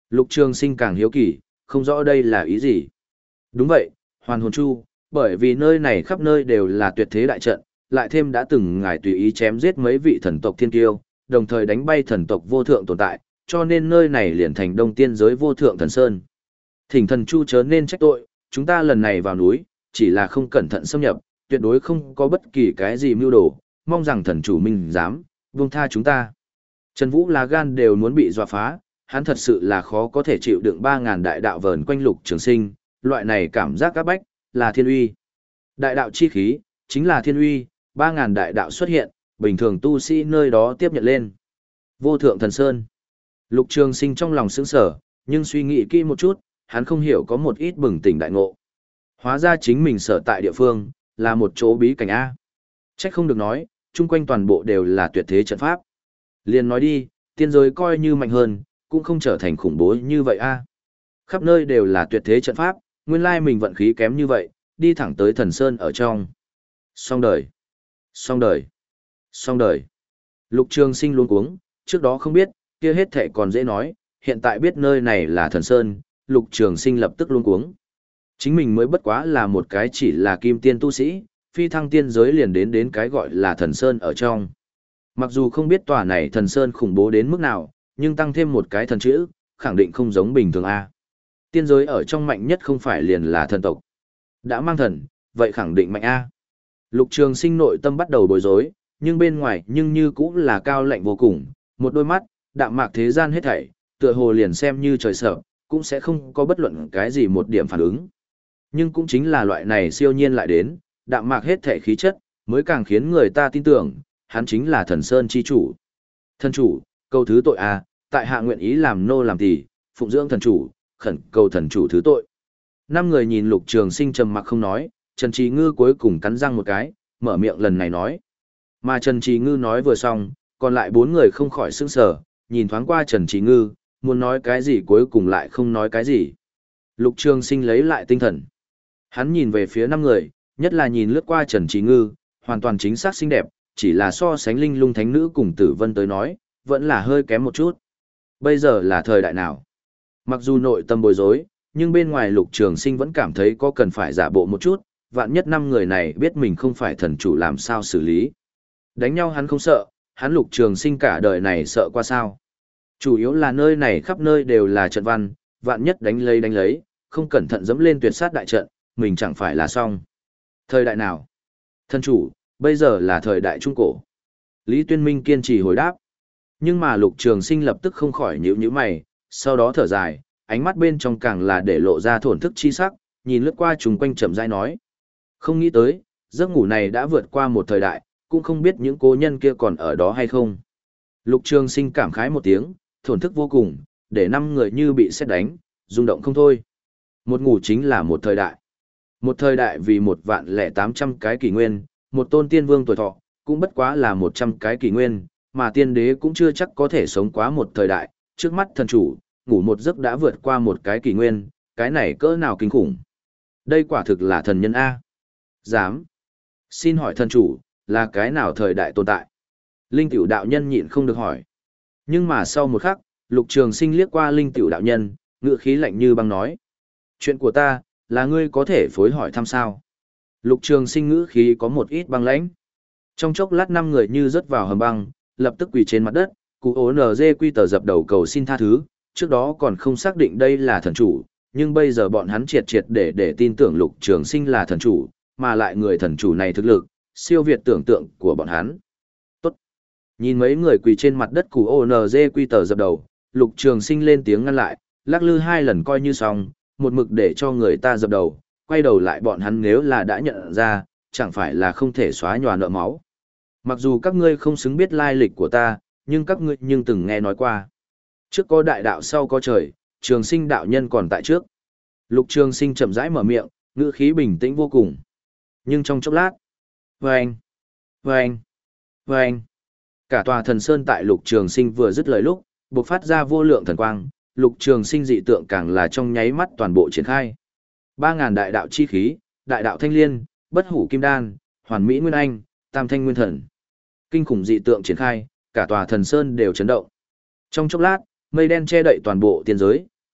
[SPEAKER 1] Lục Trường Sinh càng hiếu kỳ, không rõ đây là ý gì. Đúng vậy, Hoàn Hồn Chu, bởi vì nơi này khắp nơi đều là tuyệt thế đại trận, lại thêm đã từng ngài tùy ý chém giết mấy vị thần tộc thiên kiêu, đồng thời đánh bay thần tộc vô thượng tồn tại, cho nên nơi này liền thành đông tiên giới vô thượng thần sơn. Thỉnh thần Chu chớ nên trách tội, chúng ta lần này vào núi, chỉ là không cẩn thận xâm nhập, tuyệt đối không có bất kỳ cái gì mưu đồ, mong rằng thần chủ minh dám, buông tha chúng ta. Trần Vũ lá gan đều muốn bị dọa phá, hắn thật sự là khó có thể chịu đựng ba ngàn đại đạo vờn quanh Lục Trường Sinh, loại này cảm giác áp bách, là thiên uy. Đại đạo chi khí, chính là thiên uy, ba ngàn đại đạo xuất hiện, bình thường tu sĩ nơi đó tiếp nhận lên. Vô thượng thần sơn. Lục Trường Sinh trong lòng sững sờ, nhưng suy nghĩ kỹ một chút, hắn không hiểu có một ít bừng tỉnh đại ngộ. Hóa ra chính mình sở tại địa phương, là một chỗ bí cảnh A. Trách không được nói, chung quanh toàn bộ đều là tuyệt thế trận pháp. Liền nói đi, tiên giới coi như mạnh hơn, cũng không trở thành khủng bố như vậy A. Khắp nơi đều là tuyệt thế trận pháp, nguyên lai mình vận khí kém như vậy, đi thẳng tới thần sơn ở trong. Xong đời. Xong đời. Xong đời. Lục Trường Sinh luôn cuống, trước đó không biết, kia hết thệ còn dễ nói, hiện tại biết nơi này là thần sơn, Lục Trường Sinh lập tức luôn cuống. Chính mình mới bất quá là một cái chỉ là kim tiên tu sĩ, phi thăng tiên giới liền đến đến cái gọi là thần sơn ở trong. Mặc dù không biết tòa này thần sơn khủng bố đến mức nào, nhưng tăng thêm một cái thần chữ, khẳng định không giống bình thường A. Tiên giới ở trong mạnh nhất không phải liền là thần tộc. Đã mang thần, vậy khẳng định mạnh A. Lục Trường Sinh nội tâm bắt đầu bối rối, nhưng bên ngoài nhưng như cũng là cao lạnh vô cùng, một đôi mắt, đạm mạc thế gian hết thảy, tựa hồ liền xem như trời sợ, cũng sẽ không có bất luận cái gì một điểm phản ứng. Nhưng cũng chính là loại này siêu nhiên lại đến, đạm mạc hết thảy khí chất, mới càng khiến người ta tin tưởng, hắn chính là thần sơn chi chủ. Thần chủ, cầu thứ tội a, tại hạ nguyện ý làm nô làm tỳ, phụng dưỡng thần chủ, khẩn cầu thần chủ thứ tội. Năm người nhìn Lục Trường Sinh trầm mặc không nói, Trần Trì Ngư cuối cùng cắn răng một cái, mở miệng lần này nói. Mà Trần Trì Ngư nói vừa xong, còn lại bốn người không khỏi sững sờ, nhìn thoáng qua Trần Trì Ngư, muốn nói cái gì cuối cùng lại không nói cái gì. Lục Trường Sinh lấy lại tinh thần. Hắn nhìn về phía năm người, nhất là nhìn lướt qua Trần Trì Ngư, hoàn toàn chính xác xinh đẹp, chỉ là so sánh Linh Lung Thánh Nữ cùng Tử Vân tới nói, vẫn là hơi kém một chút. Bây giờ là thời đại nào? Mặc dù nội tâm bối rối, nhưng bên ngoài Lục Trường Sinh vẫn cảm thấy có cần phải giả bộ một chút, vạn nhất năm người này biết mình không phải thần chủ làm sao xử lý. Đánh nhau hắn không sợ, hắn Lục Trường Sinh cả đời này sợ qua sao. Chủ yếu là nơi này khắp nơi đều là trận văn, vạn nhất đánh lấy đánh lấy, không cẩn thận dẫm lên tuyệt sát đại trận, mình chẳng phải là xong. Thời đại nào? Thần chủ, bây giờ là thời đại Trung Cổ. Lý Tuyên Minh kiên trì hồi đáp. Nhưng mà Lục Trường Sinh lập tức không khỏi nhíu nhíu mày, sau đó thở dài, ánh mắt bên trong càng là để lộ ra thổn thức chi sắc, nhìn lướt qua chúng quanh chậm rãi nói. Không nghĩ tới, giấc ngủ này đã vượt qua một thời đại, cũng không biết những cố nhân kia còn ở đó hay không. Lục Trường Sinh cảm khái một tiếng, thổn thức vô cùng, để năm người như bị sét đánh, rung động không thôi. Một ngủ chính là một thời đại. Một thời đại vì một vạn lẻ tám trăm cái kỷ nguyên, một tôn tiên vương tuổi thọ, cũng bất quá là một trăm cái kỷ nguyên, mà tiên đế cũng chưa chắc có thể sống quá một thời đại, trước mắt thần chủ, ngủ một giấc đã vượt qua một cái kỷ nguyên, cái này cỡ nào kinh khủng. Đây quả thực là thần nhân A. Dám. Xin hỏi thần chủ, là cái nào thời đại tồn tại? Linh Tiểu đạo nhân nhịn không được hỏi. Nhưng mà sau một khắc, Lục Trường Sinh liếc qua Linh Tiểu đạo nhân, ngữ khí lạnh như băng nói. Chuyện của ta, là ngươi có thể phối hỏi thăm sao? Lục Trường Sinh ngữ khí có một ít băng lãnh. Trong chốc lát năm người như rớt vào hầm băng, lập tức quỳ trên mặt đất, cụ ố nờ dê quy tờ dập đầu cầu xin tha thứ, trước đó còn không xác định đây là thần chủ, nhưng bây giờ bọn hắn triệt triệt để để tin tưởng Lục Trường Sinh là thần chủ, mà lại người thần chủ này thực lực, siêu việt tưởng tượng của bọn hắn. Tốt. Nhìn mấy người quỳ trên mặt đất cụ ố nờ dê quy tờ dập đầu, Lục Trường Sinh lên tiếng ngăn lại, lắc lư hai lần coi như xong, một mực để cho người ta dập đầu, quay đầu lại bọn hắn nếu là đã nhận ra, chẳng phải là không thể xóa nhòa nợ máu. Mặc dù các ngươi không xứng biết lai lịch của ta, nhưng các ngươi nhưng từng nghe nói qua. Trước có đại đạo sau có trời, Trường Sinh đạo nhân còn tại trước. Lục Trường Sinh chậm rãi mở miệng, ngữ khí bình tĩnh vô cùng. Nhưng trong chốc lát, vâng, vâng, vâng, cả tòa thần sơn tại Lục Trường Sinh vừa dứt lời lúc, bộc phát ra vô lượng thần quang, Lục Trường Sinh dị tượng càng là trong nháy mắt toàn bộ triển khai. Ba ngàn đại đạo chi khí, đại đạo thanh liên, bất hủ kim đan, hoàn mỹ nguyên anh, tam thanh nguyên thần. Kinh khủng dị tượng triển khai, cả tòa thần sơn đều chấn động. Trong chốc lát, mây đen che đậy toàn bộ tiên giới,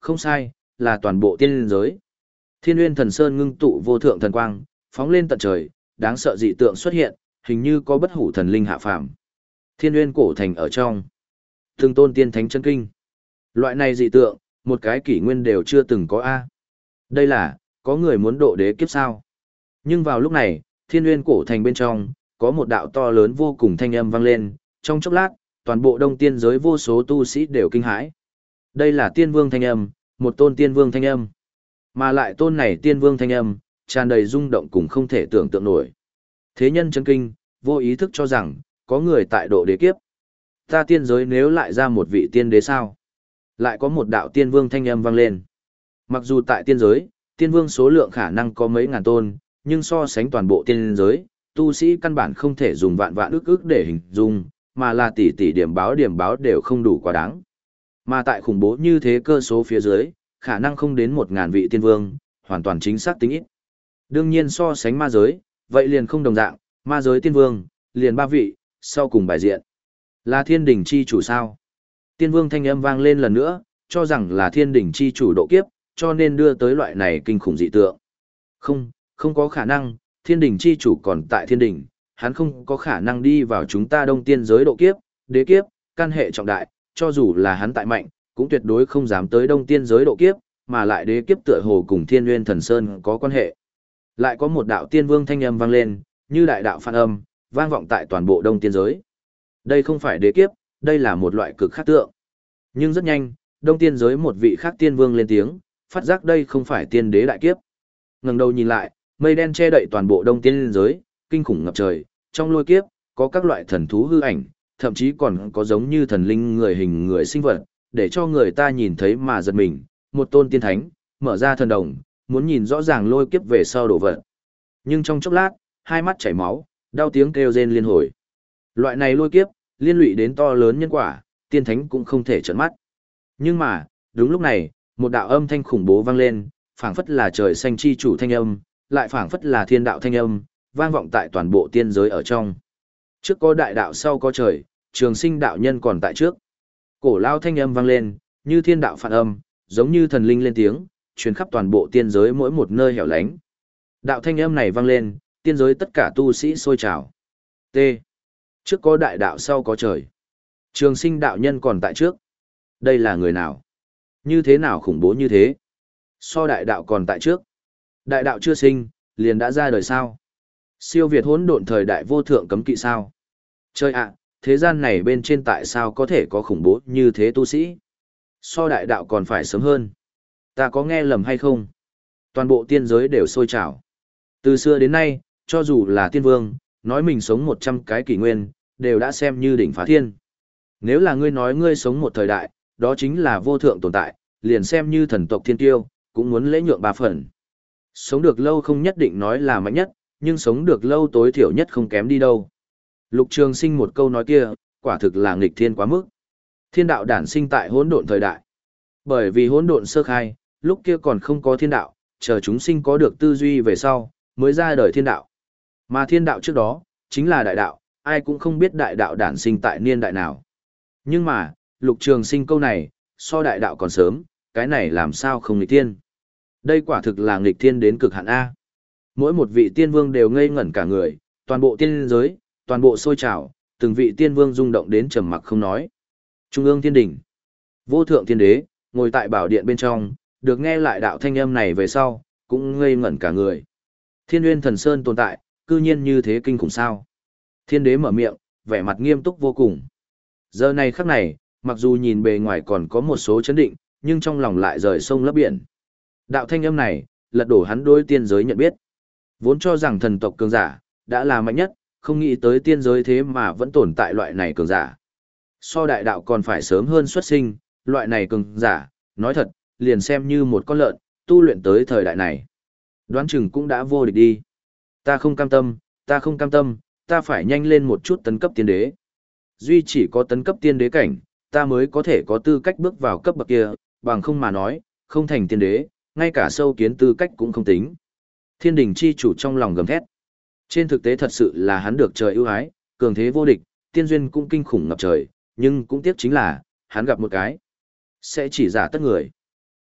[SPEAKER 1] không sai, là toàn bộ tiên giới. Thiên Nguyên Thần Sơn ngưng tụ vô thượng thần quang, phóng lên tận trời, đáng sợ dị tượng xuất hiện, hình như có bất hủ thần linh hạ phàm. Thiên Nguyên cổ thành ở trong, từng tôn tiên thánh chân kinh. Loại này dị tượng, một cái kỷ nguyên đều chưa từng có a. Đây là, có người muốn độ đế kiếp sao? Nhưng vào lúc này, Thiên Nguyên cổ thành bên trong, có một đạo to lớn vô cùng thanh âm vang lên, trong chốc lát, toàn bộ đông tiên giới vô số tu sĩ đều kinh hãi. Đây là tiên vương thanh âm, một tôn tiên vương thanh âm. Mà lại tôn này tiên vương thanh âm, tràn đầy rung động cùng không thể tưởng tượng nổi. Thế nhân chấn kinh, vô ý thức cho rằng, có người tại độ đế kiếp. Ta tiên giới nếu lại ra một vị tiên đế sao? Lại có một đạo tiên vương thanh âm vang lên. Mặc dù tại tiên giới, tiên vương số lượng khả năng có mấy ngàn tôn, nhưng so sánh toàn bộ tiên giới, tu sĩ căn bản không thể dùng vạn vạn ức ức để hình dung, mà là tỷ tỷ điểm báo điểm báo đều không đủ quá đáng. Mà tại khủng bố như thế cơ số phía dưới, khả năng không đến một ngàn vị tiên vương, hoàn toàn chính xác tính ít. Đương nhiên so sánh ma giới, vậy liền không đồng dạng, ma giới tiên vương, liền ba vị, sau cùng bài diện. Là thiên đỉnh chi chủ sao? Tiên vương thanh âm vang lên lần nữa, cho rằng là thiên đỉnh chi chủ độ kiếp, cho nên đưa tới loại này kinh khủng dị tượng. Không, không có khả năng, thiên đỉnh chi chủ còn tại thiên đỉnh, hắn không có khả năng đi vào chúng ta đông tiên giới độ kiếp, đế kiếp, căn hệ trọng đại, cho dù là hắn tại mạnh, cũng tuyệt đối không dám tới đông tiên giới độ kiếp, mà lại đế kiếp tựa hồ cùng thiên nguyên thần sơn có quan hệ. Lại có một đạo tiên vương thanh âm vang lên, như đại đạo phản âm, vang vọng tại toàn bộ đông tiên giới. Đây không phải đế kiếp, đây là một loại cực khác tượng. Nhưng rất nhanh, đông tiên giới một vị khác tiên vương lên tiếng, phát giác đây không phải tiên đế đại kiếp. Ngẩng đầu nhìn lại, mây đen che đậy toàn bộ đông tiên giới, kinh khủng ngập trời, trong lôi kiếp, có các loại thần thú hư ảnh, thậm chí còn có giống như thần linh người hình người sinh vật, để cho người ta nhìn thấy mà giật mình, một tôn tiên thánh, mở ra thần đồng, muốn nhìn rõ ràng lôi kiếp về sau đổ vật. Nhưng trong chốc lát, hai mắt chảy máu, đau tiếng kêu rên liên hồi. Loại này lôi kiếp, liên lụy đến to lớn nhân quả, tiên thánh cũng không thể trợn mắt. Nhưng mà, đúng lúc này, một đạo âm thanh khủng bố vang lên, phảng phất là trời xanh chi chủ thanh âm, lại phảng phất là thiên đạo thanh âm, vang vọng tại toàn bộ tiên giới ở trong. Trước có đại đạo sau có trời, trường sinh đạo nhân còn tại trước. Cổ lao thanh âm vang lên, như thiên đạo phản âm, giống như thần linh lên tiếng, truyền khắp toàn bộ tiên giới mỗi một nơi hẻo lánh. Đạo thanh âm này vang lên, tiên giới tất cả tu sĩ sôi trào. T. Trước có đại đạo sau có trời. Trường sinh đạo nhân còn tại trước. Đây là người nào? Như thế nào khủng bố như thế? So đại đạo còn tại trước. Đại đạo chưa sinh, liền đã ra đời sao? Siêu việt hỗn độn thời đại vô thượng cấm kỵ sao? Trời ạ, thế gian này bên trên tại sao có thể có khủng bố như thế tu sĩ? So đại đạo còn phải sớm hơn. Ta có nghe lầm hay không? Toàn bộ tiên giới đều sôi trào. Từ xưa đến nay, cho dù là tiên vương, nói mình sống một trăm cái kỷ nguyên, đều đã xem như đỉnh phá thiên. Nếu là ngươi nói ngươi sống một thời đại, đó chính là vô thượng tồn tại, liền xem như thần tộc thiên tiêu, cũng muốn lễ nhượng ba phần. Sống được lâu không nhất định nói là mạnh nhất, nhưng sống được lâu tối thiểu nhất không kém đi đâu. Lục Trường Sinh một câu nói kia, quả thực là nghịch thiên quá mức. Thiên đạo đản sinh tại hỗn độn thời đại. Bởi vì hỗn độn sơ khai, lúc kia còn không có thiên đạo, chờ chúng sinh có được tư duy về sau, mới ra đời thiên đạo. Mà thiên đạo trước đó, chính là đại đạo, ai cũng không biết đại đạo đản sinh tại niên đại nào. Nhưng mà, Lục Trường Sinh câu này, so đại đạo còn sớm, cái này làm sao không nghịch thiên. Đây quả thực là nghịch thiên đến cực hạn A. Mỗi một vị tiên vương đều ngây ngẩn cả người, toàn bộ tiên giới, toàn bộ sôi trào, từng vị tiên vương rung động đến trầm mặc không nói. Trung ương thiên đỉnh, vô thượng thiên đế, ngồi tại bảo điện bên trong, được nghe lại đạo thanh âm này về sau, cũng ngây ngẩn cả người. Thiên Nguyên Thần Sơn tồn tại, cư nhiên như thế kinh khủng sao. Thiên đế mở miệng, vẻ mặt nghiêm túc vô cùng. Giờ này khắc này, mặc dù nhìn bề ngoài còn có một số chấn định, nhưng trong lòng lại rời sông lấp biển. Đạo thanh âm này, lật đổ hắn đối tiên giới nhận biết. Vốn cho rằng thần tộc cường giả, đã là mạnh nhất, không nghĩ tới tiên giới thế mà vẫn tồn tại loại này cường giả. So đại đạo còn phải sớm hơn xuất sinh, loại này cường giả, nói thật, liền xem như một con lợn, tu luyện tới thời đại này. Đoán chừng cũng đã vô địch đi. Ta không cam tâm, ta không cam tâm, ta phải nhanh lên một chút tấn cấp tiên đế. Duy chỉ có tấn cấp tiên đế cảnh, ta mới có thể có tư cách bước vào cấp bậc kia, bằng không mà nói, không thành tiên đế, ngay cả sâu kiến tư cách cũng không tính. Thiên đình chi chủ trong lòng gầm thét. Trên thực tế thật sự là hắn được trời ưu ái, cường thế vô địch, tiên duyên cũng kinh khủng ngập trời, nhưng cũng tiếc chính là, hắn gặp một cái. Sẽ chỉ giả tất người.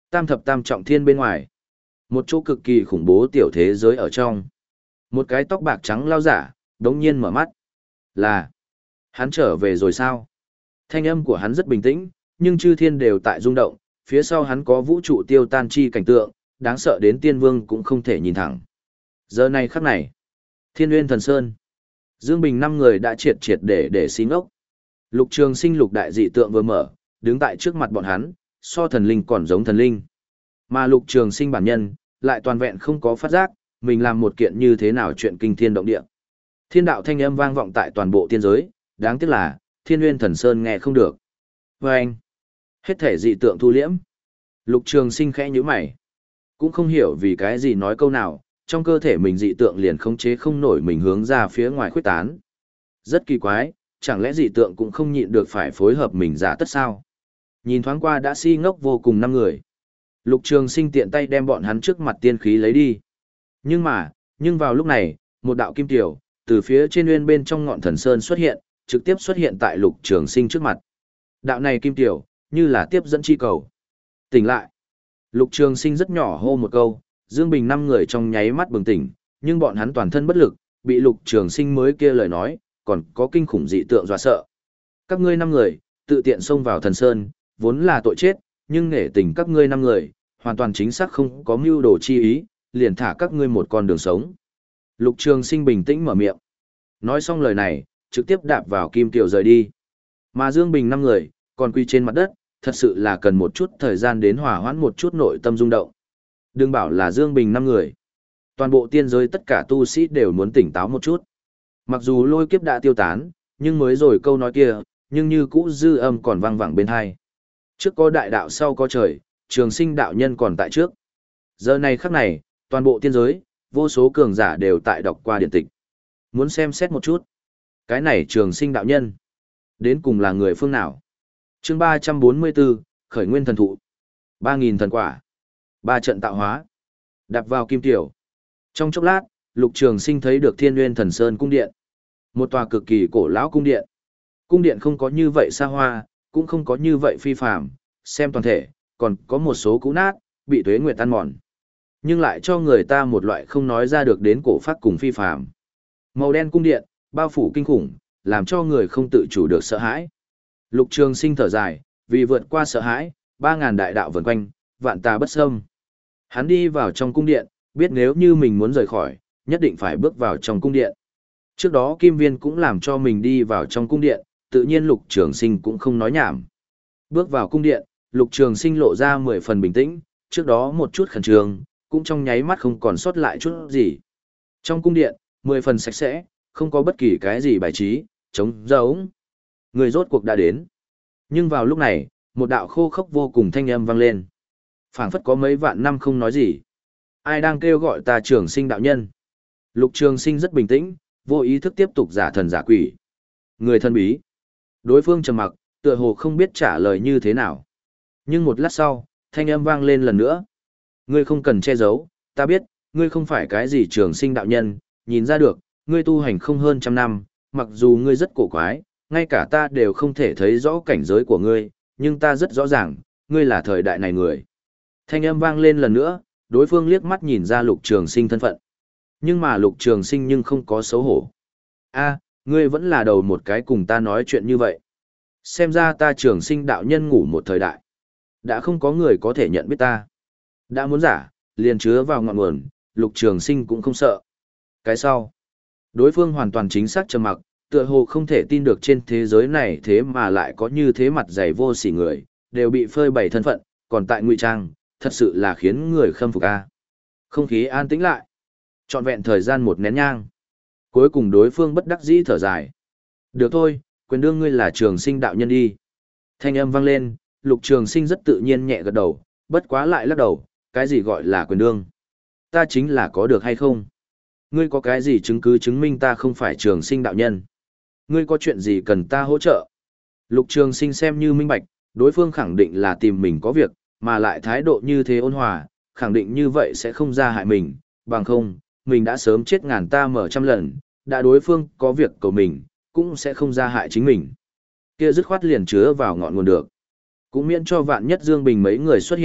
[SPEAKER 1] Tam thập tam trọng thiên bên ngoài. Một chỗ cực kỳ khủng bố tiểu thế giới ở trong. Một cái tóc bạc trắng lao giả, đống nhiên mở mắt. Là, hắn trở về rồi sao? Thanh âm của hắn rất bình tĩnh, nhưng chư thiên đều tại rung động, phía sau hắn có vũ trụ tiêu tan chi cảnh tượng, đáng sợ đến tiên vương cũng không thể nhìn thẳng. Giờ này khắc này, Thiên Nguyên Thần Sơn, Dương Bình năm người đã triệt triệt để để xí ngốc. Lục Trường Sinh lục đại dị tượng vừa mở, đứng tại trước mặt bọn hắn, so thần linh còn giống thần linh. Mà Lục Trường Sinh bản nhân, lại toàn vẹn không có phát giác, mình làm một kiện như thế nào chuyện kinh thiên động địa. Thiên đạo thanh âm vang vọng tại toàn bộ tiên giới, đáng tiếc là, Thiên Nguyên Thần Sơn nghe không được. Và anh, hết thể dị tượng thu liễm. Lục Trường Sinh khẽ nhíu mày, cũng không hiểu vì cái gì nói câu nào, trong cơ thể mình dị tượng liền khống chế không nổi mình hướng ra phía ngoài khuếch tán. Rất kỳ quái, chẳng lẽ dị tượng cũng không nhịn được phải phối hợp mình giả tất sao? Nhìn thoáng qua đã si ngốc vô cùng năm người. Lục Trường Sinh tiện tay đem bọn hắn trước mặt tiên khí lấy đi. Nhưng mà, nhưng vào lúc này, một đạo kim tiểu, từ phía trên nguyên bên trong ngọn thần sơn xuất hiện, trực tiếp xuất hiện tại Lục Trường Sinh trước mặt. Đạo này kim tiểu, như là tiếp dẫn chi cầu. Tỉnh lại. Lục Trường Sinh rất nhỏ hô một câu, Dương Bình năm người trong nháy mắt bừng tỉnh, nhưng bọn hắn toàn thân bất lực, bị Lục Trường Sinh mới kia lời nói, còn có kinh khủng dị tượng dọa sợ. Các ngươi năm người, tự tiện xông vào thần sơn, vốn là tội chết, nhưng nể tình các ngươi năm người, hoàn toàn chính xác không có mưu đồ chi ý, liền thả các ngươi một con đường sống. Lục Trường Sinh bình tĩnh mở miệng. Nói xong lời này, trực tiếp đạp vào kim tiểu rời đi. Mà Dương Bình năm người, còn quy trên mặt đất, thật sự là cần một chút thời gian đến hòa hoãn một chút nội tâm rung động. Đừng bảo là Dương Bình năm người. Toàn bộ tiên giới tất cả tu sĩ đều muốn tỉnh táo một chút. Mặc dù lôi kiếp đã tiêu tán, nhưng mới rồi câu nói kia, nhưng như cũ dư âm còn vang vẳng bên hai. Trước có đại đạo sau có trời, Trường Sinh đạo nhân còn tại trước. Giờ này khắc này, toàn bộ tiên giới, vô số cường giả đều tại đọc qua điện tịch. Muốn xem xét một chút. Cái này Trường Sinh đạo nhân, đến cùng là người phương nào? Chương ba trăm bốn mươi bốn, Khởi Nguyên Thần Thụ. ba nghìn thần quả. Ba trận tạo hóa. Đạp vào kim tiểu. Trong chốc lát, Lục Trường Sinh thấy được Thiên Nguyên Thần Sơn cung điện. Một tòa cực kỳ cổ lão cung điện. Cung điện không có như vậy xa hoa, cũng không có như vậy phi phàm, xem toàn thể, còn có một số cũ nát, bị tuế nguyệt tan mòn. Nhưng lại cho người ta một loại không nói ra được đến cổ phác cùng phi phàm. Màu đen cung điện, bao phủ kinh khủng, làm cho người không tự chủ được sợ hãi. Lục Trường Sinh thở dài, vì vượt qua sợ hãi, ba ngàn đại đạo vần quanh, vạn tà bất xâm. Hắn đi vào trong cung điện, biết nếu như mình muốn rời khỏi, nhất định phải bước vào trong cung điện. Trước đó Kim Viên cũng làm cho mình đi vào trong cung điện, tự nhiên Lục Trường Sinh cũng không nói nhảm. Bước vào cung điện, Lục Trường Sinh lộ ra mười phần bình tĩnh, trước đó một chút khẩn trương, cũng trong nháy mắt không còn sót lại chút gì. Trong cung điện, mười phần sạch sẽ, không có bất kỳ cái gì bài trí, trống rỗng. Người rốt cuộc đã đến. Nhưng vào lúc này, một đạo khô khốc vô cùng thanh âm vang lên. Phảng phất có mấy vạn năm không nói gì. Ai đang kêu gọi ta Trường Sinh đạo nhân? Lục Trường Sinh rất bình tĩnh, vô ý thức tiếp tục giả thần giả quỷ. Người thân bí. Đối phương trầm mặc, tựa hồ không biết trả lời như thế nào. Nhưng một lát sau, thanh âm vang lên lần nữa. Ngươi không cần che giấu, ta biết, ngươi không phải cái gì Trường Sinh đạo nhân, nhìn ra được, ngươi tu hành không hơn trăm năm, mặc dù ngươi rất cổ quái, ngay cả ta đều không thể thấy rõ cảnh giới của ngươi, nhưng ta rất rõ ràng, ngươi là thời đại này người. Thanh âm vang lên lần nữa, đối phương liếc mắt nhìn ra Lục Trường Sinh thân phận. Nhưng mà Lục Trường Sinh nhưng không có xấu hổ. A, ngươi vẫn là đầu một cái cùng ta nói chuyện như vậy. Xem ra ta Trường Sinh đạo nhân ngủ một thời đại. Đã không có người có thể nhận biết ta. Đã muốn giả, liền chứa vào ngọn nguồn, Lục Trường Sinh cũng không sợ. Cái sau, đối phương hoàn toàn chính xác trầm mặc, tựa hồ không thể tin được trên thế giới này thế mà lại có như thế mặt dày vô sỉ người, đều bị phơi bày thân phận, còn tại ngụy trang, thật sự là khiến người khâm phục a. Không khí an tĩnh lại. Trọn vẹn thời gian một nén nhang. Cuối cùng đối phương bất đắc dĩ thở dài. Được thôi, quyền đương ngươi là Trường Sinh đạo nhân đi. Thanh âm vang lên, Lục Trường Sinh rất tự nhiên nhẹ gật đầu, bất quá lại lắc đầu, cái gì gọi là quyền đương? Ta chính là có được hay không? Ngươi có cái gì chứng cứ chứng minh ta không phải Trường Sinh đạo nhân? Ngươi có chuyện gì cần ta hỗ trợ? Lục Trường Sinh xem như minh bạch, đối phương khẳng định là tìm mình có việc, mà lại thái độ như thế ôn hòa, khẳng định như vậy sẽ không ra hại mình, bằng không, mình đã sớm chết ngàn ta mở trăm lần, đã đối phương có việc cầu mình, cũng sẽ không ra hại chính mình. Kia dứt khoát liền chứa vào ngọn nguồn được. Cũng miễn cho vạn nhất Dương Bình mấy người xuất hiện,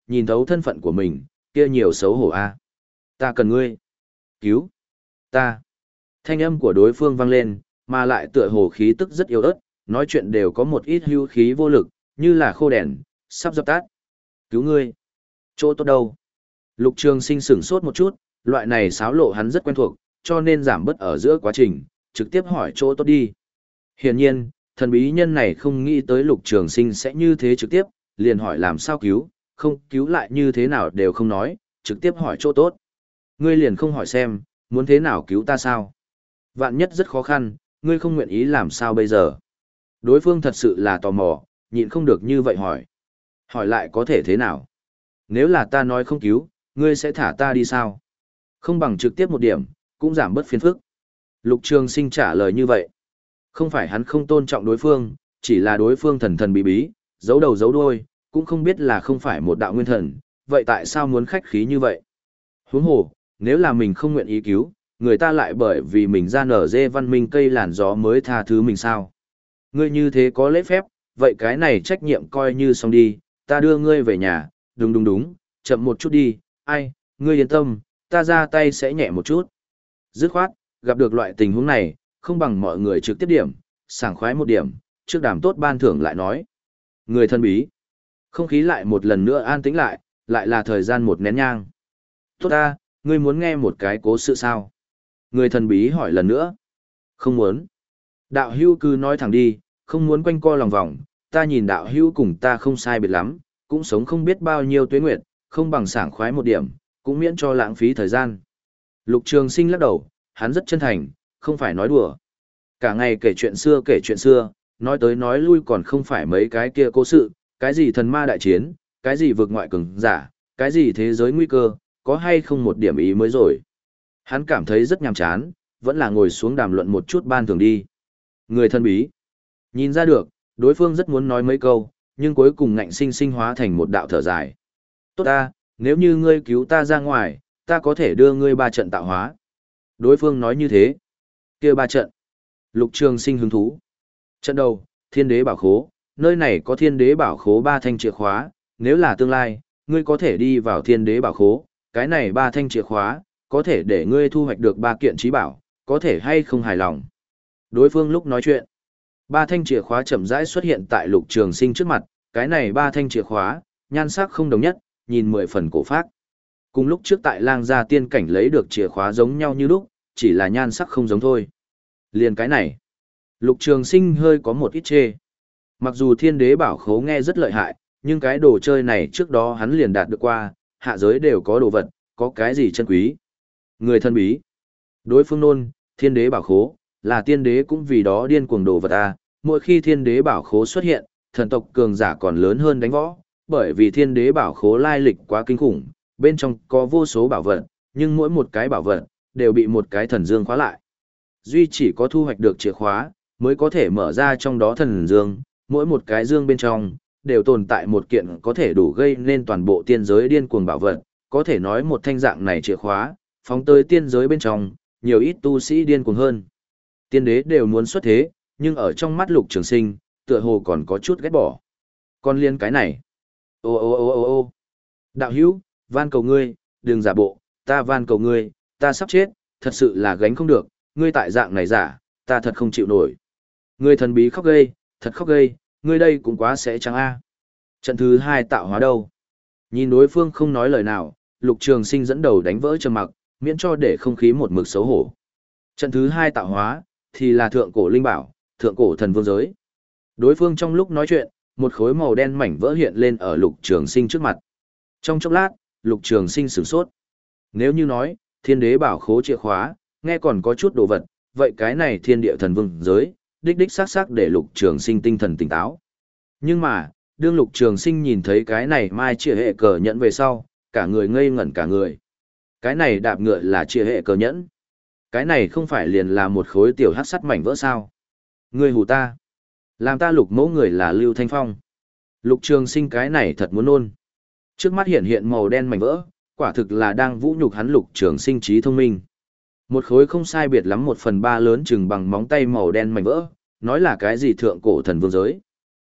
[SPEAKER 1] nhìn thấu thân phận của mình, kia nhiều xấu hổ a. Ta cần ngươi. Cứu. Ta. Thanh âm của đối phương vang lên, mà lại tựa hồ khí tức rất yếu ớt, nói chuyện đều có một ít hưu khí vô lực, như là khô đèn, sắp dập tắt. Cứu ngươi. Chỗ tốt đâu? Lục Trường Sinh sửng sốt một chút, loại này xáo lộ hắn rất quen thuộc, cho nên giảm bớt ở giữa quá trình, trực tiếp hỏi chỗ tốt đi. Hiển nhiên, thần bí nhân này không nghĩ tới Lục Trường Sinh sẽ như thế trực tiếp, liền hỏi làm sao cứu, không cứu lại như thế nào đều không nói, trực tiếp hỏi chỗ tốt. Ngươi liền không hỏi xem, muốn thế nào cứu ta sao? Vạn nhất rất khó khăn, ngươi không nguyện ý làm sao bây giờ? Đối phương thật sự là tò mò, nhịn không được như vậy hỏi. Hỏi lại có thể thế nào? Nếu là ta nói không cứu, ngươi sẽ thả ta đi sao? Không bằng trực tiếp một điểm, cũng giảm bớt phiền phức. Lục Trường Sinh trả lời như vậy. Không phải hắn không tôn trọng đối phương, chỉ là đối phương thần thần bí bí, giấu đầu giấu đuôi, cũng không biết là không phải một đạo nguyên thần, vậy tại sao muốn khách khí như vậy? Huống hồ, nếu là mình không nguyện ý cứu, người ta lại bởi vì mình ra nở dê văn minh cây làn gió mới tha thứ mình sao? Ngươi như thế có lễ phép, vậy cái này trách nhiệm coi như xong đi, ta đưa ngươi về nhà, đúng đúng đúng, chậm một chút đi, ai, ngươi yên tâm, ta ra tay sẽ nhẹ một chút. Dứt khoát, gặp được loại tình huống này, không bằng mọi người trực tiếp điểm, sảng khoái một điểm, trước đàm tốt ban thưởng lại nói. Người thân bí. Không khí lại một lần nữa an tĩnh lại, lại là thời gian một nén nhang. Tốt ta, ngươi muốn nghe một cái cố sự sao? Người thần bí hỏi lần nữa. Không muốn. Đạo hưu cứ nói thẳng đi, không muốn quanh co lòng vòng, ta nhìn đạo hưu cùng ta không sai biệt lắm, cũng sống không biết bao nhiêu tuế nguyệt, không bằng sảng khoái một điểm, cũng miễn cho lãng phí thời gian. Lục Trường Sinh lắc đầu, hắn rất chân thành, không phải nói đùa. Cả ngày kể chuyện xưa kể chuyện xưa, nói tới nói lui còn không phải mấy cái kia cố sự, cái gì thần ma đại chiến, cái gì vượt ngoại cường giả, cái gì thế giới nguy cơ, có hay không một điểm ý mới rồi. Hắn cảm thấy rất nhàm chán, vẫn là ngồi xuống đàm luận một chút ban thường đi. Người thân bí. Nhìn ra được, đối phương rất muốn nói mấy câu, nhưng cuối cùng ngạnh sinh sinh hóa thành một đạo thở dài. Tốt ta, nếu như ngươi cứu ta ra ngoài, ta có thể đưa ngươi ba trận tạo hóa. Đối phương nói như thế. Kia ba trận. Lục Trường Sinh hứng thú. Trận đầu, Thiên Đế Bảo Khố, nơi này có Thiên Đế Bảo Khố ba thanh chìa khóa, nếu là tương lai, ngươi có thể đi vào Thiên Đế Bảo Khố, cái này ba thanh chìa khóa, có thể để ngươi thu hoạch được ba kiện trí bảo, có thể hay không hài lòng. Đối phương lúc nói chuyện, ba thanh chìa khóa chậm rãi xuất hiện tại Lục Trường Sinh trước mặt, cái này ba thanh chìa khóa, nhan sắc không đồng nhất, nhìn mười phần cổ phác. Cùng lúc trước tại Lang Gia tiên cảnh lấy được chìa khóa giống nhau như lúc, chỉ là nhan sắc không giống thôi. Liền cái này, Lục Trường Sinh hơi có một ít chê. Mặc dù Thiên Đế Bảo Khố nghe rất lợi hại, nhưng cái đồ chơi này trước đó hắn liền đạt được qua, hạ giới đều có đồ vật, có cái gì chân quý. Người thân bí. Đối phương nôn, Thiên Đế Bảo Khố, là tiên đế cũng vì đó điên cuồng đồ vật à, mỗi khi Thiên Đế Bảo Khố xuất hiện, thần tộc cường giả còn lớn hơn đánh võ, bởi vì Thiên Đế Bảo Khố lai lịch quá kinh khủng, bên trong có vô số bảo vật, nhưng mỗi một cái bảo vật đều bị một cái thần dương khóa lại. Duy chỉ có thu hoạch được chìa khóa, mới có thể mở ra trong đó thần dương, mỗi một cái dương bên trong, đều tồn tại một kiện có thể đủ gây nên toàn bộ tiên giới điên cuồng bảo vật, có thể nói một thanh dạng này chìa khóa, phóng tới tiên giới bên trong, nhiều ít tu sĩ điên cuồng hơn. Tiên đế đều muốn xuất thế, nhưng ở trong mắt Lục Trường Sinh, tựa hồ còn có chút ghét bỏ. Còn liên cái này. Ô ô ô ô ô đạo hữu, van cầu ngươi, đừng giả bộ, ta van cầu ngươi, ta sắp chết, thật sự là gánh không được, ngươi tại dạng này giả, ta thật không chịu nổi. Ngươi thần bí khóc gây, thật khóc gây, ngươi đây cũng quá sẽ trắng a. Trận thứ hai tạo hóa đâu? Nhìn đối phương không nói lời nào, Lục Trường Sinh dẫn đầu đánh vỡ trầm mặc, miễn cho để không khí một mực xấu hổ. Trận thứ hai tạo hóa, thì là thượng cổ linh bảo, thượng cổ thần vương giới. Đối phương trong lúc nói chuyện, một khối màu đen mảnh vỡ hiện lên ở Lục Trường Sinh trước mặt. Trong chốc lát, Lục Trường Sinh sửng sốt. Nếu như nói, Thiên Đế Bảo Khố chìa khóa, nghe còn có chút đồ vật, vậy cái này thiên địa thần vương giới, đích đích xác xác để Lục Trường Sinh tinh thần tỉnh táo. Nhưng mà, đương Lục Trường Sinh nhìn thấy cái này mai chìa hệ cờ nhẫn về sau, cả người ngây ngẩn cả người. Cái này đạp ngựa là chìa hệ cờ nhẫn. Cái này không phải liền là một khối tiểu hắc sắt mảnh vỡ sao? Ngươi hù ta. Làm ta Lục mẫu người là Lưu Thanh Phong. Lục Trường Sinh cái này thật muốn nôn. Trước mắt hiện hiện màu đen mảnh vỡ, quả thực là đang vũ nhục hắn Lục Trường Sinh trí thông minh. Một khối không sai biệt lắm một phần ba lớn chừng bằng móng tay màu đen mảnh vỡ, nói là cái gì thượng cổ thần vương giới.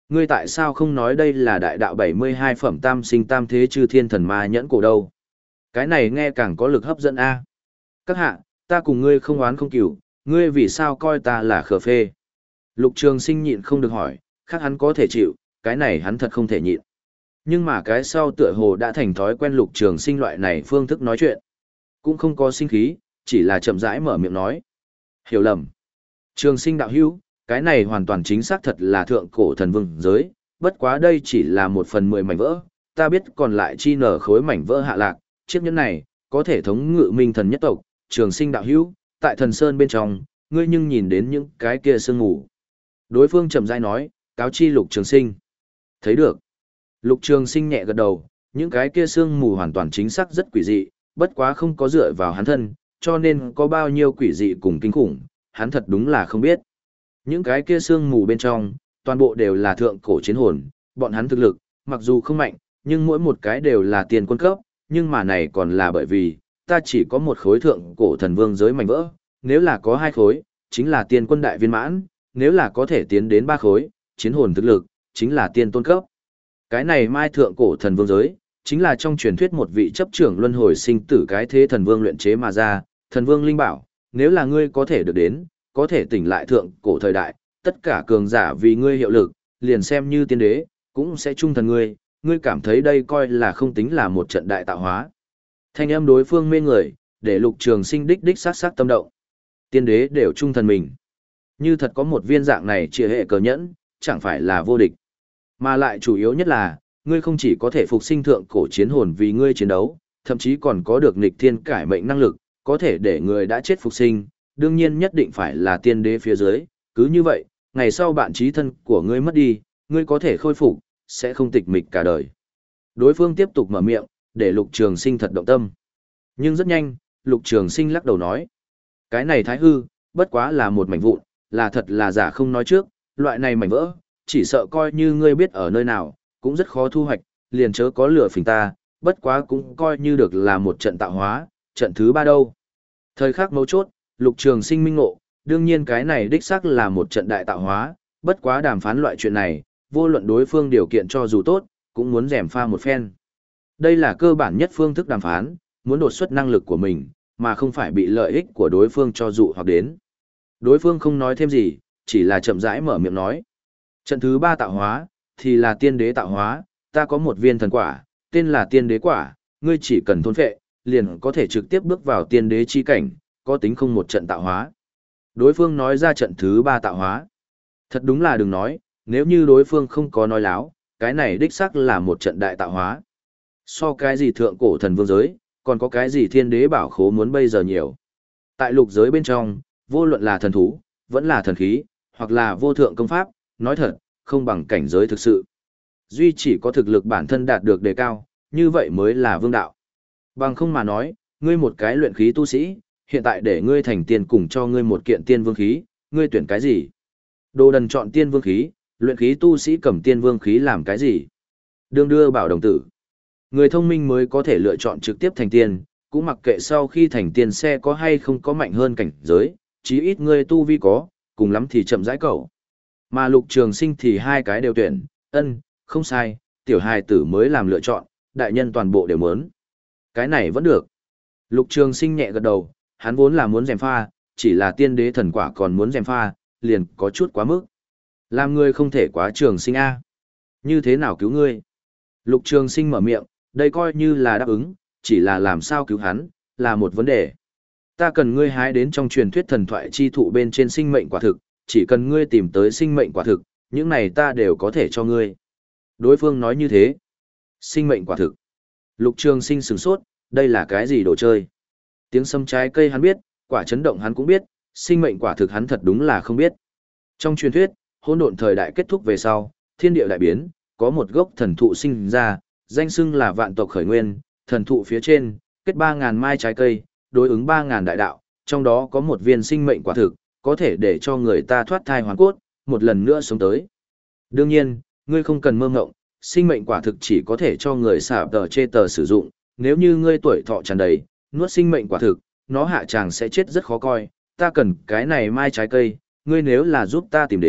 [SPEAKER 1] Ngươi tại sao không nói đây là đại đạo bảy mươi hai phẩm tam sinh tam thế chư thiên thần ma nhẫn cổ đâu? Cái này nghe càng có lực hấp dẫn a. Các hạ, ta cùng ngươi không oán không cừu, ngươi vì sao coi ta là khờ phê? Lục Trường Sinh nhịn không được hỏi, khác hắn có thể chịu, cái này hắn thật không thể nhịn. Nhưng mà cái sau tựa hồ đã thành thói quen Lục Trường Sinh loại này phương thức nói chuyện. Cũng không có sinh khí, chỉ là chậm rãi mở miệng nói. Hiểu lầm. Trường Sinh đạo hữu, cái này hoàn toàn chính xác thật là thượng cổ thần vương giới, bất quá đây chỉ là một phần mười mảnh vỡ, ta biết còn lại chi nở khối mảnh vỡ hạ lạc, chiếc nhẫn này, có thể thống ngự minh thần nhất tộc, Trường Sinh đạo hữu, tại thần sơn bên trong, ngươi nhưng nhìn đến những cái kia sương ngủ. Đối phương chậm rãi nói, cáo chi Lục Trường Sinh. Thấy được. Lục Trường Sinh nhẹ gật đầu, những cái kia sương mù hoàn toàn chính xác rất quỷ dị, bất quá không có dựa vào hắn thân, cho nên có bao nhiêu quỷ dị cùng kinh khủng, hắn thật đúng là không biết. Những cái kia sương mù bên trong, toàn bộ đều là thượng cổ chiến hồn, bọn hắn thực lực, mặc dù không mạnh, nhưng mỗi một cái đều là tiền quân cấp, nhưng mà này còn là bởi vì, ta chỉ có một khối thượng cổ thần vương giới mảnh vỡ, nếu là có hai khối, chính là tiên quân đại viên mãn, nếu là có thể tiến đến ba khối, chiến hồn thực lực, chính là tiên tôn cấp. Cái này mai thượng cổ thần vương giới, chính là trong truyền thuyết một vị chấp trưởng luân hồi sinh tử cái thế thần vương luyện chế mà ra, thần vương linh bảo, nếu là ngươi có thể được đến, có thể tỉnh lại thượng cổ thời đại, tất cả cường giả vì ngươi hiệu lực, liền xem như tiên đế, cũng sẽ trung thần ngươi, ngươi cảm thấy đây coi là không tính là một trận đại tạo hóa. Thanh âm đối phương mê người, để Lục Trường Sinh đích đích sát sát tâm động. Tiên đế đều trung thần mình. Như thật có một viên dạng này chia hệ cờ nhẫn, chẳng phải là vô địch. Mà lại chủ yếu nhất là, ngươi không chỉ có thể phục sinh thượng cổ chiến hồn vì ngươi chiến đấu, thậm chí còn có được nghịch thiên cải mệnh năng lực, có thể để người đã chết phục sinh, đương nhiên nhất định phải là tiên đế phía dưới, cứ như vậy, ngày sau bạn trí thân của ngươi mất đi, ngươi có thể khôi phục, sẽ không tịch mịch cả đời. Đối phương tiếp tục mở miệng, để Lục Trường Sinh thật động tâm. Nhưng rất nhanh, Lục Trường Sinh lắc đầu nói, cái này thái hư, bất quá là một mảnh vụn, là thật là giả không nói trước, loại này mảnh vỡ, chỉ sợ coi như ngươi biết ở nơi nào, cũng rất khó thu hoạch, liền chớ có lửa phình ta, bất quá cũng coi như được là một trận tạo hóa, trận thứ ba đâu. Thời khắc mấu chốt, Lục Trường Sinh minh ngộ, đương nhiên cái này đích xác là một trận đại tạo hóa, bất quá đàm phán loại chuyện này, vô luận đối phương điều kiện cho dù tốt, cũng muốn rèm pha một phen. Đây là cơ bản nhất phương thức đàm phán, muốn đột xuất năng lực của mình, mà không phải bị lợi ích của đối phương cho dụ hoặc đến. Đối phương không nói thêm gì, chỉ là chậm rãi mở miệng nói. Trận thứ ba tạo hóa, thì là tiên đế tạo hóa, ta có một viên thần quả, tên là tiên đế quả, ngươi chỉ cần thôn phệ, liền có thể trực tiếp bước vào tiên đế chi cảnh, có tính không một trận tạo hóa. Đối phương nói ra trận thứ ba tạo hóa. Thật đúng là đừng nói, nếu như đối phương không có nói láo, cái này đích xác là một trận đại tạo hóa. So cái gì thượng cổ thần vương giới, còn có cái gì thiên đế bảo khố muốn bây giờ nhiều. Tại lục giới bên trong, vô luận là thần thú, vẫn là thần khí, hoặc là vô thượng công pháp, nói thật, không bằng cảnh giới thực sự. Duy chỉ có thực lực bản thân đạt được đề cao, như vậy mới là vương đạo. Bằng không mà nói, ngươi một cái luyện khí tu sĩ, hiện tại để ngươi thành tiên cùng cho ngươi một kiện tiên vương khí, ngươi tuyển cái gì? Đồ đần chọn tiên vương khí, luyện khí tu sĩ cầm tiên vương khí làm cái gì? Đương đưa bảo đồng tử. Người thông minh mới có thể lựa chọn trực tiếp thành tiên, cũng mặc kệ sau khi thành tiên xe có hay không có mạnh hơn cảnh giới, chí ít ngươi tu vi có, cùng lắm thì chậm rãi cậu. Mà Lục Trường Sinh thì hai cái đều tuyển, ân, không sai, tiểu hài tử mới làm lựa chọn, đại nhân toàn bộ đều muốn. Cái này vẫn được. Lục Trường Sinh nhẹ gật đầu, hắn vốn là muốn gièm pha, chỉ là tiên đế thần quả còn muốn gièm pha, liền có chút quá mức. Làm ngươi không thể quá Trường Sinh a. Như thế nào cứu ngươi? Lục Trường Sinh mở miệng, đây coi như là đáp ứng, chỉ là làm sao cứu hắn, là một vấn đề. Ta cần ngươi hái đến trong truyền thuyết thần thoại chi thụ bên trên sinh mệnh quả thực, chỉ cần ngươi tìm tới sinh mệnh quả thực, những này ta đều có thể cho ngươi. Đối phương nói như thế. Sinh mệnh quả thực. Lục Trường Sinh sửng sốt, đây là cái gì đồ chơi? Tiếng sấm trái cây hắn biết, quả chấn động hắn cũng biết, sinh mệnh quả thực hắn thật đúng là không biết. Trong truyền thuyết, hỗn độn thời đại kết thúc về sau, thiên địa đại biến, có một gốc thần thụ sinh ra, danh xưng là vạn tộc khởi nguyên, thần thụ phía trên, kết ba ngàn mai trái cây, đối ứng ba ngàn đại đạo, trong đó có một viên sinh mệnh quả thực, có thể để cho người ta thoát thai hoàn cốt, một lần nữa sống tới. Đương nhiên, ngươi không cần mơ ngộng, sinh mệnh quả thực chỉ có thể cho người xả tờ chê tờ sử dụng, nếu như ngươi tuổi thọ tràn đầy, nuốt sinh mệnh quả thực, nó hạ chàng sẽ chết rất khó coi, ta cần cái này mai trái cây, ngươi nếu là giúp ta tìm đến,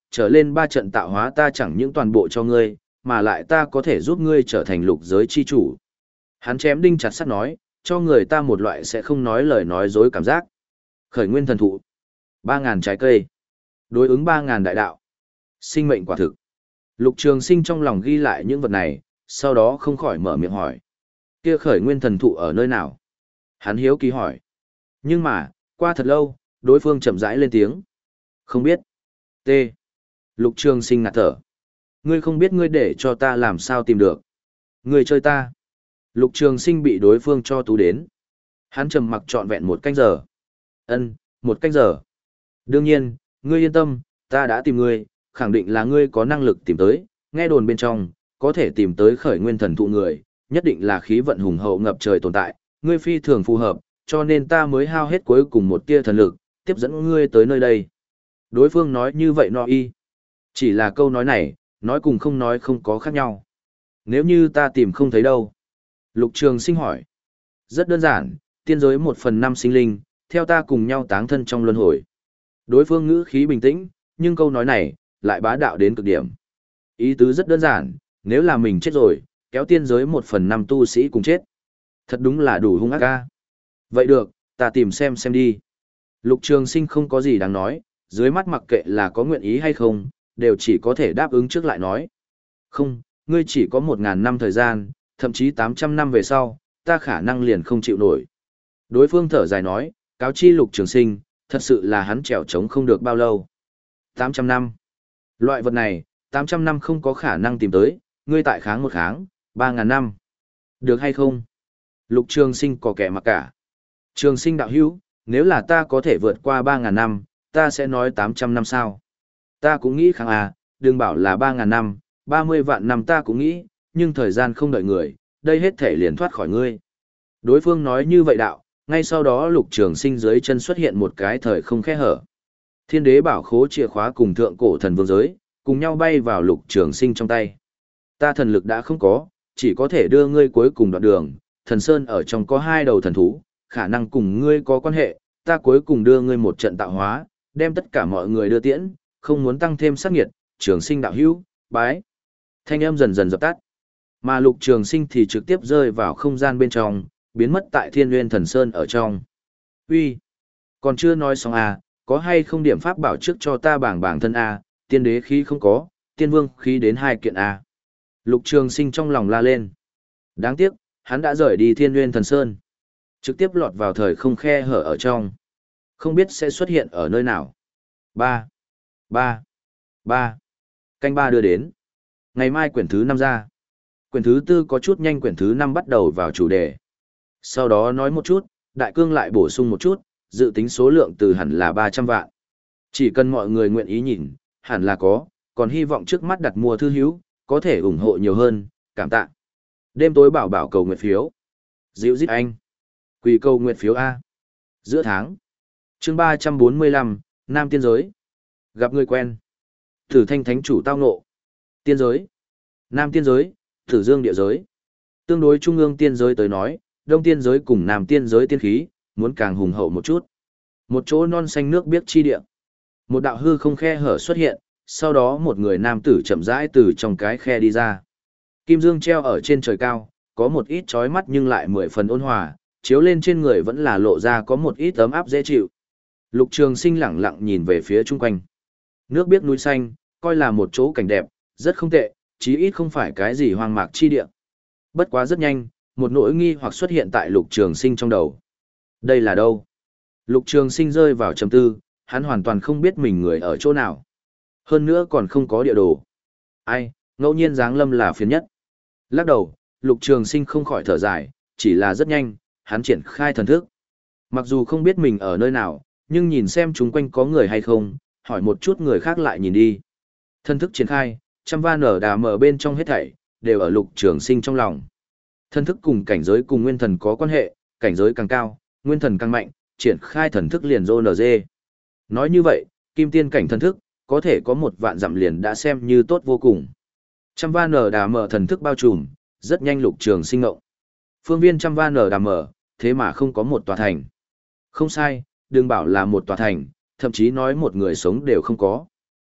[SPEAKER 1] trở lên ba trận tạo hóa ta chẳng những toàn bộ cho ngươi, mà lại ta có thể giúp ngươi trở thành lục giới chi chủ. Hắn chém đinh chặt sắt nói, cho người ta một loại sẽ không nói lời nói dối cảm giác. Khởi nguyên thần thụ, ba ngàn trái cây, đối ứng ba ngàn đại đạo, sinh mệnh quả thực. Lục Trường Sinh trong lòng ghi lại những vật này, sau đó không khỏi mở miệng hỏi. Kia khởi nguyên thần thụ ở nơi nào? Hắn hiếu kỳ hỏi. Nhưng mà, qua thật lâu, đối phương chậm rãi lên tiếng. Không biết. T. Lục Trường Sinh ngạt thở. Ngươi không biết ngươi để cho ta làm sao tìm được. Ngươi chơi ta. Lục Trường Sinh bị đối phương cho tú đến. Hắn trầm mặc trọn vẹn một canh giờ. Ân, một canh giờ. Đương nhiên, ngươi yên tâm, ta đã tìm ngươi, khẳng định là ngươi có năng lực tìm tới, nghe đồn bên trong, có thể tìm tới khởi nguyên thần thụ người, nhất định là khí vận hùng hậu ngập trời tồn tại, ngươi phi thường phù hợp, cho nên ta mới hao hết cuối cùng một tia thần lực, tiếp dẫn ngươi tới nơi đây. Đối phương nói như vậy no y. Chỉ là câu nói này, nói cùng không nói không có khác nhau. Nếu như ta tìm không thấy đâu? Lục Trường Sinh hỏi. Rất đơn giản, tiên giới một phần năm sinh linh, theo ta cùng nhau táng thân trong luân hồi. Đối phương ngữ khí bình tĩnh, nhưng câu nói này, lại bá đạo đến cực điểm. Ý tứ rất đơn giản, nếu là mình chết rồi, kéo tiên giới một phần năm tu sĩ cùng chết. Thật đúng là đủ hung ác ca. Vậy được, ta tìm xem xem đi. Lục Trường Sinh không có gì đáng nói, dưới mắt mặc kệ là có nguyện ý hay không, đều chỉ có thể đáp ứng trước lại nói. Không, ngươi chỉ có một ngàn năm thời gian, thậm chí tám trăm năm về sau, ta khả năng liền không chịu nổi. Đối phương thở dài nói, cáo chi Lục Trường Sinh, thật sự là hắn trèo trống không được bao lâu. tám trăm năm. Loại vật này, tám trăm năm không có khả năng tìm tới, ngươi tại kháng một kháng, ba ngàn năm. Được hay không? Lục Trường Sinh có kẻ mặc cả. Trường Sinh đạo hữu, nếu là ta có thể vượt qua ba ngàn năm, ta sẽ nói tám trăm năm sao. Ta cũng nghĩ kháng à, đừng bảo là ba ngàn năm, ba mươi vạn năm ta cũng nghĩ, nhưng thời gian không đợi người, đây hết thể liền thoát khỏi ngươi. Đối phương nói như vậy đạo, ngay sau đó Lục Trường Sinh dưới chân xuất hiện một cái thời không khe hở. Thiên đế bảo khố chìa khóa cùng thượng cổ thần vương giới, cùng nhau bay vào Lục Trường Sinh trong tay. Ta thần lực đã không có, chỉ có thể đưa ngươi cuối cùng đoạn đường, thần sơn ở trong có hai đầu thần thú, khả năng cùng ngươi có quan hệ, ta cuối cùng đưa ngươi một trận tạo hóa, đem tất cả mọi người đưa tiễn, không muốn tăng thêm sát nghiệt, Trường Sinh đạo hữu, bái. Thanh âm dần dần dập tắt, mà Lục Trường Sinh thì trực tiếp rơi vào không gian bên trong, biến mất tại Thiên Nguyên Thần Sơn ở trong. Uy, còn chưa nói xong à, có hay không điểm pháp bảo trước cho ta bảng bảng thân a, tiên đế khí không có, tiên vương khí đến hai kiện a. Lục Trường Sinh trong lòng la lên. Đáng tiếc, hắn đã rời đi Thiên Nguyên Thần Sơn, trực tiếp lọt vào thời không khe hở ở trong. Không biết sẽ xuất hiện ở nơi nào. Ba, ba, ba. Canh ba đưa đến. Ngày mai quyển thứ năm ra. Quyển thứ tư có chút nhanh, quyển thứ năm bắt đầu vào chủ đề. Sau đó nói một chút, đại cương lại bổ sung một chút, dự tính số lượng từ hẳn là ba trăm vạn. Chỉ cần mọi người nguyện ý nhìn, hẳn là có, còn hy vọng trước mắt đặt mua thư hữu, có thể ủng hộ nhiều hơn, cảm tạ. Đêm tối bảo bảo cầu nguyện phiếu. Dịu dít anh. Quỳ cầu nguyện phiếu A. Giữa tháng. Chương ba trăm bốn mươi lăm, Nam Tiên Giới. Gặp người quen. Thử thanh thánh chủ tao ngộ. Tiên Giới. Nam Tiên Giới, Thử Dương Địa Giới. Tương đối trung ương tiên giới tới nói, Đông Tiên Giới cùng Nam Tiên Giới tiên khí, muốn càng hùng hậu một chút. Một chỗ non xanh nước biếc chi địa. Một đạo hư không khe hở xuất hiện, sau đó một người nam tử chậm rãi từ trong cái khe đi ra. Kim dương treo ở trên trời cao, có một ít chói mắt nhưng lại mười phần ôn hòa, chiếu lên trên người vẫn là lộ ra có một ít ấm áp dễ chịu. Lục Trường Sinh lẳng lặng nhìn về phía chung quanh. Nước biếc núi xanh, coi là một chỗ cảnh đẹp, rất không tệ, chí ít không phải cái gì hoang mạc chi địa. Bất quá rất nhanh, một nỗi nghi hoặc xuất hiện tại Lục Trường Sinh trong đầu. Đây là đâu? Lục Trường Sinh rơi vào trầm tư, hắn hoàn toàn không biết mình người ở chỗ nào. Hơn nữa còn không có địa đồ. Ai, ngẫu nhiên giáng lâm là phiền nhất. Lắc đầu, Lục Trường Sinh không khỏi thở dài, chỉ là rất nhanh, hắn triển khai thần thức. Mặc dù không biết mình ở nơi nào, nhưng nhìn xem chúng quanh có người hay không, hỏi một chút người khác lại nhìn đi. Thần thức triển khai, trăm va nở đà mở bên trong hết thảy, đều ở Lục Trường Sinh trong lòng. Thần thức cùng cảnh giới cùng nguyên thần có quan hệ, cảnh giới càng cao, nguyên thần càng mạnh, triển khai thần thức liền rô nờ dê. Nói như vậy, kim tiên cảnh thần thức, có thể có một vạn dặm liền đã xem như tốt vô cùng. Trăm va nở đà mở thần thức bao trùm, rất nhanh Lục Trường Sinh ngộng. Phương viên trăm va nở đà mở, thế mà không có một tòa thành. Không sai, đừng bảo là một tòa thành, thậm chí nói một người sống đều không có.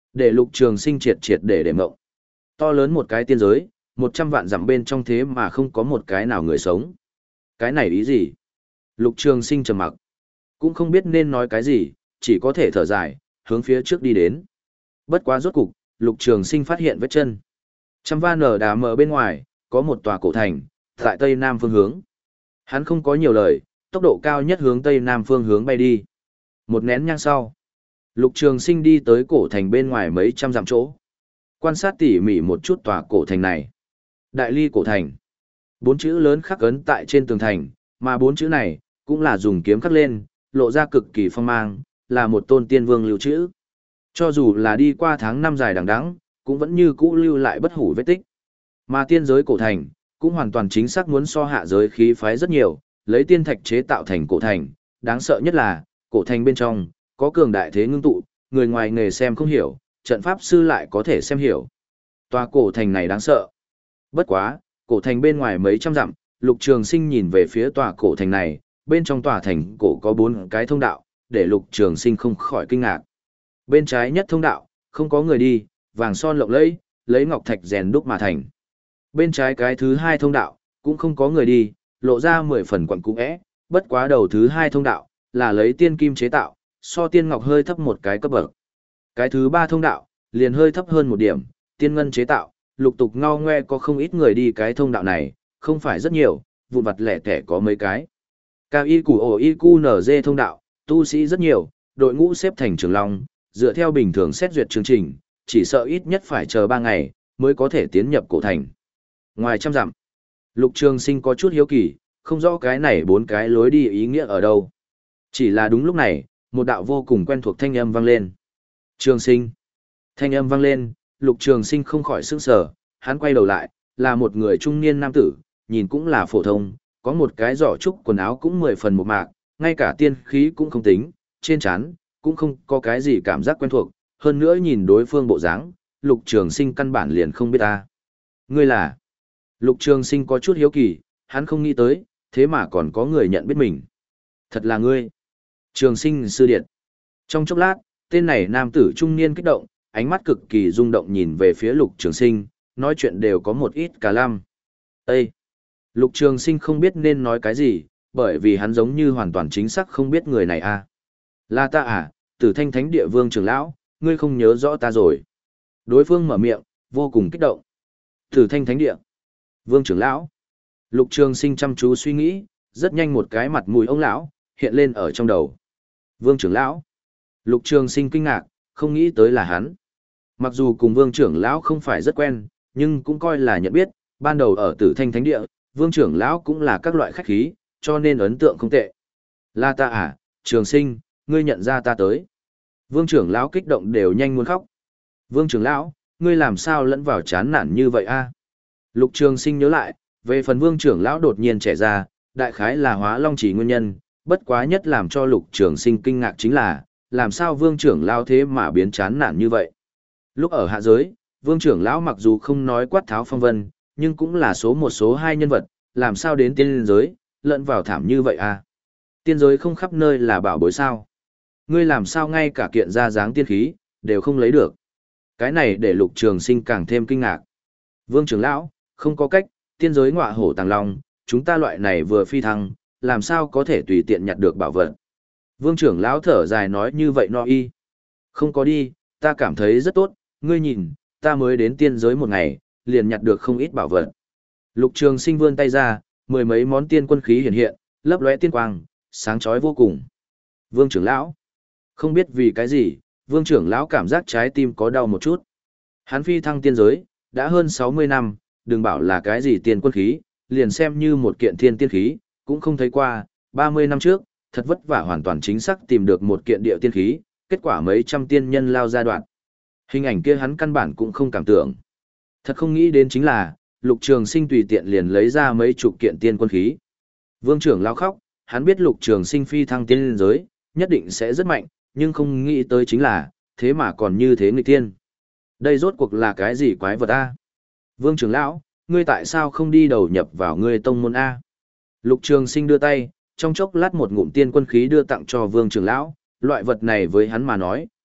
[SPEAKER 1] Để Lục Trường Sinh triệt triệt để để mộng. To lớn một cái tiên giới, một trăm vạn dặm bên trong thế mà không có một cái nào người sống. Cái này ý gì? Lục Trường Sinh trầm mặc, cũng không biết nên nói cái gì, chỉ có thể thở dài, hướng phía trước đi đến. Bất quá rốt cục, Lục Trường Sinh phát hiện vết chân. Trăm va nở đá mở bên ngoài, có một tòa cổ thành, tại tây nam phương hướng. Hắn không có nhiều lời, tốc độ cao nhất hướng tây nam phương hướng bay đi. Một nén nhang sau, Lục Trường Sinh đi tới cổ thành bên ngoài mấy trăm dặm chỗ. Quan sát tỉ mỉ một chút tòa cổ thành này. Đại Ly cổ thành. Bốn chữ lớn khắc ấn tại trên tường thành, mà bốn chữ này cũng là dùng kiếm khắc lên, lộ ra cực kỳ phong mang, là một tôn tiên vương lưu trữ. Cho dù là đi qua tháng năm dài đằng đẵng, cũng vẫn như cũ lưu lại bất hủ vết tích. Mà tiên giới cổ thành, cũng hoàn toàn chính xác muốn so hạ giới khí phái rất nhiều, lấy tiên thạch chế tạo thành cổ thành, đáng sợ nhất là, cổ thành bên trong, có cường đại thế ngưng tụ, người ngoài nghề xem không hiểu, trận pháp sư lại có thể xem hiểu. Tòa cổ thành này đáng sợ. Bất quá, cổ thành bên ngoài mấy trăm dặm, Lục Trường Sinh nhìn về phía tòa cổ thành này, bên trong tòa thành cổ có bốn cái thông đạo, để Lục Trường Sinh không khỏi kinh ngạc. Bên trái nhất thông đạo, không có người đi, vàng son lộng lẫy, lấy ngọc thạch rèn đúc mà thành. Bên trái cái thứ hai thông đạo, cũng không có người đi, lộ ra mười phần quặng cũ é, bất quá đầu thứ hai thông đạo, là lấy tiên kim chế tạo, so tiên ngọc hơi thấp một cái cấp bậc. Cái thứ ba thông đạo, liền hơi thấp hơn một điểm, tiên ngân chế tạo, lục tục ngao ngoe có không ít người đi cái thông đạo này, không phải rất nhiều, vụn vặt lẻ tẻ có mấy cái. Cao y củ ổ y cu nở dê thông đạo, tu sĩ rất nhiều, đội ngũ xếp thành trường long, dựa theo bình thường xét duyệt chương trình, chỉ sợ ít nhất phải chờ ba ngày, mới có thể tiến nhập cổ thành. Ngoài trăm dặm, Lục Trường Sinh có chút hiếu kỳ, không rõ cái này bốn cái lối đi ý nghĩa ở đâu. Chỉ là đúng lúc này, một đạo vô cùng quen thuộc thanh âm vang lên. Trường Sinh. Thanh âm vang lên, Lục Trường Sinh không khỏi sửng sở, hắn quay đầu lại, là một người trung niên nam tử, nhìn cũng là phổ thông, có một cái giỏ trúc quần áo cũng mười phần một mạc, ngay cả tiên khí cũng không tính, trên trán cũng không có cái gì cảm giác quen thuộc, hơn nữa nhìn đối phương bộ dáng, Lục Trường Sinh căn bản liền không biết ta. Ngươi là? Lục Trường Sinh có chút hiếu kỳ, hắn không nghĩ tới, thế mà còn có người nhận biết mình. Thật là ngươi. Trường Sinh sư điện. Trong chốc lát, tên này nam tử trung niên kích động, ánh mắt cực kỳ rung động nhìn về phía Lục Trường Sinh, nói chuyện đều có một ít cả lăm. Ê! Lục Trường Sinh không biết nên nói cái gì, bởi vì hắn giống như hoàn toàn chính xác không biết người này à. Là ta à, Tử Thanh Thánh Địa Vương trưởng lão, ngươi không nhớ rõ ta rồi. Đối phương mở miệng, vô cùng kích động. Tử Thanh Thánh Địa Vương trưởng lão. Lục Trường Sinh chăm chú suy nghĩ, rất nhanh một cái mặt mũi ông lão hiện lên ở trong đầu. Vương trưởng lão. Lục Trường Sinh kinh ngạc, không nghĩ tới là hắn. Mặc dù cùng Vương trưởng lão không phải rất quen, nhưng cũng coi là nhận biết, ban đầu ở Tử Thanh Thánh Địa, Vương trưởng lão cũng là các loại khách khí, cho nên ấn tượng không tệ. Là ta à, Trường Sinh, ngươi nhận ra ta tới. Vương trưởng lão kích động đều nhanh muốn khóc. Vương trưởng lão, ngươi làm sao lẫn vào chán nản như vậy a? Lục Trường Sinh nhớ lại, về phần Vương trưởng lão đột nhiên trẻ ra, đại khái là Hóa Long chỉ nguyên nhân, bất quá nhất làm cho Lục Trường Sinh kinh ngạc chính là, làm sao Vương trưởng lão thế mà biến chán nản như vậy. Lúc ở hạ giới, Vương trưởng lão mặc dù không nói quát tháo phong vân, nhưng cũng là số một số hai nhân vật, làm sao đến tiên giới, lẫn vào thảm như vậy a? Tiên giới không khắp nơi là bảo bối sao? Ngươi làm sao ngay cả kiện ra dáng tiên khí, đều không lấy được. Cái này để Lục Trường Sinh càng thêm kinh ngạc. Vương trưởng lão, không có cách, tiên giới ngọa hổ tàng long, chúng ta loại này vừa phi thăng, làm sao có thể tùy tiện nhặt được bảo vật. Vương trưởng lão thở dài nói như vậy no y. Không có đi, ta cảm thấy rất tốt, ngươi nhìn, ta mới đến tiên giới một ngày, liền nhặt được không ít bảo vật. Lục Trường Sinh vươn tay ra, mười mấy món tiên quân khí hiện hiện, lấp lóe tiên quang, sáng chói vô cùng. Vương trưởng lão, không biết vì cái gì, Vương trưởng lão cảm giác trái tim có đau một chút. Hắn phi thăng tiên giới, đã hơn sáu mươi năm, đừng bảo là cái gì tiên quân khí, liền xem như một kiện thiên tiên khí, cũng không thấy qua, ba mươi năm trước, thật vất vả hoàn toàn chính xác tìm được một kiện địa tiên khí, kết quả mấy trăm tiên nhân lao ra đoạn. Hình ảnh kia hắn căn bản cũng không cảm tưởng. Thật không nghĩ đến chính là, Lục Trường Sinh tùy tiện liền lấy ra mấy chục kiện tiên quân khí. Vương trưởng lão khóc, hắn biết Lục Trường Sinh phi thăng tiên giới, nhất định sẽ rất mạnh, nhưng không nghĩ tới chính là, thế mà còn như thế nghịch tiên. Đây rốt cuộc là cái gì quái vật a? Vương trưởng lão, ngươi tại sao không đi đầu nhập vào ngươi tông môn a? Lục Trường Sinh đưa tay, trong chốc lát một ngụm tiên quân khí đưa tặng cho Vương trưởng lão, loại vật này với hắn mà nói,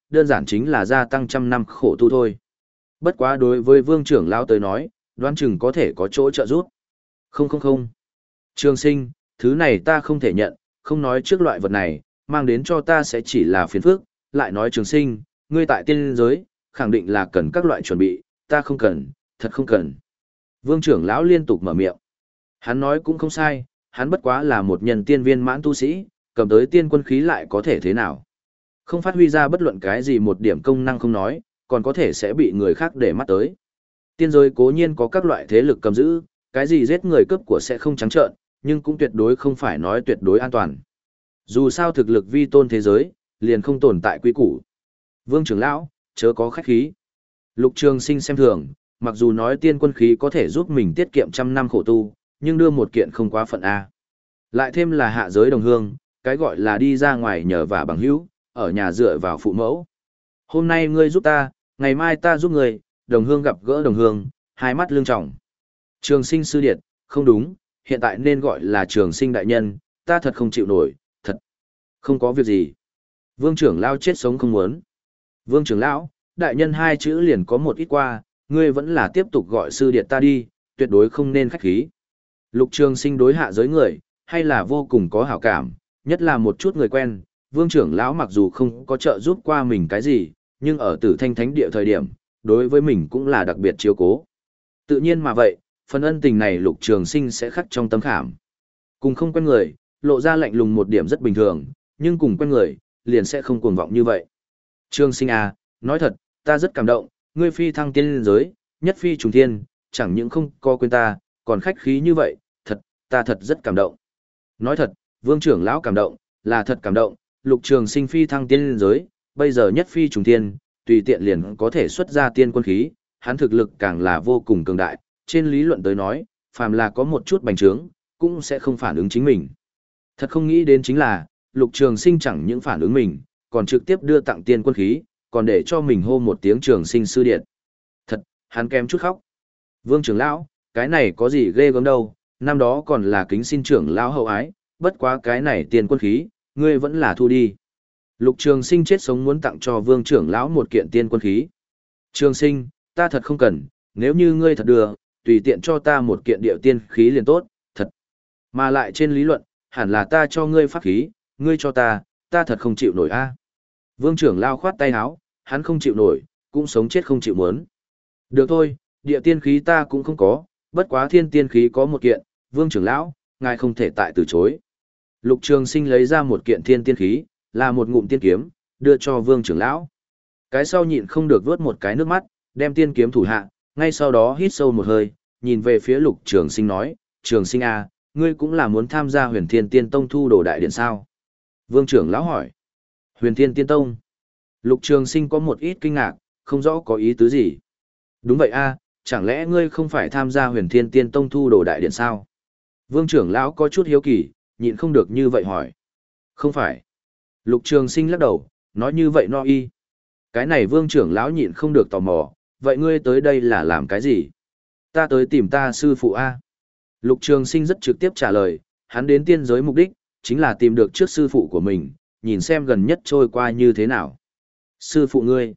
[SPEAKER 1] đơn giản chính là gia tăng trăm năm khổ tu thôi. Bất quá đối với vương trưởng lão tới nói, đoán chừng có thể có chỗ trợ giúp. Không không không. Trường sinh, thứ này ta không thể nhận, không nói trước loại vật này, mang đến cho ta sẽ chỉ là phiền phức, lại nói trường sinh, ngươi tại tiên giới, khẳng định là cần các loại chuẩn bị, ta không cần, thật không cần. Vương trưởng lão liên tục mở miệng. Hắn nói cũng không sai, hắn bất quá là một nhân tiên viên mãn tu sĩ, cầm tới tiên quân khí lại có thể thế nào. Không phát huy ra bất luận cái gì một điểm công năng không nói, còn có thể sẽ bị người khác để mắt tới. Tiên giới cố nhiên có các loại thế lực cầm giữ, cái gì giết người cướp của sẽ không trắng trợn, nhưng cũng tuyệt đối không phải nói tuyệt đối an toàn. Dù sao thực lực vi tôn thế giới, liền không tồn tại quy củ. Vương trưởng lão, chớ có khách khí. Lục Trường Sinh xem thường, mặc dù nói tiên quân khí có thể giúp mình tiết kiệm trăm năm khổ tu, nhưng đưa một kiện không quá phận A. Lại thêm là hạ giới đồng hương, cái gọi là đi ra ngoài nhờ vả bằng hữu, ở nhà dựa vào phụ mẫu. Hôm nay ngươi giúp ta, ngày mai ta giúp ngươi, đồng hương gặp gỡ đồng hương, hai mắt lương trọng. Trường Sinh sư điệt, không đúng, hiện tại nên gọi là Trường Sinh đại nhân, ta thật không chịu nổi, thật. Không có việc gì. Vương trưởng lão chết sống không muốn. Vương trưởng lão, đại nhân hai chữ liền có một ít qua, ngươi vẫn là tiếp tục gọi sư điệt ta đi, tuyệt đối không nên khách khí. Lục Trường Sinh đối hạ giới người, hay là vô cùng có hảo cảm, nhất là một chút người quen, vương trưởng lão mặc dù không có trợ giúp qua mình cái gì, nhưng ở Tử Thanh Thánh địa thời điểm, đối với mình cũng là đặc biệt chiếu cố. Tự nhiên mà vậy, phần ân tình này Lục Trường Sinh sẽ khắc trong tâm khảm. Cùng không quen người, lộ ra lạnh lùng một điểm rất bình thường, nhưng cùng quen người, liền sẽ không cuồng vọng như vậy. Trường Sinh à, nói thật, ta rất cảm động, ngươi phi thăng tiên giới, nhất phi trùng thiên, chẳng những không có quên ta, còn khách khí như vậy, thật, ta thật rất cảm động. Nói thật, vương trưởng lão cảm động, là thật cảm động, Lục Trường Sinh phi thăng tiên giới, bây giờ nhất phi trùng thiên, tùy tiện liền có thể xuất ra tiên quân khí, hắn thực lực càng là vô cùng cường đại, trên lý luận tới nói, phàm là có một chút bành trướng, cũng sẽ không phản ứng chính mình. Thật không nghĩ đến chính là, Lục Trường Sinh chẳng những phản ứng mình, còn trực tiếp đưa tặng tiên quân khí, còn để cho mình hô một tiếng Trường Sinh sư điện. Thật, hắn kém chút khóc. Vương trưởng lão, cái này có gì ghê gớm đâu, năm đó còn là kính xin trưởng lão hậu ái, bất quá cái này tiên quân khí, ngươi vẫn là thu đi. Lục Trường Sinh chết sống muốn tặng cho vương trưởng lão một kiện tiên quân khí. Trường Sinh, ta thật không cần, nếu như ngươi thật đưa, tùy tiện cho ta một kiện điệu tiên khí liền tốt, thật. Mà lại trên lý luận, hẳn là ta cho ngươi pháp khí, ngươi cho ta, ta thật không chịu nổi a. Vương trưởng lão khoát tay áo, hắn không chịu nổi, cũng sống chết không chịu muốn. Được thôi, địa tiên khí ta cũng không có, bất quá thiên tiên khí có một kiện, vương trưởng lão, ngài không thể tại từ chối. Lục Trường Sinh lấy ra một kiện thiên tiên khí, là một ngụm tiên kiếm, đưa cho vương trưởng lão. Cái sau nhịn không được vớt một cái nước mắt, đem tiên kiếm thủ hạ, ngay sau đó hít sâu một hơi, nhìn về phía Lục Trường Sinh nói, Trường Sinh à, ngươi cũng là muốn tham gia huyền thiên tiên tông thu đồ đại điện sao? Vương trưởng lão hỏi, huyền thiên tiên tông. Lục Trường Sinh có một ít kinh ngạc, không rõ có ý tứ gì. Đúng vậy a, chẳng lẽ ngươi không phải tham gia huyền thiên tiên tông thu đồ đại điện sao? Vương trưởng lão có chút hiếu kỳ, nhịn không được như vậy hỏi. Không phải. Lục Trường Sinh lắc đầu, nói như vậy no y. Cái này vương trưởng lão nhịn không được tò mò, vậy ngươi tới đây là làm cái gì? Ta tới tìm ta sư phụ A. Lục Trường Sinh rất trực tiếp trả lời, hắn đến tiên giới mục đích, chính là tìm được trước sư phụ của mình, nhìn xem gần nhất trôi qua như thế nào. Sư phụ ngươi?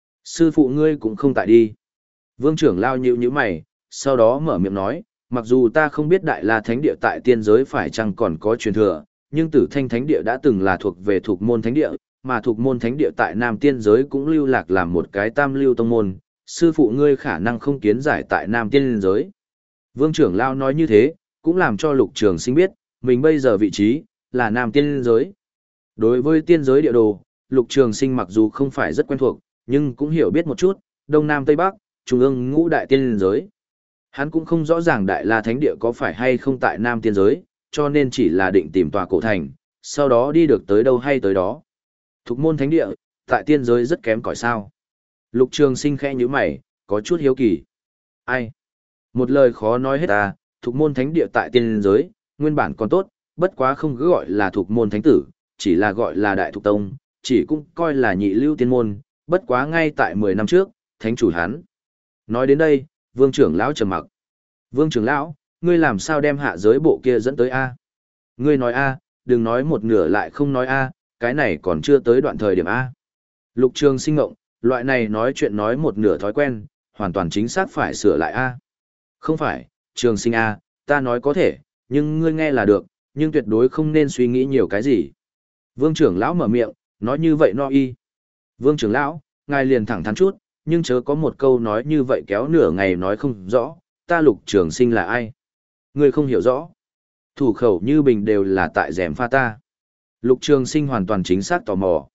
[SPEAKER 1] Sư phụ ngươi cũng không tại đi. Vương trưởng lão nhíu nhíu mày, sau đó mở miệng nói, mặc dù ta không biết Đại La Thánh Địa tại tiên giới phải chăng còn có truyền thừa, nhưng Tử Thanh Thánh Địa đã từng là thuộc về thuộc môn Thánh Địa, mà thuộc môn Thánh Địa tại Nam tiên giới cũng lưu lạc làm một cái tam lưu tông môn, sư phụ ngươi khả năng không kiến giải tại Nam tiên giới. Vương trưởng lão nói như thế, cũng làm cho Lục Trường Sinh biết, mình bây giờ vị trí là Nam tiên giới. Đối với tiên giới địa đồ, Lục Trường Sinh mặc dù không phải rất quen thuộc, nhưng cũng hiểu biết một chút, Đông Nam Tây Bắc, Trung ương ngũ đại tiên giới. Hắn cũng không rõ ràng Đại La Thánh Địa có phải hay không tại Nam tiên giới, cho nên chỉ là định tìm tòa cổ thành, sau đó đi được tới đâu hay tới đó. Thục môn Thánh Địa, tại tiên giới rất kém cỏi sao. Lục Trường Sinh khẽ nhíu mày, có chút hiếu kỳ. Ai? Một lời khó nói hết à, Thục môn Thánh Địa tại tiên giới, nguyên bản còn tốt, bất quá không cứ gọi là Thục môn Thánh Tử, chỉ là gọi là Đại Thục Tông, chỉ cũng coi là nhị lưu tiên môn, bất quá ngay tại mười năm trước, Thánh chủ hắn. Nói đến đây, Vương trưởng lão trầm mặc. Vương trưởng lão, ngươi làm sao đem hạ giới bộ kia dẫn tới A? Ngươi nói A, đừng nói một nửa lại không nói A, cái này còn chưa tới đoạn thời điểm A. Lục Trường Sinh ngộng, loại này nói chuyện nói một nửa thói quen, hoàn toàn chính xác phải sửa lại a. Không phải, Trường Sinh a, ta nói có thể, nhưng ngươi nghe là được, nhưng tuyệt đối không nên suy nghĩ nhiều cái gì. Vương trưởng lão mở miệng, nói như vậy no y. Vương trưởng lão, ngài liền thẳng thắn chút, nhưng chớ có một câu nói như vậy kéo nửa ngày nói không rõ, ta Lục Trường Sinh là ai? Ngươi không hiểu rõ. Thủ khẩu như bình đều là tại rèm pha ta. Lục Trường Sinh hoàn toàn chính xác tò mò.